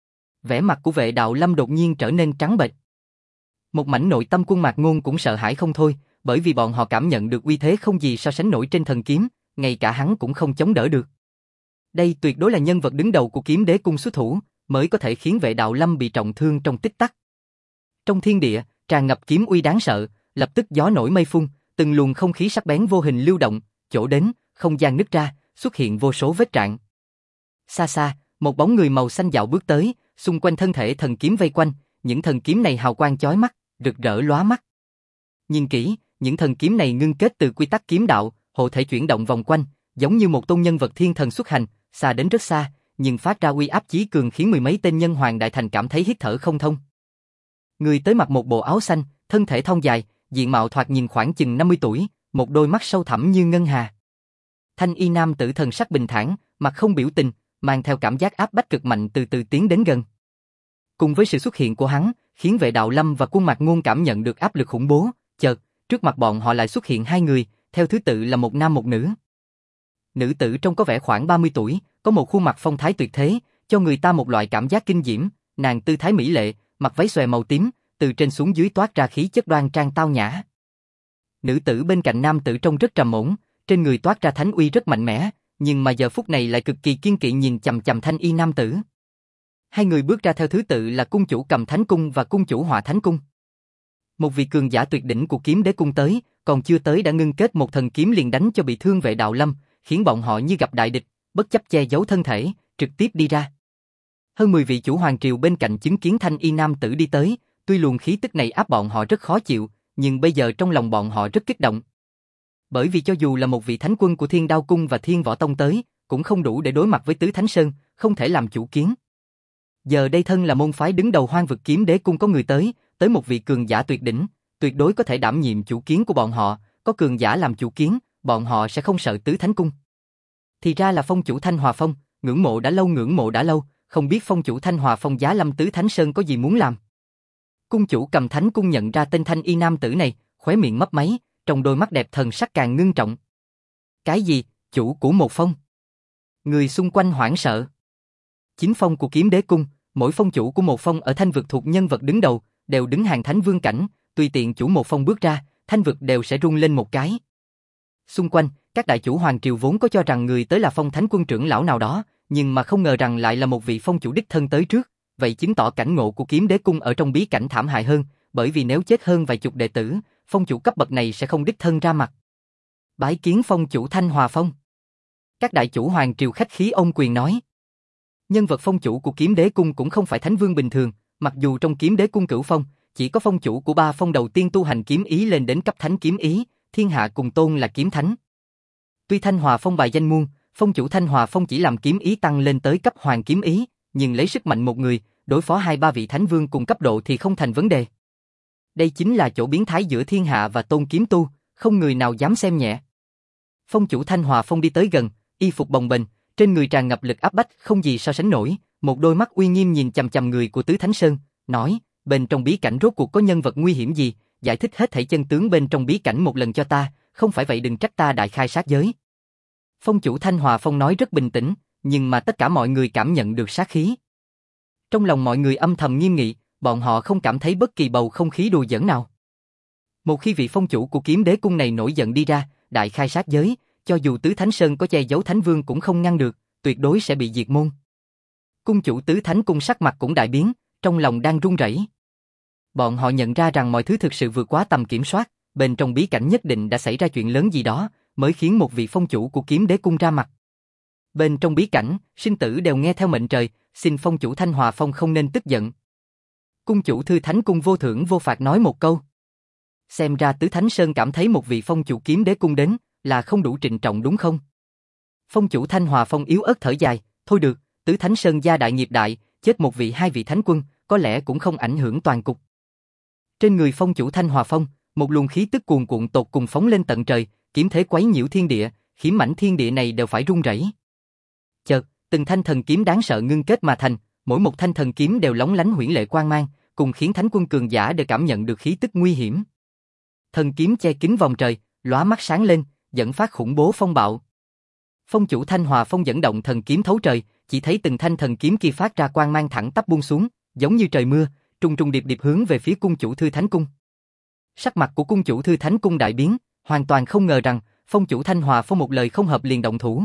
Vẻ mặt của Vệ Đạo Lâm đột nhiên trở nên trắng bệch. Một mảnh nội tâm Quân Mạc Ngôn cũng sợ hãi không thôi, bởi vì bọn họ cảm nhận được uy thế không gì so sánh nổi trên thần kiếm, ngay cả hắn cũng không chống đỡ được. Đây tuyệt đối là nhân vật đứng đầu của Kiếm Đế Cung xuất thủ, mới có thể khiến Vệ Đạo Lâm bị trọng thương trong tích tắc. Trong thiên địa, tràn ngập kiếm uy đáng sợ, lập tức gió nổi mây phun, từng luồng không khí sắc bén vô hình lưu động, chỗ đến, không gian nứt ra, xuất hiện vô số vết rạn. Xa xa, một bóng người màu xanh dạo bước tới, xung quanh thân thể thần kiếm vây quanh, những thần kiếm này hào quang chói mắt, rực rỡ lóa mắt. Nhìn kỹ, những thần kiếm này ngưng kết từ quy tắc kiếm đạo, hộ thể chuyển động vòng quanh, giống như một tôn nhân vật thiên thần xuất hành, xa đến rất xa, nhưng phát ra uy áp chí cường khiến mười mấy tên nhân hoàng đại thành cảm thấy hít thở không thông. Người tới mặc một bộ áo xanh, thân thể thon dài, diện mạo thoạt nhìn khoảng chừng 50 tuổi, một đôi mắt sâu thẳm như ngân hà. Thanh y nam tử thần sắc bình thản, mặt không biểu tình, mang theo cảm giác áp bách cực mạnh từ từ tiến đến gần. Cùng với sự xuất hiện của hắn, khiến Vệ Đạo Lâm và Quân Mạc Ngôn cảm nhận được áp lực khủng bố, chợt, trước mặt bọn họ lại xuất hiện 2 người, theo thứ tự là một nam một nữ. Nữ tử trông có vẻ khoảng 30 tuổi, có một khuôn mặt phong thái tuyệt thế, cho người ta một loại cảm giác kinh diễm, nàng tư thái mỹ lệ, mặc váy xòe màu tím, từ trên xuống dưới toát ra khí chất đoan trang tao nhã. Nữ tử bên cạnh nam tử trông rất trầm ổn, trên người toát ra thánh uy rất mạnh mẽ, nhưng mà giờ phút này lại cực kỳ kiên kỵ nhìn chằm chằm thanh y nam tử. 2 người bước ra theo thứ tự là cung chủ Cầm Thánh Cung và cung chủ Hỏa Thánh Cung. Một vị cường giả tuyệt đỉnh của Kiếm Đế Cung tới, còn chưa tới đã ngưng kết một thần kiếm liền đánh cho bị thương Vệ Đạo Lâm, khiến bọn họ như gặp đại địch, bất chấp che giấu thân thể, trực tiếp đi ra. Hơn 10 vị chủ hoàng triều bên cạnh chứng kiến thanh y nam tử đi tới, tuy luồng khí tức này áp bọn họ rất khó chịu, nhưng bây giờ trong lòng bọn họ rất kích động. Bởi vì cho dù là một vị thánh quân của Thiên Đao Cung và Thiên Võ Tông tới, cũng không đủ để đối mặt với Tứ Thánh Sơn, không thể làm chủ kiến. Giờ đây thân là môn phái đứng đầu Hoang Vực Kiếm Đế Cung có người tới một vị cường giả tuyệt đỉnh, tuyệt đối có thể đảm nhiệm chủ kiến của bọn họ, có cường giả làm chủ kiến, bọn họ sẽ không sợ Tứ Thánh Cung. Thì ra là phong chủ Thanh Hòa Phong, ngưỡng mộ đã lâu, không biết phong chủ Thanh Hòa Phong giá Lâm Tứ Thánh Sơn có gì muốn làm. Cung chủ Cầm Thánh Cung nhận ra tên thanh y nam tử này, khóe miệng mấp máy, trong đôi mắt đẹp thần sắc càng ngưng trọng. Cái gì, chủ của một phong? Người xung quanh hoảng sợ. Chính phong của Kiếm Đế Cung, mỗi phong chủ của một phong ở Thanh Vực thuộc nhân vật đứng đầu, đều đứng hàng Thánh Vương cảnh, tùy tiện chủ một phong bước ra, Thanh Vực đều sẽ rung lên một cái. Xung quanh, các đại chủ hoàng triều vốn có cho rằng người tới là phong thánh quân trưởng lão nào đó, nhưng mà không ngờ rằng lại là một vị phong chủ đích thân tới trước, vậy chứng tỏ cảnh ngộ của Kiếm Đế Cung ở trong bí cảnh thảm hại hơn, bởi vì nếu chết hơn vài chục đệ tử, phong chủ cấp bậc này sẽ không đích thân ra mặt. Bái kiến phong chủ Thanh Hòa Phong. Các đại chủ hoàng triều khách khí ôm quyền nói. Nhân vật phong chủ của Kiếm Đế Cung cũng không phải thánh vương bình thường, mặc dù trong Kiếm Đế Cung cửu phong, chỉ có phong chủ của ba phong đầu tiên tu hành kiếm ý lên đến cấp thánh kiếm ý, thiên hạ cùng tôn là kiếm thánh. Tuy Thanh Hòa Phong bài danh muôn, phong chủ Thanh Hòa Phong chỉ làm kiếm ý tăng lên tới cấp hoàng kiếm ý, nhưng lấy sức mạnh một người, đối phó 2-3 vị thánh vương cùng cấp độ thì không thành vấn đề. Đây chính là chỗ biến thái giữa thiên hạ và tôn kiếm tu, không người nào dám xem nhẹ. Phong chủ Thanh Hòa Phong đi tới gần, y phục bồng bềnh, trên người tràn ngập lực áp bách không gì so sánh nổi, một đôi mắt uy nghiêm nhìn chằm chằm người của Tứ Thánh Sơn, nói, bên trong bí cảnh rốt cuộc có nhân vật nguy hiểm gì, giải thích hết thảy chân tướng bên trong bí cảnh một lần cho ta, không phải vậy đừng trách ta đại khai sát giới. Phong chủ Thanh Hòa Phong nói rất bình tĩnh, nhưng mà tất cả mọi người cảm nhận được sát khí. Trong lòng mọi người âm thầm nghiêm nghị, bọn họ không cảm thấy bất kỳ bầu không khí đùa giỡn nào. Một khi vị phong chủ của Kiếm Đế Cung này nổi giận đi ra, đại khai sát giới, cho dù Tứ Thánh Sơn có che giấu Thánh Vương cũng không ngăn được, tuyệt đối sẽ bị diệt môn. Cung chủ Tứ Thánh Cung sắc mặt cũng đại biến, trong lòng đang run rẩy. Bọn họ nhận ra rằng mọi thứ thực sự vượt quá tầm kiểm soát, bên trong bí cảnh nhất định đã xảy ra chuyện lớn gì đó, mới khiến một vị phong chủ của Kiếm Đế Cung ra mặt. Bên trong bí cảnh, sinh tử đều nghe theo mệnh trời, xin phong chủ Thanh Hòa Phong không nên tức giận. Cung chủ Thư Thánh Cung vô thưởng vô phạt nói một câu. Xem ra Tứ Thánh Sơn cảm thấy một vị phong chủ Kiếm Đế Cung đến, là không đủ trịnh trọng đúng không? Phong chủ Thanh Hòa Phong yếu ớt thở dài, thôi được, Tứ Thánh Sơn gia đại nghiệp đại, chết một vị 2 vị thánh quân, có lẽ cũng không ảnh hưởng toàn cục. Trên người phong chủ Thanh Hòa Phong, một luồng khí tức cuồn cuộn tột cùng phóng lên tận trời, kiếm thế quấy nhiễu thiên địa, khiến mảnh thiên địa này đều phải rung rẩy. Chợt, từng thanh thần kiếm đáng sợ ngưng kết mà thành, mỗi một thanh thần kiếm đều lóng lánh huyễn lệ quang mang, cùng khiến thánh quân cường giả đều cảm nhận được khí tức nguy hiểm. Thần kiếm che kín vòng trời, lóa mắt sáng lên, dẫn phát khủng bố phong bạo. Phong chủ Thanh Hòa Phong dẫn động thần kiếm thấu trời, chỉ thấy từng thanh thần kiếm kia phát ra quang mang thẳng tắp buông xuống, giống như trời mưa, trùng trùng điệp điệp hướng về phía cung chủ Thư Thánh Cung. Sắc mặt của cung chủ Thư Thánh Cung đại biến, hoàn toàn không ngờ rằng phong chủ Thanh Hòa Phong một lời không hợp liền động thủ.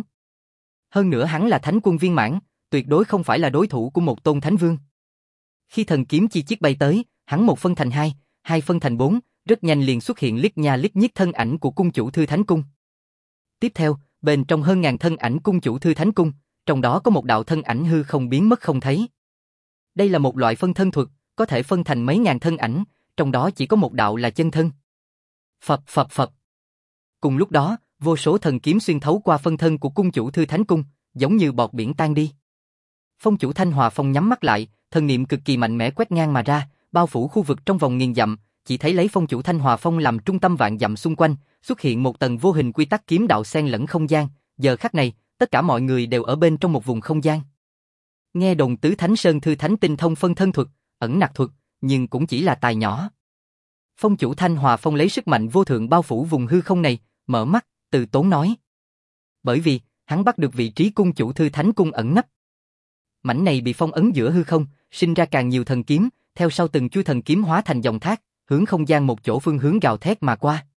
Hơn nữa hắn là thánh quân viên mãn, tuyệt đối không phải là đối thủ của một tôn thánh vương. Khi thần kiếm chi chiết bay tới, hắn một phân thành hai, hai phân thành bốn, rất nhanh liền xuất hiện liếc nha liếc nhíp thân ảnh của cung chủ Thư Thánh Cung. Tiếp theo, bên trong hơn ngàn thân ảnh cung chủ Thư Thánh Cung, trong đó có một đạo thân ảnh hư không biến mất không thấy. Đây là một loại phân thân thuật, có thể phân thành mấy ngàn thân ảnh, trong đó chỉ có một đạo là chân thân. Phập phập phập. Cùng lúc đó, vô số thần kiếm xuyên thấu qua phân thân của cung chủ Thư Thánh Cung, giống như bọt biển tan đi. Phong chủ Thanh Hòa Phong nhắm mắt lại, thần niệm cực kỳ mạnh mẽ quét ngang mà ra, bao phủ khu vực trong vòng nghìn dặm, chỉ thấy lấy phong chủ Thanh Hòa Phong làm trung tâm vạn dặm xung quanh, xuất hiện một tầng vô hình quy tắc kiếm đạo xen lẫn không gian, giờ khắc này, tất cả mọi người đều ở bên trong một vùng không gian. Nghe đồn Tứ Thánh Sơn Thư Thánh tinh thông phân thân thuật, ẩn nặc thuật, nhưng cũng chỉ là tài nhỏ. Phong chủ Thanh Hòa Phong lấy sức mạnh vô thượng bao phủ vùng hư không này, mở mắt, từ tốn nói. Bởi vì, hắn bắt được vị trí cung chủ Thư Thánh Cung ẩn nấp. Mảnh này bị phong ấn giữa hư không, sinh ra càng nhiều thần kiếm, theo sau từng chuôi thần kiếm hóa thành dòng thác, hướng không gian một chỗ phương hướng gào thét mà qua.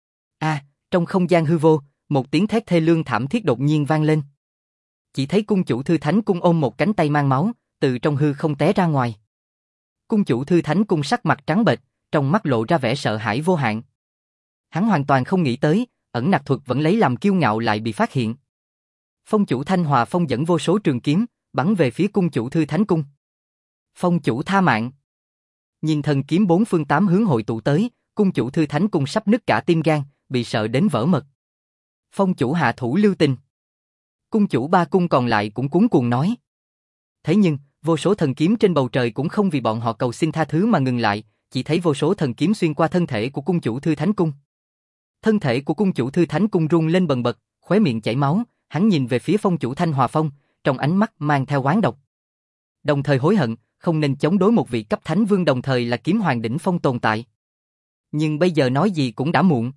Trong không gian hư vô, một tiếng thét thê lương thảm thiết đột nhiên vang lên. Chỉ thấy cung chủ Thư Thánh Cung ôm một cánh tay mang máu, từ trong hư không té ra ngoài. Cung chủ Thư Thánh Cung sắc mặt trắng bệch, trong mắt lộ ra vẻ sợ hãi vô hạn. Hắn hoàn toàn không nghĩ tới, ẩn nặc thuật vẫn lấy làm kiêu ngạo lại bị phát hiện. Phong chủ Thanh Hòa Phong dẫn vô số trường kiếm, bắn về phía cung chủ Thư Thánh Cung. Phong chủ tha mạng. Nhìn thần kiếm bốn phương tám hướng hội tụ tới, cung chủ Thư Thánh Cung sắp nứt cả tim gan, bị sợ đến vỡ mật. Phong chủ hạ thủ lưu tình. Cung chủ ba cung còn lại cũng cuống cuồng nói. Thế nhưng, Vô số thần kiếm trên bầu trời cũng không vì bọn họ cầu xin tha thứ mà ngừng lại, chỉ thấy vô số thần kiếm xuyên qua thân thể của cung chủ Thư Thánh Cung. Thân thể của cung chủ Thư Thánh Cung rung lên bần bật, khóe miệng chảy máu, hắn nhìn về phía phong chủ Thanh Hòa Phong, trong ánh mắt mang theo oán độc. Đồng thời hối hận, không nên chống đối một vị cấp thánh vương đồng thời là kiếm hoàng đỉnh phong tồn tại. Nhưng bây giờ nói gì cũng đã muộn.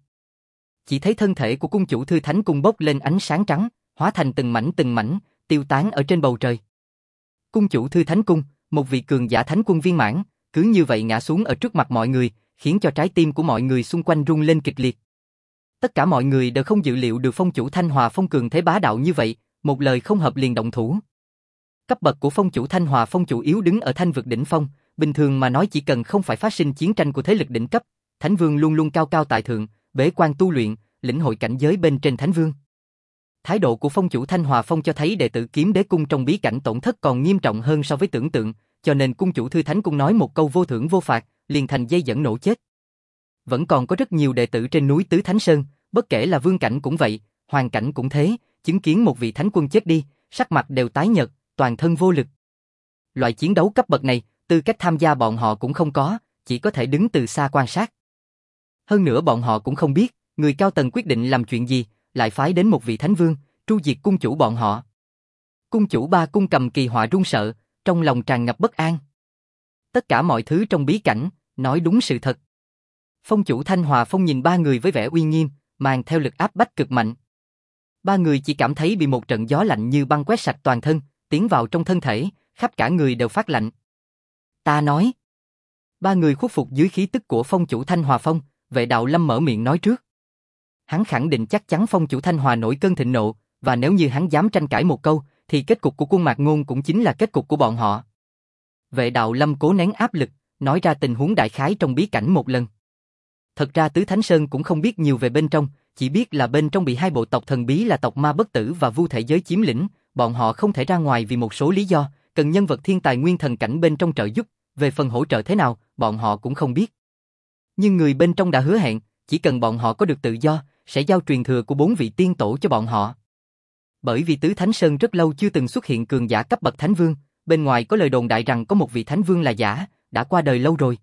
Chỉ thấy thân thể của cung chủ Thư Thánh Cung bốc lên ánh sáng trắng, hóa thành từng mảnh, tiêu tán ở trên bầu trời. Cung chủ Thư Thánh Cung, một vị cường giả thánh quân viên mãn, cứ như vậy ngã xuống ở trước mặt mọi người, khiến cho trái tim của mọi người xung quanh rung lên kịch liệt. Tất cả mọi người đều không dự liệu được phong chủ Thanh Hòa Phong cường thế bá đạo như vậy, một lời không hợp liền động thủ. Cấp bậc của phong chủ Thanh Hòa Phong chủ yếu đứng ở thanh vực đỉnh phong, bình thường mà nói chỉ cần không phải phát sinh chiến tranh của thế lực đỉnh cấp, Thánh Vương luôn luôn cao cao tại thượng, bế quan tu luyện, lĩnh hội cảnh giới bên trên Thánh Vương. Thái độ của phong chủ Thanh Hòa Phong cho thấy đệ tử Kiếm Đế Cung trong bí cảnh tổn thất còn nghiêm trọng hơn so với tưởng tượng, cho nên cung chủ Thư Thánh Cung nói một câu vô thưởng vô phạt, liền thành dây dẫn nổ chết. Vẫn còn có rất nhiều đệ tử trên núi Tứ Thánh Sơn, bất kể là vương cảnh cũng vậy, hoàng cảnh cũng thế, chứng kiến một vị thánh quân chết đi, sắc mặt đều tái nhợt, toàn thân vô lực. Loại chiến đấu cấp bậc này, tư cách tham gia bọn họ cũng không có, chỉ có thể đứng từ xa quan sát. Hơn nữa bọn họ cũng không biết, người cao tầng quyết định làm chuyện gì, lại phái đến một vị thánh vương, tru diệt cung chủ bọn họ. Cung chủ Ba Cung Cầm Kỳ Họa run sợ, trong lòng tràn ngập bất an. Tất cả mọi thứ trong bí cảnh, nói đúng sự thật. Phong chủ Thanh Hòa Phong nhìn ba người với vẻ uy nghiêm, mang theo lực áp bách cực mạnh. Ba người chỉ cảm thấy bị một trận gió lạnh như băng quét sạch toàn thân, tiến vào trong thân thể, khắp cả người đều phát lạnh. Ta nói. Ba người khuất phục dưới khí tức của phong chủ Thanh Hòa Phong, Vệ Đạo Lâm mở miệng nói trước. Hắn khẳng định chắc chắn phong chủ Thanh Hòa nổi cơn thịnh nộ, và nếu như hắn dám tranh cãi một câu, thì kết cục của quân Mạc Ngôn cũng chính là kết cục của bọn họ. Vệ Đạo Lâm cố nén áp lực, nói ra tình huống đại khái trong bí cảnh một lần. Thật ra Tứ Thánh Sơn cũng không biết nhiều về bên trong, chỉ biết là bên trong bị hai bộ tộc thần bí là tộc Ma Bất Tử và Vu Thể Giới chiếm lĩnh, bọn họ không thể ra ngoài vì một số lý do, cần nhân vật thiên tài nguyên thần cảnh bên trong trợ giúp, về phần hỗ trợ thế nào, bọn họ cũng không biết. Nhưng người bên trong đã hứa hẹn, chỉ cần bọn họ có được tự do, sẽ giao truyền thừa của 4 vị tiên tổ cho bọn họ. Bởi vì Tứ Thánh Sơn rất lâu chưa từng xuất hiện cường giả cấp bậc Thánh Vương, bên ngoài có lời đồn đại rằng có một vị Thánh Vương là giả, đã qua đời lâu rồi.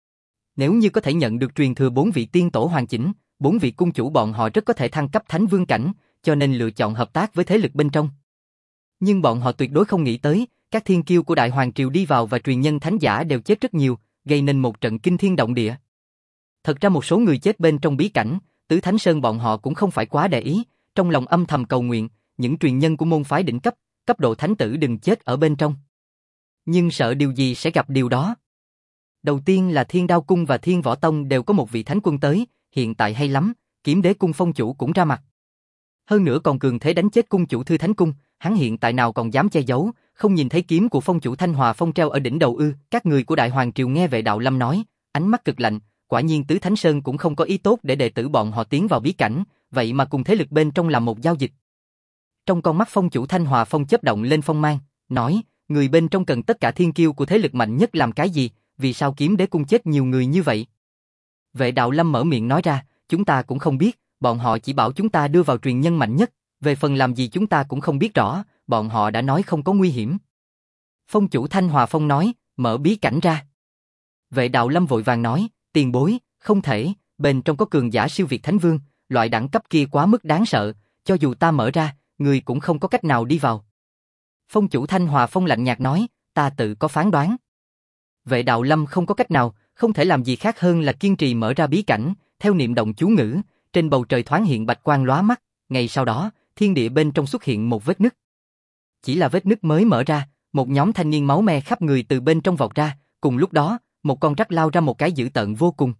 Nếu như có thể nhận được truyền thừa 4 vị tiên tổ hoàn chỉnh, 4 vị cung chủ bọn họ rất có thể thăng cấp Thánh Vương cảnh, cho nên lựa chọn hợp tác với thế lực bên trong. Nhưng bọn họ tuyệt đối không nghĩ tới, các thiên kiêu của Đại Hoàng Triều đi vào và truyền nhân thánh giả đều chết rất nhiều, gây nên một trận kinh thiên động địa. Thật ra một số người chết bên trong bí cảnh, Tứ Thánh Sơn bọn họ cũng không phải quá để ý, trong lòng âm thầm cầu nguyện, những truyền nhân của môn phái đỉnh cấp, cấp độ thánh tử đừng chết ở bên trong. Nhưng sợ điều gì sẽ gặp điều đó. Đầu tiên là Thiên Đao Cung và Thiên Võ Tông đều có một vị thánh quân tới, hiện tại hay lắm, Kiếm Đế Cung phong chủ cũng ra mặt. Hơn nữa còn cường thế đánh chết cung chủ Thư Thánh Cung, hắn hiện tại nào còn dám che giấu, không nhìn thấy kiếm của phong chủ Thanh Hòa Phong treo ở đỉnh đầu ư? Các người của Đại Hoàng Triều nghe Vệ Đạo Lâm nói, ánh mắt cực lạnh, quả nhiên Tứ Thánh Sơn cũng không có ý tốt để đệ tử bọn họ tiến vào bí cảnh, vậy mà cùng thế lực bên trong làm một giao dịch. Trong con mắt phong chủ Thanh Hòa Phong chớp động lên phong mang, nói, người bên trong cần tất cả thiên kiêu của thế lực mạnh nhất làm cái gì, vì sao Kiếm Đế Cung chết nhiều người như vậy? Vệ Đạo Lâm mở miệng nói ra, chúng ta cũng không biết, bọn họ chỉ bảo chúng ta đưa vào truyền nhân mạnh nhất, về phần làm gì chúng ta cũng không biết rõ, bọn họ đã nói không có nguy hiểm. Phong chủ Thanh Hòa Phong nói, mở bí cảnh ra. Vệ Đạo Lâm vội vàng nói, tiền bối, không thể, bên trong có cường giả siêu việt Thánh Vương, loại đẳng cấp kia quá mức đáng sợ, cho dù ta mở ra, người cũng không có cách nào đi vào. Phong chủ Thanh Hòa Phong lạnh nhạt nói, ta tự có phán đoán. Vệ Đạo Lâm không có cách nào, không thể làm gì khác hơn là kiên trì mở ra bí cảnh, theo niệm động chú ngữ, trên bầu trời thoáng hiện bạch quang lóa mắt, ngay sau đó, thiên địa bên trong xuất hiện một vết nứt. Chỉ là vết nứt mới mở ra, một nhóm thanh niên máu me khắp người từ bên trong vọt ra, cùng lúc đó, một con rắn lao ra một cái dữ tợn vô cùng.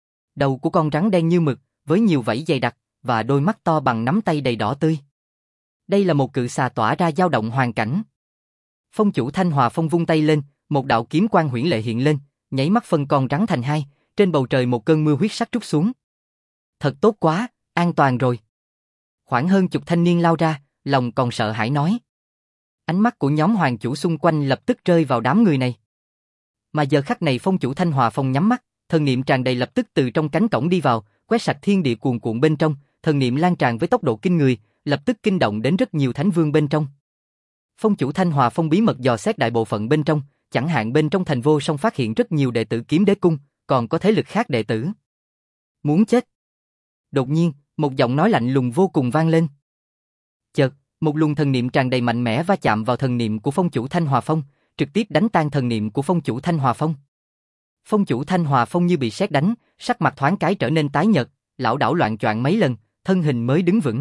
Đầu của con rắn đen như mực, với nhiều vảy dày đặc, và đôi mắt to bằng nắm tay đầy đỏ tươi. Đây là một cự xà tỏa ra dao động hoàn cảnh. Phong chủ Thanh Hòa Phong vung tay lên, một đạo kiếm quang huyễn lệ hiện lên, nháy mắt phân con rắn thành hai, trên bầu trời một cơn mưa huyết sắc trút xuống. Thật tốt quá, an toàn rồi. Khoảng hơn chục thanh niên lao ra, lòng còn sợ hãi nói. Ánh mắt của nhóm hoàng chủ xung quanh lập tức rơi vào đám người này. Mà giờ khắc này phong chủ Thanh Hòa Phong nhắm mắt, thần niệm tràn đầy lập tức từ trong cánh cổng đi vào, quét sạch thiên địa cuồn cuộn bên trong, thần niệm lan tràn với tốc độ kinh người, lập tức kinh động đến rất nhiều thánh vương bên trong. Phong chủ Thanh Hòa Phong bí mật dò xét đại bộ phận bên trong, chẳng hạn bên trong thành Vô Song phát hiện rất nhiều đệ tử Kiếm Đế Cung, còn có thế lực khác đệ tử. Muốn chết. Đột nhiên, một giọng nói lạnh lùng vô cùng vang lên. Chợt, một luồng thần niệm tràn đầy mạnh mẽ va chạm vào thần niệm của phong chủ Thanh Hòa Phong, trực tiếp đánh tan thần niệm của phong chủ Thanh Hòa Phong. Phong chủ Thanh Hòa Phong như bị sét đánh, sắc mặt thoáng cái trở nên tái nhợt, lảo đảo loạng choạng mấy lần, thân hình mới đứng vững.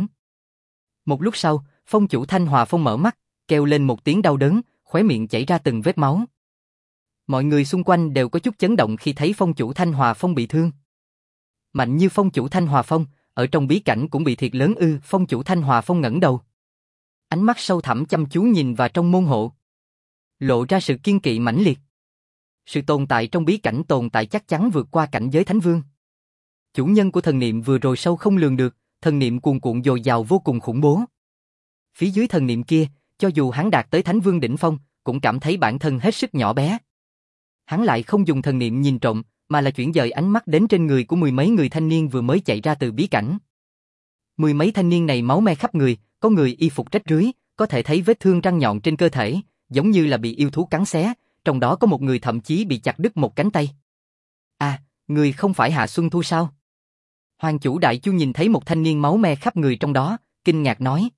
Một lúc sau, phong chủ Thanh Hòa Phong mở mắt, kêu lên một tiếng đau đớn, khóe miệng chảy ra từng vết máu. Mọi người xung quanh đều có chút chấn động khi thấy phong chủ Thanh Hòa Phong bị thương. Mạnh như phong chủ Thanh Hòa Phong, ở trong bí cảnh cũng bị thiệt lớn ư? Phong chủ Thanh Hòa Phong ngẩng đầu. Ánh mắt sâu thẳm chăm chú nhìn vào trong môn hộ, lộ ra sự kiên kỵ mãnh liệt. Sự tồn tại trong bí cảnh tồn tại chắc chắn vượt qua cảnh giới Thánh Vương. Chủ nhân của thần niệm vừa rồi sâu không lường được, thần niệm cuồn cuộn dồi dào vô cùng khủng bố. Phía dưới thần niệm kia, cho dù hắn đạt tới Thánh Vương đỉnh phong, cũng cảm thấy bản thân hết sức nhỏ bé. Hắn lại không dùng thần niệm nhìn trộm, mà là chuyển dời ánh mắt đến trên người của mười mấy người thanh niên vừa mới chạy ra từ bí cảnh. Mười mấy thanh niên này máu me khắp người, có người y phục rách rưới, có thể thấy vết thương răng nhọn trên cơ thể, giống như là bị yêu thú cắn xé, trong đó có một người thậm chí bị chặt đứt một cánh tay. À, người không phải Hạ Xuân Thu sao? Hoàng chủ Đại Chu nhìn thấy một thanh niên máu me khắp người trong đó, kinh ngạc nói.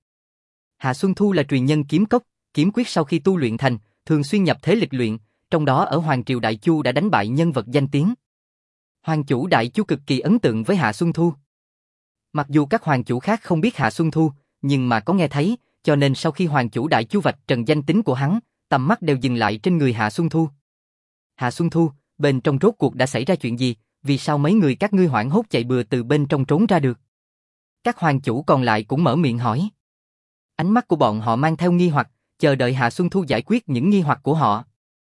Hạ Xuân Thu là truyền nhân kiếm cốc, kiếm quyết sau khi tu luyện thành, thường xuyên nhập thế lịch luyện, trong đó ở Hoàng triều Đại Chu đã đánh bại nhân vật danh tiếng. Hoàng chủ Đại Chu cực kỳ ấn tượng với Hạ Xuân Thu. Mặc dù các hoàng chủ khác không biết Hạ Xuân Thu, nhưng mà có nghe thấy, cho nên sau khi Hoàng chủ Đại Chu vạch trần danh tính của hắn, tầm mắt đều dừng lại trên người Hạ Xuân Thu. Hạ Xuân Thu, bên trong rốt cuộc đã xảy ra chuyện gì, vì sao mấy người các ngươi hoảng hốt chạy bừa từ bên trong trốn ra được? Các hoàng chủ còn lại cũng mở miệng hỏi. Ánh mắt của bọn họ mang theo nghi hoặc, chờ đợi Hạ Xuân Thu giải quyết những nghi hoặc của họ.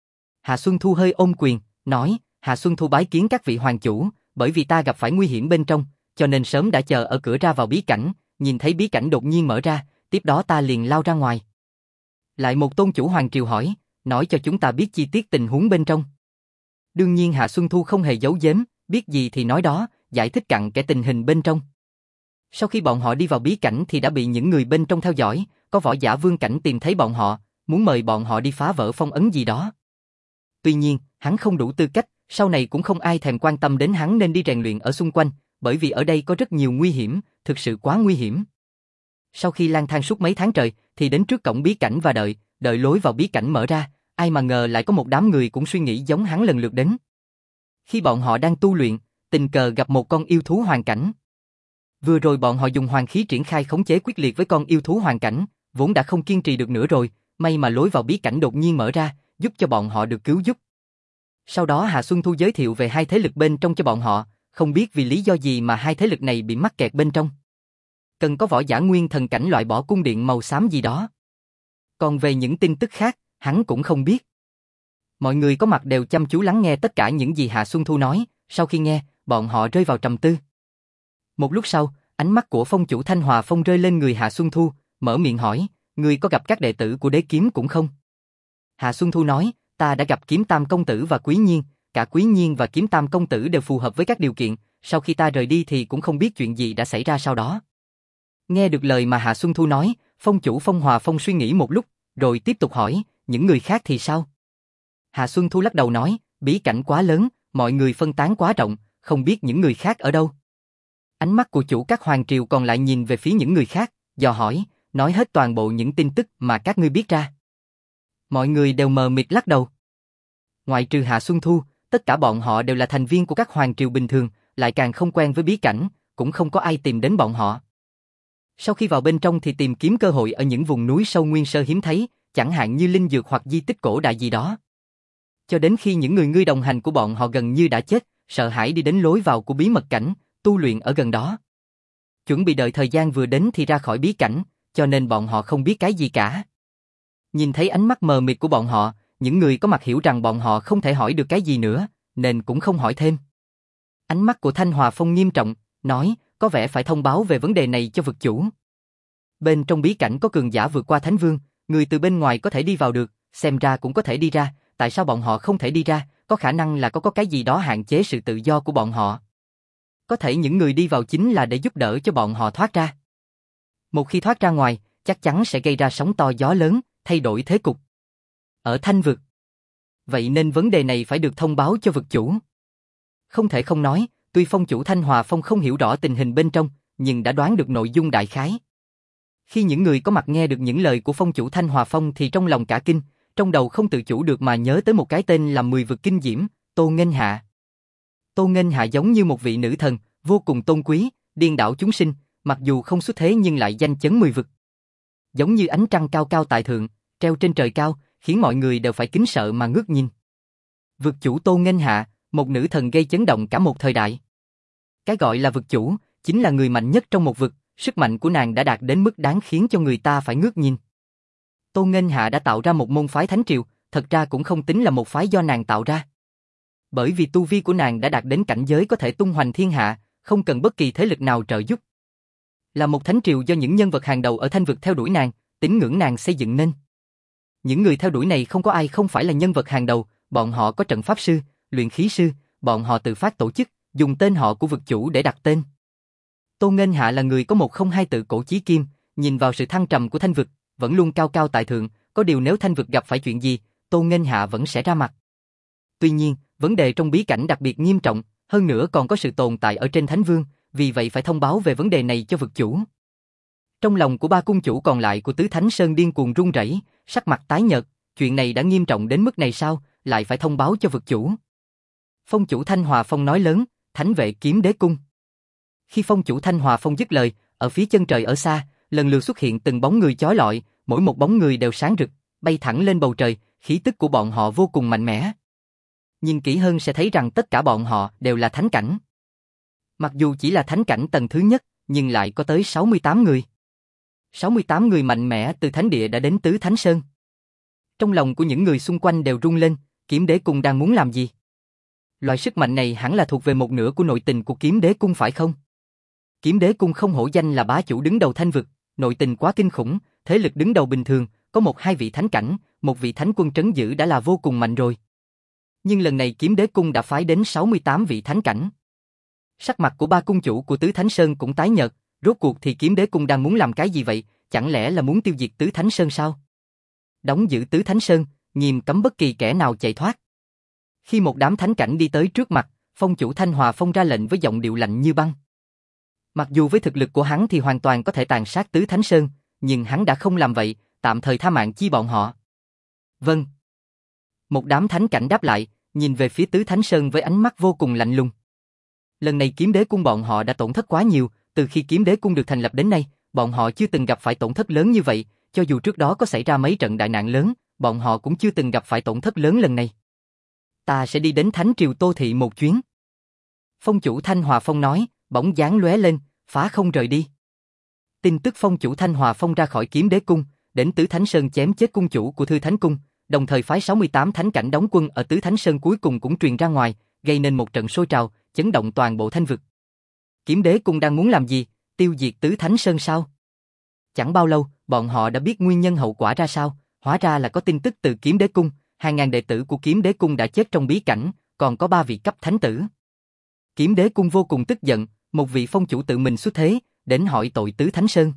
Hạ Xuân Thu hơi ôm quyền, nói, Hạ Xuân Thu bái kiến các vị hoàng chủ, bởi vì ta gặp phải nguy hiểm bên trong, cho nên sớm đã chờ ở cửa ra vào bí cảnh, nhìn thấy bí cảnh đột nhiên mở ra, tiếp đó ta liền lao ra ngoài. Lại một tôn chủ hoàng triều hỏi, nói cho chúng ta biết chi tiết tình huống bên trong. Đương nhiên Hạ Xuân Thu không hề giấu giếm, biết gì thì nói đó, giải thích cặn kẽ tình hình bên trong. Sau khi bọn họ đi vào bí cảnh thì đã bị những người bên trong theo dõi, có võ giả vương cảnh tìm thấy bọn họ, muốn mời bọn họ đi phá vỡ phong ấn gì đó. Tuy nhiên, hắn không đủ tư cách, sau này cũng không ai thèm quan tâm đến hắn nên đi rèn luyện ở xung quanh, bởi vì ở đây có rất nhiều nguy hiểm, thực sự quá nguy hiểm. Sau khi lang thang suốt mấy tháng trời, thì đến trước cổng bí cảnh và đợi lối vào bí cảnh mở ra, ai mà ngờ lại có một đám người cũng suy nghĩ giống hắn lần lượt đến. Khi bọn họ đang tu luyện, tình cờ gặp một con yêu thú hoàn cảnh. Vừa rồi bọn họ dùng hoàng khí triển khai khống chế quyết liệt với con yêu thú hoàn cảnh, vốn đã không kiên trì được nữa rồi, may mà lối vào bí cảnh đột nhiên mở ra, giúp cho bọn họ được cứu giúp. Sau đó Hạ Xuân Thu giới thiệu về hai thế lực bên trong cho bọn họ, không biết vì lý do gì mà hai thế lực này bị mắc kẹt bên trong. Cần có võ giả nguyên thần cảnh loại bỏ cung điện màu xám gì đó. Còn về những tin tức khác, hắn cũng không biết. Mọi người có mặt đều chăm chú lắng nghe tất cả những gì Hạ Xuân Thu nói, sau khi nghe, bọn họ rơi vào trầm tư. Một lúc sau, ánh mắt của phong chủ Thanh Hòa Phong rơi lên người Hạ Xuân Thu, mở miệng hỏi, ngươi có gặp các đệ tử của Đế Kiếm cũng không? Hạ Xuân Thu nói, ta đã gặp Kiếm Tam Công Tử và Quý Nhiên, cả Quý Nhiên và Kiếm Tam Công Tử đều phù hợp với các điều kiện, sau khi ta rời đi thì cũng không biết chuyện gì đã xảy ra sau đó. Nghe được lời mà Hạ Xuân Thu nói, phong chủ Phong Hòa Phong suy nghĩ một lúc, rồi tiếp tục hỏi, những người khác thì sao? Hạ Xuân Thu lắc đầu nói, bí cảnh quá lớn, mọi người phân tán quá rộng, không biết những người khác ở đâu. Ánh mắt của chủ các hoàng triều còn lại nhìn về phía những người khác, dò hỏi, nói hết toàn bộ những tin tức mà các ngươi biết ra. Mọi người đều mờ mịt lắc đầu. Ngoại trừ Hạ Xuân Thu, tất cả bọn họ đều là thành viên của các hoàng triều bình thường, lại càng không quen với bí cảnh, cũng không có ai tìm đến bọn họ. Sau khi vào bên trong thì tìm kiếm cơ hội ở những vùng núi sâu nguyên sơ hiếm thấy, chẳng hạn như linh dược hoặc di tích cổ đại gì đó. Cho đến khi những người đồng hành của bọn họ gần như đã chết, sợ hãi đi đến lối vào của bí mật cảnh, tu luyện ở gần đó. Chuẩn bị đợi thời gian vừa đến thì ra khỏi bí cảnh, cho nên bọn họ không biết cái gì cả. Nhìn thấy ánh mắt mờ mịt của bọn họ, những người có mặt hiểu rằng bọn họ không thể hỏi được cái gì nữa, nên cũng không hỏi thêm. Ánh mắt của Thanh Hòa Phong nghiêm trọng, nói, có vẻ phải thông báo về vấn đề này cho vực chủ. Bên trong bí cảnh có cường giả vượt qua Thánh Vương, người từ bên ngoài có thể đi vào được, xem ra cũng có thể đi ra, tại sao bọn họ không thể đi ra, có khả năng là có cái gì đó hạn chế sự tự do của bọn họ. Có thể những người đi vào chính là để giúp đỡ cho bọn họ thoát ra. Một khi thoát ra ngoài, chắc chắn sẽ gây ra sóng to gió lớn, thay đổi thế cục. Ở Thanh vực. Vậy nên vấn đề này phải được thông báo cho vực chủ. Không thể không nói, tuy phong chủ Thanh Hòa Phong không hiểu rõ tình hình bên trong, nhưng đã đoán được nội dung đại khái. Khi những người có mặt nghe được những lời của phong chủ Thanh Hòa Phong thì trong lòng cả kinh, trong đầu không tự chủ được mà nhớ tới một cái tên là 10 vực kinh diễm, Tô Nghênh Hạ. Tô Nghênh Hạ giống như một vị nữ thần, vô cùng tôn quý, điên đảo chúng sinh, mặc dù không xuất thế nhưng lại danh chấn 10 vực. Giống như ánh trăng cao cao tại thượng, treo trên trời cao, khiến mọi người đều phải kính sợ mà ngước nhìn. Vực chủ Tô Nghênh Hạ, một nữ thần gây chấn động cả một thời đại. Cái gọi là vực chủ, chính là người mạnh nhất trong một vực, sức mạnh của nàng đã đạt đến mức đáng khiến cho người ta phải ngước nhìn. Tô Nghênh Hạ đã tạo ra một môn phái thánh triều, thật ra cũng không tính là một phái do nàng tạo ra. Bởi vì tu vi của nàng đã đạt đến cảnh giới có thể tung hoành thiên hạ, không cần bất kỳ thế lực nào trợ giúp. Là một thánh triều do những nhân vật hàng đầu ở Thanh vực theo đuổi nàng, tín ngưỡng nàng xây dựng nên. Những người theo đuổi này không có ai không phải là nhân vật hàng đầu, bọn họ có trận pháp sư, luyện khí sư, bọn họ tự phát tổ chức, dùng tên họ của vực chủ để đặt tên. Tô Nghênh Hạ là người có một không hai tự cổ chí kim, nhìn vào sự thăng trầm của Thanh vực, vẫn luôn cao cao tại thượng, có điều nếu Thanh vực gặp phải chuyện gì, Tô Nghênh Hạ vẫn sẽ ra mặt. Tuy nhiên, vấn đề trong bí cảnh đặc biệt nghiêm trọng, hơn nữa còn có sự tồn tại ở trên Thánh Vương, vì vậy phải thông báo về vấn đề này cho vực chủ. Trong lòng của ba cung chủ còn lại của Tứ Thánh Sơn điên cuồng run rẩy, sắc mặt tái nhợt, chuyện này đã nghiêm trọng đến mức này sao, lại phải thông báo cho vực chủ. Phong chủ Thanh Hòa Phong nói lớn, Thánh vệ Kiếm Đế Cung. Khi phong chủ Thanh Hòa Phong dứt lời, ở phía chân trời ở xa, lần lượt xuất hiện từng bóng người chói lọi, mỗi một bóng người đều sáng rực, bay thẳng lên bầu trời, khí tức của bọn họ vô cùng mạnh mẽ. Nhìn kỹ hơn sẽ thấy rằng tất cả bọn họ đều là thánh cảnh. Mặc dù chỉ là thánh cảnh tầng thứ nhất, nhưng lại có tới 68 người. 68 người mạnh mẽ từ thánh địa đã đến Tứ Thánh Sơn. Trong lòng của những người xung quanh đều rung lên, Kiếm Đế Cung đang muốn làm gì? Loại sức mạnh này hẳn là thuộc về một nửa của nội tình của Kiếm Đế Cung phải không? Kiếm Đế Cung không hổ danh là bá chủ đứng đầu Thanh vực, nội tình quá kinh khủng, thế lực đứng đầu bình thường, có một hai vị thánh cảnh, một vị thánh quân trấn giữ đã là vô cùng mạnh rồi. Nhưng lần này Kiếm Đế Cung đã phái đến 68 vị thánh cảnh. Sắc mặt của ba cung chủ của Tứ Thánh Sơn cũng tái nhợt, rốt cuộc thì Kiếm Đế Cung đang muốn làm cái gì vậy, chẳng lẽ là muốn tiêu diệt Tứ Thánh Sơn sao? Đóng giữ Tứ Thánh Sơn, nghiêm cấm bất kỳ kẻ nào chạy thoát. Khi một đám thánh cảnh đi tới trước mặt, phong chủ Thanh Hòa Phong ra lệnh với giọng điệu lạnh như băng. Mặc dù với thực lực của hắn thì hoàn toàn có thể tàn sát Tứ Thánh Sơn, nhưng hắn đã không làm vậy, tạm thời tha mạng chi bọn họ. Vâng. Một đám thánh cảnh đáp lại, nhìn về phía Tứ Thánh Sơn với ánh mắt vô cùng lạnh lùng. Lần này Kiếm Đế Cung bọn họ đã tổn thất quá nhiều, từ khi Kiếm Đế Cung được thành lập đến nay, bọn họ chưa từng gặp phải tổn thất lớn như vậy, cho dù trước đó có xảy ra mấy trận đại nạn lớn, bọn họ cũng chưa từng gặp phải tổn thất lớn lần này. Ta sẽ đi đến Thánh Triều Tô Thị một chuyến. Phong chủ Thanh Hòa Phong nói, bóng dáng lóe lên, phá không rời đi. Tin tức phong chủ Thanh Hòa Phong ra khỏi Kiếm Đế Cung, đến Tứ Thánh Sơn chém chết cung chủ của Thư Thánh Cung, đồng thời phái 68 thánh cảnh đóng quân ở Tứ Thánh Sơn cuối cùng cũng truyền ra ngoài, gây nên một trận sôi trào, chấn động toàn bộ Thanh vực. Kiếm Đế Cung đang muốn làm gì? Tiêu diệt Tứ Thánh Sơn sao? Chẳng bao lâu, bọn họ đã biết nguyên nhân hậu quả ra sao, hóa ra là có tin tức từ Kiếm Đế Cung, hàng ngàn đệ tử của Kiếm Đế Cung đã chết trong bí cảnh, còn có 3 vị cấp thánh tử. Kiếm Đế Cung vô cùng tức giận, một vị phong chủ tự mình xuất thế, đến hỏi tội Tứ Thánh Sơn.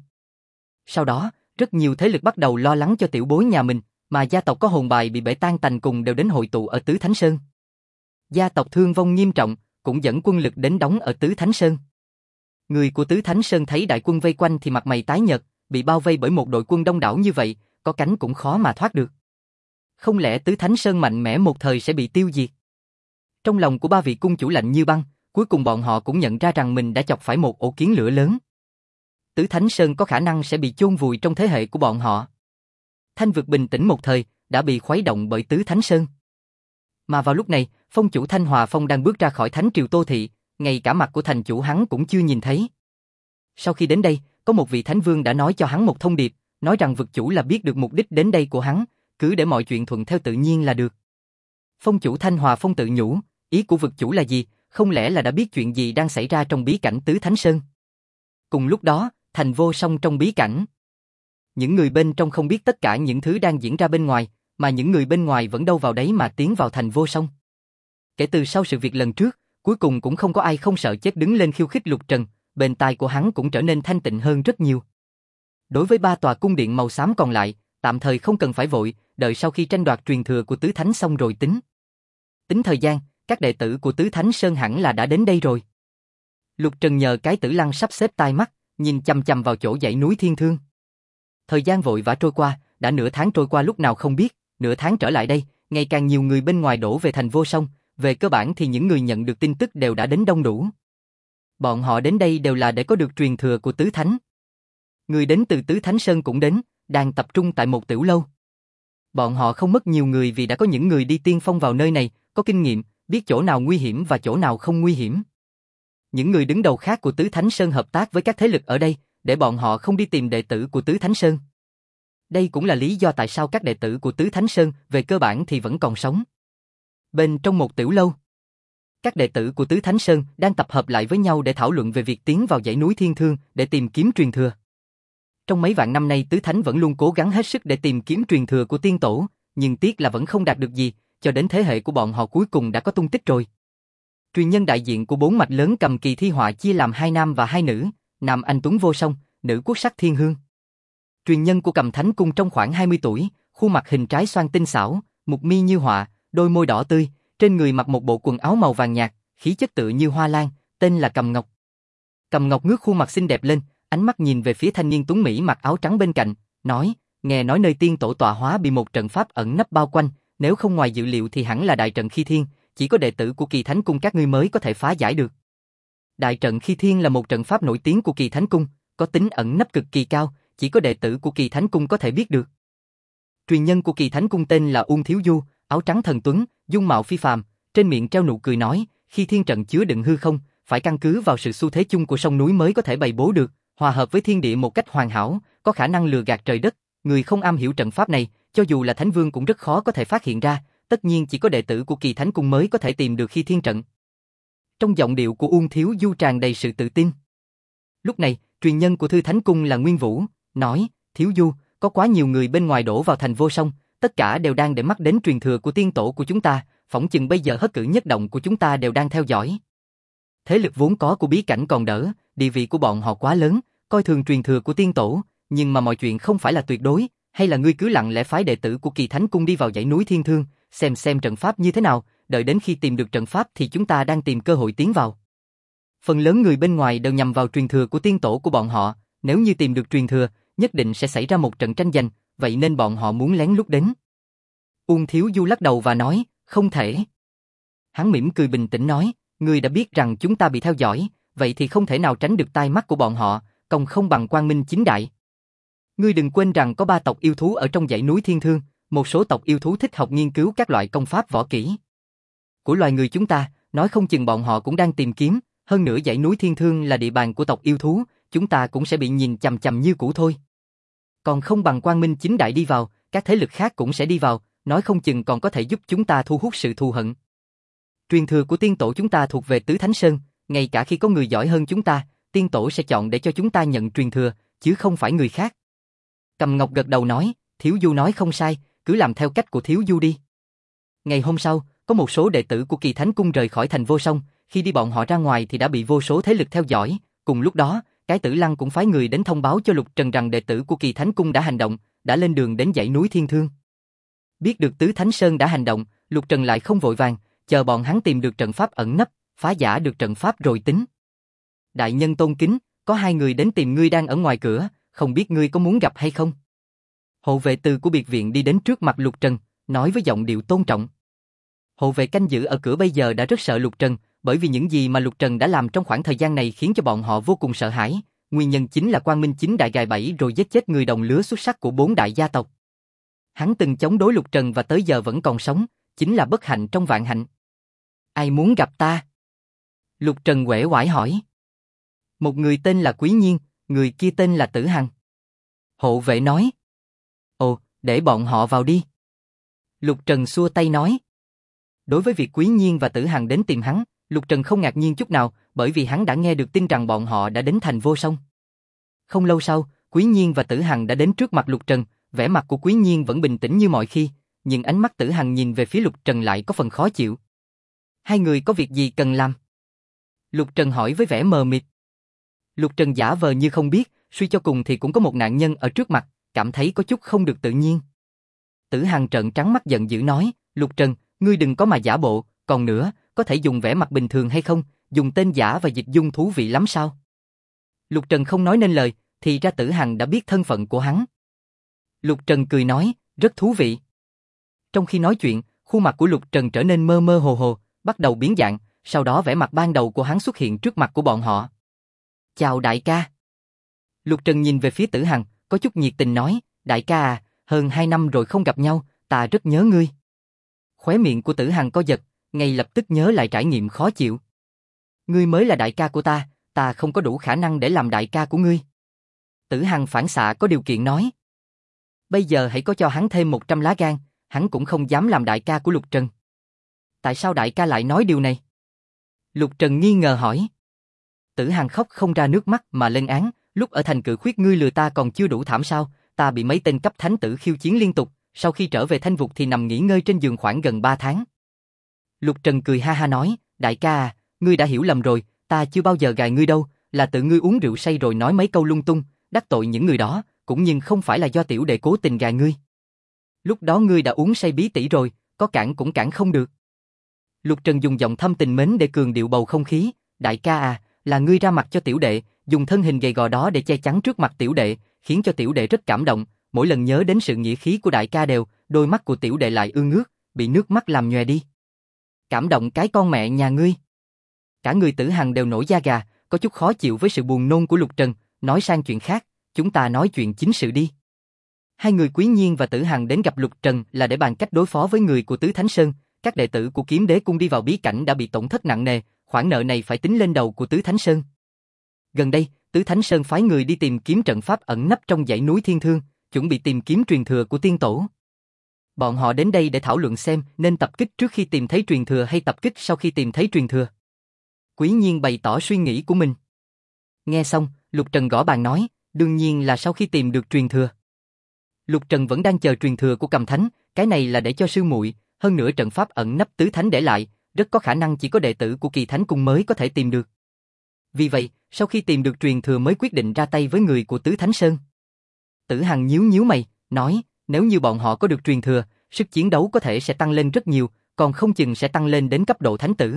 Sau đó, rất nhiều thế lực bắt đầu lo lắng cho tiểu bối nhà mình, mà gia tộc có hồn bài bị bể tan tành cùng đều đến hội tụ ở Tứ Thánh Sơn. Gia tộc thương vong nghiêm trọng, cũng dẫn quân lực đến đóng ở Tứ Thánh Sơn. Người của Tứ Thánh Sơn thấy đại quân vây quanh thì mặt mày tái nhợt, bị bao vây bởi một đội quân đông đảo như vậy, có cánh cũng khó mà thoát được. Không lẽ Tứ Thánh Sơn mạnh mẽ một thời sẽ bị tiêu diệt? Trong lòng của 3 vị cung chủ lạnh như băng, cuối cùng bọn họ cũng nhận ra rằng mình đã chọc phải một ổ kiến lửa lớn. Tứ Thánh Sơn có khả năng sẽ bị chôn vùi trong thế hệ của bọn họ. Thanh vực bình tĩnh một thời, đã bị khuấy động bởi Tứ Thánh Sơn. Mà vào lúc này, phong chủ Thanh Hòa Phong đang bước ra khỏi Thánh Triều Tô Thị, ngay cả mặt của thành chủ hắn cũng chưa nhìn thấy. Sau khi đến đây, có một vị Thánh Vương đã nói cho hắn một thông điệp, nói rằng vực chủ là biết được mục đích đến đây của hắn, cứ để mọi chuyện thuận theo tự nhiên là được. Phong chủ Thanh Hòa Phong tự nhủ, ý của vực chủ là gì, không lẽ là đã biết chuyện gì đang xảy ra trong bí cảnh Tứ Thánh Sơn? Cùng lúc đó, thành Vô Song trong bí cảnh. Những người bên trong không biết tất cả những thứ đang diễn ra bên ngoài, mà những người bên ngoài vẫn đâu vào đấy mà tiến vào thành Vô Song. Kể từ sau sự việc lần trước, cuối cùng cũng không có ai không sợ chết đứng lên khiêu khích Lục Trần, bên tai của hắn cũng trở nên thanh tịnh hơn rất nhiều. Đối với 3 tòa cung điện màu xám còn lại, tạm thời không cần phải vội, đợi sau khi tranh đoạt truyền thừa của Tứ Thánh xong rồi tính. Tính thời gian, các đệ tử của Tứ Thánh Sơn hẳn là đã đến đây rồi. Lục Trần nhờ cái Tử Lăng sắp xếp tai mắt, nhìn chằm chằm vào chỗ dãy núi Thiên Thương. Thời gian vội vã trôi qua, đã nửa tháng trôi qua lúc nào không biết, nửa tháng trở lại đây, ngày càng nhiều người bên ngoài đổ về thành Vô Song, về cơ bản thì những người nhận được tin tức đều đã đến đông đủ. Bọn họ đến đây đều là để có được truyền thừa của Tứ Thánh. Người đến từ Tứ Thánh Sơn cũng đến, đang tập trung tại một tiểu lâu. Bọn họ không mất nhiều người vì đã có những người đi tiên phong vào nơi này, có kinh nghiệm, biết chỗ nào nguy hiểm và chỗ nào không nguy hiểm. Những người đứng đầu khác của Tứ Thánh Sơn hợp tác với các thế lực ở đây, để bọn họ không đi tìm đệ tử của Tứ Thánh Sơn. Đây cũng là lý do tại sao các đệ tử của Tứ Thánh Sơn về cơ bản thì vẫn còn sống. Bên trong một tiểu lâu, các đệ tử của Tứ Thánh Sơn đang tập hợp lại với nhau để thảo luận về việc tiến vào dãy núi Thiên Thương để tìm kiếm truyền thừa. Trong mấy vạn năm nay Tứ Thánh vẫn luôn cố gắng hết sức để tìm kiếm truyền thừa của tiên tổ, nhưng tiếc là vẫn không đạt được gì, cho đến thế hệ của bọn họ cuối cùng đã có tung tích rồi. Truyền nhân đại diện của 4 mạch lớn cầm kỳ thi họa chia làm 2 nam và 2 nữ, nam anh tuấn vô song, nữ quốc sắc thiên hương. Truyền nhân của Cầm Thánh Cung trong khoảng 20 tuổi, khuôn mặt hình trái xoan tinh xảo, một mi như họa, đôi môi đỏ tươi, trên người mặc một bộ quần áo màu vàng nhạt, khí chất tựa như hoa lan, tên là Cầm Ngọc. Cầm Ngọc ngước khuôn mặt xinh đẹp lên, ánh mắt nhìn về phía thanh niên tuấn mỹ mặc áo trắng bên cạnh, nói, nghe nói nơi tiên tổ tọa hóa bị một trận pháp ẩn nấp bao quanh, nếu không ngoài dự liệu thì hẳn là đại trận Khi Thiên, chỉ có đệ tử của Kỳ Thánh Cung các ngươi mới có thể phá giải được. Đại trận Khi Thiên là một trận pháp nổi tiếng của Kỳ Thánh Cung, có tính ẩn nấp cực kỳ cao, chỉ có đệ tử của Kỳ Thánh Cung có thể biết được. Truyền nhân của Kỳ Thánh Cung tên là Uông Thiếu Du, áo trắng thần tuấn, dung mạo phi phàm, trên miệng treo nụ cười nói, Khi Thiên trận chứa đựng hư không, phải căn cứ vào sự xu thế chung của sông núi mới có thể bày bố được, hòa hợp với thiên địa một cách hoàn hảo, có khả năng lừa gạt trời đất, người không am hiểu trận pháp này, cho dù là Thánh Vương cũng rất khó có thể phát hiện ra, tất nhiên chỉ có đệ tử của Kỳ Thánh Cung mới có thể tìm được Khi Thiên trận. Trong giọng điệu của Uông Thiếu Du tràn đầy sự tự tin. Lúc này, truyền nhân của Thư Thánh Cung là Nguyên Vũ, nói, Thiếu Du, có quá nhiều người bên ngoài đổ vào thành Vô Song, tất cả đều đang để mắt đến truyền thừa của tiên tổ của chúng ta, phỏng chừng bây giờ hất cử nhất động của chúng ta đều đang theo dõi. Thế lực vốn có của bí cảnh còn đỡ, địa vị của bọn họ quá lớn, coi thường truyền thừa của tiên tổ, nhưng mà mọi chuyện không phải là tuyệt đối, hay là ngươi cứ lặng lẽ phái đệ tử của Kỳ Thánh Cung đi vào dãy núi Thiên Thương, xem trận pháp như thế nào, đợi đến khi tìm được trận pháp thì chúng ta đang tìm cơ hội tiến vào. Phần lớn người bên ngoài đều nhằm vào truyền thừa của tiên tổ của bọn họ, nếu như tìm được truyền thừa, nhất định sẽ xảy ra một trận tranh giành, vậy nên bọn họ muốn lén lút đến. Uông Thiếu Du lắc đầu và nói, không thể. Hắn mỉm cười bình tĩnh nói, ngươi đã biết rằng chúng ta bị theo dõi, vậy thì không thể nào tránh được tai mắt của bọn họ, còn không bằng quang minh chính đại. Ngươi đừng quên rằng có 3 tộc yêu thú ở trong dãy núi Thiên Thương, một số tộc yêu thú thích học nghiên cứu các loại công pháp võ kỹ của loài người chúng ta, nói không chừng bọn họ cũng đang tìm kiếm, hơn nữa dãy núi Thiên Thương là địa bàn của tộc yêu thú, chúng ta cũng sẽ bị nhìn chằm chằm như cũ thôi. Còn không bằng quang minh chính đại đi vào, các thế lực khác cũng sẽ đi vào, nói không chừng còn có thể giúp chúng ta thu hút sự thù hận. Truyền thừa của tiên tổ chúng ta thuộc về Tứ Thánh Sơn, ngay cả khi có người giỏi hơn chúng ta, tiên tổ sẽ chọn để cho chúng ta nhận truyền thừa, chứ không phải người khác. Cầm Ngọc gật đầu nói, Thiếu Du nói không sai, cứ làm theo cách của Thiếu Du đi. Ngày hôm sau, có một số đệ tử của Kỳ Thánh Cung rời khỏi thành Vô Song, khi đi bọn họ ra ngoài thì đã bị vô số thế lực theo dõi, cùng lúc đó, cái Tử Lăng cũng phái người đến thông báo cho Lục Trần rằng đệ tử của Kỳ Thánh Cung đã hành động, đã lên đường đến dãy núi Thiên Thương. Biết được Tứ Thánh Sơn đã hành động, Lục Trần lại không vội vàng, chờ bọn hắn tìm được trận pháp ẩn nấp, phá giả được trận pháp rồi tính. Đại nhân tôn kính, có 2 người đến tìm ngươi đang ở ngoài cửa, không biết ngươi có muốn gặp hay không? Hộ vệ từ của biệt viện đi đến trước mặt Lục Trần, nói với giọng điệu tôn trọng. Hộ vệ canh giữ ở cửa bây giờ đã rất sợ Lục Trần, bởi vì những gì mà Lục Trần đã làm trong khoảng thời gian này khiến cho bọn họ vô cùng sợ hãi, nguyên nhân chính là quang minh chính đại gài bẫy rồi giết chết người đồng lứa xuất sắc của 4 đại gia tộc. Hắn từng chống đối Lục Trần và tới giờ vẫn còn sống, chính là bất hạnh trong vạn hạnh. Ai muốn gặp ta? Lục Trần uể oải hỏi. Một người tên là Quý Nhiên, người kia tên là Tử Hằng. Hộ vệ nói. Ồ, để bọn họ vào đi. Lục Trần xua tay nói. Đối với việc Quý Nhiên và Tử Hằng đến tìm hắn, Lục Trần không ngạc nhiên chút nào, bởi vì hắn đã nghe được tin rằng bọn họ đã đến thành Vô Song. Không lâu sau, Quý Nhiên và Tử Hằng đã đến trước mặt Lục Trần, vẻ mặt của Quý Nhiên vẫn bình tĩnh như mọi khi, nhưng ánh mắt Tử Hằng nhìn về phía Lục Trần lại có phần khó chịu. 2 người có việc gì cần làm? Lục Trần hỏi với vẻ mờ mịt. Lục Trần giả vờ như không biết, suy cho cùng thì cũng có một nạn nhân ở trước mặt, cảm thấy có chút không được tự nhiên. Tử Hằng trợn trắng mắt giận dữ nói, Lục Trần, ngươi đừng có mà giả bộ, còn nữa, có thể dùng vẻ mặt bình thường hay không, dùng tên giả và dịch dung thú vị lắm sao? Lục Trần không nói nên lời, thì ra Tử Hằng đã biết thân phận của hắn. Lục Trần cười nói, rất thú vị. Trong khi nói chuyện, khuôn mặt của Lục Trần trở nên mơ mơ hồ hồ, bắt đầu biến dạng, sau đó vẻ mặt ban đầu của hắn xuất hiện trước mặt của bọn họ. Chào đại ca. Lục Trần nhìn về phía Tử Hằng, có chút nhiệt tình nói, đại ca à, hơn 2 năm rồi không gặp nhau, ta rất nhớ ngươi. Khóe miệng của Tử Hằng co giật, ngay lập tức nhớ lại trải nghiệm khó chịu. Ngươi mới là đại ca của ta không có đủ khả năng để làm đại ca của ngươi. Tử Hằng phản xạ có điều kiện nói. Bây giờ hãy có cho hắn thêm 100 lá gan, hắn cũng không dám làm đại ca của Lục Trần. Tại sao đại ca lại nói điều này? Lục Trần nghi ngờ hỏi. Tử Hằng khóc không ra nước mắt mà lên án, lúc ở thành Cự Khuyết ngươi lừa ta còn chưa đủ thảm sao, ta bị mấy tên cấp thánh tử khiêu chiến liên tục, sau khi trở về Thanh Vục thì nằm nghỉ ngơi trên giường khoảng gần 3 tháng. Lục Trần cười ha ha nói, đại ca à, ngươi đã hiểu lầm rồi, ta chưa bao giờ gài ngươi đâu, là tự ngươi uống rượu say rồi nói mấy câu lung tung, đắc tội những người đó, cũng nhưng không phải là do tiểu đệ cố tình gài ngươi. Lúc đó ngươi đã uống say bí tỉ rồi, có cản cũng cản không được. Lục Trần dùng giọng thâm tình mến để cường điệu bầu không khí, đại ca à, là ngươi ra mặt cho tiểu đệ, dùng thân hình gầy gò đó để che chắn trước mặt tiểu đệ, khiến cho tiểu đệ rất cảm động, mỗi lần nhớ đến sự nghĩa khí của đại ca đều, đôi mắt của tiểu đệ lại ương ướt, bị nước mắt làm nhòe đi. Cảm động cái con mẹ nhà ngươi. Cả người Tử Hằng đều nổi da gà, có chút khó chịu với sự buồn nôn của Lục Trần, nói sang chuyện khác, chúng ta nói chuyện chính sự đi. Hai người Quý Nhiên và Tử Hằng đến gặp Lục Trần là để bàn cách đối phó với người của Tứ Thánh Sơn, các đệ tử của Kiếm Đế Cung đi vào bí cảnh đã bị tổn thất nặng nề, khoản nợ này phải tính lên đầu của Tứ Thánh Sơn. Gần đây, Tứ Thánh Sơn phái người đi tìm kiếm trận pháp ẩn nấp trong dãy núi Thiên Thương, chuẩn bị tìm kiếm truyền thừa của tiên tổ. Bọn họ đến đây để thảo luận xem nên tập kích trước khi tìm thấy truyền thừa hay tập kích sau khi tìm thấy truyền thừa. Quý Nhiên bày tỏ suy nghĩ của mình. Nghe xong, Lục Trần gõ bàn nói, đương nhiên là sau khi tìm được truyền thừa. Lục Trần vẫn đang chờ truyền thừa của Cầm Thánh, cái này là để cho sư muội, hơn nữa trận pháp ẩn nấp Tứ Thánh để lại, rất có khả năng chỉ có đệ tử của Kỳ Thánh Cung mới có thể tìm được. Vì vậy, sau khi tìm được truyền thừa mới quyết định ra tay với người của Tứ Thánh Sơn. Tử Hằng nhíu nhíu mày, nói, nếu như bọn họ có được truyền thừa, sức chiến đấu có thể sẽ tăng lên rất nhiều, còn không chừng sẽ tăng lên đến cấp độ thánh tử.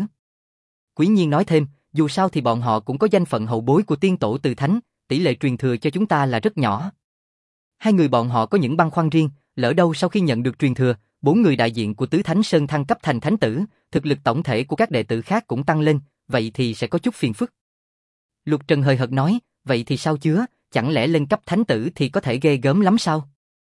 Quý Nhiên nói thêm, dù sao thì bọn họ cũng có danh phận hậu bối của tiên tổ Từ Thánh, tỷ lệ truyền thừa cho chúng ta là rất nhỏ. Hai người bọn họ có những băn khoăn riêng, lỡ đâu sau khi nhận được truyền thừa, 4 người đại diện của Tứ Thánh Sơn thăng cấp thành thánh tử, thực lực tổng thể của các đệ tử khác cũng tăng lên, vậy thì sẽ có chút phiền phức. Lục Trần hời hợt nói, vậy thì sao chứa, chẳng lẽ lên cấp thánh tử thì có thể ghê gớm lắm sao?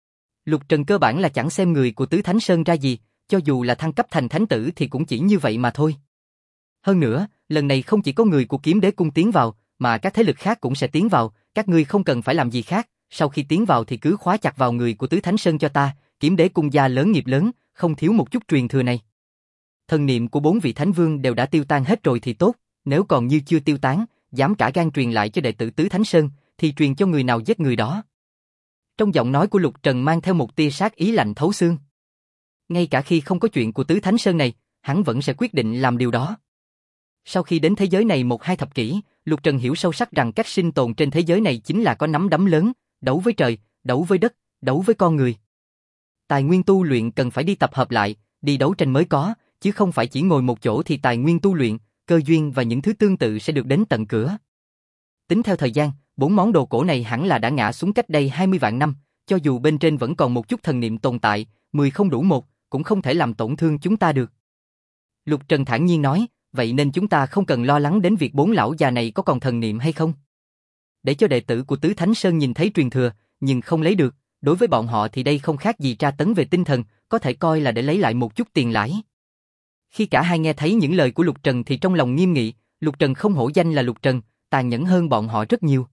Lục Trần cơ bản là chẳng xem người của Tứ Thánh Sơn ra gì, cho dù là thăng cấp thành thánh tử thì cũng chỉ như vậy mà thôi. Hơn nữa, lần này không chỉ có người của Kiếm Đế Cung tiến vào, mà các thế lực khác cũng sẽ tiến vào, các ngươi không cần phải làm gì khác, sau khi tiến vào thì cứ khóa chặt vào người của Tứ Thánh Sơn cho ta, Kiếm Đế Cung gia lớn nghiệp lớn, không thiếu một chút truyền thừa này. Thần niệm của 4 vị Thánh Vương đều đã tiêu tan hết rồi thì tốt, nếu còn như chưa tiêu tán, dám cả gan truyền lại cho đệ tử Tứ Thánh Sơn, thì truyền cho người nào giết người đó. Trong giọng nói của Lục Trần mang theo một tia sát ý lạnh thấu xương. Ngay cả khi không có chuyện của Tứ Thánh Sơn này, hắn vẫn sẽ quyết định làm điều đó. Sau khi đến thế giới này 1-2 thập kỷ, Lục Trần hiểu sâu sắc rằng cách sinh tồn trên thế giới này chính là có nắm đấm lớn, đấu với trời, đấu với đất, đấu với con người. Tài nguyên tu luyện cần phải đi tập hợp lại, đi đấu tranh mới có, chứ không phải chỉ ngồi một chỗ thì tài nguyên tu luyện, cơ duyên và những thứ tương tự sẽ được đến tận cửa. Tính theo thời gian, 4 món đồ cổ này hẳn là đã ngã xuống cách đây 20 vạn năm, cho dù bên trên vẫn còn một chút thần niệm tồn tại, 10 không đủ một, cũng không thể làm tổn thương chúng ta được. Lục Trần thản nhiên nói, vậy nên chúng ta không cần lo lắng đến việc 4 lão già này có còn thần niệm hay không. Để cho đệ tử của Tứ Thánh Sơn nhìn thấy truyền thừa, nhưng không lấy được, đối với bọn họ thì đây không khác gì tra tấn về tinh thần, có thể coi là để lấy lại một chút tiền lãi. Khi cả hai nghe thấy những lời của Lục Trần thì trong lòng nghiêm nghị, Lục Trần không hổ danh là Lục Trần, tàn nhẫn hơn bọn họ rất nhiều.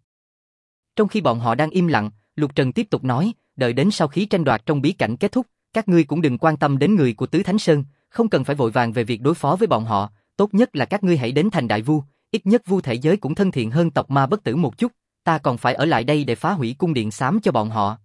Trong khi bọn họ đang im lặng, Lục Trần tiếp tục nói, đợi đến sau khi tranh đoạt trong bí cảnh kết thúc, các ngươi cũng đừng quan tâm đến người của Tứ Thánh Sơn, không cần phải vội vàng về việc đối phó với bọn họ, tốt nhất là các ngươi hãy đến thành Đại Vu, ít nhất Vu thể giới cũng thân thiện hơn tộc Ma Bất Tử một chút, ta còn phải ở lại đây để phá hủy cung điện xám cho bọn họ.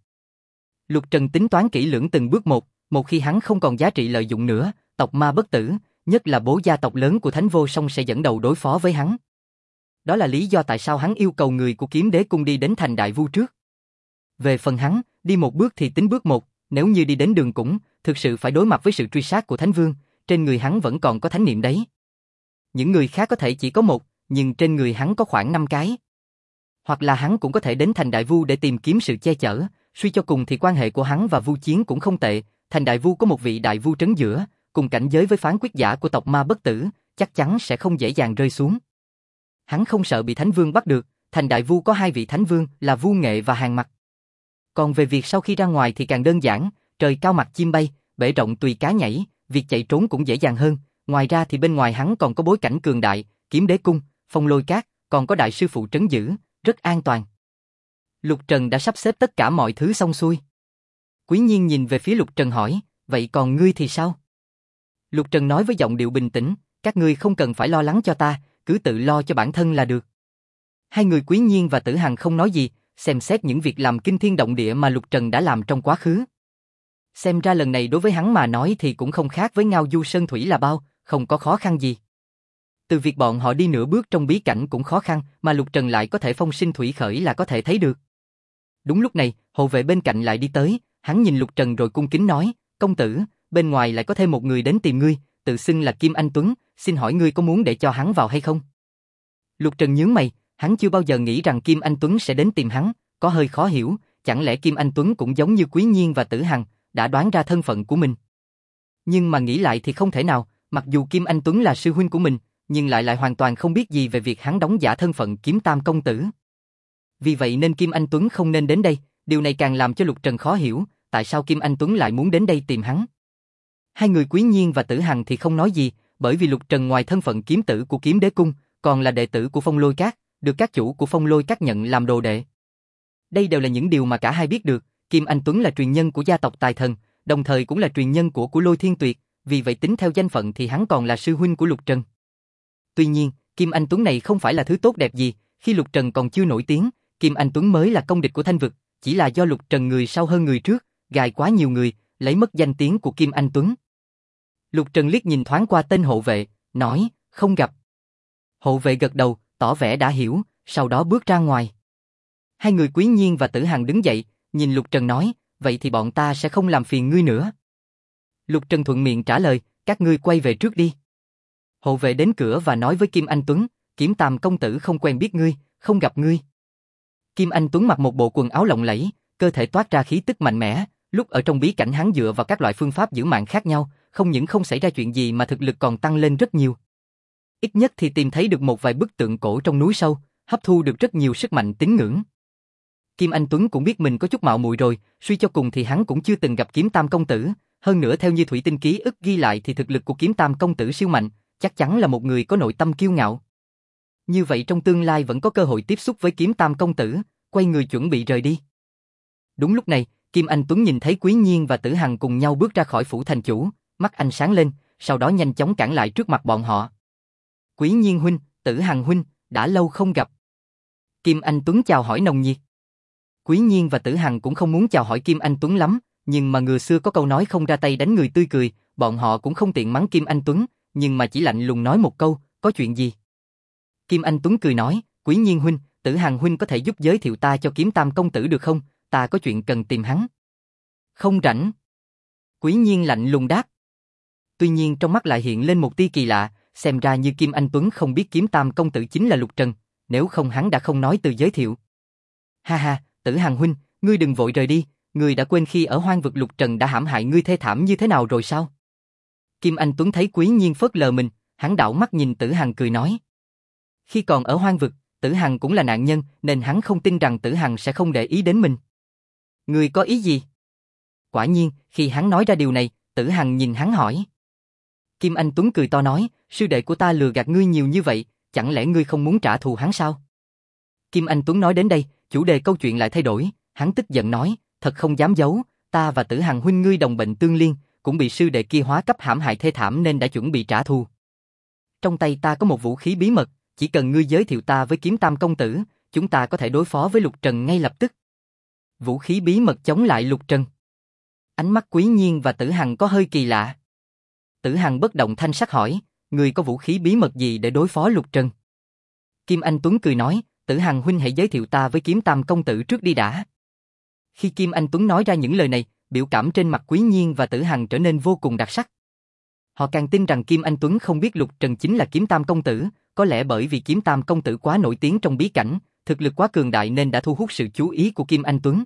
Lục Trần tính toán kỹ lưỡng từng bước một khi hắn không còn giá trị lợi dụng nữa, tộc Ma Bất Tử, nhất là bố gia tộc lớn của Thánh Vô Song sẽ dẫn đầu đối phó với hắn. Đó là lý do tại sao hắn yêu cầu người của Kiếm Đế Cung đi đến thành Đại Vu trước. Về phần hắn, đi một bước thì tính bước một, nếu như đi đến đường cũng, thực sự phải đối mặt với sự truy sát của Thánh Vương, trên người hắn vẫn còn có thánh niệm đấy. Những người khác có thể chỉ có một, nhưng trên người hắn có khoảng 5 cái. Hoặc là hắn cũng có thể đến thành Đại Vu để tìm kiếm sự che chở, suy cho cùng thì quan hệ của hắn và Vu Chiến cũng không tệ, thành Đại Vu có một vị Đại Vu trấn giữa, cùng cảnh giới với phán quyết giả của tộc Ma Bất Tử, chắc chắn sẽ không dễ dàng rơi xuống. Hắn không sợ bị Thánh Vương bắt được, thành Đại Vu có 2 vị Thánh Vương là Vu Nghệ và Hàn Mặc. Còn về việc sau khi ra ngoài thì càng đơn giản, trời cao mặt chim bay, bể rộng tùy cá nhảy, việc chạy trốn cũng dễ dàng hơn, ngoài ra thì bên ngoài hắn còn có bối cảnh cường đại, Kiếm Đế Cung, Phong Lôi Cát, còn có đại sư phụ trấn giữ, rất an toàn. Lục Trần đã sắp xếp tất cả mọi thứ xong xuôi. Quý Nhiên nhìn về phía Lục Trần hỏi, vậy còn ngươi thì sao? Lục Trần nói với giọng điệu bình tĩnh, các ngươi không cần phải lo lắng cho ta, cứ tự lo cho bản thân là được. Hai người Quý Nhiên và Tử Hằng không nói gì, xem xét những việc làm kinh thiên động địa mà Lục Trần đã làm trong quá khứ. Xem ra lần này đối với hắn mà nói thì cũng không khác với Ngao Du Sơn Thủy là bao, không có khó khăn gì. Từ việc bọn họ đi nửa bước trong bí cảnh cũng khó khăn, mà Lục Trần lại có thể phong sinh thủy khởi là có thể thấy được. Đúng lúc này, hộ vệ bên cạnh lại đi tới, hắn nhìn Lục Trần rồi cung kính nói, công tử, bên ngoài lại có thêm một người đến tìm ngươi, tự xưng là Kim Anh Tuấn, xin hỏi ngươi có muốn để cho hắn vào hay không? Lục Trần nhướng mày, hắn chưa bao giờ nghĩ rằng Kim Anh Tuấn sẽ đến tìm hắn, có hơi khó hiểu, chẳng lẽ Kim Anh Tuấn cũng giống như Quý Nhiên và Tử Hằng, đã đoán ra thân phận của mình. Nhưng mà nghĩ lại thì không thể nào, mặc dù Kim Anh Tuấn là sư huynh của mình, nhưng lại hoàn toàn không biết gì về việc hắn đóng giả thân phận Kiếm Tam công tử. Vì vậy nên Kim Anh Tuấn không nên đến đây, điều này càng làm cho Lục Trần khó hiểu, tại sao Kim Anh Tuấn lại muốn đến đây tìm hắn. Hai người Quý Nhiên và Tử Hằng thì không nói gì, bởi vì Lục Trần ngoài thân phận kiếm tử của Kiếm Đế Cung, còn là đệ tử của Phong Lôi Cát, được các chủ của Phong Lôi Cát nhận làm đồ đệ. Đây đều là những điều mà cả hai biết được, Kim Anh Tuấn là truyền nhân của gia tộc Tài Thần, đồng thời cũng là truyền nhân của Lôi Thiên Tuyệt, vì vậy tính theo danh phận thì hắn còn là sư huynh của Lục Trần. Tuy nhiên, Kim Anh Tuấn này không phải là thứ tốt đẹp gì, khi Lục Trần còn chưa nổi tiếng, Kim Anh Tuấn mới là công địch của Thanh Vực, chỉ là do Lục Trần người sau hơn người trước, gài quá nhiều người, lấy mất danh tiếng của Kim Anh Tuấn. Lục Trần liếc nhìn thoáng qua tên hộ vệ, nói, không gặp. Hộ vệ gật đầu, tỏ vẻ đã hiểu, sau đó bước ra ngoài. Hai người Quý Nhiên và Tử Hằng đứng dậy, nhìn Lục Trần nói, vậy thì bọn ta sẽ không làm phiền ngươi nữa. Lục Trần thuận miệng trả lời, các ngươi quay về trước đi. Hộ vệ đến cửa và nói với Kim Anh Tuấn, Kiếm Tam công tử không quen biết ngươi, không gặp ngươi. Kim Anh Tuấn mặc một bộ quần áo lộng lẫy, cơ thể toát ra khí tức mạnh mẽ, lúc ở trong bí cảnh hắn dựa vào các loại phương pháp giữ mạng khác nhau, không những không xảy ra chuyện gì mà thực lực còn tăng lên rất nhiều. Ít nhất thì tìm thấy được một vài bức tượng cổ trong núi sâu, hấp thu được rất nhiều sức mạnh tín ngưỡng. Kim Anh Tuấn cũng biết mình có chút mạo muội rồi, suy cho cùng thì hắn cũng chưa từng gặp Kiếm Tam công tử, hơn nữa theo như thủy tinh ký ức ghi lại thì thực lực của Kiếm Tam công tử siêu mạnh, chắc chắn là một người có nội tâm kiêu ngạo. Như vậy trong tương lai vẫn có cơ hội tiếp xúc với Kiếm Tam công tử, quay người chuẩn bị rời đi. Đúng lúc này, Kim Anh Tuấn nhìn thấy Quý Nhiên và Tử Hằng cùng nhau bước ra khỏi phủ thành chủ, mắt anh sáng lên, sau đó nhanh chóng cản lại trước mặt bọn họ. Quý Nhiên huynh, Tử Hằng huynh, đã lâu không gặp. Kim Anh Tuấn chào hỏi nồng nhiệt. Quý Nhiên và Tử Hằng cũng không muốn chào hỏi Kim Anh Tuấn lắm, nhưng mà người xưa có câu nói không ra tay đánh người tươi cười, bọn họ cũng không tiện mắng Kim Anh Tuấn, nhưng mà chỉ lạnh lùng nói một câu, có chuyện gì? Kim Anh Tuấn cười nói, Quý Nhiên huynh, Tử Hằng huynh có thể giúp giới thiệu ta cho Kiếm Tam công tử được không? Ta có chuyện cần tìm hắn. Không rảnh. Quý Nhiên lạnh lùng đáp. Tuy nhiên trong mắt lại hiện lên một tia kỳ lạ, xem ra như Kim Anh Tuấn không biết Kiếm Tam công tử chính là Lục Trần, nếu không hắn đã không nói từ giới thiệu. Ha ha, Tử Hằng huynh, ngươi đừng vội rời đi, ngươi đã quên khi ở Hoang vực Lục Trần đã hãm hại ngươi thê thảm như thế nào rồi sao? Kim Anh Tuấn thấy Quý Nhiên phớt lờ mình, hắn đảo mắt nhìn Tử Hằng cười nói. Khi còn ở Hoang vực, Tử Hằng cũng là nạn nhân, nên hắn không tin rằng Tử Hằng sẽ không để ý đến mình. Ngươi có ý gì? Quả nhiên, khi hắn nói ra điều này, Tử Hằng nhìn hắn hỏi. Kim Anh Tuấn cười to nói, sư đệ của ta lừa gạt ngươi nhiều như vậy, chẳng lẽ ngươi không muốn trả thù hắn sao? Kim Anh Tuấn nói đến đây, chủ đề câu chuyện lại thay đổi, hắn tức giận nói, thật không dám giấu, ta và Tử Hằng huynh ngươi đồng bệnh tương liên, cũng bị sư đệ kia hóa cấp hãm hại thê thảm nên đã chuẩn bị trả thù. Trong tay ta có một vũ khí bí mật, chỉ cần ngươi giới thiệu ta với Kiếm Tam công tử, chúng ta có thể đối phó với Lục Trần ngay lập tức. Vũ khí bí mật chống lại Lục Trần. Ánh mắt Quý Nhiên và Tử Hằng có hơi kỳ lạ. Tử Hằng bất động thanh sắc hỏi, ngươi có vũ khí bí mật gì để đối phó Lục Trần? Kim Anh Tuấn cười nói, Tử Hằng huynh hãy giới thiệu ta với Kiếm Tam công tử trước đi đã. Khi Kim Anh Tuấn nói ra những lời này, biểu cảm trên mặt Quý Nhiên và Tử Hằng trở nên vô cùng đặc sắc. Họ càng tin rằng Kim Anh Tuấn không biết Lục Trần chính là Kiếm Tam công tử, có lẽ bởi vì Kiếm Tam công tử quá nổi tiếng trong bí cảnh, thực lực quá cường đại nên đã thu hút sự chú ý của Kim Anh Tuấn.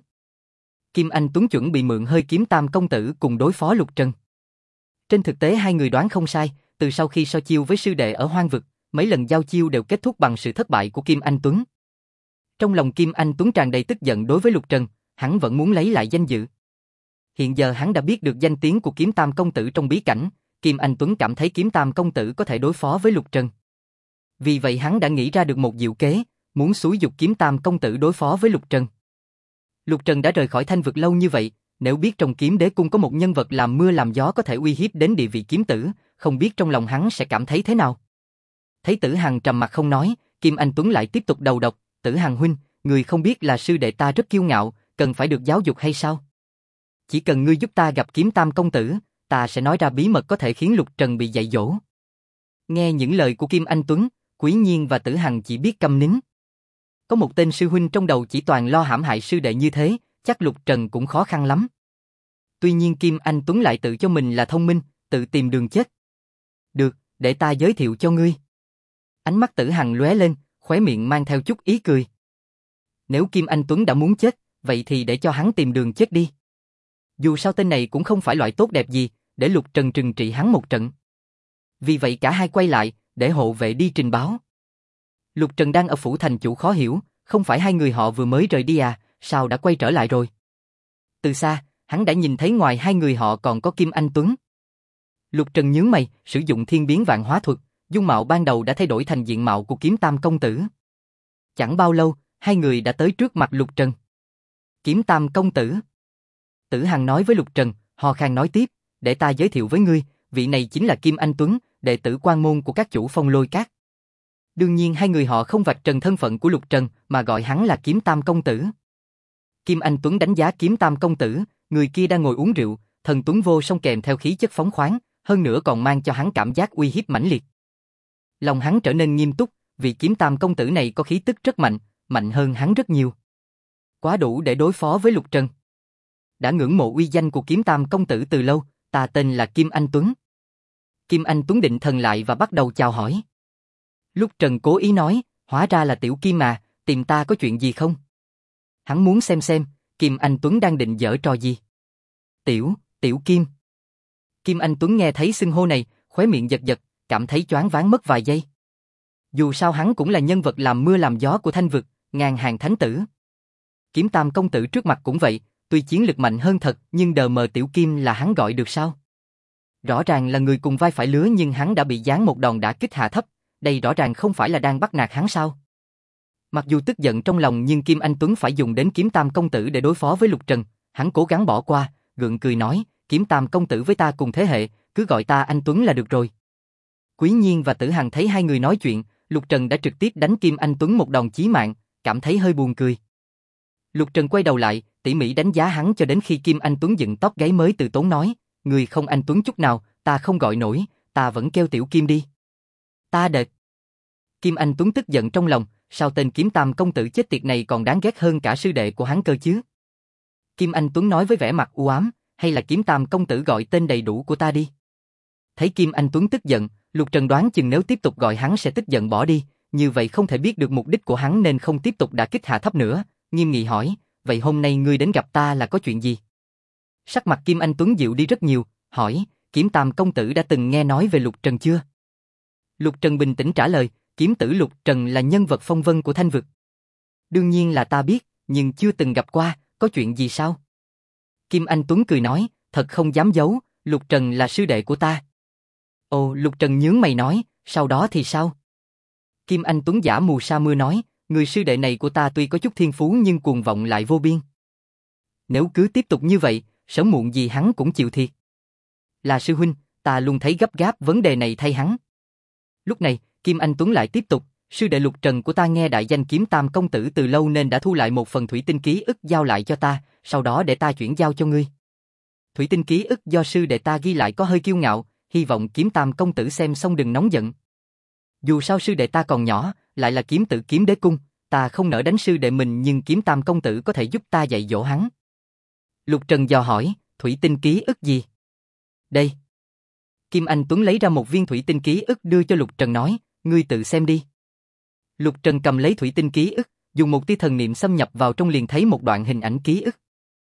Kim Anh Tuấn chuẩn bị mượn hơi Kiếm Tam công tử cùng đối phó Lục Trần. Trên thực tế hai người đoán không sai, từ sau khi so chiêu với sư đệ ở Hoang Vực, mấy lần giao chiêu đều kết thúc bằng sự thất bại của Kim Anh Tuấn. Trong lòng Kim Anh Tuấn tràn đầy tức giận đối với Lục Trần, hắn vẫn muốn lấy lại danh dự. Hiện giờ hắn đã biết được danh tiếng của Kiếm Tam công tử trong bí cảnh, Kim Anh Tuấn cảm thấy Kiếm Tam công tử có thể đối phó với Lục Trần. Vì vậy hắn đã nghĩ ra được một diệu kế, muốn xúi giục Kiếm Tam công tử đối phó với Lục Trần. Lục Trần đã rời khỏi Thanh Vực lâu như vậy, nếu biết trong Kiếm Đế cung có một nhân vật làm mưa làm gió có thể uy hiếp đến địa vị kiếm tử, không biết trong lòng hắn sẽ cảm thấy thế nào. Thấy Tử Hằng trầm mặt không nói, Kim Anh Tuấn lại tiếp tục đầu độc, Tử Hằng huynh, người không biết là sư đệ ta rất kiêu ngạo, cần phải được giáo dục hay sao? Chỉ cần ngươi giúp ta gặp Kiếm Tam công tử, ta sẽ nói ra bí mật có thể khiến Lục Trần bị dạy dỗ. Nghe những lời của Kim Anh Tuấn, Quý Nhiên và Tử Hằng chỉ biết câm nín. Có một tên sư huynh trong đầu chỉ toàn lo hãm hại sư đệ như thế, chắc Lục Trần cũng khó khăn lắm. Tuy nhiên Kim Anh Tuấn lại tự cho mình là thông minh, tự tìm đường chết. Được, để ta giới thiệu cho ngươi. Ánh mắt Tử Hằng lóe lên, khóe miệng mang theo chút ý cười. Nếu Kim Anh Tuấn đã muốn chết, vậy thì để cho hắn tìm đường chết đi. Dù sao tên này cũng không phải loại tốt đẹp gì, để Lục Trần trừng trị hắn một trận. Vì vậy cả hai quay lại, để hộ vệ đi trình báo. Lục Trần đang ở phủ thành chủ khó hiểu, không phải hai người họ vừa mới rời đi à, sao đã quay trở lại rồi? Từ xa, hắn đã nhìn thấy ngoài hai người họ còn có Kim Anh Tuấn. Lục Trần nhướng mày, sử dụng thiên biến vạn hóa thuật, dung mạo ban đầu đã thay đổi thành diện mạo của Kiếm Tam công tử. Chẳng bao lâu, hai người đã tới trước mặt Lục Trần. Kiếm Tam công tử. Tử Hằng nói với Lục Trần, hò khan nói tiếp, để ta giới thiệu với ngươi, vị này chính là Kim Anh Tuấn, đệ tử quan môn của các chủ Phong Lôi Các. Đương nhiên hai người họ không vạch trần thân phận của Lục Trần, mà gọi hắn là Kiếm Tam công tử. Kim Anh Tuấn đánh giá Kiếm Tam công tử, người kia đang ngồi uống rượu, thần tuấn vô song kèm theo khí chất phóng khoáng, hơn nữa còn mang cho hắn cảm giác uy hiếp mãnh liệt. Lòng hắn trở nên nghiêm túc, vì Kiếm Tam công tử này có khí tức rất mạnh, mạnh hơn hắn rất nhiều. Quá đủ để đối phó với Lục Trần. Đã ngưỡng mộ uy danh của Kiếm Tam công tử từ lâu, ta tên là Kim Anh Tuấn. Kim Anh Tuấn định thần lại và bắt đầu chào hỏi. Lục Trần cố ý nói, hóa ra là Tiểu Kim à, tìm ta có chuyện gì không? Hắn muốn xem, Kim Anh Tuấn đang định giở trò gì. Tiểu Kim. Kim Anh Tuấn nghe thấy xưng hô này, khóe miệng giật giật, cảm thấy choáng váng mất vài giây. Dù sao hắn cũng là nhân vật làm mưa làm gió của Thanh Vực, ngàn hàng thánh tử. Kiếm Tam công tử trước mặt cũng vậy, tuy chiến lực mạnh hơn thật, nhưng đờ mờ Tiểu Kim là hắn gọi được sao? Rõ ràng là người cùng vai phải lứa nhưng hắn đã bị giáng một đòn đả kích hạ thấp, đây rõ ràng không phải là đang bắt nạt hắn sao? Mặc dù tức giận trong lòng nhưng Kim Anh Tuấn phải dùng đến Kiếm Tam công tử để đối phó với Lục Trần, hắn cố gắng bỏ qua, gượng cười nói, Kiếm Tam công tử với ta cùng thế hệ, cứ gọi ta anh Tuấn là được rồi. Quý Nhiên và Tử Hằng thấy hai người nói chuyện, Lục Trần đã trực tiếp đánh Kim Anh Tuấn một đòn chí mạng, cảm thấy hơi buồn cười. Lục Trần quay đầu lại, tỉ mỉ đánh giá hắn cho đến khi Kim Anh Tuấn dựng tóc gáy mới từ tốn nói, người không anh Tuấn chút nào, ta không gọi nổi, ta vẫn kêu Tiểu Kim đi. Ta đệt. Kim Anh Tuấn tức giận trong lòng, sao tên Kiếm Tam công tử chết tiệt này còn đáng ghét hơn cả sư đệ của hắn cơ chứ? Kim Anh Tuấn nói với vẻ mặt u ám, hay là Kiếm Tam công tử gọi tên đầy đủ của ta đi. Thấy Kim Anh Tuấn tức giận, Lục Trần đoán chừng nếu tiếp tục gọi hắn sẽ tức giận bỏ đi, như vậy không thể biết được mục đích của hắn nên không tiếp tục đả kích hạ thấp nữa, nghiêm nghị hỏi, vậy hôm nay ngươi đến gặp ta là có chuyện gì? Sắc mặt Kim Anh Tuấn dịu đi rất nhiều, hỏi, Kiếm Tam công tử đã từng nghe nói về Lục Trần chưa? Lục Trần bình tĩnh trả lời, kiếm tử Lục Trần là nhân vật phong vân của Thanh Vực. Đương nhiên là ta biết, nhưng chưa từng gặp qua, có chuyện gì sao? Kim Anh Tuấn cười nói, thật không dám giấu, Lục Trần là sư đệ của ta. Ồ, Lục Trần nhướng mày nói, sau đó thì sao? Kim Anh Tuấn giả mù sa mưa nói, người sư đệ này của ta tuy có chút thiên phú nhưng cuồng vọng lại vô biên. Nếu cứ tiếp tục như vậy, sớm muộn gì hắn cũng chịu thiệt. Là sư huynh, ta luôn thấy gấp gáp vấn đề này thay hắn. Lúc này, Kim Anh Tuấn lại tiếp tục, sư đệ Lục Trần của ta nghe đại danh Kiếm Tam công tử từ lâu nên đã thu lại một phần thủy tinh ký ức giao lại cho ta, sau đó để ta chuyển giao cho ngươi. Thủy tinh ký ức do sư đệ ta ghi lại có hơi kiêu ngạo, hy vọng Kiếm Tam công tử xem xong đừng nóng giận. Dù sao sư đệ ta còn nhỏ, lại là kiếm tử Kiếm Đế cung, ta không nỡ đánh sư đệ mình nhưng Kiếm Tam công tử có thể giúp ta dạy dỗ hắn. Lục Trần dò hỏi, thủy tinh ký ức gì? Đây. Kim Anh Tuấn lấy ra một viên thủy tinh ký ức đưa cho Lục Trần nói, ngươi tự xem đi. Lục Trần cầm lấy thủy tinh ký ức, dùng một tia thần niệm xâm nhập vào trong liền thấy một đoạn hình ảnh ký ức.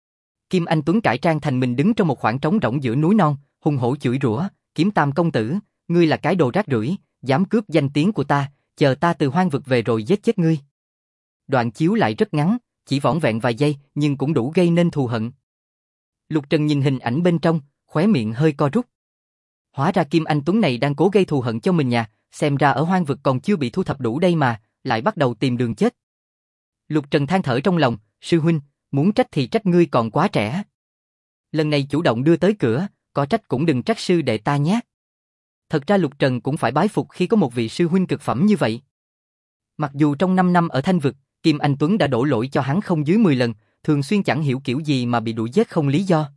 Kim Anh Tuấn cải trang thành mình đứng trong một khoảng trống rỗng giữa núi non, hùng hổ chửi rủa, Kiếm Tam công tử, ngươi là cái đồ rác rưởi, dám cướp danh tiếng của ta, chờ ta từ hoang vực về rồi giết chết ngươi. Đoạn chiếu lại rất ngắn, chỉ vỏn vẹn vài giây, nhưng cũng đủ gây nên thù hận. Lục Trần nhìn hình ảnh bên trong, khóe miệng hơi co rút. Hóa ra Kim Anh Tuấn này đang cố gây thù hận cho mình nha, xem ra ở hoang vực còn chưa bị thu thập đủ đây mà, lại bắt đầu tìm đường chết. Lục Trần than thở trong lòng, sư huynh, muốn trách thì trách ngươi còn quá trẻ. Lần này chủ động đưa tới cửa, có trách cũng đừng trách sư đệ ta nhé. Thật ra Lục Trần cũng phải bái phục khi có một vị sư huynh cực phẩm như vậy. Mặc dù trong 5 năm ở Thanh Vực, Kim Anh Tuấn đã đổ lỗi cho hắn không dưới 10 lần, thường xuyên chẳng hiểu kiểu gì mà bị đuổi giết không lý do.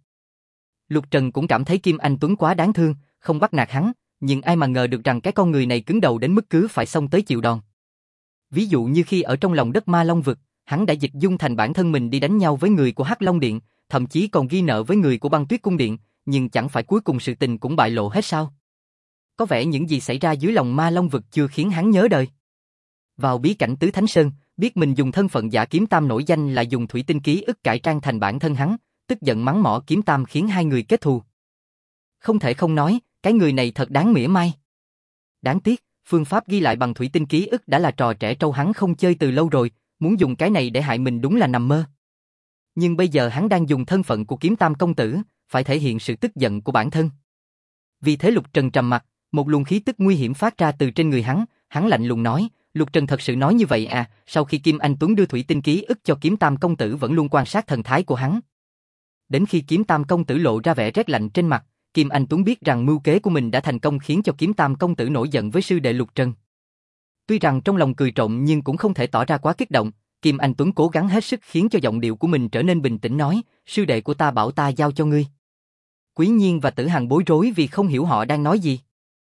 Lục Trần cũng cảm thấy Kim Anh Tuấn quá đáng thương, không bắt nạt hắn, nhưng ai mà ngờ được rằng cái con người này cứng đầu đến mức cứ phải xông tới chịu đòn. Ví dụ như khi ở trong lòng đất Ma Long Vực, hắn đã dịch dung thành bản thân mình đi đánh nhau với người của Hắc Long Điện, thậm chí còn ghi nợ với người của Băng Tuyết Cung Điện, nhưng chẳng phải cuối cùng sự tình cũng bại lộ hết sao? Có vẻ những gì xảy ra dưới lòng Ma Long Vực chưa khiến hắn nhớ đời. Vào bí cảnh Tứ Thánh Sơn, biết mình dùng thân phận giả Kiếm Tam nổi danh lại dùng thủy tinh ký ức cải trang thành bản thân hắn, tức giận mắng mỏ Kiếm Tam khiến hai người kết thù. Không thể không nói, cái người này thật đáng mỉa mai. Đáng tiếc, phương pháp ghi lại bằng thủy tinh ký ức đã là trò trẻ trâu hắn không chơi từ lâu rồi, muốn dùng cái này để hại mình đúng là nằm mơ. Nhưng bây giờ hắn đang dùng thân phận của Kiếm Tam công tử, phải thể hiện sự tức giận của bản thân. Vì thế Lục Trần trầm mặt, một luồng khí tức nguy hiểm phát ra từ trên người hắn lạnh lùng nói, Lục Trần thật sự nói như vậy à? Sau khi Kim Anh Tuấn đưa thủy tinh ký ức cho Kiếm Tam công tử vẫn luôn quan sát thần thái của hắn. Đến khi Kiếm Tam công tử lộ ra vẻ rét lạnh trên mặt, Kim Anh Tuấn biết rằng mưu kế của mình đã thành công khiến cho Kiếm Tam công tử nổi giận với sư đệ Lục Trần. Tuy rằng trong lòng cười trộm nhưng cũng không thể tỏ ra quá kích động, Kim Anh Tuấn cố gắng hết sức khiến cho giọng điệu của mình trở nên bình tĩnh nói, sư đệ của ta bảo ta giao cho ngươi. Quý Nhiên và Tử Hằng bối rối vì không hiểu họ đang nói gì.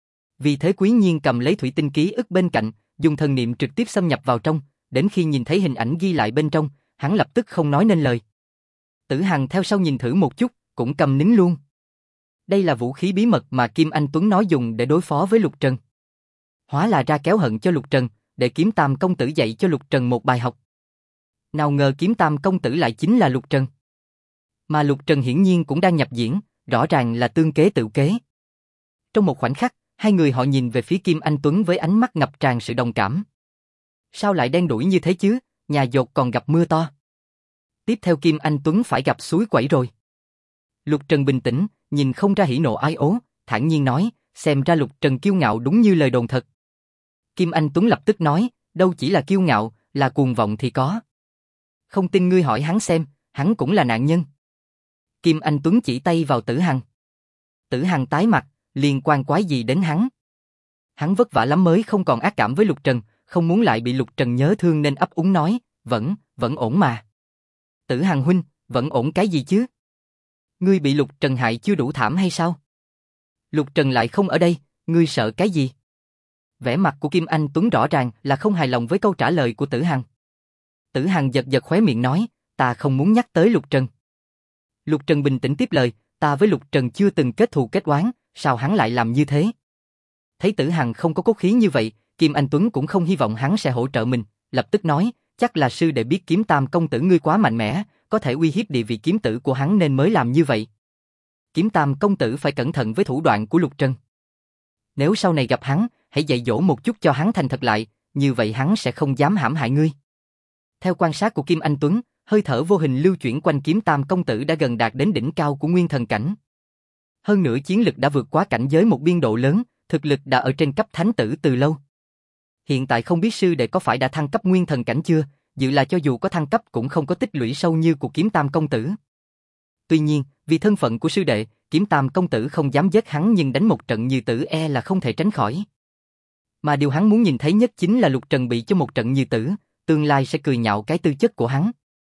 Vì thế Quý Nhiên cầm lấy thủy tinh ký ức bên cạnh, dùng thần niệm trực tiếp xâm nhập vào trong, đến khi nhìn thấy hình ảnh ghi lại bên trong, hắn lập tức không nói nên lời. Tử Hằng theo sau nhìn thử một chút, cũng câm nín luôn. Đây là vũ khí bí mật mà Kim Anh Tuấn nói dùng để đối phó với Lục Trần. Hóa là ra kéo hận cho Lục Trần, để Kiếm Tam công tử dạy cho Lục Trần một bài học. Nào ngờ Kiếm Tam công tử lại chính là Lục Trần. Mà Lục Trần hiển nhiên cũng đang nhập diễn, rõ ràng là tương kế tự kế. Trong một khoảnh khắc, hai người họ nhìn về phía Kim Anh Tuấn với ánh mắt ngập tràn sự đồng cảm. Sao lại đen đủi như thế chứ, nhà dột còn gặp mưa to. Tiếp theo Kim Anh Tuấn phải gặp suối quẩy rồi. Lục Trần bình tĩnh, nhìn không ra hỉ nộ ái ố, thản nhiên nói, xem ra Lục Trần kiêu ngạo đúng như lời đồn thật. Kim Anh Tuấn lập tức nói, đâu chỉ là kiêu ngạo, là cuồng vọng thì có. Không tin ngươi hỏi hắn xem, hắn cũng là nạn nhân. Kim Anh Tuấn chỉ tay vào Tử Hằng. Tử Hằng tái mặt, liên quan quái gì đến hắn? Hắn vất vả lắm mới không còn ác cảm với Lục Trần, không muốn lại bị Lục Trần nhớ thương nên ấp úng nói, vẫn ổn mà. Tử Hằng huynh, vẫn ổn cái gì chứ? Ngươi bị Lục Trần hại chưa đủ thảm hay sao? Lục Trần lại không ở đây, ngươi sợ cái gì? Vẻ mặt của Kim Anh Tuấn rõ ràng là không hài lòng với câu trả lời của Tử Hằng. Tử Hằng giật giật khóe miệng nói, ta không muốn nhắc tới Lục Trần. Lục Trần bình tĩnh tiếp lời, ta với Lục Trần chưa từng kết thù kết oán, sao hắn lại làm như thế? Thấy Tử Hằng không có cốt khí như vậy, Kim Anh Tuấn cũng không hy vọng hắn sẽ hỗ trợ mình, lập tức nói, chắc là sư đệ biết Kiếm Tam công tử ngươi quá mạnh mẽ, có thể uy hiếp địa vị kiếm tử của hắn nên mới làm như vậy. Kiếm Tam công tử phải cẩn thận với thủ đoạn của Lục Trần. Nếu sau này gặp hắn, hãy dạy dỗ một chút cho hắn thành thật lại, như vậy hắn sẽ không dám hãm hại ngươi. Theo quan sát của Kim Anh Tuấn, hơi thở vô hình lưu chuyển quanh Kiếm Tam công tử đã gần đạt đến đỉnh cao của nguyên thần cảnh. Hơn nữa chiến lực đã vượt quá cảnh giới một biên độ lớn, thực lực đã ở trên cấp thánh tử từ lâu. Hiện tại không biết sư đệ có phải đã thăng cấp nguyên thần cảnh chưa, dự là cho dù có thăng cấp cũng không có tích lũy sâu như của Kiếm Tam công tử. Tuy nhiên, vì thân phận của sư đệ, Kiếm Tam công tử không dám giết hắn nhưng đánh một trận như tử là không thể tránh khỏi. Mà điều hắn muốn nhìn thấy nhất chính là Lục Trần bị cho một trận như tử, tương lai sẽ cười nhạo cái tư chất của hắn.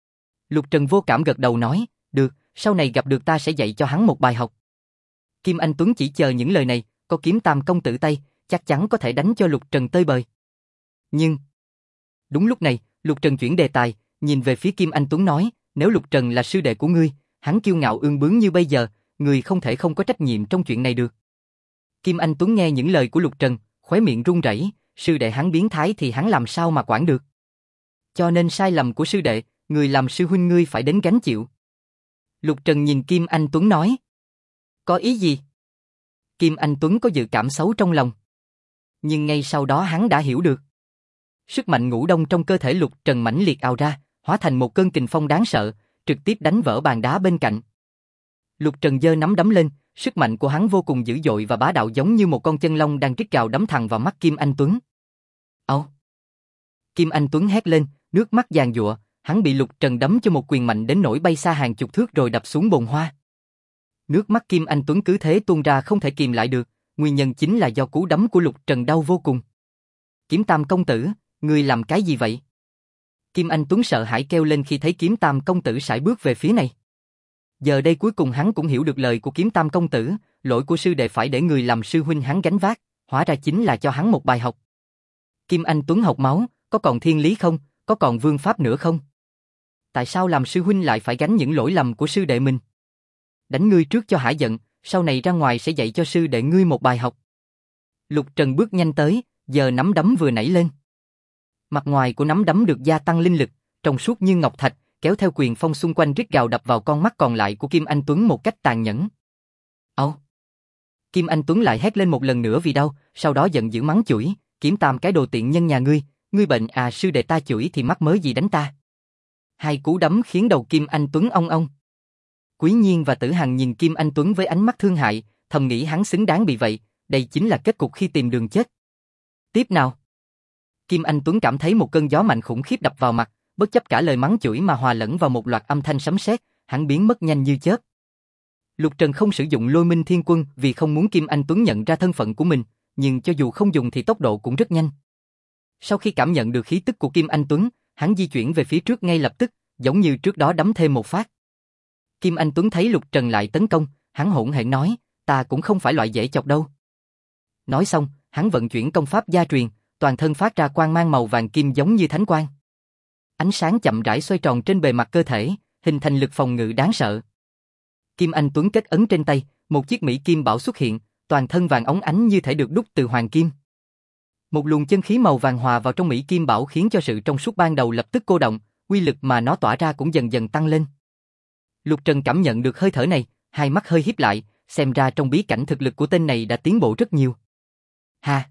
Lục Trần vô cảm gật đầu nói, được, sau này gặp được ta sẽ dạy cho hắn một bài học. Kim Anh Tuấn chỉ chờ những lời này, có Kiếm Tam công tử tay, chắc chắn có thể đánh cho Lục Trần tơi bời. Nhưng, đúng lúc này, Lục Trần chuyển đề tài, nhìn về phía Kim Anh Tuấn nói, nếu Lục Trần là sư đệ của ngươi, hắn kiêu ngạo ương bướng như bây giờ, người không thể không có trách nhiệm trong chuyện này được. Kim Anh Tuấn nghe những lời của Lục Trần, khóe miệng run rẩy, sư đệ hắn biến thái thì hắn làm sao mà quản được. Cho nên sai lầm của sư đệ, người làm sư huynh ngươi phải đến gánh chịu. Lục Trần nhìn Kim Anh Tuấn nói. Có ý gì? Kim Anh Tuấn có dự cảm xấu trong lòng. Nhưng ngay sau đó hắn đã hiểu được. Sức mạnh ngũ đông trong cơ thể Lục Trần mãnh liệt ào ra, hóa thành một cơn kình phong đáng sợ, trực tiếp đánh vỡ bàn đá bên cạnh. Lục Trần giơ nắm đấm lên, sức mạnh của hắn vô cùng dữ dội và bá đạo giống như một con chân long đang rít gào đấm thẳng vào mắt Kim Anh Tuấn. Âu! Kim Anh Tuấn hét lên, nước mắt giàn giụa, hắn bị Lục Trần đấm cho một quyền mạnh đến nỗi bay xa hàng chục thước rồi đập xuống bồn hoa. Nước mắt Kim Anh Tuấn cứ thế tuôn ra không thể kìm lại được, nguyên nhân chính là do cú đấm của Lục Trần đau vô cùng. Kiếm Tam công tử, ngươi làm cái gì vậy? Kim Anh Tuấn sợ hãi kêu lên khi thấy Kiếm Tam công tử sải bước về phía này. Giờ đây cuối cùng hắn cũng hiểu được lời của Kiếm Tam công tử, lỗi của sư đệ phải để người làm sư huynh hắn gánh vác, hóa ra chính là cho hắn một bài học. Kim Anh Tuấn học máu, có còn thiên lý không, có còn vương pháp nữa không? Tại sao làm sư huynh lại phải gánh những lỗi lầm của sư đệ mình? Đánh ngươi trước cho hả giận, sau này ra ngoài sẽ dạy cho sư đệ ngươi một bài học. Lục Trần bước nhanh tới, giờ nắm đấm vừa nảy lên. Mặt ngoài của nắm đấm được gia tăng linh lực, trong suốt như ngọc thạch, kéo theo quyền phong xung quanh rít gào đập vào con mắt còn lại của Kim Anh Tuấn một cách tàn nhẫn. Âu! Kim Anh Tuấn lại hét lên một lần nữa vì đau, sau đó giận dữ mắng chửi, Kiếm Tam cái đồ tiện nhân nhà ngươi bệnh à, sư đệ ta chửi thì mắc mớ gì đánh ta. Hai cú đấm khiến đầu Kim Anh Tuấn ong ong. Quý Nhiên và Tử Hằng nhìn Kim Anh Tuấn với ánh mắt thương hại, thầm nghĩ hắn xứng đáng bị vậy, đây chính là kết cục khi tìm đường chết. Tiếp nào. Kim Anh Tuấn cảm thấy một cơn gió mạnh khủng khiếp đập vào mặt, bất chấp cả lời mắng chửi mà hòa lẫn vào một loạt âm thanh sấm sét, hắn biến mất nhanh như chớp. Lục Trần không sử dụng Lôi Minh Thiên Quân vì không muốn Kim Anh Tuấn nhận ra thân phận của mình, nhưng cho dù không dùng thì tốc độ cũng rất nhanh. Sau khi cảm nhận được khí tức của Kim Anh Tuấn, hắn di chuyển về phía trước ngay lập tức, giống như trước đó đấm thêm một phát. Kim Anh Tuấn thấy Lục Trần lại tấn công, hắn hỗn hển nói, ta cũng không phải loại dễ chọc đâu. Nói xong, hắn vận chuyển công pháp gia truyền, toàn thân phát ra quang mang màu vàng kim giống như thánh quang. Ánh sáng chậm rãi xoay tròn trên bề mặt cơ thể, hình thành lực phòng ngự đáng sợ. Kim Anh Tuấn kết ấn trên tay, một chiếc mỹ kim bảo xuất hiện, toàn thân vàng óng ánh như thể được đúc từ hoàng kim. Một luồng chân khí màu vàng hòa vào trong mỹ kim bảo khiến cho sự trong suốt ban đầu lập tức cô động, uy lực mà nó tỏa ra cũng dần dần tăng lên. Lục Trần cảm nhận được hơi thở này, hai mắt hơi híp lại, xem ra trong bí cảnh thực lực của tên này đã tiến bộ rất nhiều. Ha!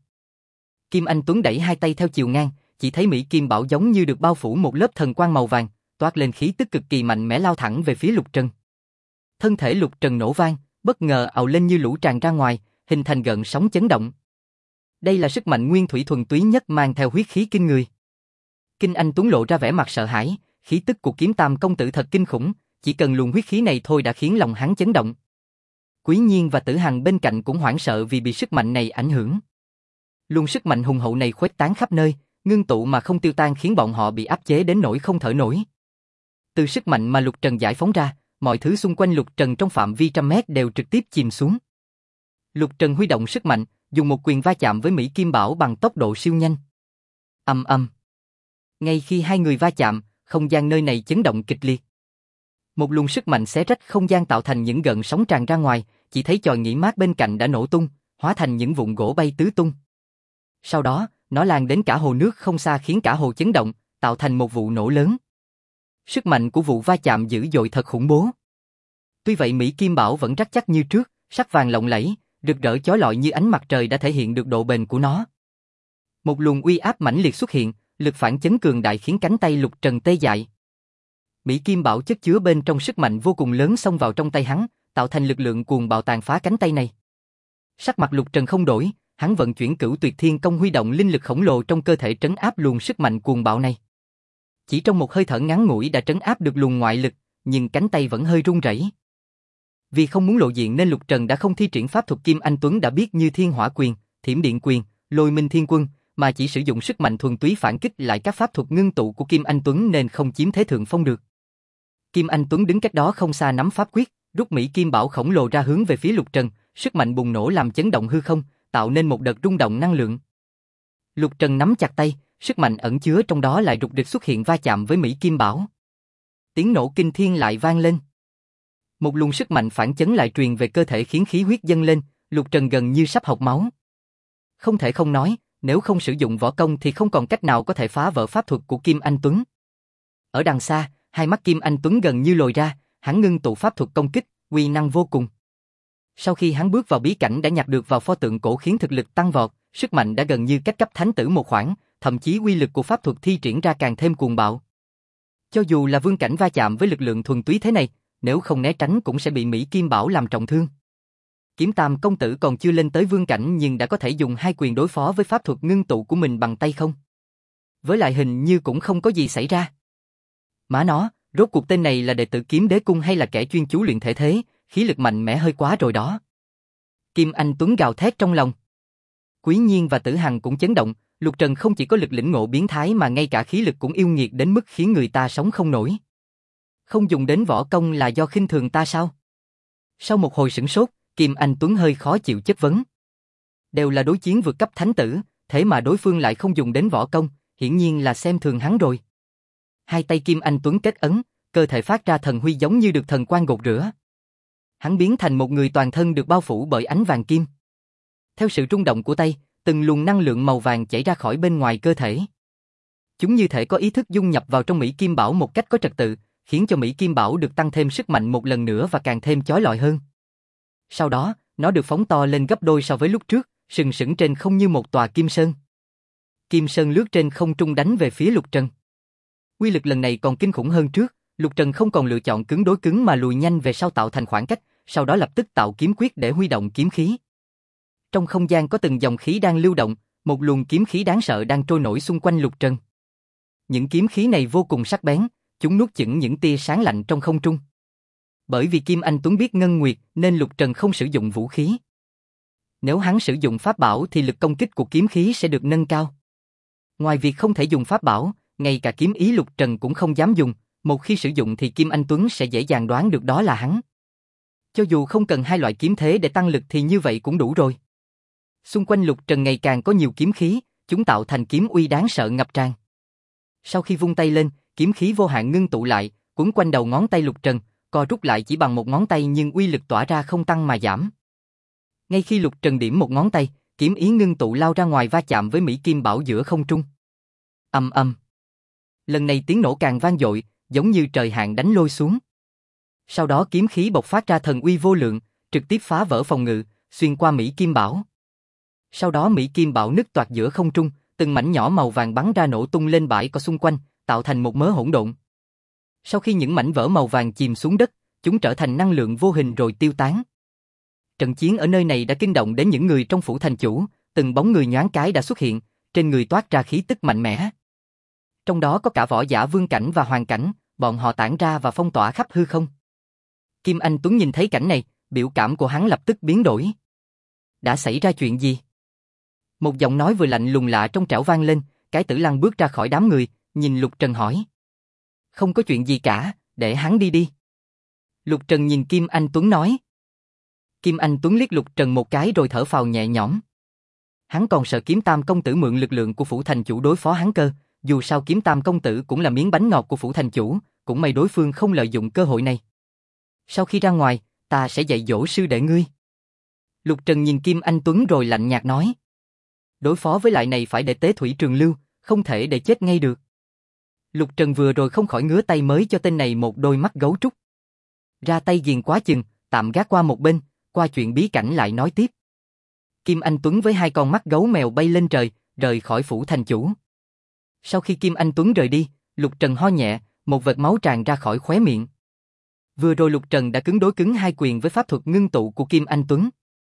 Kim Anh Tuấn đẩy hai tay theo chiều ngang, chỉ thấy mỹ kim bảo giống như được bao phủ một lớp thần quang màu vàng, toát lên khí tức cực kỳ mạnh mẽ lao thẳng về phía Lục Trần. Thân thể Lục Trần nổ vang, bất ngờ ào lên như lũ tràn ra ngoài, hình thành gợn sóng chấn động. Đây là sức mạnh nguyên thủy thuần túy nhất mang theo huyết khí kinh người. Kim Anh Tuấn lộ ra vẻ mặt sợ hãi, khí tức của Kiếm Tam công tử thật kinh khủng, chỉ cần luồng huyết khí này thôi đã khiến lòng hắn chấn động. Quý Nhiên và Tử Hằng bên cạnh cũng hoảng sợ vì bị sức mạnh này ảnh hưởng. Luồng sức mạnh hùng hậu này khuếch tán khắp nơi, ngưng tụ mà không tiêu tan khiến bọn họ bị áp chế đến nỗi không thở nổi. Từ sức mạnh mà Lục Trần giải phóng ra, mọi thứ xung quanh Lục Trần trong phạm vi trăm mét đều trực tiếp chìm xuống. Lục Trần huy động sức mạnh, dùng một quyền va chạm với Mỹ Kim Bảo bằng tốc độ siêu nhanh. Ầm ầm. Ngay khi hai người va chạm, không gian nơi này chấn động kịch liệt. Một luồng sức mạnh xé rách không gian tạo thành những gợn sóng tràn ra ngoài, chỉ thấy chòi nghỉ mát bên cạnh đã nổ tung, hóa thành những vụn gỗ bay tứ tung. Sau đó, nó lan đến cả hồ nước không xa khiến cả hồ chấn động, tạo thành một vụ nổ lớn. Sức mạnh của vụ va chạm dữ dội thật khủng bố. Tuy vậy Mỹ Kim Bảo vẫn rắn chắc như trước, sắc vàng lộng lẫy, rực rỡ chói lọi như ánh mặt trời đã thể hiện được độ bền của nó. Một luồng uy áp mãnh liệt xuất hiện, lực phản chấn cường đại khiến cánh tay Lục Trần tê dại. Mỹ Kim Bảo chất chứa bên trong sức mạnh vô cùng lớn xông vào trong tay hắn, tạo thành lực lượng cuồng bạo tàn phá cánh tay này. Sắc mặt Lục Trần không đổi, hắn vận chuyển Cửu Tuyệt Thiên Công huy động linh lực khổng lồ trong cơ thể trấn áp luồng sức mạnh cuồng bạo này. Chỉ trong một hơi thở ngắn ngủi đã trấn áp được luồng ngoại lực, nhưng cánh tay vẫn hơi run rẩy. Vì không muốn lộ diện nên Lục Trần đã không thi triển pháp thuật Kim Anh Tuấn đã biết như Thiên Hỏa Quyền, Thiểm Điện Quyền, Lôi Minh Thiên Quân, mà chỉ sử dụng sức mạnh thuần túy phản kích lại các pháp thuật ngưng tụ của Kim Anh Tuấn nên không chiếm thế thượng phong được. Kim Anh Tuấn đứng cách đó không xa nắm pháp quyết, rút Mỹ Kim Bảo khổng lồ ra hướng về phía Lục Trần, sức mạnh bùng nổ làm chấn động hư không, tạo nên một đợt rung động năng lượng. Lục Trần nắm chặt tay, sức mạnh ẩn chứa trong đó lại rục rịch xuất hiện va chạm với Mỹ Kim Bảo. Tiếng nổ kinh thiên lại vang lên. Một luồng sức mạnh phản chấn lại truyền về cơ thể khiến khí huyết dâng lên, Lục Trần gần như sắp hộc máu. Không thể không nói, nếu không sử dụng võ công thì không còn cách nào có thể phá vỡ pháp thuật của Kim Anh Tuấn. Ở đằng xa, hai mắt Kim Anh Tuấn gần như lồi ra, hắn ngưng tụ pháp thuật công kích, uy năng vô cùng. Sau khi hắn bước vào bí cảnh đã nhặt được vào pho tượng cổ khiến thực lực tăng vọt, sức mạnh đã gần như cách cấp thánh tử một khoảng, thậm chí uy lực của pháp thuật thi triển ra càng thêm cuồng bạo. Cho dù là vương cảnh va chạm với lực lượng thuần túy thế này, nếu không né tránh cũng sẽ bị Mỹ Kim Bảo làm trọng thương. Kiếm Tam công tử còn chưa lên tới vương cảnh nhưng đã có thể dùng hai quyền đối phó với pháp thuật ngưng tụ của mình bằng tay không. Với lại hình như cũng không có gì xảy ra. Má nó, rốt cuộc tên này là đệ tử Kiếm Đế Cung hay là kẻ chuyên chú luyện thể thế, khí lực mạnh mẽ hơi quá rồi đó. Kim Anh Tuấn gào thét trong lòng. Quý Nhiên và Tử Hằng cũng chấn động, Lục Trần không chỉ có lực lĩnh ngộ biến thái mà ngay cả khí lực cũng yêu nghiệt đến mức khiến người ta sống không nổi. Không dùng đến võ công là do khinh thường ta sao? Sau một hồi sửng sốt, Kim Anh Tuấn hơi khó chịu chất vấn. Đều là đối chiến vượt cấp thánh tử, thế mà đối phương lại không dùng đến võ công, hiển nhiên là xem thường hắn rồi. Hai tay Kim Anh Tuấn kết ấn, cơ thể phát ra thần huy giống như được thần quang gột rửa. Hắn biến thành một người toàn thân được bao phủ bởi ánh vàng kim. Theo sự rung động của tay, từng luồng năng lượng màu vàng chảy ra khỏi bên ngoài cơ thể. Chúng như thể có ý thức dung nhập vào trong Mỹ Kim Bảo một cách có trật tự, khiến cho Mỹ Kim Bảo được tăng thêm sức mạnh một lần nữa và càng thêm chói lọi hơn. Sau đó, nó được phóng to lên gấp đôi so với lúc trước, sừng sững trên không như một tòa kim sơn. Kim sơn lướt trên không trung đánh về phía Lục Trần. Uy lực lần này còn kinh khủng hơn trước, Lục Trần không còn lựa chọn cứng đối cứng mà lùi nhanh về sau tạo thành khoảng cách, sau đó lập tức tạo kiếm quyết để huy động kiếm khí. Trong không gian có từng dòng khí đang lưu động, một luồng kiếm khí đáng sợ đang trôi nổi xung quanh Lục Trần. Những kiếm khí này vô cùng sắc bén, chúng nuốt chửng những tia sáng lạnh trong không trung. Bởi vì Kim Anh Tuấn biết ngân nguyệt nên Lục Trần không sử dụng vũ khí. Nếu hắn sử dụng pháp bảo thì lực công kích của kiếm khí sẽ được nâng cao. Ngoài việc không thể dùng pháp bảo, ngay cả kiếm ý Lục Trần cũng không dám dùng, một khi sử dụng thì Kim Anh Tuấn sẽ dễ dàng đoán được đó là hắn. Cho dù không cần hai loại kiếm thế để tăng lực thì như vậy cũng đủ rồi. Xung quanh Lục Trần ngày càng có nhiều kiếm khí, chúng tạo thành kiếm uy đáng sợ ngập tràn. Sau khi vung tay lên, kiếm khí vô hạn ngưng tụ lại, quấn quanh đầu ngón tay Lục Trần, co rút lại chỉ bằng một ngón tay nhưng uy lực tỏa ra không tăng mà giảm. Ngay khi Lục Trần điểm một ngón tay, kiếm ý ngưng tụ lao ra ngoài va chạm với Mỹ Kim Bảo giữa không trung. Ầm ầm. Lần này tiếng nổ càng vang dội, giống như trời hạn đánh lôi xuống. Sau đó kiếm khí bộc phát ra thần uy vô lượng, trực tiếp phá vỡ phòng ngự, xuyên qua Mỹ Kim Bảo. Sau đó Mỹ Kim Bảo nứt toạc giữa không trung, từng mảnh nhỏ màu vàng bắn ra nổ tung lên bãi cỏ xung quanh, tạo thành một mớ hỗn độn. Sau khi những mảnh vỡ màu vàng chìm xuống đất, chúng trở thành năng lượng vô hình rồi tiêu tán. Trận chiến ở nơi này đã kinh động đến những người trong phủ thành chủ, từng bóng người nhoáng cái đã xuất hiện, trên người toát ra khí tức mạnh mẽ. Trong đó có cả võ giả vương cảnh và hoàng cảnh, bọn họ tản ra và phong tỏa khắp hư không. Kim Anh Tuấn nhìn thấy cảnh này, biểu cảm của hắn lập tức biến đổi. Đã xảy ra chuyện gì? Một giọng nói vừa lạnh lùng lạ trong trẻo vang lên, Cái Tử Lăng bước ra khỏi đám người, nhìn Lục Trần hỏi. Không có chuyện gì cả, để hắn đi đi. Lục Trần nhìn Kim Anh Tuấn nói. Kim Anh Tuấn liếc Lục Trần một cái rồi thở phào nhẹ nhõm. Hắn còn sợ Kiếm Tam công tử mượn lực lượng của phủ thành chủ đối phó hắn cơ, dù sao Kiếm Tam công tử cũng là miếng bánh ngọt của phủ thành chủ, cũng may đối phương không lợi dụng cơ hội này. Sau khi ra ngoài, ta sẽ dạy dỗ sư đệ ngươi. Lục Trần nhìn Kim Anh Tuấn rồi lạnh nhạt nói. Đối phó với lại này phải để tế thủy trường lưu, không thể để chết ngay được. Lục Trần vừa rồi không khỏi ngứa tay mới cho tên này một đôi mắt gấu trúc. Ra tay ghiền quá chừng, tạm gác qua một bên, qua chuyện bí cảnh lại nói tiếp. Kim Anh Tuấn với hai con mắt gấu mèo bay lên trời, rời khỏi phủ thành chủ. Sau khi Kim Anh Tuấn rời đi, Lục Trần ho nhẹ, một vệt máu tràn ra khỏi khóe miệng. Vừa rồi Lục Trần đã cứng đối cứng hai quyền với pháp thuật ngưng tụ của Kim Anh Tuấn.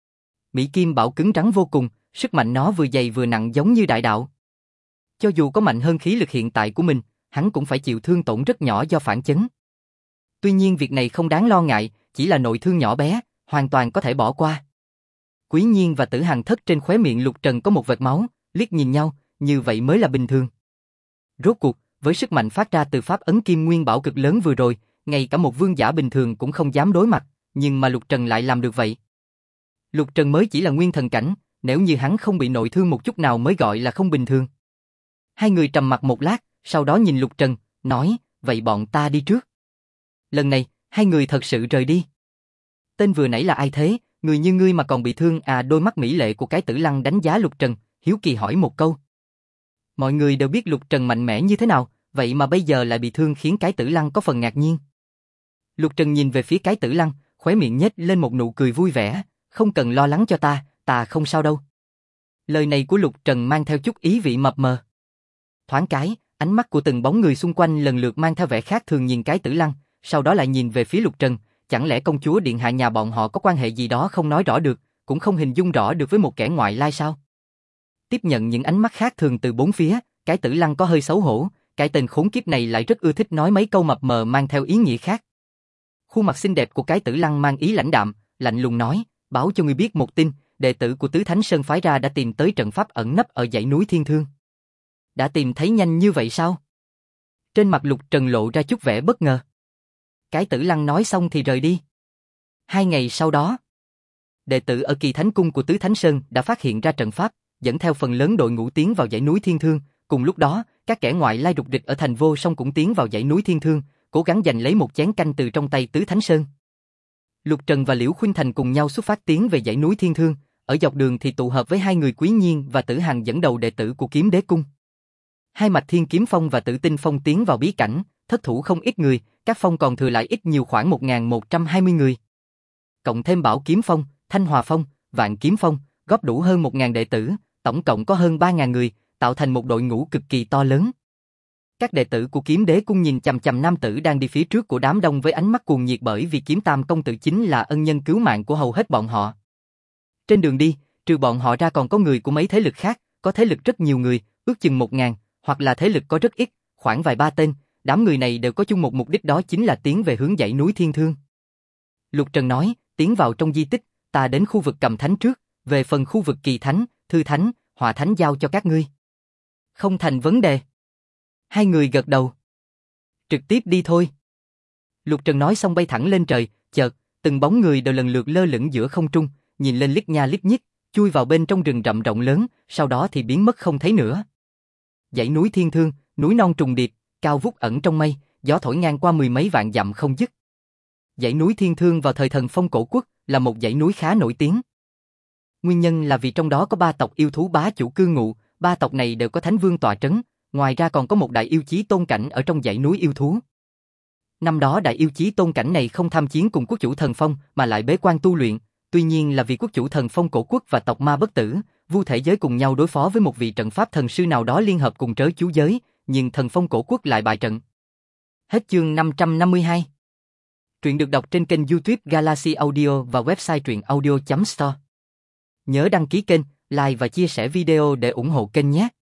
Mỹ Kim Bảo cứng rắn vô cùng, sức mạnh nó vừa dày vừa nặng giống như đại đạo. Cho dù có mạnh hơn khí lực hiện tại của mình, hắn cũng phải chịu thương tổn rất nhỏ do phản chấn. Tuy nhiên việc này không đáng lo ngại, chỉ là nội thương nhỏ bé, hoàn toàn có thể bỏ qua. Quý Nhiên và Tử Hằng thất trên khóe miệng Lục Trần có một vệt máu, liếc nhìn nhau, như vậy mới là bình thường. Rốt cuộc, với sức mạnh phát ra từ pháp ấn Kim Nguyên Bảo cực lớn vừa rồi, ngay cả một vương giả bình thường cũng không dám đối mặt, nhưng mà Lục Trần lại làm được vậy. Lục Trần mới chỉ là nguyên thần cảnh, nếu như hắn không bị nội thương một chút nào mới gọi là không bình thường. Hai người trầm mặc một lát, sau đó nhìn Lục Trần, nói, vậy bọn ta đi trước. Lần này, hai người thật sự rời đi. Tên vừa nãy là ai thế, người như ngươi mà còn bị thương à? Đôi mắt mỹ lệ của cái Tử Lăng đánh giá Lục Trần, hiếu kỳ hỏi một câu. Mọi người đều biết Lục Trần mạnh mẽ như thế nào, vậy mà bây giờ lại bị thương khiến cái Tử Lăng có phần ngạc nhiên. Lục Trần nhìn về phía cái Tử Lăng, khóe miệng nhếch lên một nụ cười vui vẻ, không cần lo lắng cho ta không sao đâu. Lời này của Lục Trần mang theo chút ý vị mập mờ. Thoáng cái, ánh mắt của từng bóng người xung quanh lần lượt mang theo vẻ khác thường nhìn cái Tử Lăng, sau đó lại nhìn về phía Lục Trần, chẳng lẽ công chúa điện hạ nhà bọn họ có quan hệ gì đó không nói rõ được, cũng không hình dung rõ được với một kẻ ngoại lai sao? Tiếp nhận những ánh mắt khác thường từ bốn phía, cái Tử Lăng có hơi xấu hổ, cái tên khốn kiếp này lại rất ưa thích nói mấy câu mập mờ mang theo ý nghĩa khác. Khuôn mặt xinh đẹp của cái Tử Lăng mang ý lãnh đạm, lạnh lùng nói, báo cho ngươi biết một tin, đệ tử của Tứ Thánh Sơn phái ra đã tìm tới trận pháp ẩn nấp ở dãy núi Thiên Thương. Đã tìm thấy nhanh như vậy sao? Trên mặt Lục Trần lộ ra chút vẻ bất ngờ. Cái Tử Lăng nói xong thì rời đi. 2 ngày sau đó, đệ tử ở Kỳ Thánh Cung của Tứ Thánh Sơn đã phát hiện ra trận pháp, dẫn theo phần lớn đội ngũ tiến vào dãy núi Thiên Thương. Cùng lúc đó, các kẻ ngoại lai rục rịch ở thành Vô Song cũng tiến vào dãy núi Thiên Thương, cố gắng giành lấy một chén canh từ trong tay Tứ Thánh Sơn. Lục Trần và Liễu Khuynh Thành cùng nhau xuất phát tiến về dãy núi Thiên Thương, ở dọc đường thì tụ hợp với hai người Quý Nhiên và Tử Hằng dẫn đầu đệ tử của Kiếm Đế Cung. Hai mạch Thiên Kiếm Phong và Tử Tinh Phong tiến vào bí cảnh, thất thủ không ít người, các phong còn thừa lại ít nhiều khoảng 1120 người. Cộng thêm Bảo Kiếm Phong, Thanh Hòa Phong, Vạn Kiếm Phong, góp đủ hơn 1000 đệ tử, tổng cộng có hơn 3000 người, tạo thành một đội ngũ cực kỳ to lớn. Các đệ tử của Kiếm Đế Cung nhìn chằm chằm nam tử đang đi phía trước của đám đông với ánh mắt cuồng nhiệt bởi vì Kiếm Tam công tử chính là ân nhân cứu mạng của hầu hết bọn họ. Trên đường đi, trừ bọn họ ra còn có người của mấy thế lực khác, có thế lực rất nhiều người, ước chừng 1000, hoặc là thế lực có rất ít, khoảng vài ba tên, đám người này đều có chung một mục đích, đó chính là tiến về hướng dãy núi Thiên Thương. Lục Trần nói, tiến vào trong di tích, ta đến khu vực Cầm Thánh trước, về phần khu vực Kỳ Thánh, Thư Thánh, Hỏa Thánh giao cho các ngươi. Không thành vấn đề. Hai người gật đầu. Trực tiếp đi thôi. Lục Trần nói xong bay thẳng lên trời, chợt, từng bóng người đều lần lượt lơ lửng giữa không trung, nhìn lên liếc nha liếc nhích, chui vào bên trong rừng rậm rộng lớn, sau đó thì biến mất không thấy nữa. Dãy núi Thiên Thương, núi non trùng điệp, cao vút ẩn trong mây, gió thổi ngang qua mười mấy vạn dặm không dứt. Dãy núi Thiên Thương vào thời Thần Phong Cổ Quốc là một dãy núi khá nổi tiếng. Nguyên nhân là vì trong đó có 3 tộc yêu thú bá chủ cư ngụ, 3 tộc này đều có thánh vương tọa trấn, ngoài ra còn có một đại yêu chí tôn cảnh ở trong dãy núi yêu thú. Năm đó đại yêu chí tôn cảnh này không tham chiến cùng quốc chủ Thần Phong mà lại bế quan tu luyện, tuy nhiên là vì quốc chủ Thần Phong Cổ Quốc và tộc Ma Bất Tử, Vu Thể Giới cùng nhau đối phó với một vị trận pháp thần sư nào đó liên hợp cùng Trớ Chú Giới, nhưng Thần Phong Cổ Quốc lại bại trận. Hết chương 552. Truyện được đọc trên kênh YouTube Galaxy Audio và website truyệnaudio.store. Nhớ đăng ký kênh, like và chia sẻ video để ủng hộ kênh nhé.